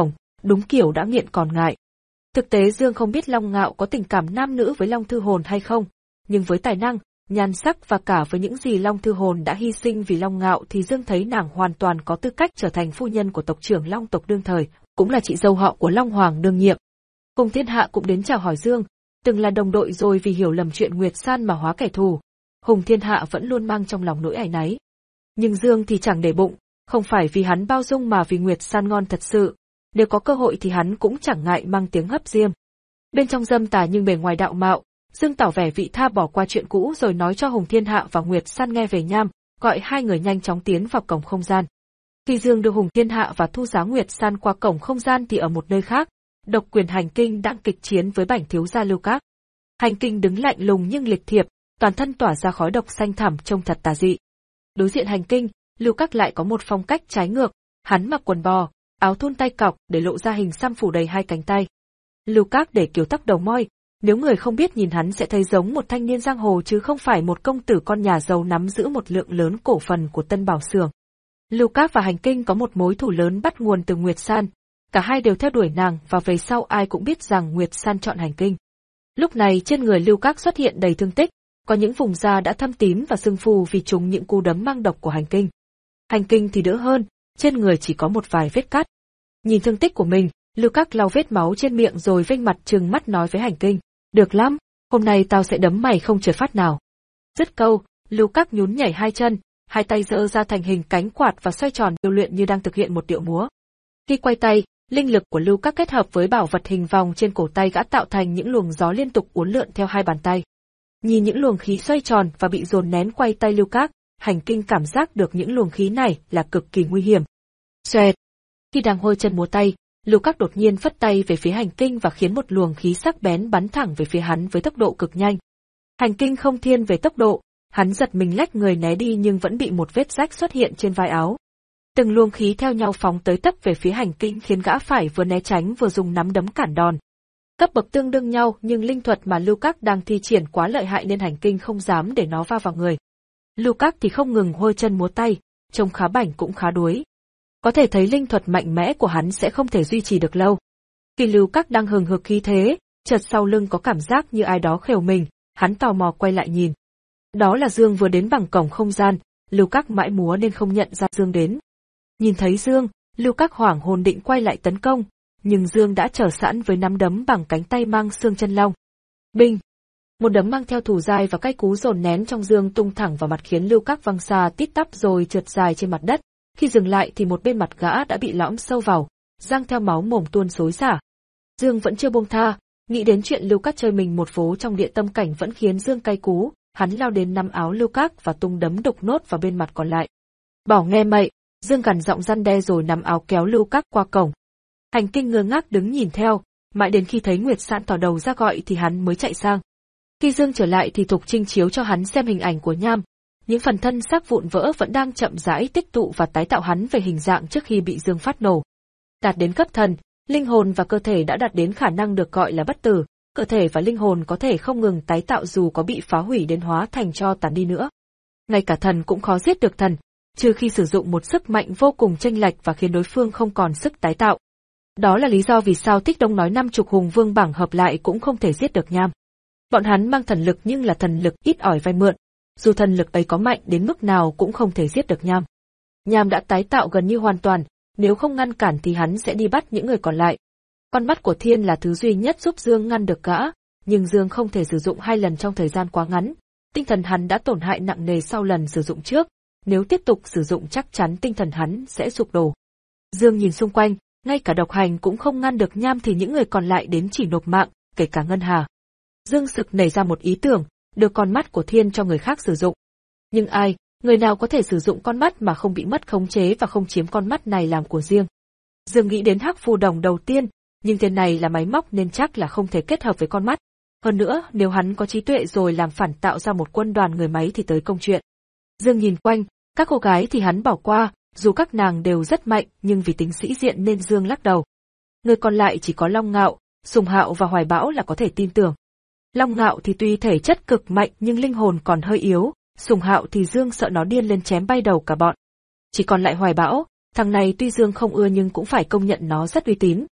đúng kiểu đã nghiện còn ngại. Thực tế Dương không biết Long Ngạo có tình cảm nam nữ với Long Thư Hồn hay không, nhưng với tài năng, nhan sắc và cả với những gì Long Thư Hồn đã hy sinh vì Long Ngạo thì Dương thấy nàng hoàn toàn có tư cách trở thành phu nhân của tộc trưởng Long tộc đương thời, cũng là chị dâu họ của Long Hoàng đương nhiệm. Hùng Thiên Hạ cũng đến chào hỏi Dương, từng là đồng đội rồi vì hiểu lầm chuyện Nguyệt San mà hóa kẻ thù. Hùng Thiên Hạ vẫn luôn mang trong lòng nỗi áy náy. Nhưng Dương thì chẳng để bụng, không phải vì hắn bao dung mà vì Nguyệt San ngon thật sự. Nếu có cơ hội thì hắn cũng chẳng ngại mang tiếng hấp diêm. Bên trong dâm tà nhưng bề ngoài đạo mạo, Dương tỏ vẻ vị tha bỏ qua chuyện cũ rồi nói cho Hùng Thiên Hạ và Nguyệt San nghe về nham, gọi hai người nhanh chóng tiến vào cổng không gian. Khi Dương đưa Hùng Thiên Hạ và Thu Giá Nguyệt San qua cổng không gian thì ở một nơi khác, Độc Quyền Hành Kinh đang kịch chiến với Bảnh thiếu gia Lưu Các. Hành Kinh đứng lạnh lùng nhưng lịch thiệp, toàn thân tỏa ra khói độc xanh thẳm trông thật tà dị. Đối diện Hành Kinh, Lưu Các lại có một phong cách trái ngược, hắn mặc quần bò, áo thun tay cọc để lộ ra hình xăm phủ đầy hai cánh tay. Lưu Các để kiểu tóc đầu moi, nếu người không biết nhìn hắn sẽ thấy giống một thanh niên giang hồ chứ không phải một công tử con nhà giàu nắm giữ một lượng lớn cổ phần của Tân Bảo Xưởng. Lưu Các và Hành Kinh có một mối thù lớn bắt nguồn từ Nguyệt San, cả hai đều theo đuổi nàng và về sau ai cũng biết rằng Nguyệt San chọn Hành Kinh. Lúc này trên người Lưu Các xuất hiện đầy thương tích, có những vùng da đã thâm tím và sưng phù vì trúng những cú đấm mang độc của Hành Kinh. Hành Kinh thì đỡ hơn, trên người chỉ có một vài vết cắt. Nhìn thương tích của mình, Lưu Các lau vết máu trên miệng rồi vênh mặt trừng mắt nói với Hành Kinh, được lắm, hôm nay tao sẽ đấm mày không trời phát nào. Dứt câu, Lưu Các nhún nhảy hai chân, hai tay giơ ra thành hình cánh quạt và xoay tròn điêu luyện như đang thực hiện một điệu múa. Khi quay tay, linh lực của Lưu Các kết hợp với bảo vật hình vòng trên cổ tay gã tạo thành những luồng gió liên tục uốn lượn theo hai bàn tay. Nhìn những luồng khí xoay tròn và bị dồn nén quay tay Lưu Các, Hành Kinh cảm giác được những luồng khí này là cực kỳ nguy hiểm. Xoẹt! Khi đang hôi chân múa tay, Lưu Các đột nhiên phất tay về phía Hành Kinh và khiến một luồng khí sắc bén bắn thẳng về phía hắn với tốc độ cực nhanh. Hành Kinh không thiên về tốc độ, hắn giật mình lách người né đi nhưng vẫn bị một vết rách xuất hiện trên vai áo. Từng luồng khí theo nhau phóng tới tấp về phía Hành Kinh khiến gã phải vừa né tránh vừa dùng nắm đấm cản đòn. Cấp bậc tương đương nhau nhưng linh thuật mà Lưu Các đang thi triển quá lợi hại nên Hành Kinh không dám để nó va vào người. Lưu Các thì không ngừng hôi chân múa tay, trông khá bảnh cũng khá đuối. Có thể thấy linh thuật mạnh mẽ của hắn sẽ không thể duy trì được lâu. Khi Lưu Các đang hừng hực khí thế, chợt sau lưng có cảm giác như ai đó khều mình, hắn tò mò quay lại nhìn. Đó là Dương vừa đến bằng cổng không gian, Lưu Các mãi múa nên không nhận ra Dương đến. Nhìn thấy Dương, Lưu Các hoảng hồn định quay lại tấn công, nhưng Dương đã chờ sẵn với nắm đấm bằng cánh tay mang xương chân long. Binh! Một đấm mang theo thủ dài và cái cú dồn nén trong Dương tung thẳng vào mặt khiến Lưu Các văng xa tít tắp rồi trượt dài trên mặt đất. Khi dừng lại thì một bên mặt gã đã bị lõm sâu vào, răng theo máu mồm tuôn xối xả. Dương vẫn chưa buông tha, nghĩ đến chuyện Lưu Các chơi mình một vố trong địa tâm cảnh vẫn khiến Dương cay cú, hắn lao đến nắm áo Lưu Các và tung đấm độc nốt vào bên mặt còn lại. Bảo nghe mậy, Dương gằn giọng răn đe rồi nắm áo kéo Lưu Các qua cổng. Hành Kinh ngơ ngác đứng nhìn theo, mãi đến khi thấy Nguyệt San tỏ đầu ra gọi thì hắn mới chạy sang. Khi Dương trở lại thì Thục Trinh chiếu cho hắn xem hình ảnh của nham. Những phần thân xác vụn vỡ vẫn đang chậm rãi tích tụ và tái tạo hắn về hình dạng trước khi bị Dương phát nổ. Đạt đến cấp thần, linh hồn và cơ thể đã đạt đến khả năng được gọi là bất tử, cơ thể và linh hồn có thể không ngừng tái tạo dù có bị phá hủy đến hóa thành tro tàn đi nữa. Ngay cả thần cũng khó giết được thần, trừ khi sử dụng một sức mạnh vô cùng chênh lệch và khiến đối phương không còn sức tái tạo. Đó là lý do vì sao Tích Đông nói năm chục hùng vương bảng hợp lại cũng không thể giết được nham. Bọn hắn mang thần lực nhưng là thần lực ít ỏi vay mượn. Dù thần lực ấy có mạnh đến mức nào cũng không thể giết được nham. Nham đã tái tạo gần như hoàn toàn, nếu không ngăn cản thì hắn sẽ đi bắt những người còn lại. Con mắt của Thiên là thứ duy nhất giúp Dương ngăn được gã, nhưng Dương không thể sử dụng hai lần trong thời gian quá ngắn. Tinh thần hắn đã tổn hại nặng nề sau lần sử dụng trước, nếu tiếp tục sử dụng chắc chắn tinh thần hắn sẽ sụp đổ. Dương nhìn xung quanh, ngay cả độc hành cũng không ngăn được nham thì những người còn lại đến chỉ nộp mạng, kể cả Ngân Hà. Dương sực nảy ra một ý tưởng, đưa con mắt của Thiên cho người khác sử dụng. Nhưng ai, người nào có thể sử dụng con mắt mà không bị mất khống chế và không chiếm con mắt này làm của riêng. Dương nghĩ đến Hắc Phù Đồng đầu tiên, nhưng tên này là máy móc nên chắc là không thể kết hợp với con mắt. Hơn nữa, nếu hắn có trí tuệ rồi làm phản tạo ra một quân đoàn người máy thì tới công chuyện. Dương nhìn quanh, các cô gái thì hắn bỏ qua, dù các nàng đều rất mạnh nhưng vì tính sĩ diện nên Dương lắc đầu. Người còn lại chỉ có Long Ngạo, Sùng Hạo và Hoài Bão là có thể tin tưởng. Long Ngạo thì tuy thể chất cực mạnh nhưng linh hồn còn hơi yếu, Sùng Hạo thì Dương sợ nó điên lên chém bay đầu cả bọn. Chỉ còn lại Hoài Bão, thằng này tuy Dương không ưa nhưng cũng phải công nhận nó rất uy tín.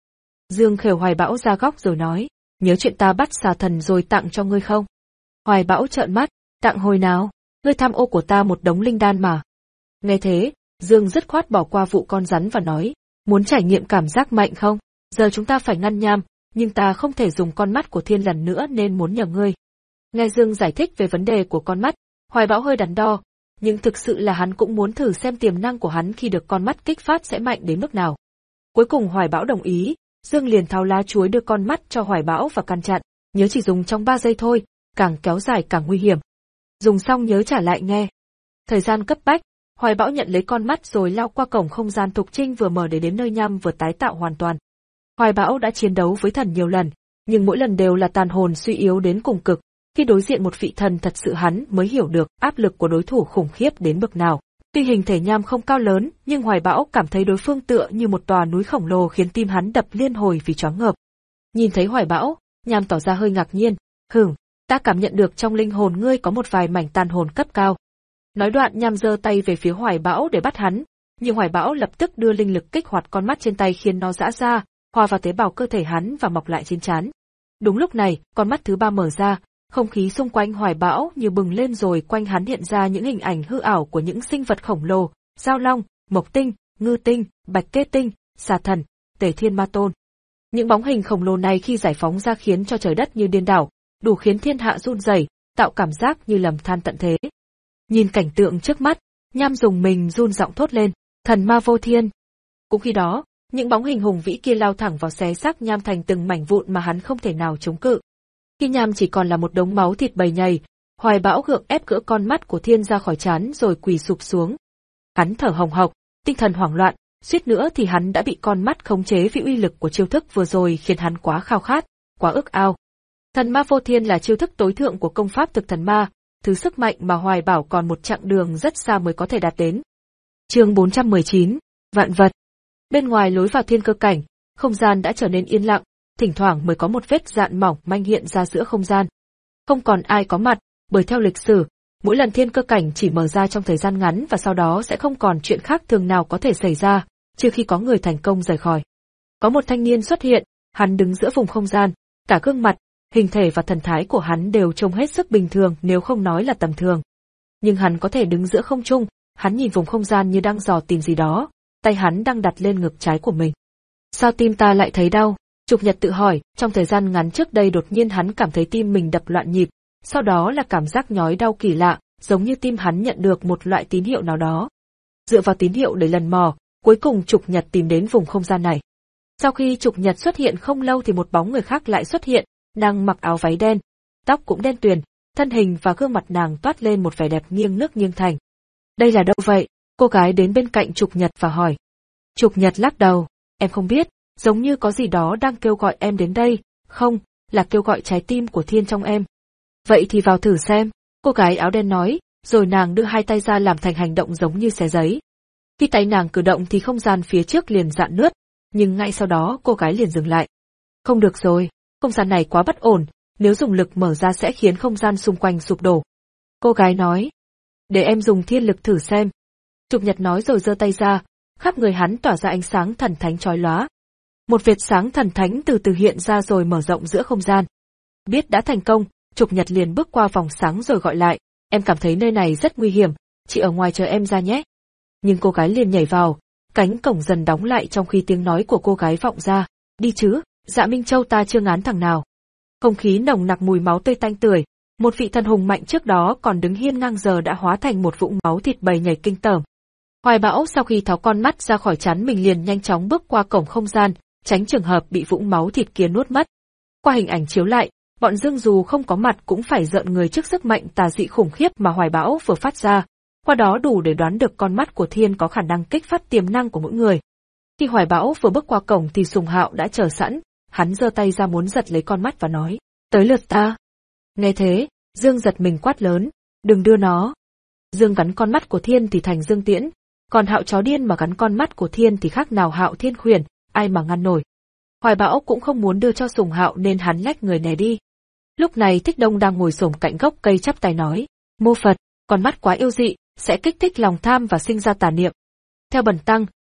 Dương khều Hoài Bão ra góc rồi nói, nhớ chuyện ta bắt xà thần rồi tặng cho ngươi không? Hoài Bão trợn mắt, tặng hồi nào, ngươi tham ô của ta một đống linh đan mà. Nghe thế, Dương dứt khoát bỏ qua vụ con rắn và nói, muốn trải nghiệm cảm giác mạnh không? Giờ chúng ta phải ngăn Nham, nhưng ta không thể dùng con mắt của Thiên lần nữa nên muốn nhờ ngươi. Nghe Dương giải thích về vấn đề của con mắt, Hoài Bão hơi đắn đo, nhưng thực sự là hắn cũng muốn thử xem tiềm năng của hắn khi được con mắt kích phát sẽ mạnh đến mức nào. Cuối cùng Hoài Bão đồng ý, Dương liền tháo lá chuối đưa con mắt cho Hoài Bão và căn chặn, nhớ chỉ dùng trong ba giây thôi, càng kéo dài càng nguy hiểm. Dùng xong nhớ trả lại nghe. Thời gian cấp bách, Hoài Bão nhận lấy con mắt rồi lao qua cổng không gian Thục Trinh vừa mở để đến nơi Nham vừa tái tạo hoàn toàn. Hoài Bão đã chiến đấu với thần nhiều lần, nhưng mỗi lần đều là tàn hồn suy yếu đến cùng cực. Khi đối diện một vị thần thật sự hắn mới hiểu được áp lực của đối thủ khủng khiếp đến bậc nào. Tuy hình thể Nham không cao lớn, nhưng Hoài Bão cảm thấy đối phương tựa như một tòa núi khổng lồ khiến tim hắn đập liên hồi vì choáng ngợp. Nhìn thấy Hoài Bão, Nham tỏ ra hơi ngạc nhiên, "Hửm, ta cảm nhận được trong linh hồn ngươi có một vài mảnh tàn hồn cấp cao." Nói đoạn Nham giơ tay về phía Hoài Bão để bắt hắn, nhưng Hoài Bão lập tức đưa linh lực kích hoạt con mắt trên tay khiến nó giãn ra, hòa vào tế bào cơ thể hắn và mọc lại trên trán. Đúng lúc này, con mắt thứ ba mở ra, không khí xung quanh Hoài Bão như bừng lên rồi quanh hắn hiện ra những hình ảnh hư ảo của những sinh vật khổng lồ, Giao Long, Mộc Tinh, Ngư Tinh, Bạch Kê Tinh, Xà Thần, Tề Thiên Ma Tôn. Những bóng hình khổng lồ này khi giải phóng ra khiến cho trời đất như điên đảo, đủ khiến thiên hạ run rẩy, tạo cảm giác như lầm than tận thế. Nhìn cảnh tượng trước mắt, Nham dùng mình run giọng thốt lên, thần ma vô thiên. Cũng khi đó, những bóng hình hùng vĩ kia lao thẳng vào xé xác Nham thành từng mảnh vụn mà hắn không thể nào chống cự. Khi Nham chỉ còn là một đống máu thịt bầy nhầy, Hoài Bão gượng ép gỡ con mắt của Thiên ra khỏi trán rồi quỳ sụp xuống. Hắn thở hồng hộc, tinh thần hoảng loạn, suýt nữa thì hắn đã bị con mắt khống chế vì uy lực của chiêu thức vừa rồi khiến hắn quá khao khát, quá ước ao. Thần ma vô thiên là chiêu thức tối thượng của công pháp thực thần ma, thứ sức mạnh mà Hoài Bảo còn một chặng đường rất xa mới có thể đạt đến. Chương bốn trăm mười chín, Vạn vật. Bên ngoài lối vào thiên cơ cảnh, không gian đã trở nên yên lặng, thỉnh thoảng mới có một vết dạn mỏng manh hiện ra giữa không gian. Không còn ai có mặt, bởi theo lịch sử, mỗi lần thiên cơ cảnh chỉ mở ra trong thời gian ngắn và sau đó sẽ không còn chuyện khác thường nào có thể xảy ra, trừ khi có người thành công rời khỏi. Có một thanh niên xuất hiện, hắn đứng giữa vùng không gian, cả gương mặt, hình thể và thần thái của hắn đều trông hết sức bình thường nếu không nói là tầm thường. Nhưng hắn có thể đứng giữa không trung, hắn nhìn vùng không gian như đang dò tìm gì đó, tay hắn đang đặt lên ngực trái của mình. Sao tim ta lại thấy đau? Trục Nhật tự hỏi, trong thời gian ngắn trước đây đột nhiên hắn cảm thấy tim mình đập loạn nhịp, sau đó là cảm giác nhói đau kỳ lạ, giống như tim hắn nhận được một loại tín hiệu nào đó. Dựa vào tín hiệu để lần mò, cuối cùng Trục Nhật tìm đến vùng không gian này. Sau khi Trục Nhật xuất hiện không lâu thì một bóng người khác lại xuất hiện, nàng mặc áo váy đen, tóc cũng đen tuyền, thân hình và gương mặt nàng toát lên một vẻ đẹp nghiêng nước nghiêng thành. Đây là đâu vậy? Cô gái đến bên cạnh Trục Nhật và hỏi. Trục Nhật lắc đầu, em không biết, giống như có gì đó đang kêu gọi em đến đây, không, là kêu gọi trái tim của Thiên trong em. Vậy thì vào thử xem, cô gái áo đen nói, rồi nàng đưa hai tay ra làm thành hành động giống như xé giấy. Khi tay nàng cử động thì không gian phía trước liền rạn nứt, nhưng ngay sau đó cô gái liền dừng lại. Không được rồi, không gian này quá bất ổn, nếu dùng lực mở ra sẽ khiến không gian xung quanh sụp đổ. Cô gái nói, để em dùng thiên lực thử xem. Trục Nhật nói rồi giơ tay ra, khắp người hắn tỏa ra ánh sáng thần thánh chói lóa. Một vệt sáng thần thánh từ từ hiện ra rồi mở rộng giữa không gian. Biết đã thành công, Trục Nhật liền bước qua vòng sáng rồi gọi lại, em cảm thấy nơi này rất nguy hiểm, chị ở ngoài chờ em ra nhé. Nhưng cô gái liền nhảy vào, cánh cổng dần đóng lại trong khi tiếng nói của cô gái vọng ra, đi chứ, Dạ Minh Châu ta chưa ngán thằng nào. Không khí nồng nặc mùi máu tươi tanh tưởi, một vị thần hùng mạnh trước đó còn đứng hiên ngang giờ đã hóa thành một vũng máu thịt bầy nhảy kinh tởm. Hoài Bão sau khi tháo con mắt ra khỏi trán mình liền nhanh chóng bước qua cổng không gian, tránh trường hợp bị vũng máu thịt kia nuốt mất. Qua hình ảnh chiếu lại, bọn Dương dù không có mặt cũng phải rợn người trước sức mạnh tà dị khủng khiếp mà Hoài Bão vừa phát ra, qua đó đủ để đoán được con mắt của Thiên có khả năng kích phát tiềm năng của mỗi người. Khi Hoài Bão vừa bước qua cổng thì Sùng Hạo đã chờ sẵn, hắn giơ tay ra muốn giật lấy con mắt và nói, tới lượt ta. Nghe thế, Dương giật mình quát lớn, đừng đưa nó. Dương gắn con mắt của Thiên thì thành Dương Tiễn, còn Hạo chó điên mà gắn con mắt của Thiên thì khác nào Hạo Thiên Khuyển, ai mà ngăn nổi. Hoài Bão cũng không muốn đưa cho Sùng Hạo nên hắn lách người né đi. Lúc này Thích Đông đang ngồi xổm cạnh gốc cây chắp tay nói, mô Phật, con mắt quá yêu dị, sẽ kích thích lòng tham và sinh ra tà niệm. Theo Bần Tăng,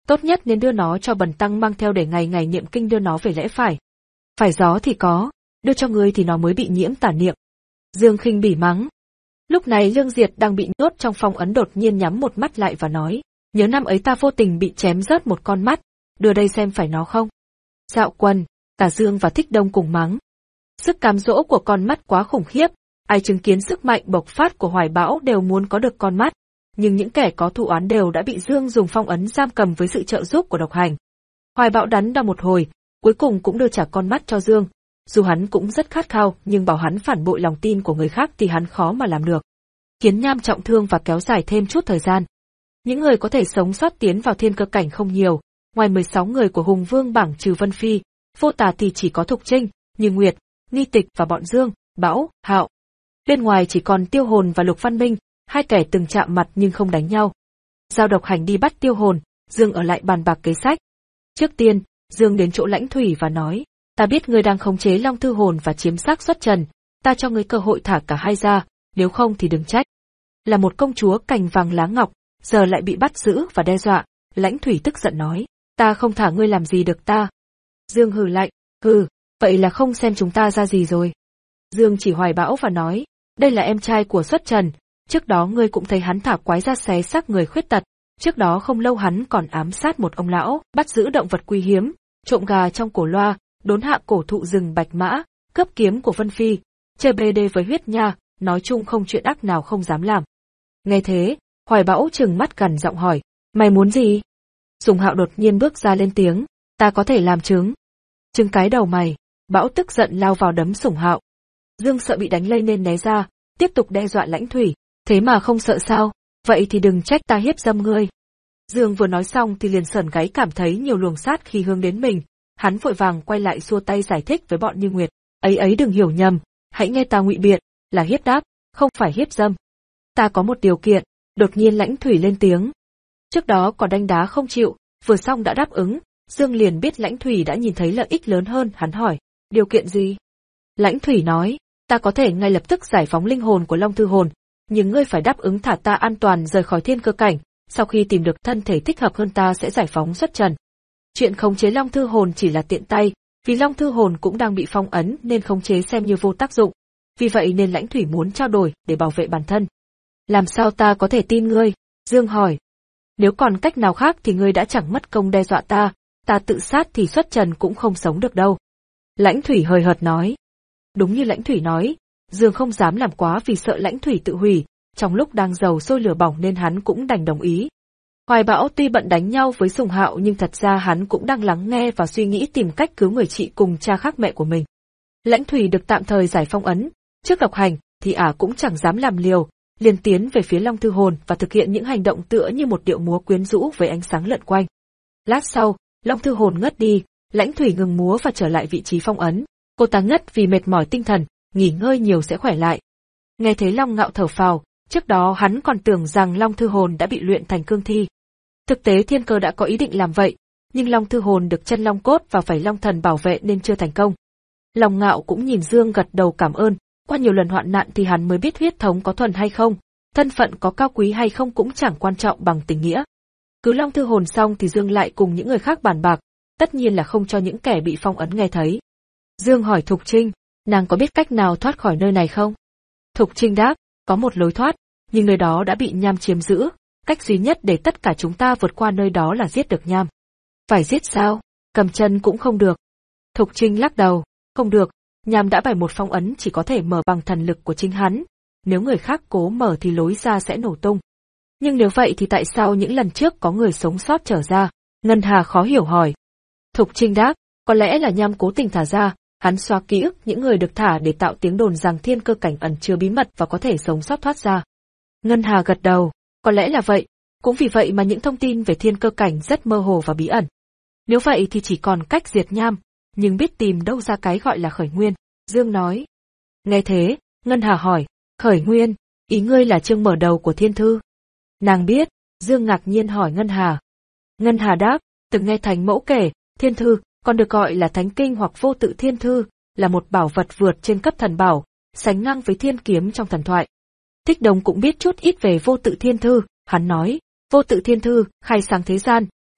Tốt nhất nên đưa nó cho Bần tăng mang theo để ngày ngày niệm kinh đưa nó về lẽ phải. Phải gió thì có, đưa cho ngươi thì nó mới bị nhiễm tà niệm. Dương khinh bỉ mắng. Lúc này Lương Diệt đang bị nhốt trong phong ấn đột nhiên nhắm một mắt lại và nói, nhớ năm ấy ta vô tình bị chém rớt một con mắt, đưa đây xem phải nó không. Dạo Quân, Tả Dương và Thích Đông cùng mắng. Sức cám dỗ của con mắt quá khủng khiếp, ai chứng kiến sức mạnh bộc phát của Hoài Bão đều muốn có được con mắt, nhưng những kẻ có thù oán đều đã bị Dương dùng phong ấn giam cầm với sự trợ giúp của độc hành. Hoài Bão đắn đo một hồi, cuối cùng cũng đưa trả con mắt cho Dương. Dù hắn cũng rất khát khao, nhưng bảo hắn phản bội lòng tin của người khác thì hắn khó mà làm được. Kiến Nham trọng thương và kéo dài thêm chút thời gian. Những người có thể sống sót tiến vào thiên cơ cảnh không nhiều, ngoài mười sáu người của Hùng Vương bảng trừ Vân Phi, Vô Tà thì chỉ có Thục Trinh, Như Nguyệt, Nghi Tịch và bọn Dương, Bão, Hạo. Bên ngoài chỉ còn Tiêu Hồn và Lục Văn Minh, hai kẻ từng chạm mặt nhưng không đánh nhau. Giao độc hành đi bắt Tiêu Hồn, Dương ở lại bàn bạc kế sách. Trước tiên, Dương đến chỗ Lãnh Thủy và nói, ta biết ngươi đang khống chế Long Thư Hồn và chiếm xác Xuất Trần, ta cho ngươi cơ hội thả cả hai ra, nếu không thì đừng trách. Là một công chúa cành vàng lá ngọc, giờ lại bị bắt giữ và đe dọa, Lãnh Thủy tức giận nói, ta không thả ngươi làm gì được ta. Dương hừ lạnh, hừ, vậy là không xem chúng ta ra gì rồi. Dương chỉ Hoài Bão và nói, đây là em trai của Xuất Trần, trước đó ngươi cũng thấy hắn thả quái ra xé xác người khuyết tật, trước đó không lâu hắn còn ám sát một ông lão, bắt giữ động vật quý hiếm, trộm gà trong cổ loa, đốn hạ cổ thụ rừng Bạch Mã, cướp kiếm của Vân Phi, chơi bê đê với huyết nha, nói chung không chuyện ác nào không dám làm. Nghe thế, Hoài Bão trừng mắt gằn giọng hỏi, mày muốn gì? Sùng Hạo đột nhiên bước ra lên tiếng, ta có thể làm chứng. Chứng cái đầu mày, Bão tức giận lao vào đấm Sùng Hạo. Dương sợ bị đánh lây nên né ra, tiếp tục đe dọa Lãnh Thủy, thế mà không sợ sao, vậy thì đừng trách ta hiếp dâm ngươi. Dương vừa nói xong thì liền sởn gáy cảm thấy nhiều luồng sát khí hướng đến mình, hắn vội vàng quay lại xua tay giải thích với bọn Như Nguyệt, ấy ấy đừng hiểu nhầm, hãy nghe ta ngụy biện, là hiếp đáp, không phải hiếp dâm. Ta có một điều kiện, đột nhiên Lãnh Thủy lên tiếng. Trước đó còn đánh đá không chịu, vừa xong đã đáp ứng, Dương liền biết Lãnh Thủy đã nhìn thấy lợi ích lớn hơn, hắn hỏi, điều kiện gì? Lãnh Thủy nói, ta có thể ngay lập tức giải phóng linh hồn của Long Thư Hồn, nhưng ngươi phải đáp ứng thả ta an toàn rời khỏi thiên cơ cảnh, sau khi tìm được thân thể thích hợp hơn ta sẽ giải phóng Xuất Trần. Chuyện khống chế Long Thư Hồn chỉ là tiện tay, vì Long Thư Hồn cũng đang bị phong ấn nên khống chế xem như vô tác dụng, vì vậy nên Lãnh Thủy muốn trao đổi để bảo vệ bản thân. Làm sao ta có thể tin ngươi? Dương hỏi. Nếu còn cách nào khác thì ngươi đã chẳng mất công đe dọa ta, ta tự sát thì Xuất Trần cũng không sống được đâu. Lãnh Thủy hời hợt nói. Đúng như Lãnh Thủy nói, Dương không dám làm quá vì sợ Lãnh Thủy tự hủy, trong lúc đang dầu sôi lửa bỏng nên hắn cũng đành đồng ý. Hoài Bão tuy bận đánh nhau với Sùng Hạo nhưng thật ra hắn cũng đang lắng nghe và suy nghĩ tìm cách cứu người chị cùng cha khác mẹ của mình. Lãnh Thủy được tạm thời giải phong ấn, trước độc hành thì ả cũng chẳng dám làm liều, liền tiến về phía Long Thư Hồn và thực hiện những hành động tựa như một điệu múa quyến rũ với ánh sáng lượn quanh. Lát sau, Long Thư Hồn ngất đi, Lãnh Thủy ngừng múa và trở lại vị trí phong ấn. Cô ta ngất vì mệt mỏi tinh thần, nghỉ ngơi nhiều sẽ khỏe lại. Nghe thấy Long Ngạo thở phào, trước đó hắn còn tưởng rằng Long Thư Hồn đã bị luyện thành cương thi. Thực tế thiên cơ đã có ý định làm vậy, nhưng Long Thư Hồn được chân Long cốt và phải Long Thần bảo vệ nên chưa thành công. Long Ngạo cũng nhìn Dương gật đầu cảm ơn, qua nhiều lần hoạn nạn thì hắn mới biết huyết thống có thuần hay không, thân phận có cao quý hay không cũng chẳng quan trọng bằng tình nghĩa. Cứu Long Thư Hồn xong thì Dương lại cùng những người khác bàn bạc, tất nhiên là không cho những kẻ bị phong ấn nghe thấy. Dương hỏi Thục Trinh, nàng có biết cách nào thoát khỏi nơi này không? Thục Trinh đáp, có một lối thoát, nhưng nơi đó đã bị Nham chiếm giữ, cách duy nhất để tất cả chúng ta vượt qua nơi đó là giết được Nham. Phải giết sao? Cầm chân cũng không được. Thục Trinh lắc đầu, không được, Nham đã bày một phong ấn chỉ có thể mở bằng thần lực của chính hắn, nếu người khác cố mở thì lối ra sẽ nổ tung. Nhưng nếu vậy thì tại sao những lần trước có người sống sót trở ra? Ngân Hà khó hiểu hỏi. Thục Trinh đáp, có lẽ là Nham cố tình thả ra, hắn xóa ký ức những người được thả để tạo tiếng đồn rằng thiên cơ cảnh ẩn chứa bí mật và có thể sống sót thoát ra. Ngân Hà gật đầu, có lẽ là vậy, cũng vì vậy mà những thông tin về thiên cơ cảnh rất mơ hồ và bí ẩn. Nếu vậy thì chỉ còn cách diệt Nham, nhưng biết tìm đâu ra cái gọi là khởi nguyên, Dương nói. Nghe thế, Ngân Hà hỏi, khởi nguyên, ý ngươi là chương mở đầu của thiên thư? Nàng biết, Dương ngạc nhiên hỏi Ngân Hà. Ngân Hà đáp, từng nghe Thánh Mẫu kể, thiên thư, còn được gọi là Thánh Kinh hoặc Vô Tự Thiên Thư, là một bảo vật vượt trên cấp thần bảo, sánh ngang với thiên kiếm trong thần thoại. Thích Đồng cũng biết chút ít về Vô Tự Thiên Thư, hắn nói, Vô Tự Thiên Thư, khai sáng thế gian,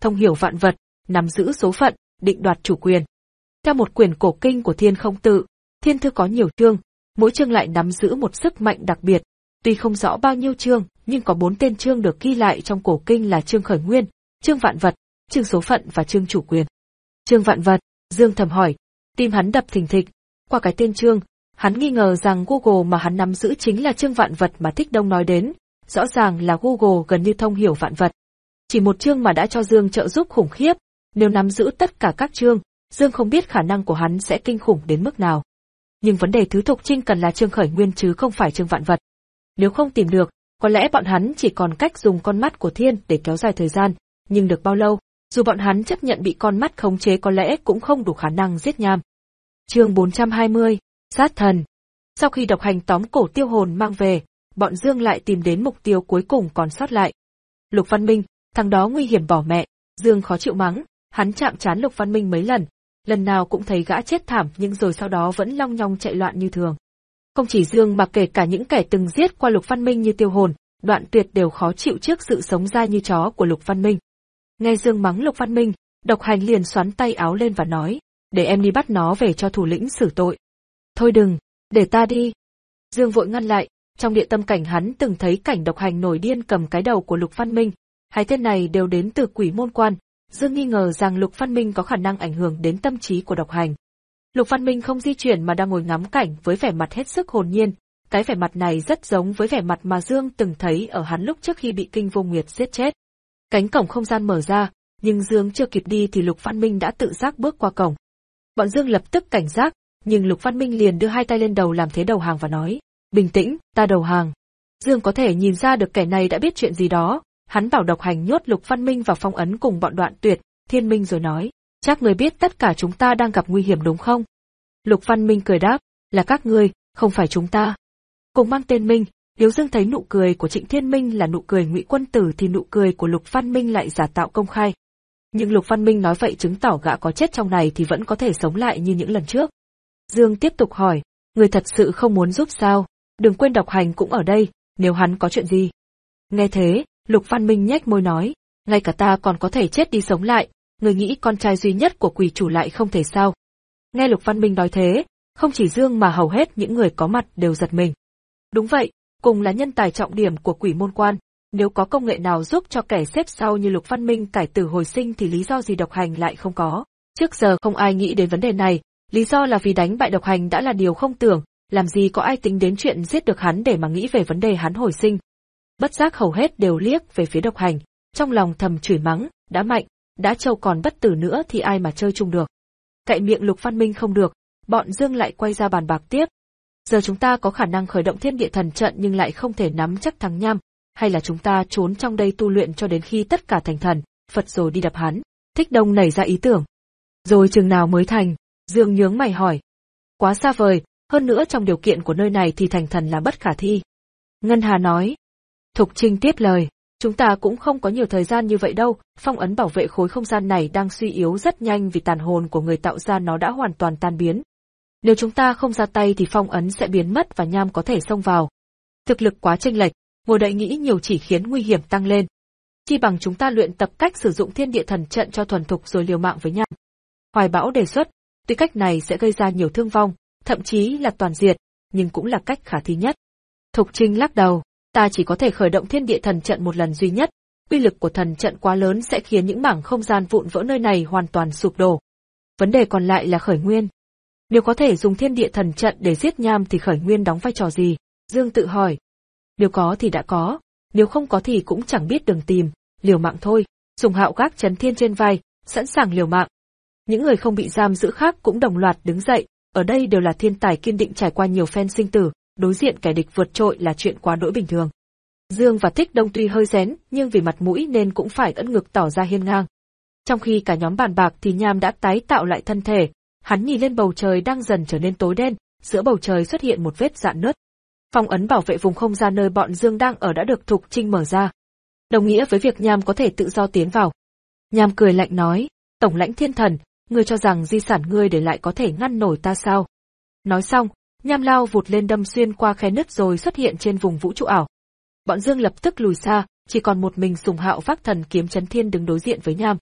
thông hiểu vạn vật, nắm giữ số phận, định đoạt chủ quyền. Theo một quyển cổ kinh của Thiên Không Tự, thiên thư có nhiều chương, mỗi chương lại nắm giữ một sức mạnh đặc biệt. Tuy không rõ bao nhiêu chương, nhưng có bốn tên chương được ghi lại trong cổ kinh là chương khởi nguyên, chương vạn vật, chương số phận và chương chủ quyền. Chương vạn vật, Dương thầm hỏi, tim hắn đập thình thịch. Qua cái tên chương, hắn nghi ngờ rằng Google mà hắn nắm giữ chính là chương vạn vật mà Thích Đông nói đến. Rõ ràng là Google gần như thông hiểu vạn vật. Chỉ một chương mà đã cho Dương trợ giúp khủng khiếp, nếu nắm giữ tất cả các chương, Dương không biết khả năng của hắn sẽ kinh khủng đến mức nào. Nhưng vấn đề thứ Thục Trinh cần là chương khởi nguyên chứ không phải chương vạn vật. Nếu không tìm được, có lẽ bọn hắn chỉ còn cách dùng con mắt của thiên để kéo dài thời gian, nhưng được bao lâu, dù bọn hắn chấp nhận bị con mắt khống chế có lẽ cũng không đủ khả năng giết Nham. Chương bốn trăm hai mươi, Sát thần. Sau khi độc hành tóm cổ tiêu hồn mang về, bọn Dương lại tìm đến mục tiêu cuối cùng còn sót lại. Lục Văn Minh, thằng đó nguy hiểm bỏ mẹ, Dương khó chịu mắng, hắn chạm trán Lục Văn Minh mấy lần, lần nào cũng thấy gã chết thảm nhưng rồi sau đó vẫn long nhong chạy loạn như thường. Không chỉ Dương mà kể cả những kẻ từng giết qua Lục Văn Minh như Tiêu Hồn, Đoạn Tuyệt đều khó chịu trước sự sống dai như chó của Lục Văn Minh. Nghe Dương mắng Lục Văn Minh, Độc Hành liền xoắn tay áo lên và nói, để em đi bắt nó về cho thủ lĩnh xử tội. Thôi đừng, để ta đi. Dương vội ngăn lại, trong địa tâm cảnh hắn từng thấy cảnh Độc Hành nổi điên cầm cái đầu của Lục Văn Minh, hai tên này đều đến từ Quỷ Môn Quan. Dương nghi ngờ rằng Lục Văn Minh có khả năng ảnh hưởng đến tâm trí của Độc Hành. Lục Văn Minh không di chuyển mà đang ngồi ngắm cảnh với vẻ mặt hết sức hồn nhiên, cái vẻ mặt này rất giống với vẻ mặt mà Dương từng thấy ở hắn lúc trước khi bị Kinh Vô Nguyệt giết chết. Cánh cổng không gian mở ra, nhưng Dương chưa kịp đi thì Lục Văn Minh đã tự giác bước qua cổng. Bọn Dương lập tức cảnh giác, nhưng Lục Văn Minh liền đưa hai tay lên đầu làm thế đầu hàng và nói, bình tĩnh, ta đầu hàng. Dương có thể nhìn ra được kẻ này đã biết chuyện gì đó, hắn bảo Độc Hành nhốt Lục Văn Minh vào phong ấn cùng bọn Đoạn Tuyệt, Thiên Minh rồi nói, chắc người biết tất cả chúng ta đang gặp nguy hiểm đúng không? Lục Văn Minh cười đáp, là các ngươi, không phải chúng ta. Cùng mang tên Minh, nếu Dương thấy nụ cười của Trịnh Thiên Minh là nụ cười Ngụy Quân Tử thì nụ cười của Lục Văn Minh lại giả tạo công khai. Nhưng Lục Văn Minh nói vậy chứng tỏ gã có chết trong này thì vẫn có thể sống lại như những lần trước. Dương tiếp tục hỏi, người thật sự không muốn giúp sao? Đừng quên Độc Hành cũng ở đây, nếu hắn có chuyện gì. Nghe thế, Lục Văn Minh nhếch môi nói, ngay cả ta còn có thể chết đi sống lại, người nghĩ con trai duy nhất của quỷ chủ lại không thể sao? Nghe Lục Văn Minh nói thế, không chỉ Dương mà hầu hết những người có mặt đều giật mình. Đúng vậy, cùng là nhân tài trọng điểm của Quỷ Môn Quan, nếu có công nghệ nào giúp cho kẻ xếp sau như Lục Văn Minh cải tử hồi sinh thì lý do gì Độc Hành lại không có. Trước giờ không ai nghĩ đến vấn đề này, lý do là vì đánh bại Độc Hành đã là điều không tưởng, làm gì có ai tính đến chuyện giết được hắn để mà nghĩ về vấn đề hắn hồi sinh. Bất giác hầu hết đều liếc về phía Độc Hành, trong lòng thầm chửi mắng, đã mạnh, đã trâu còn bất tử nữa thì ai mà chơi chung được. Cậy miệng Lục Văn Minh không được, bọn Dương lại quay ra bàn bạc tiếp. Giờ chúng ta có khả năng khởi động Thiên Địa Thần Trận nhưng lại không thể nắm chắc thắng Nham, hay là chúng ta trốn trong đây tu luyện cho đến khi tất cả thành thần, Phật rồi đi đập hắn. Thích Đông nảy ra ý tưởng. Rồi chừng nào mới thành? Dương nhướng mày hỏi. Quá xa vời, hơn nữa trong điều kiện của nơi này thì thành thần là bất khả thi. Ngân Hà nói. Thục Trinh tiếp lời. Chúng ta cũng không có nhiều thời gian như vậy đâu, phong ấn bảo vệ khối không gian này đang suy yếu rất nhanh vì tàn hồn của người tạo ra nó đã hoàn toàn tan biến. Nếu chúng ta không ra tay thì phong ấn sẽ biến mất và Nham có thể xông vào. Thực lực quá chênh lệch, ngồi đậy nghĩ nhiều chỉ khiến nguy hiểm tăng lên. Chi bằng chúng ta luyện tập cách sử dụng Thiên Địa Thần Trận cho thuần thục rồi liều mạng với Nham. Hoài Bão đề xuất, tuy cách này sẽ gây ra nhiều thương vong, thậm chí là toàn diệt, nhưng cũng là cách khả thi nhất. Thục Trinh lắc đầu. Ta chỉ có thể khởi động Thiên Địa Thần Trận một lần duy nhất, uy lực của thần trận quá lớn sẽ khiến những mảng không gian vụn vỡ nơi này hoàn toàn sụp đổ. Vấn đề còn lại là khởi nguyên. Nếu có thể dùng Thiên Địa Thần Trận để giết Nham thì khởi nguyên đóng vai trò gì? Dương tự hỏi. Nếu có thì đã có, nếu không có thì cũng chẳng biết đường tìm, liều mạng thôi. Sùng Hạo gác chấn thiên trên vai, sẵn sàng liều mạng. Những người không bị giam giữ khác cũng đồng loạt đứng dậy, ở đây đều là thiên tài kiên định trải qua nhiều phen sinh tử. Đối diện kẻ địch vượt trội là chuyện quá đỗi bình thường. Dương và Thích Đông tuy hơi rén, nhưng vì mặt mũi nên cũng phải ưỡn ngực tỏ ra hiên ngang. Trong khi cả nhóm bàn bạc thì Nham đã tái tạo lại thân thể, hắn nhìn lên bầu trời đang dần trở nên tối đen, giữa bầu trời xuất hiện một vết rạn nứt. Phong ấn bảo vệ vùng không gian nơi bọn Dương đang ở đã được Thục Trinh mở ra, đồng nghĩa với việc Nham có thể tự do tiến vào. Nham cười lạnh nói, Tổng lãnh thiên thần, ngươi cho rằng di sản ngươi để lại có thể ngăn nổi ta sao? Nói xong, Nham lao vụt lên đâm xuyên qua khe nứt rồi xuất hiện trên vùng vũ trụ ảo. Bọn Dương lập tức lùi xa, chỉ còn một mình Sùng Hạo vác thần kiếm chấn thiên đứng đối diện với Nham.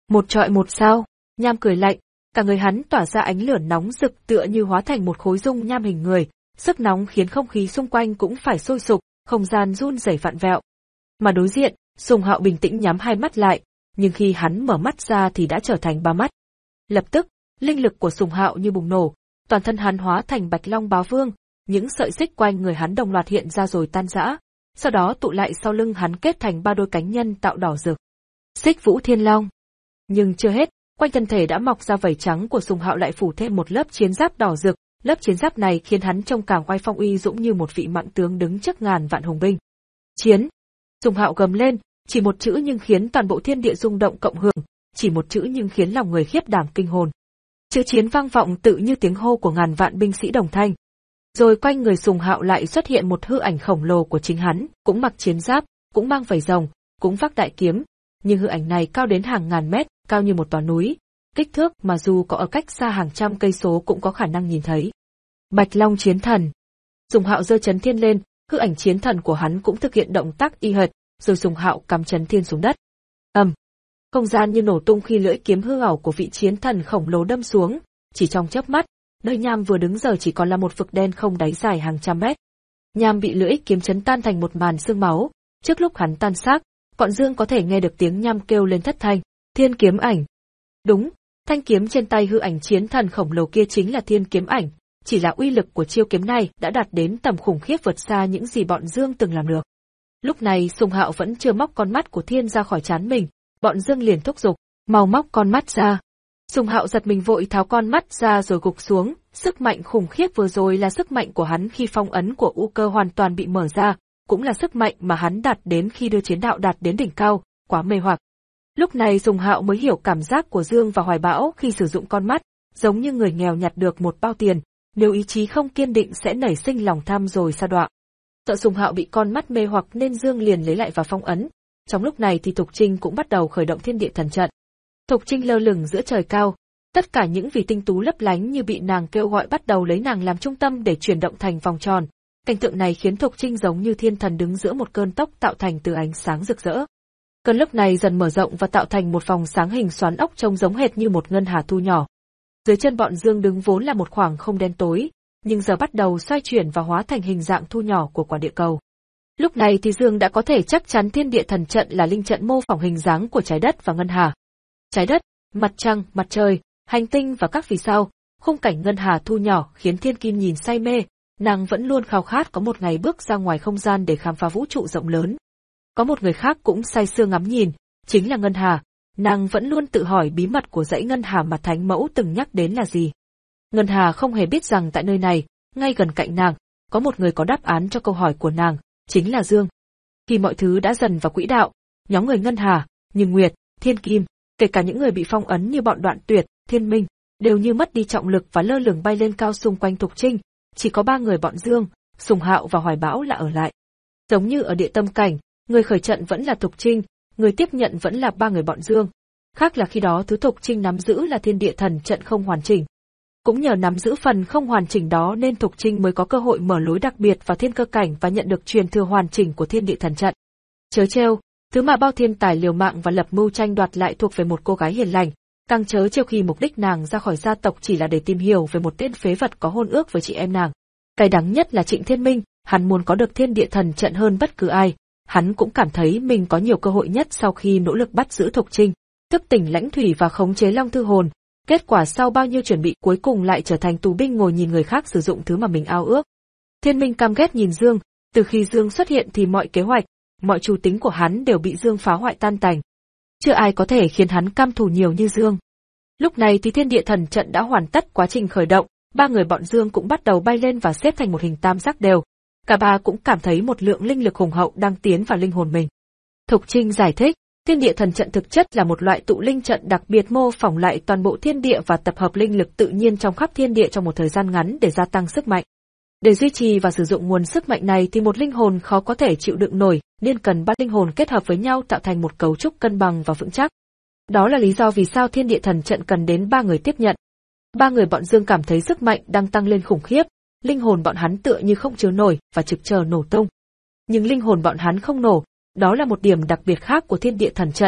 Một trọi một sao, Nham cười lạnh, cả người hắn tỏa ra ánh lửa nóng rực tựa như hóa thành một khối dung nham hình người, sức nóng khiến không khí xung quanh cũng phải sôi sục, không gian run rẩy vặn vẹo. Mà đối diện, Sùng Hạo bình tĩnh nhắm hai mắt lại, nhưng khi hắn mở mắt ra thì đã trở thành ba mắt. Lập tức, linh lực của Sùng Hạo như bùng nổ, toàn thân hắn hóa thành Bạch Long Bá Vương, những sợi xích quanh người hắn đồng loạt hiện ra rồi tan rã, sau đó tụ lại sau lưng hắn kết thành ba đôi cánh nhân tạo đỏ rực. Xích Vũ Thiên Long. Nhưng chưa hết, quanh thân thể đã mọc ra vảy trắng của Sùng Hạo lại phủ thêm một lớp chiến giáp đỏ rực, lớp chiến giáp này khiến hắn trông càng oai phong uy dũng như một vị mạnh tướng đứng trước ngàn vạn hùng binh. Chiến! Sùng Hạo gầm lên, chỉ một chữ nhưng khiến toàn bộ thiên địa rung động cộng hưởng, chỉ một chữ nhưng khiến lòng người khiếp đảm kinh hồn. Chữ chiến vang vọng tự như tiếng hô của ngàn vạn binh sĩ đồng thanh. Rồi quanh người Sùng Hạo lại xuất hiện một hư ảnh khổng lồ của chính hắn, cũng mặc chiến giáp, cũng mang vảy rồng, cũng vác đại kiếm, nhưng hư ảnh này cao đến hàng ngàn mét, cao như một tòa núi, kích thước mà dù có ở cách xa hàng trăm cây số cũng có khả năng nhìn thấy. Bạch Long Chiến Thần. Sùng Hạo giơ chấn thiên lên, hư ảnh chiến thần của hắn cũng thực hiện động tác y hệt, rồi Sùng Hạo cắm chấn thiên xuống đất. Ầm. Um. Không gian như nổ tung khi lưỡi kiếm hư ảo của vị chiến thần khổng lồ đâm xuống, chỉ trong chớp mắt, nơi Nham vừa đứng giờ chỉ còn là một vực đen không đáy dài hàng trăm mét. Nham bị lưỡi kiếm chấn tan thành một màn xương máu, trước lúc hắn tan xác, Bọn Dương có thể nghe được tiếng Nham kêu lên thất thanh, Thiên Kiếm Ảnh. Đúng, thanh kiếm trên tay hư ảnh chiến thần khổng lồ kia chính là Thiên Kiếm Ảnh, chỉ là uy lực của chiêu kiếm này đã đạt đến tầm khủng khiếp vượt xa những gì bọn Dương từng làm được. Lúc này Sùng Hạo vẫn chưa móc con mắt của Thiên ra khỏi trán mình, bọn Dương liền thúc giục, mau móc con mắt ra. Sùng Hạo giật mình vội tháo con mắt ra rồi gục xuống, sức mạnh khủng khiếp vừa rồi là sức mạnh của hắn khi phong ấn của U Cơ hoàn toàn bị mở ra, cũng là sức mạnh mà hắn đạt đến khi đưa chiến đạo đạt đến đỉnh cao, quá mê hoặc. Lúc này Sùng Hạo mới hiểu cảm giác của Dương và Hoài Bão khi sử dụng con mắt, giống như người nghèo nhặt được một bao tiền, nếu ý chí không kiên định sẽ nảy sinh lòng tham rồi sa đọa. Sợ Sùng Hạo bị con mắt mê hoặc nên Dương liền lấy lại vào phong ấn. Trong lúc này thì Thục Trinh cũng bắt đầu khởi động thiên địa thần trận. Thục Trinh lơ lửng giữa trời cao, tất cả những vì tinh tú lấp lánh như bị nàng kêu gọi bắt đầu lấy nàng làm trung tâm để chuyển động thành vòng tròn. Cảnh tượng này khiến Thục Trinh giống như thiên thần đứng giữa một cơn tốc tạo thành từ ánh sáng rực rỡ. Cơn lốc này dần mở rộng và tạo thành một vòng sáng hình xoắn ốc trông giống hệt như một ngân hà thu nhỏ. Dưới chân bọn Dương đứng vốn là một khoảng không đen tối, nhưng giờ bắt đầu xoay chuyển và hóa thành hình dạng thu nhỏ của quả địa cầu. Lúc này thì Dương đã có thể chắc chắn thiên địa thần trận là linh trận mô phỏng hình dáng của trái đất và ngân hà. Trái đất, mặt trăng, mặt trời, hành tinh và các vì sao, khung cảnh ngân hà thu nhỏ khiến Thiên Kim nhìn say mê, nàng vẫn luôn khao khát có một ngày bước ra ngoài không gian để khám phá vũ trụ rộng lớn. Có một người khác cũng say sưa ngắm nhìn, chính là Ngân Hà, nàng vẫn luôn tự hỏi bí mật của dãy Ngân Hà mà Thánh Mẫu từng nhắc đến là gì. Ngân Hà không hề biết rằng tại nơi này, ngay gần cạnh nàng, có một người có đáp án cho câu hỏi của nàng, chính là Dương. Khi mọi thứ đã dần vào quỹ đạo, nhóm người Ngân Hà, như Nguyệt, Thiên Kim, kể cả những người bị phong ấn như bọn Đoạn Tuyệt, Thiên Minh, đều như mất đi trọng lực và lơ lửng bay lên cao xung quanh Thục Trinh, chỉ có ba người bọn Dương, Sùng Hạo và Hoài Bão là ở lại. Giống như ở địa tâm cảnh, người khởi trận vẫn là Thục Trinh, người tiếp nhận vẫn là ba người bọn Dương. Khác là khi đó thứ Thục Trinh nắm giữ là thiên địa thần trận không hoàn chỉnh. Cũng nhờ nắm giữ phần không hoàn chỉnh đó nên Thục Trinh mới có cơ hội mở lối đặc biệt vào thiên cơ cảnh và nhận được truyền thừa hoàn chỉnh của thiên địa thần trận. Chớ trêu, thứ mà bao thiên tài liều mạng và lập mưu tranh đoạt lại thuộc về một cô gái hiền lành, càng chớ trêu khi mục đích nàng ra khỏi gia tộc chỉ là để tìm hiểu về một tên phế vật có hôn ước với chị em nàng. Cái đáng nhất là Trịnh Thiên Minh, hắn muốn có được thiên địa thần trận hơn bất cứ ai. Hắn cũng cảm thấy mình có nhiều cơ hội nhất sau khi nỗ lực bắt giữ Thục Trinh, thức tỉnh lãnh thủy và khống chế Long Thư Hồn. Kết quả sau bao nhiêu chuẩn bị cuối cùng lại trở thành tù binh ngồi nhìn người khác sử dụng thứ mà mình ao ước. Thiên Minh căm ghét nhìn Dương, từ khi Dương xuất hiện thì mọi kế hoạch, mọi chủ tính của hắn đều bị Dương phá hoại tan tành. Chưa ai có thể khiến hắn căm thù nhiều như Dương. Lúc này thì thiên địa thần trận đã hoàn tất quá trình khởi động, ba người bọn Dương cũng bắt đầu bay lên và xếp thành một hình tam giác đều. Cả ba cũng cảm thấy một lượng linh lực hùng hậu đang tiến vào linh hồn mình. Thục Trinh giải thích, thiên địa thần trận thực chất là một loại tụ linh trận đặc biệt mô phỏng lại toàn bộ thiên địa và tập hợp linh lực tự nhiên trong khắp thiên địa trong một thời gian ngắn để gia tăng sức mạnh. Để duy trì và sử dụng nguồn sức mạnh này thì một linh hồn khó có thể chịu đựng nổi, nên cần ba linh hồn kết hợp với nhau tạo thành một cấu trúc cân bằng và vững chắc. Đó là lý do vì sao thiên địa thần trận cần đến ba người tiếp nhận. Ba người bọn Dương cảm thấy sức mạnh đang tăng lên khủng khiếp, linh hồn bọn hắn tựa như không chứa nổi và trực chờ nổ tung. Nhưng linh hồn bọn hắn không nổ, đó là một điểm đặc biệt khác của thiên địa thần trận.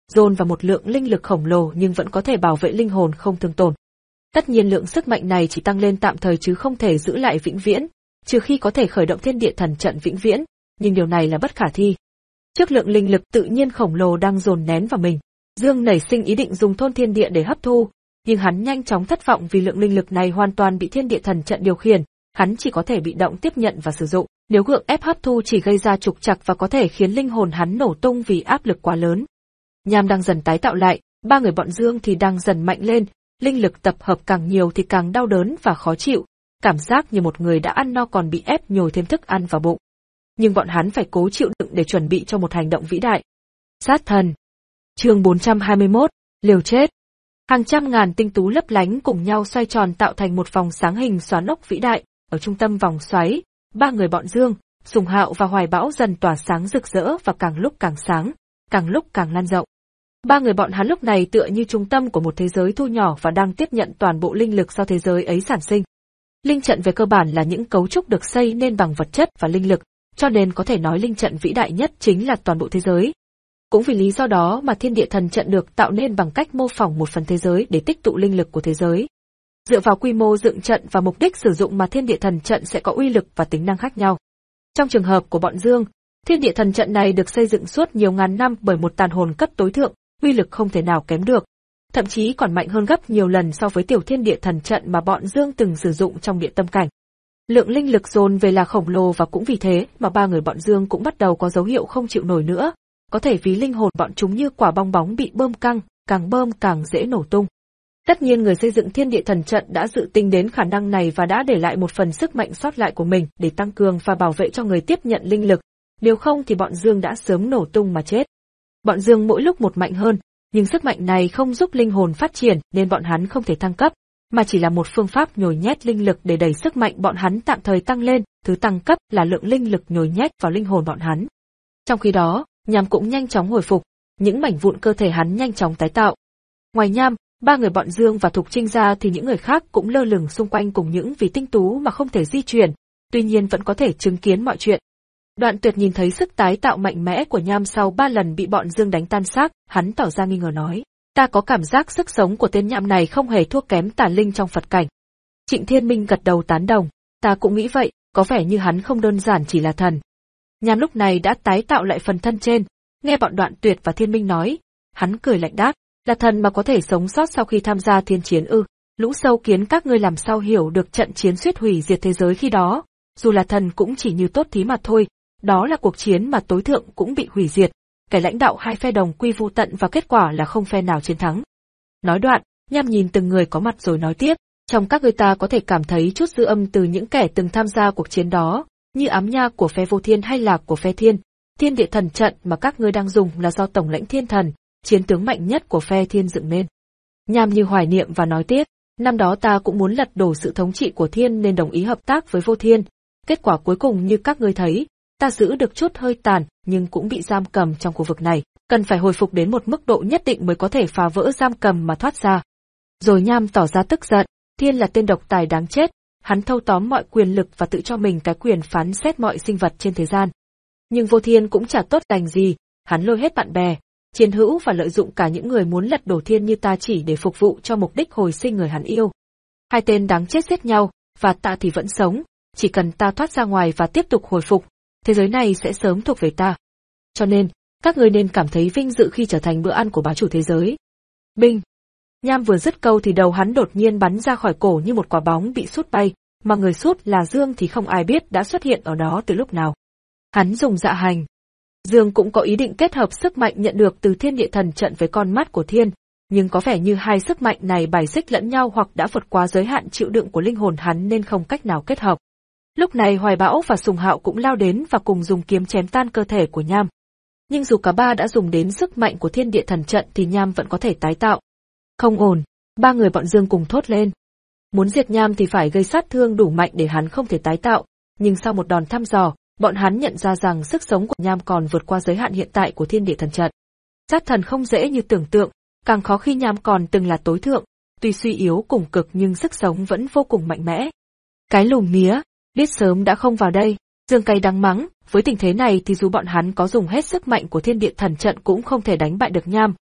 dồn vào một lượng linh lực khổng lồ nhưng vẫn có thể bảo vệ linh hồn không thương tổn. Tất nhiên lượng sức mạnh này chỉ tăng lên tạm thời chứ không thể giữ lại vĩnh viễn, trừ khi có thể khởi động thiên địa thần trận vĩnh viễn, nhưng điều này là bất khả thi. Trước lượng linh lực tự nhiên khổng lồ đang dồn nén vào mình, Dương nảy sinh ý định dùng thôn thiên địa để hấp thu, nhưng hắn nhanh chóng thất vọng vì lượng linh lực này hoàn toàn bị thiên địa thần trận điều khiển, hắn chỉ có thể bị động tiếp nhận và sử dụng, nếu gượng ép hấp thu chỉ gây ra trục trặc và có thể khiến linh hồn hắn nổ tung vì áp lực quá lớn. Nham đang dần tái tạo lại, ba người bọn Dương thì đang dần mạnh lên, linh lực tập hợp càng nhiều thì càng đau đớn và khó chịu, cảm giác như một người đã ăn no còn bị ép nhồi thêm thức ăn vào bụng. Nhưng bọn hắn phải cố chịu đựng để chuẩn bị cho một hành động vĩ đại. Sát thần. Chương bốn trăm hai mươi mốt, liều chết. Hàng trăm ngàn tinh tú lấp lánh cùng nhau xoay tròn tạo thành một vòng sáng hình xoắn ốc vĩ đại, ở trung tâm vòng xoáy, ba người bọn Dương, Sùng Hạo và Hoài Bão dần tỏa sáng rực rỡ và càng lúc càng sáng, càng lúc càng lan rộng. Ba người bọn hắn lúc này tựa như trung tâm của một thế giới thu nhỏ và đang tiếp nhận toàn bộ linh lực do thế giới ấy sản sinh. Linh trận về cơ bản là những cấu trúc được xây nên bằng vật chất và linh lực, cho nên có thể nói linh trận vĩ đại nhất chính là toàn bộ thế giới. Cũng vì lý do đó mà thiên địa thần trận được tạo nên bằng cách mô phỏng một phần thế giới để tích tụ linh lực của thế giới. Dựa vào quy mô dựng trận và mục đích sử dụng mà thiên địa thần trận sẽ có uy lực và tính năng khác nhau. Trong trường hợp của bọn Dương, thiên địa thần trận này được xây dựng suốt nhiều ngàn năm bởi một tàn hồn cấp tối thượng, uy lực không thể nào kém được, thậm chí còn mạnh hơn gấp nhiều lần so với tiểu thiên địa thần trận mà bọn Dương từng sử dụng trong địa tâm cảnh. Lượng linh lực dồn về là khổng lồ và cũng vì thế mà ba người bọn Dương cũng bắt đầu có dấu hiệu không chịu nổi nữa, có thể vì linh hồn bọn chúng như quả bong bóng bị bơm căng, càng bơm càng dễ nổ tung. Tất nhiên người xây dựng thiên địa thần trận đã dự tính đến khả năng này và đã để lại một phần sức mạnh sót lại của mình để tăng cường và bảo vệ cho người tiếp nhận linh lực, nếu không thì bọn Dương đã sớm nổ tung mà chết. Bọn Dương mỗi lúc một mạnh hơn, nhưng sức mạnh này không giúp linh hồn phát triển nên bọn hắn không thể thăng cấp, mà chỉ là một phương pháp nhồi nhét linh lực để đẩy sức mạnh bọn hắn tạm thời tăng lên, thứ tăng cấp là lượng linh lực nhồi nhét vào linh hồn bọn hắn. Trong khi đó, Nham cũng nhanh chóng hồi phục, những mảnh vụn cơ thể hắn nhanh chóng tái tạo. Ngoài Nham, ba người bọn Dương và Thục Trinh ra thì những người khác cũng lơ lửng xung quanh cùng những vì tinh tú mà không thể di chuyển, tuy nhiên vẫn có thể chứng kiến mọi chuyện. Đoạn Tuyệt nhìn thấy sức tái tạo mạnh mẽ của Nham sau ba lần bị bọn Dương đánh tan xác, hắn tỏ ra nghi ngờ nói, ta có cảm giác sức sống của tên nhạm này không hề thua kém tà linh trong Phật cảnh. Trịnh Thiên Minh gật đầu tán đồng, ta cũng nghĩ vậy, có vẻ như hắn không đơn giản chỉ là thần. Nham lúc này đã tái tạo lại phần thân trên, nghe bọn Đoạn Tuyệt và Thiên Minh nói, hắn cười lạnh đáp, là thần mà có thể sống sót sau khi tham gia thiên chiến ư? Lũ sâu kiến các ngươi làm sao hiểu được trận chiến suýt hủy diệt thế giới khi đó? Dù là thần cũng chỉ như tốt thí mà thôi, đó là cuộc chiến mà tối thượng cũng bị hủy diệt, kẻ lãnh đạo hai phe đồng quy vu tận và kết quả là không phe nào chiến thắng. Nói đoạn, Nham nhìn từng người có mặt rồi nói tiếp, trong các ngươi ta có thể cảm thấy chút dư âm từ những kẻ từng tham gia cuộc chiến đó, như ám nha của phe Vô Thiên hay là của phe Thiên. Thiên địa thần trận mà các ngươi đang dùng là do tổng lãnh Thiên Thần, chiến tướng mạnh nhất của phe Thiên dựng nên. Nham như hoài niệm và nói tiếp, năm đó ta cũng muốn lật đổ sự thống trị của Thiên nên đồng ý hợp tác với Vô Thiên. Kết quả cuối cùng như các ngươi thấy, ta giữ được chút hơi tàn nhưng cũng bị giam cầm trong khu vực này, cần phải hồi phục đến một mức độ nhất định mới có thể phá vỡ giam cầm mà thoát ra. Rồi Nham tỏ ra tức giận, Thiên là tên độc tài đáng chết, hắn thâu tóm mọi quyền lực và tự cho mình cái quyền phán xét mọi sinh vật trên thế gian. Nhưng Vô Thiên cũng chả tốt lành gì, hắn lôi hết bạn bè, chiến hữu và lợi dụng cả những người muốn lật đổ Thiên như ta chỉ để phục vụ cho mục đích hồi sinh người hắn yêu. Hai tên đáng chết giết nhau, và ta thì vẫn sống, chỉ cần ta thoát ra ngoài và tiếp tục hồi phục, thế giới này sẽ sớm thuộc về ta. Cho nên, các người nên cảm thấy vinh dự khi trở thành bữa ăn của bá chủ thế giới. Binh! Nham vừa dứt câu thì đầu hắn đột nhiên bắn ra khỏi cổ như một quả bóng bị sút bay, mà người sút là Dương thì không ai biết đã xuất hiện ở đó từ lúc nào. Hắn dùng dạ hành. Dương cũng có ý định kết hợp sức mạnh nhận được từ thiên địa thần trận với con mắt của Thiên, nhưng có vẻ như hai sức mạnh này bài xích lẫn nhau hoặc đã vượt qua giới hạn chịu đựng của linh hồn hắn nên không cách nào kết hợp. Lúc này Hoài Bão và Sùng Hạo cũng lao đến và cùng dùng kiếm chém tan cơ thể của Nham. Nhưng dù cả ba đã dùng đến sức mạnh của thiên địa thần trận thì Nham vẫn có thể tái tạo. Không ổn, ba người bọn Dương cùng thốt lên. Muốn diệt Nham thì phải gây sát thương đủ mạnh để hắn không thể tái tạo, nhưng sau một đòn thăm dò, bọn hắn nhận ra rằng sức sống của Nham còn vượt qua giới hạn hiện tại của thiên địa thần trận. Sát thần không dễ như tưởng tượng, càng khó khi Nham còn từng là tối thượng, tuy suy yếu cùng cực nhưng sức sống vẫn vô cùng mạnh mẽ. Cái lùm mía, biết sớm đã không vào đây, Dương cay đắng mắng, với tình thế này thì dù bọn hắn có dùng hết sức mạnh của thiên địa thần trận cũng không thể đánh bại được Nham,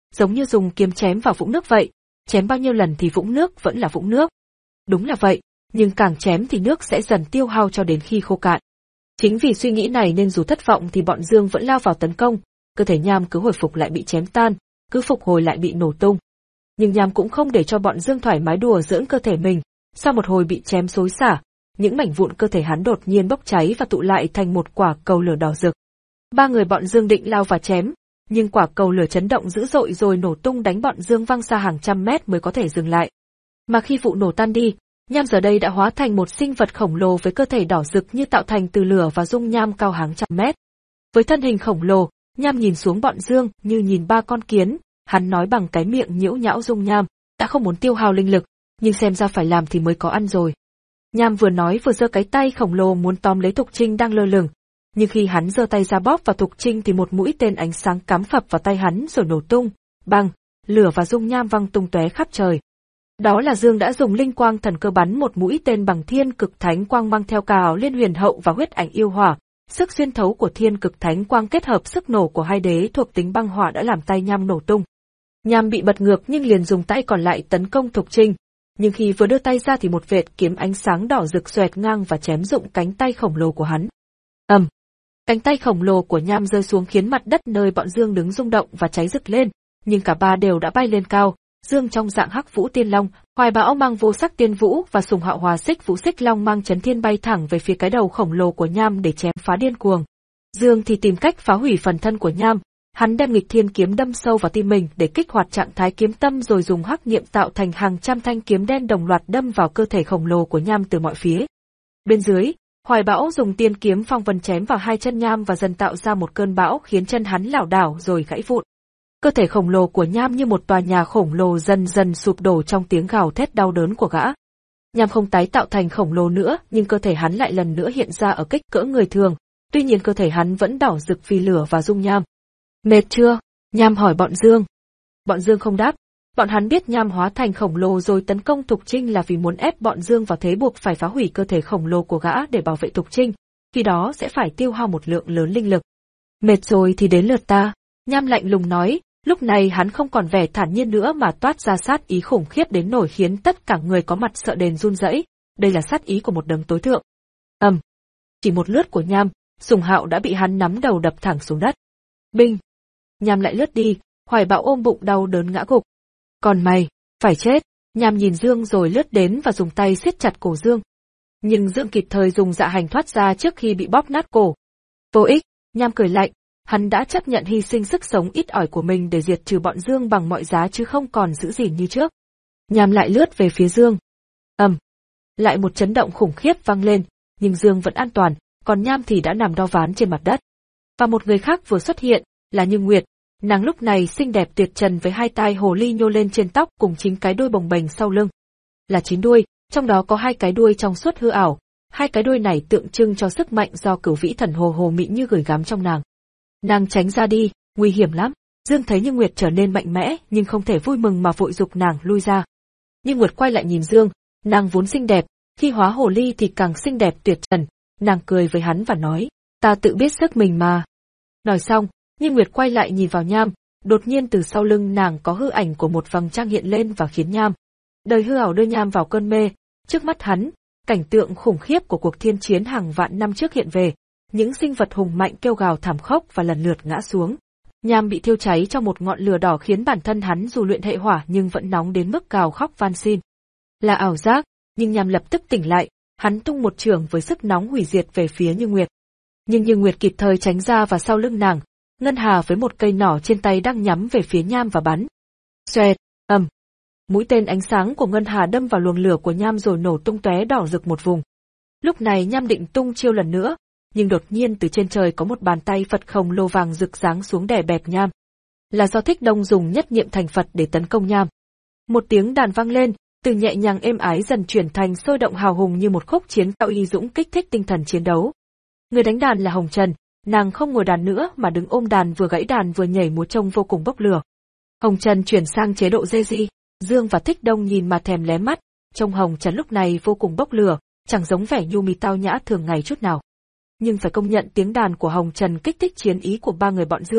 giống như dùng kiếm chém vào vũng nước vậy, chém bao nhiêu lần thì vũng nước vẫn là vũng nước. Đúng là vậy, nhưng càng chém thì nước sẽ dần tiêu hao cho đến khi khô cạn. Chính vì suy nghĩ này nên dù thất vọng thì bọn Dương vẫn lao vào tấn công, cơ thể Nham cứ hồi phục lại bị chém tan, cứ phục hồi lại bị nổ tung. Nhưng Nham cũng không để cho bọn Dương thoải mái đùa giỡn cơ thể mình, sau một hồi bị chém xối xả, những mảnh vụn cơ thể hắn đột nhiên bốc cháy và tụ lại thành một quả cầu lửa đỏ rực. Ba người bọn Dương định lao và chém, nhưng quả cầu lửa chấn động dữ dội rồi nổ tung đánh bọn Dương văng xa hàng trăm mét mới có thể dừng lại. Mà khi vụ nổ tan đi, Nham giờ đây đã hóa thành một sinh vật khổng lồ với cơ thể đỏ rực như tạo thành từ lửa và dung nham cao hàng trăm mét. Với thân hình khổng lồ, Nham nhìn xuống bọn Dương như nhìn ba con kiến, hắn nói bằng cái miệng nhiễu nhão dung nham, đã không muốn tiêu hao linh lực, nhưng xem ra phải làm thì mới có ăn rồi. Nham vừa nói vừa giơ cái tay khổng lồ muốn tóm lấy Thục Trinh đang lơ lửng, nhưng khi hắn giơ tay ra bóp vào Thục Trinh thì một mũi tên ánh sáng cắm phập vào tay hắn rồi nổ tung, băng, lửa và dung nham văng tung tóe khắp trời. Đó là Dương đã dùng linh quang thần cơ bắn một mũi tên bằng thiên cực thánh quang mang theo cả áo liên huyền hậu và huyết ảnh yêu hỏa. Sức xuyên thấu của thiên cực thánh quang kết hợp sức nổ của hai đế thuộc tính băng hỏa đã làm tay Nham nổ tung. Nham bị bật ngược nhưng liền dùng tay còn lại tấn công Thục Trinh, nhưng khi vừa đưa tay ra thì một vệt kiếm ánh sáng đỏ rực xoẹt ngang và chém rụng cánh tay khổng lồ của hắn. Ầm, cánh tay khổng lồ của Nham rơi xuống khiến mặt đất nơi bọn Dương đứng rung động và cháy rực lên, nhưng cả ba đều đã bay lên cao. Dương trong dạng Hắc Vũ Tiên Long, Hoài Bão mang Vô Sắc Tiên Vũ và Sùng Hạo Hòa Xích Vũ Xích Long mang Chấn Thiên bay thẳng về phía cái đầu khổng lồ của Nham để chém phá điên cuồng. Dương thì tìm cách phá hủy phần thân của Nham, hắn đem nghịch thiên kiếm đâm sâu vào tim mình để kích hoạt trạng thái kiếm tâm rồi dùng hắc niệm tạo thành hàng trăm thanh kiếm đen đồng loạt đâm vào cơ thể khổng lồ của Nham từ mọi phía. Bên dưới, Hoài Bão dùng tiên kiếm phong vân chém vào hai chân Nham và dần tạo ra một cơn bão khiến chân hắn lảo đảo rồi gãy vụn. Cơ thể khổng lồ của Nham như một tòa nhà khổng lồ dần dần sụp đổ trong tiếng gào thét đau đớn của gã. Nham không tái tạo thành khổng lồ nữa, nhưng cơ thể hắn lại lần nữa hiện ra ở kích cỡ người thường, tuy nhiên cơ thể hắn vẫn đỏ rực vì lửa và dung nham. Mệt chưa? Nham hỏi bọn Dương. Bọn Dương không đáp, bọn hắn biết Nham hóa thành khổng lồ rồi tấn công Thục Trinh là vì muốn ép bọn Dương vào thế buộc phải phá hủy cơ thể khổng lồ của gã để bảo vệ Thục Trinh, khi đó sẽ phải tiêu hao một lượng lớn linh lực. Mệt rồi thì đến lượt ta, Nham lạnh lùng nói. Lúc này hắn không còn vẻ thản nhiên nữa mà toát ra sát ý khủng khiếp đến nổi khiến tất cả người có mặt sợ đền run rẩy. Đây là sát ý của một đấng tối thượng. Ầm, um, chỉ một lướt của Nham, Sùng Hạo đã bị hắn nắm đầu đập thẳng xuống đất. Binh, Nham lại lướt đi, Hoài Bão ôm bụng đau đớn ngã gục. Còn mày, phải chết. Nham nhìn Dương rồi lướt đến và dùng tay siết chặt cổ Dương. Nhưng Dương kịp thời dùng dạ hành thoát ra trước khi bị bóp nát cổ. Vô ích, Nham cười lạnh. Hắn đã chấp nhận hy sinh sức sống ít ỏi của mình để diệt trừ bọn Dương bằng mọi giá chứ không còn giữ gìn như trước. Nham lại lướt về phía Dương. Ầm, um, lại một chấn động khủng khiếp vang lên, nhưng Dương vẫn an toàn, còn Nham thì đã nằm đo ván trên mặt đất. Và một người khác vừa xuất hiện, là Như Nguyệt. Nàng lúc này xinh đẹp tuyệt trần với hai tai hồ ly nhô lên trên tóc cùng chính cái đuôi bồng bềnh sau lưng. Là chín đuôi, trong đó có hai cái đuôi trong suốt hư ảo. Hai cái đuôi này tượng trưng cho sức mạnh do Cửu Vĩ Thần Hồ Hồ Mị Như gửi gắm trong nàng. Nàng tránh ra đi, nguy hiểm lắm. Dương thấy Như Nguyệt trở nên mạnh mẽ nhưng không thể vui mừng mà vội giục nàng lui ra. Như Nguyệt quay lại nhìn Dương, nàng vốn xinh đẹp, khi hóa hồ ly thì càng xinh đẹp tuyệt trần. Nàng cười với hắn và nói, ta tự biết sức mình mà. Nói xong, Như Nguyệt quay lại nhìn vào Nham, đột nhiên từ sau lưng nàng có hư ảnh của một vầng trăng hiện lên và khiến Nham. Đời hư ảo đưa Nham vào cơn mê, trước mắt hắn, cảnh tượng khủng khiếp của cuộc thiên chiến hàng vạn năm trước hiện về. Những sinh vật hùng mạnh kêu gào thảm khốc và lần lượt ngã xuống. Nham bị thiêu cháy trong một ngọn lửa đỏ khiến bản thân hắn dù luyện hệ hỏa nhưng vẫn nóng đến mức gào khóc van xin. Là ảo giác, nhưng Nham lập tức tỉnh lại, hắn tung một chưởng với sức nóng hủy diệt về phía Như Nguyệt. Nhưng Như Nguyệt kịp thời tránh ra và sau lưng nàng, Ngân Hà với một cây nỏ trên tay đang nhắm về phía Nham và bắn. Xoẹt, ầm. Mũi tên ánh sáng của Ngân Hà đâm vào luồng lửa của Nham rồi nổ tung tóe đỏ rực một vùng. Lúc này Nham định tung chiêu lần nữa, nhưng đột nhiên từ trên trời có một bàn tay Phật khổng lồ vàng rực giáng xuống đè bẹp Nham. Là do Thích Đông dùng nhất niệm thành Phật để tấn công Nham. Một tiếng đàn vang lên, từ nhẹ nhàng êm ái dần chuyển thành sôi động hào hùng như một khúc chiến cao uy dũng kích thích tinh thần chiến đấu. Người đánh đàn là Hồng Trần, nàng không ngồi đàn nữa mà đứng ôm đàn vừa gãy đàn vừa nhảy múa trông vô cùng bốc lửa. Hồng Trần chuyển sang chế độ dê di, Dương và Thích Đông nhìn mà thèm lé mắt, trông Hồng Trần lúc này vô cùng bốc lửa, chẳng giống vẻ nhu mì tao nhã thường ngày chút nào. Nhưng phải công nhận tiếng đàn của Hồng Trần kích thích chiến ý của ba người bọn Dương,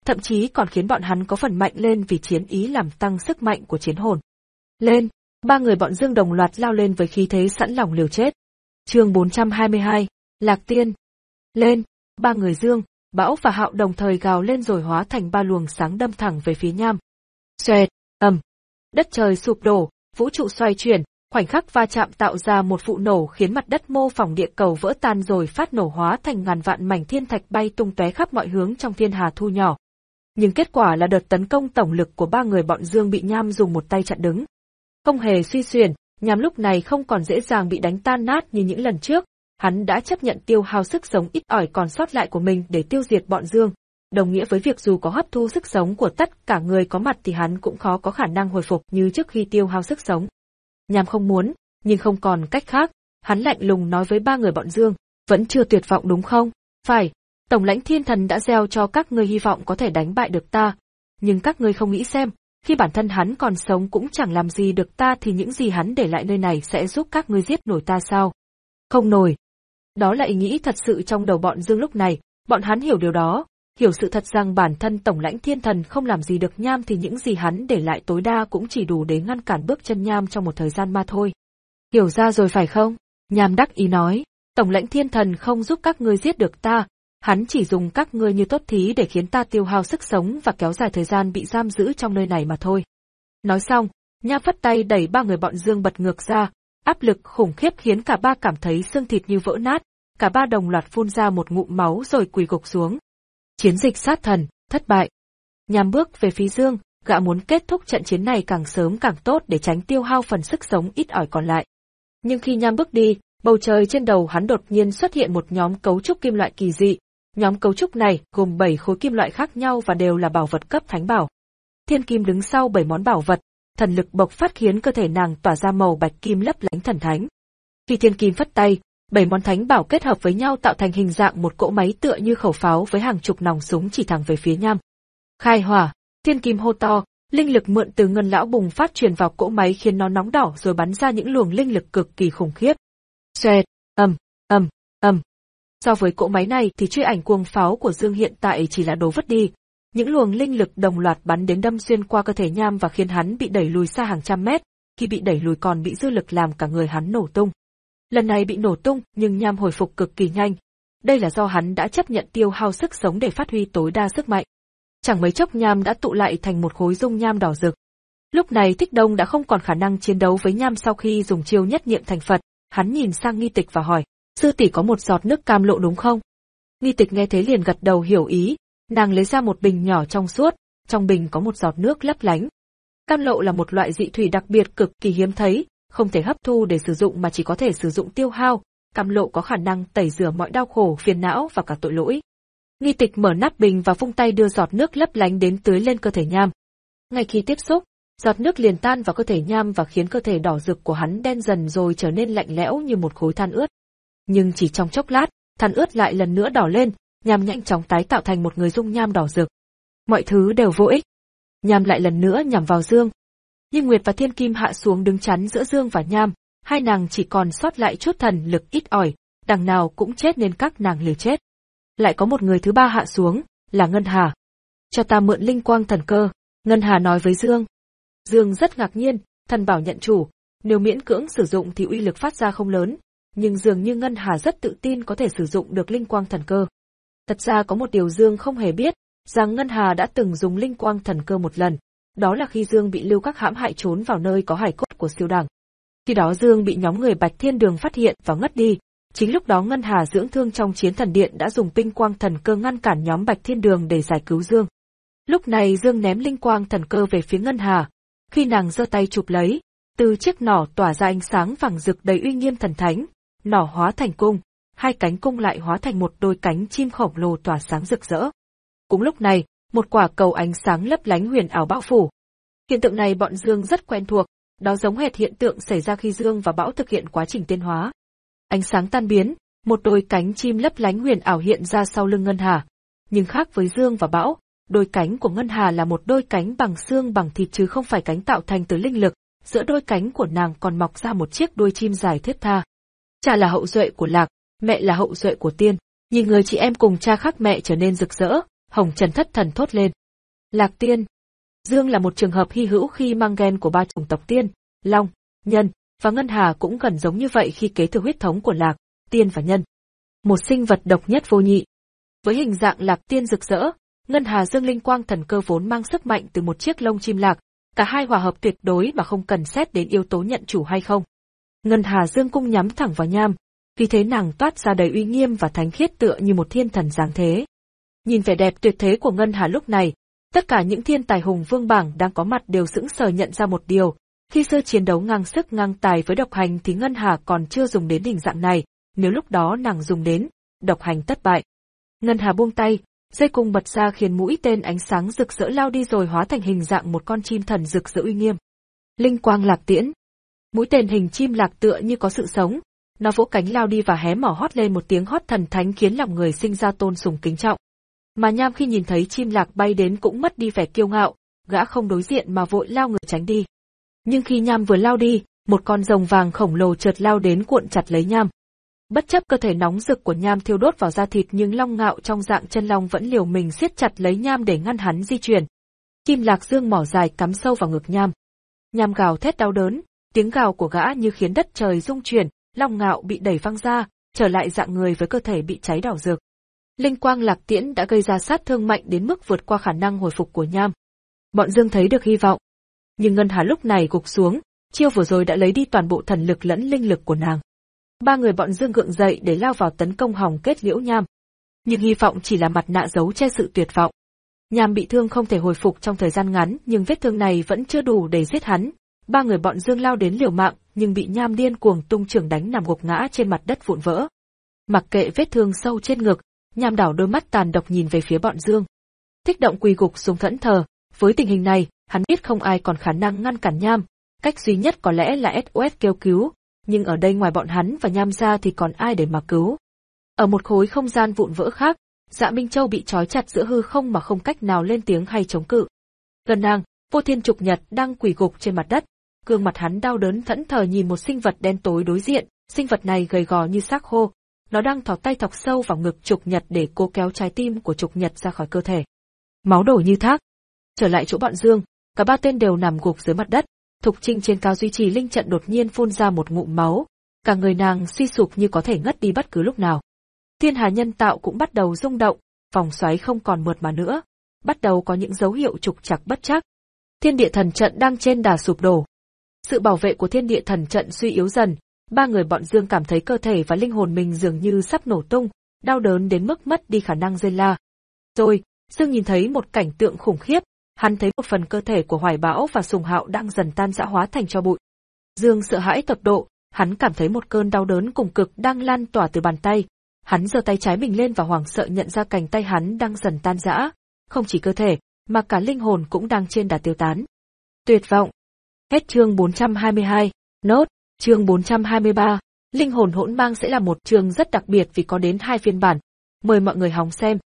thậm chí còn khiến bọn hắn có phần mạnh lên vì chiến ý làm tăng sức mạnh của chiến hồn. Lên, ba người bọn Dương đồng loạt lao lên với khí thế sẵn lòng liều chết. Chương bốn trăm hai mươi hai, Lạc Tiên. Lên, ba người Dương, Bão và Hạo đồng thời gào lên rồi hóa thành ba luồng sáng đâm thẳng về phía Nham. Xoẹt, ầm, đất trời sụp đổ, vũ trụ xoay chuyển, khoảnh khắc va chạm tạo ra một vụ nổ khiến mặt đất mô phỏng địa cầu vỡ tan rồi phát nổ hóa thành ngàn vạn mảnh thiên thạch bay tung tóe khắp mọi hướng trong thiên hà thu nhỏ. Nhưng kết quả là đợt tấn công tổng lực của ba người bọn Dương bị Nham dùng một tay chặn đứng. Không hề suy xuyển, Nham lúc này không còn dễ dàng bị đánh tan nát như những lần trước, hắn đã chấp nhận tiêu hao sức sống ít ỏi còn sót lại của mình để tiêu diệt bọn Dương, đồng nghĩa với việc dù có hấp thu sức sống của tất cả người có mặt thì hắn cũng khó có khả năng hồi phục như trước khi tiêu hao sức sống. Nham không muốn, nhưng không còn cách khác, hắn lạnh lùng nói với ba người bọn Dương, vẫn chưa tuyệt vọng đúng không? Phải, Tổng lãnh Thiên Thần đã gieo cho các ngươi hy vọng có thể đánh bại được ta, nhưng các ngươi không nghĩ xem, khi bản thân hắn còn sống cũng chẳng làm gì được ta thì những gì hắn để lại nơi này sẽ giúp các ngươi giết nổi ta sao? Không nổi. Đó là ý nghĩ thật sự trong đầu bọn Dương lúc này, bọn hắn hiểu điều đó, hiểu sự thật rằng bản thân Tổng lãnh Thiên Thần không làm gì được Nham thì những gì hắn để lại tối đa cũng chỉ đủ để ngăn cản bước chân Nham trong một thời gian mà thôi. Hiểu ra rồi phải không? Nham đắc ý nói, Tổng lãnh Thiên Thần không giúp các ngươi giết được ta, hắn chỉ dùng các ngươi như tốt thí để khiến ta tiêu hao sức sống và kéo dài thời gian bị giam giữ trong nơi này mà thôi. Nói xong, Nham phất tay đẩy ba người bọn Dương bật ngược ra, áp lực khủng khiếp khiến cả ba cảm thấy xương thịt như vỡ nát, cả ba đồng loạt phun ra một ngụm máu rồi quỳ gục xuống. Chiến dịch sát thần, thất bại. Nham bước về phía Dương, gã muốn kết thúc trận chiến này càng sớm càng tốt để tránh tiêu hao phần sức sống ít ỏi còn lại. Nhưng khi Nham bước đi, bầu trời trên đầu hắn đột nhiên xuất hiện một nhóm cấu trúc kim loại kỳ dị. Nhóm cấu trúc này gồm bảy khối kim loại khác nhau và đều là bảo vật cấp thánh bảo. Thiên Kim đứng sau bảy món bảo vật, thần lực bộc phát khiến cơ thể nàng tỏa ra màu bạch kim lấp lánh thần thánh. Khi Thiên Kim phất tay, bảy món thánh bảo kết hợp với nhau tạo thành hình dạng một cỗ máy tựa như khẩu pháo với hàng chục nòng súng chỉ thẳng về phía Nham. Khai hỏa, Thiên Kim hô to, linh lực mượn từ Ngân lão bùng phát truyền vào cỗ máy khiến nó nóng đỏ rồi bắn ra những luồng linh lực cực kỳ khủng khiếp. Xoẹt, ầm, ầm, ầm. So với cỗ máy này thì truy ảnh cuồng pháo của Dương hiện tại chỉ là đồ vứt đi. Những luồng linh lực đồng loạt bắn đến đâm xuyên qua cơ thể Nham và khiến hắn bị đẩy lùi xa hàng trăm mét, khi bị đẩy lùi còn bị dư lực làm cả người hắn nổ tung. Lần này bị nổ tung nhưng Nham hồi phục cực kỳ nhanh. Đây là do hắn đã chấp nhận tiêu hao sức sống để phát huy tối đa sức mạnh. Chẳng mấy chốc Nham đã tụ lại thành một khối dung nham đỏ rực. Lúc này Thích Đông đã không còn khả năng chiến đấu với Nham sau khi dùng chiêu nhất niệm thành Phật, hắn nhìn sang Nghi Tịch và hỏi, sư tỷ có một giọt nước cam lộ đúng không? Nghi Tịch nghe thế liền gật đầu hiểu ý, nàng lấy ra một bình nhỏ trong suốt, trong bình có một giọt nước lấp lánh. Cam lộ là một loại dị thủy đặc biệt cực kỳ hiếm thấy, không thể hấp thu để sử dụng mà chỉ có thể sử dụng tiêu hao, cam lộ có khả năng tẩy rửa mọi đau khổ, phiền não và cả tội lỗi. Nghi Tịch mở nắp bình và vung tay đưa giọt nước lấp lánh đến tưới lên cơ thể Nham. Ngay khi tiếp xúc, giọt nước liền tan vào cơ thể Nham và khiến cơ thể đỏ rực của hắn đen dần rồi trở nên lạnh lẽo như một khối than ướt. Nhưng chỉ trong chốc lát, than ướt lại lần nữa đỏ lên, Nham nhanh chóng tái tạo thành một người dung nham đỏ rực. Mọi thứ đều vô ích. Nham lại lần nữa nhằm vào Dương. Nhưng Nguyệt và Thiên Kim hạ xuống đứng chắn giữa Dương và Nham, hai nàng chỉ còn sót lại chút thần lực ít ỏi, đằng nào cũng chết nên các nàng liều chết. Lại có một người thứ ba hạ xuống, là Ngân Hà. Cho ta mượn linh quang thần cơ, Ngân Hà nói với Dương. Dương rất ngạc nhiên, thần bảo nhận chủ, nếu miễn cưỡng sử dụng thì uy lực phát ra không lớn, nhưng dường như Ngân Hà rất tự tin có thể sử dụng được linh quang thần cơ. Thật ra có một điều Dương không hề biết, rằng Ngân Hà đã từng dùng linh quang thần cơ một lần, đó là khi Dương bị Lưu Các hãm hại trốn vào nơi có hài cốt của siêu đẳng. Khi đó Dương bị nhóm người Bạch Thiên Đường phát hiện và ngất đi, chính lúc đó Ngân Hà dưỡng thương trong chiến thần điện đã dùng tinh quang thần cơ ngăn cản nhóm Bạch Thiên Đường để giải cứu Dương. Lúc này Dương ném linh quang thần cơ về phía Ngân Hà, khi nàng giơ tay chụp lấy, từ chiếc nỏ tỏa ra ánh sáng vàng rực đầy uy nghiêm thần thánh, nỏ hóa thành cung, hai cánh cung lại hóa thành một đôi cánh chim khổng lồ tỏa sáng rực rỡ. Cũng lúc này, một quả cầu ánh sáng lấp lánh huyền ảo bão phủ. Hiện tượng này bọn Dương rất quen thuộc, đó giống hệt hiện tượng xảy ra khi Dương và Bão thực hiện quá trình tiến hóa. Ánh sáng tan biến, một đôi cánh chim lấp lánh huyền ảo hiện ra sau lưng Ngân Hà. Nhưng khác với Dương và Bão, đôi cánh của Ngân Hà là một đôi cánh bằng xương bằng thịt chứ không phải cánh tạo thành từ linh lực, giữa đôi cánh của nàng còn mọc ra một chiếc đuôi chim dài thướt tha. Cha là hậu duệ của Lạc, mẹ là hậu duệ của Tiên, nhìn người chị em cùng cha khác mẹ trở nên rực rỡ, Hồng Trần thất thần thốt lên. Lạc Tiên. Dương là một trường hợp hy hữu khi mang gen của ba chủng tộc Tiên, Long, Nhân, và Ngân Hà cũng gần giống như vậy khi kế thừa huyết thống của Lạc, Tiên và Nhân. Một sinh vật độc nhất vô nhị. Với hình dạng Lạc Tiên rực rỡ, Ngân Hà Dương linh quang thần cơ vốn mang sức mạnh từ một chiếc lông chim lạc, cả hai hòa hợp tuyệt đối mà không cần xét đến yếu tố nhận chủ hay không. Ngân Hà Dương cung nhắm thẳng vào Nham, vì thế nàng toát ra đầy uy nghiêm và thánh khiết tựa như một thiên thần giáng thế. Nhìn vẻ đẹp tuyệt thế của Ngân Hà lúc này, tất cả những thiên tài hùng vương bảng đang có mặt đều sững sờ nhận ra một điều, khi xưa chiến đấu ngang sức ngang tài với độc hành thì Ngân Hà còn chưa dùng đến hình dạng này, nếu lúc đó nàng dùng đến, độc hành thất bại. Ngân Hà buông tay, dây cung bật ra khiến mũi tên ánh sáng rực rỡ lao đi rồi hóa thành hình dạng một con chim thần rực rỡ uy nghiêm. Linh quang lạc tiễn. Mũi tên hình chim lạc tựa như có sự sống, nó vỗ cánh lao đi và hé mỏ hót lên một tiếng hót thần thánh khiến lòng người sinh ra tôn sùng kính trọng. Mà Nham khi nhìn thấy chim lạc bay đến cũng mất đi vẻ kiêu ngạo, gã không đối diện mà vội lao người tránh đi. Nhưng khi Nham vừa lao đi, một con rồng vàng khổng lồ chợt lao đến cuộn chặt lấy Nham. Bất chấp cơ thể nóng rực của Nham thiêu đốt vào da thịt nhưng long ngạo trong dạng chân long vẫn liều mình siết chặt lấy Nham để ngăn hắn di chuyển. Kim Lạc Dương mỏ dài cắm sâu vào ngực Nham. Nham gào thét đau đớn, tiếng gào của gã như khiến đất trời rung chuyển, long ngạo bị đẩy văng ra, trở lại dạng người với cơ thể bị cháy đỏ rực. Linh quang lạc tiễn đã gây ra sát thương mạnh đến mức vượt qua khả năng hồi phục của Nham. Bọn Dương thấy được hy vọng. Nhưng Ngân Hà lúc này gục xuống, chiêu vừa rồi đã lấy đi toàn bộ thần lực lẫn linh lực của nàng. Ba người bọn Dương gượng dậy để lao vào tấn công hòng kết liễu Nham. Nhưng hy vọng chỉ là mặt nạ giấu che sự tuyệt vọng. Nham bị thương không thể hồi phục trong thời gian ngắn nhưng vết thương này vẫn chưa đủ để giết hắn. Ba người bọn Dương lao đến liều mạng nhưng bị Nham điên cuồng tung chưởng đánh nằm gục ngã trên mặt đất vụn vỡ. Mặc kệ vết thương sâu trên ngực, Nham đảo đôi mắt tàn độc nhìn về phía bọn Dương. Thích động quỳ gục xuống thẫn thờ, với tình hình này, hắn biết không ai còn khả năng ngăn cản Nham, cách duy nhất có lẽ là ét o ét kêu cứu, nhưng ở đây ngoài bọn hắn và Nham ra thì còn ai để mà cứu. Ở một khối không gian vụn vỡ khác, Dạ Minh Châu bị trói chặt giữa hư không mà không cách nào lên tiếng hay chống cự. Gần nàng, Vô Thiên Trục Nhật đang quỳ gục trên mặt đất, gương mặt hắn đau đớn thẫn thờ nhìn một sinh vật đen tối đối diện, sinh vật này gầy gò như xác khô. Nó đang thò tay thọc sâu vào ngực Trục Nhật để cố kéo trái tim của Trục Nhật ra khỏi cơ thể. Máu đổ như thác. Trở lại chỗ bọn Dương, cả ba tên đều nằm gục dưới mặt đất. Thục Trinh trên cao duy trì linh trận đột nhiên phun ra một ngụm máu, cả người nàng suy sụp như có thể ngất đi bất cứ lúc nào. Thiên hà nhân tạo cũng bắt đầu rung động, vòng xoáy không còn mượt mà nữa, bắt đầu có những dấu hiệu trục trặc bất trắc. Thiên địa thần trận đang trên đà sụp đổ. Sự bảo vệ của thiên địa thần trận suy yếu dần. Ba người bọn Dương cảm thấy cơ thể và linh hồn mình dường như sắp nổ tung, đau đớn đến mức mất đi khả năng rên la. Rồi, Dương nhìn thấy một cảnh tượng khủng khiếp, hắn thấy một phần cơ thể của Hoài Bão và Sùng Hạo đang dần tan rã hóa thành tro bụi. Dương sợ hãi tột độ, hắn cảm thấy một cơn đau đớn cùng cực đang lan tỏa từ bàn tay. Hắn giơ tay trái mình lên và hoảng sợ nhận ra cánh tay hắn đang dần tan rã, không chỉ cơ thể, mà cả linh hồn cũng đang trên đà tiêu tán. Tuyệt vọng. Hết chương bốn trăm hai mươi hai, nốt. Chương bốn trăm hai mươi ba, Linh hồn hỗn mang sẽ là một chương rất đặc biệt vì có đến hai phiên bản. Mời mọi người hóng xem.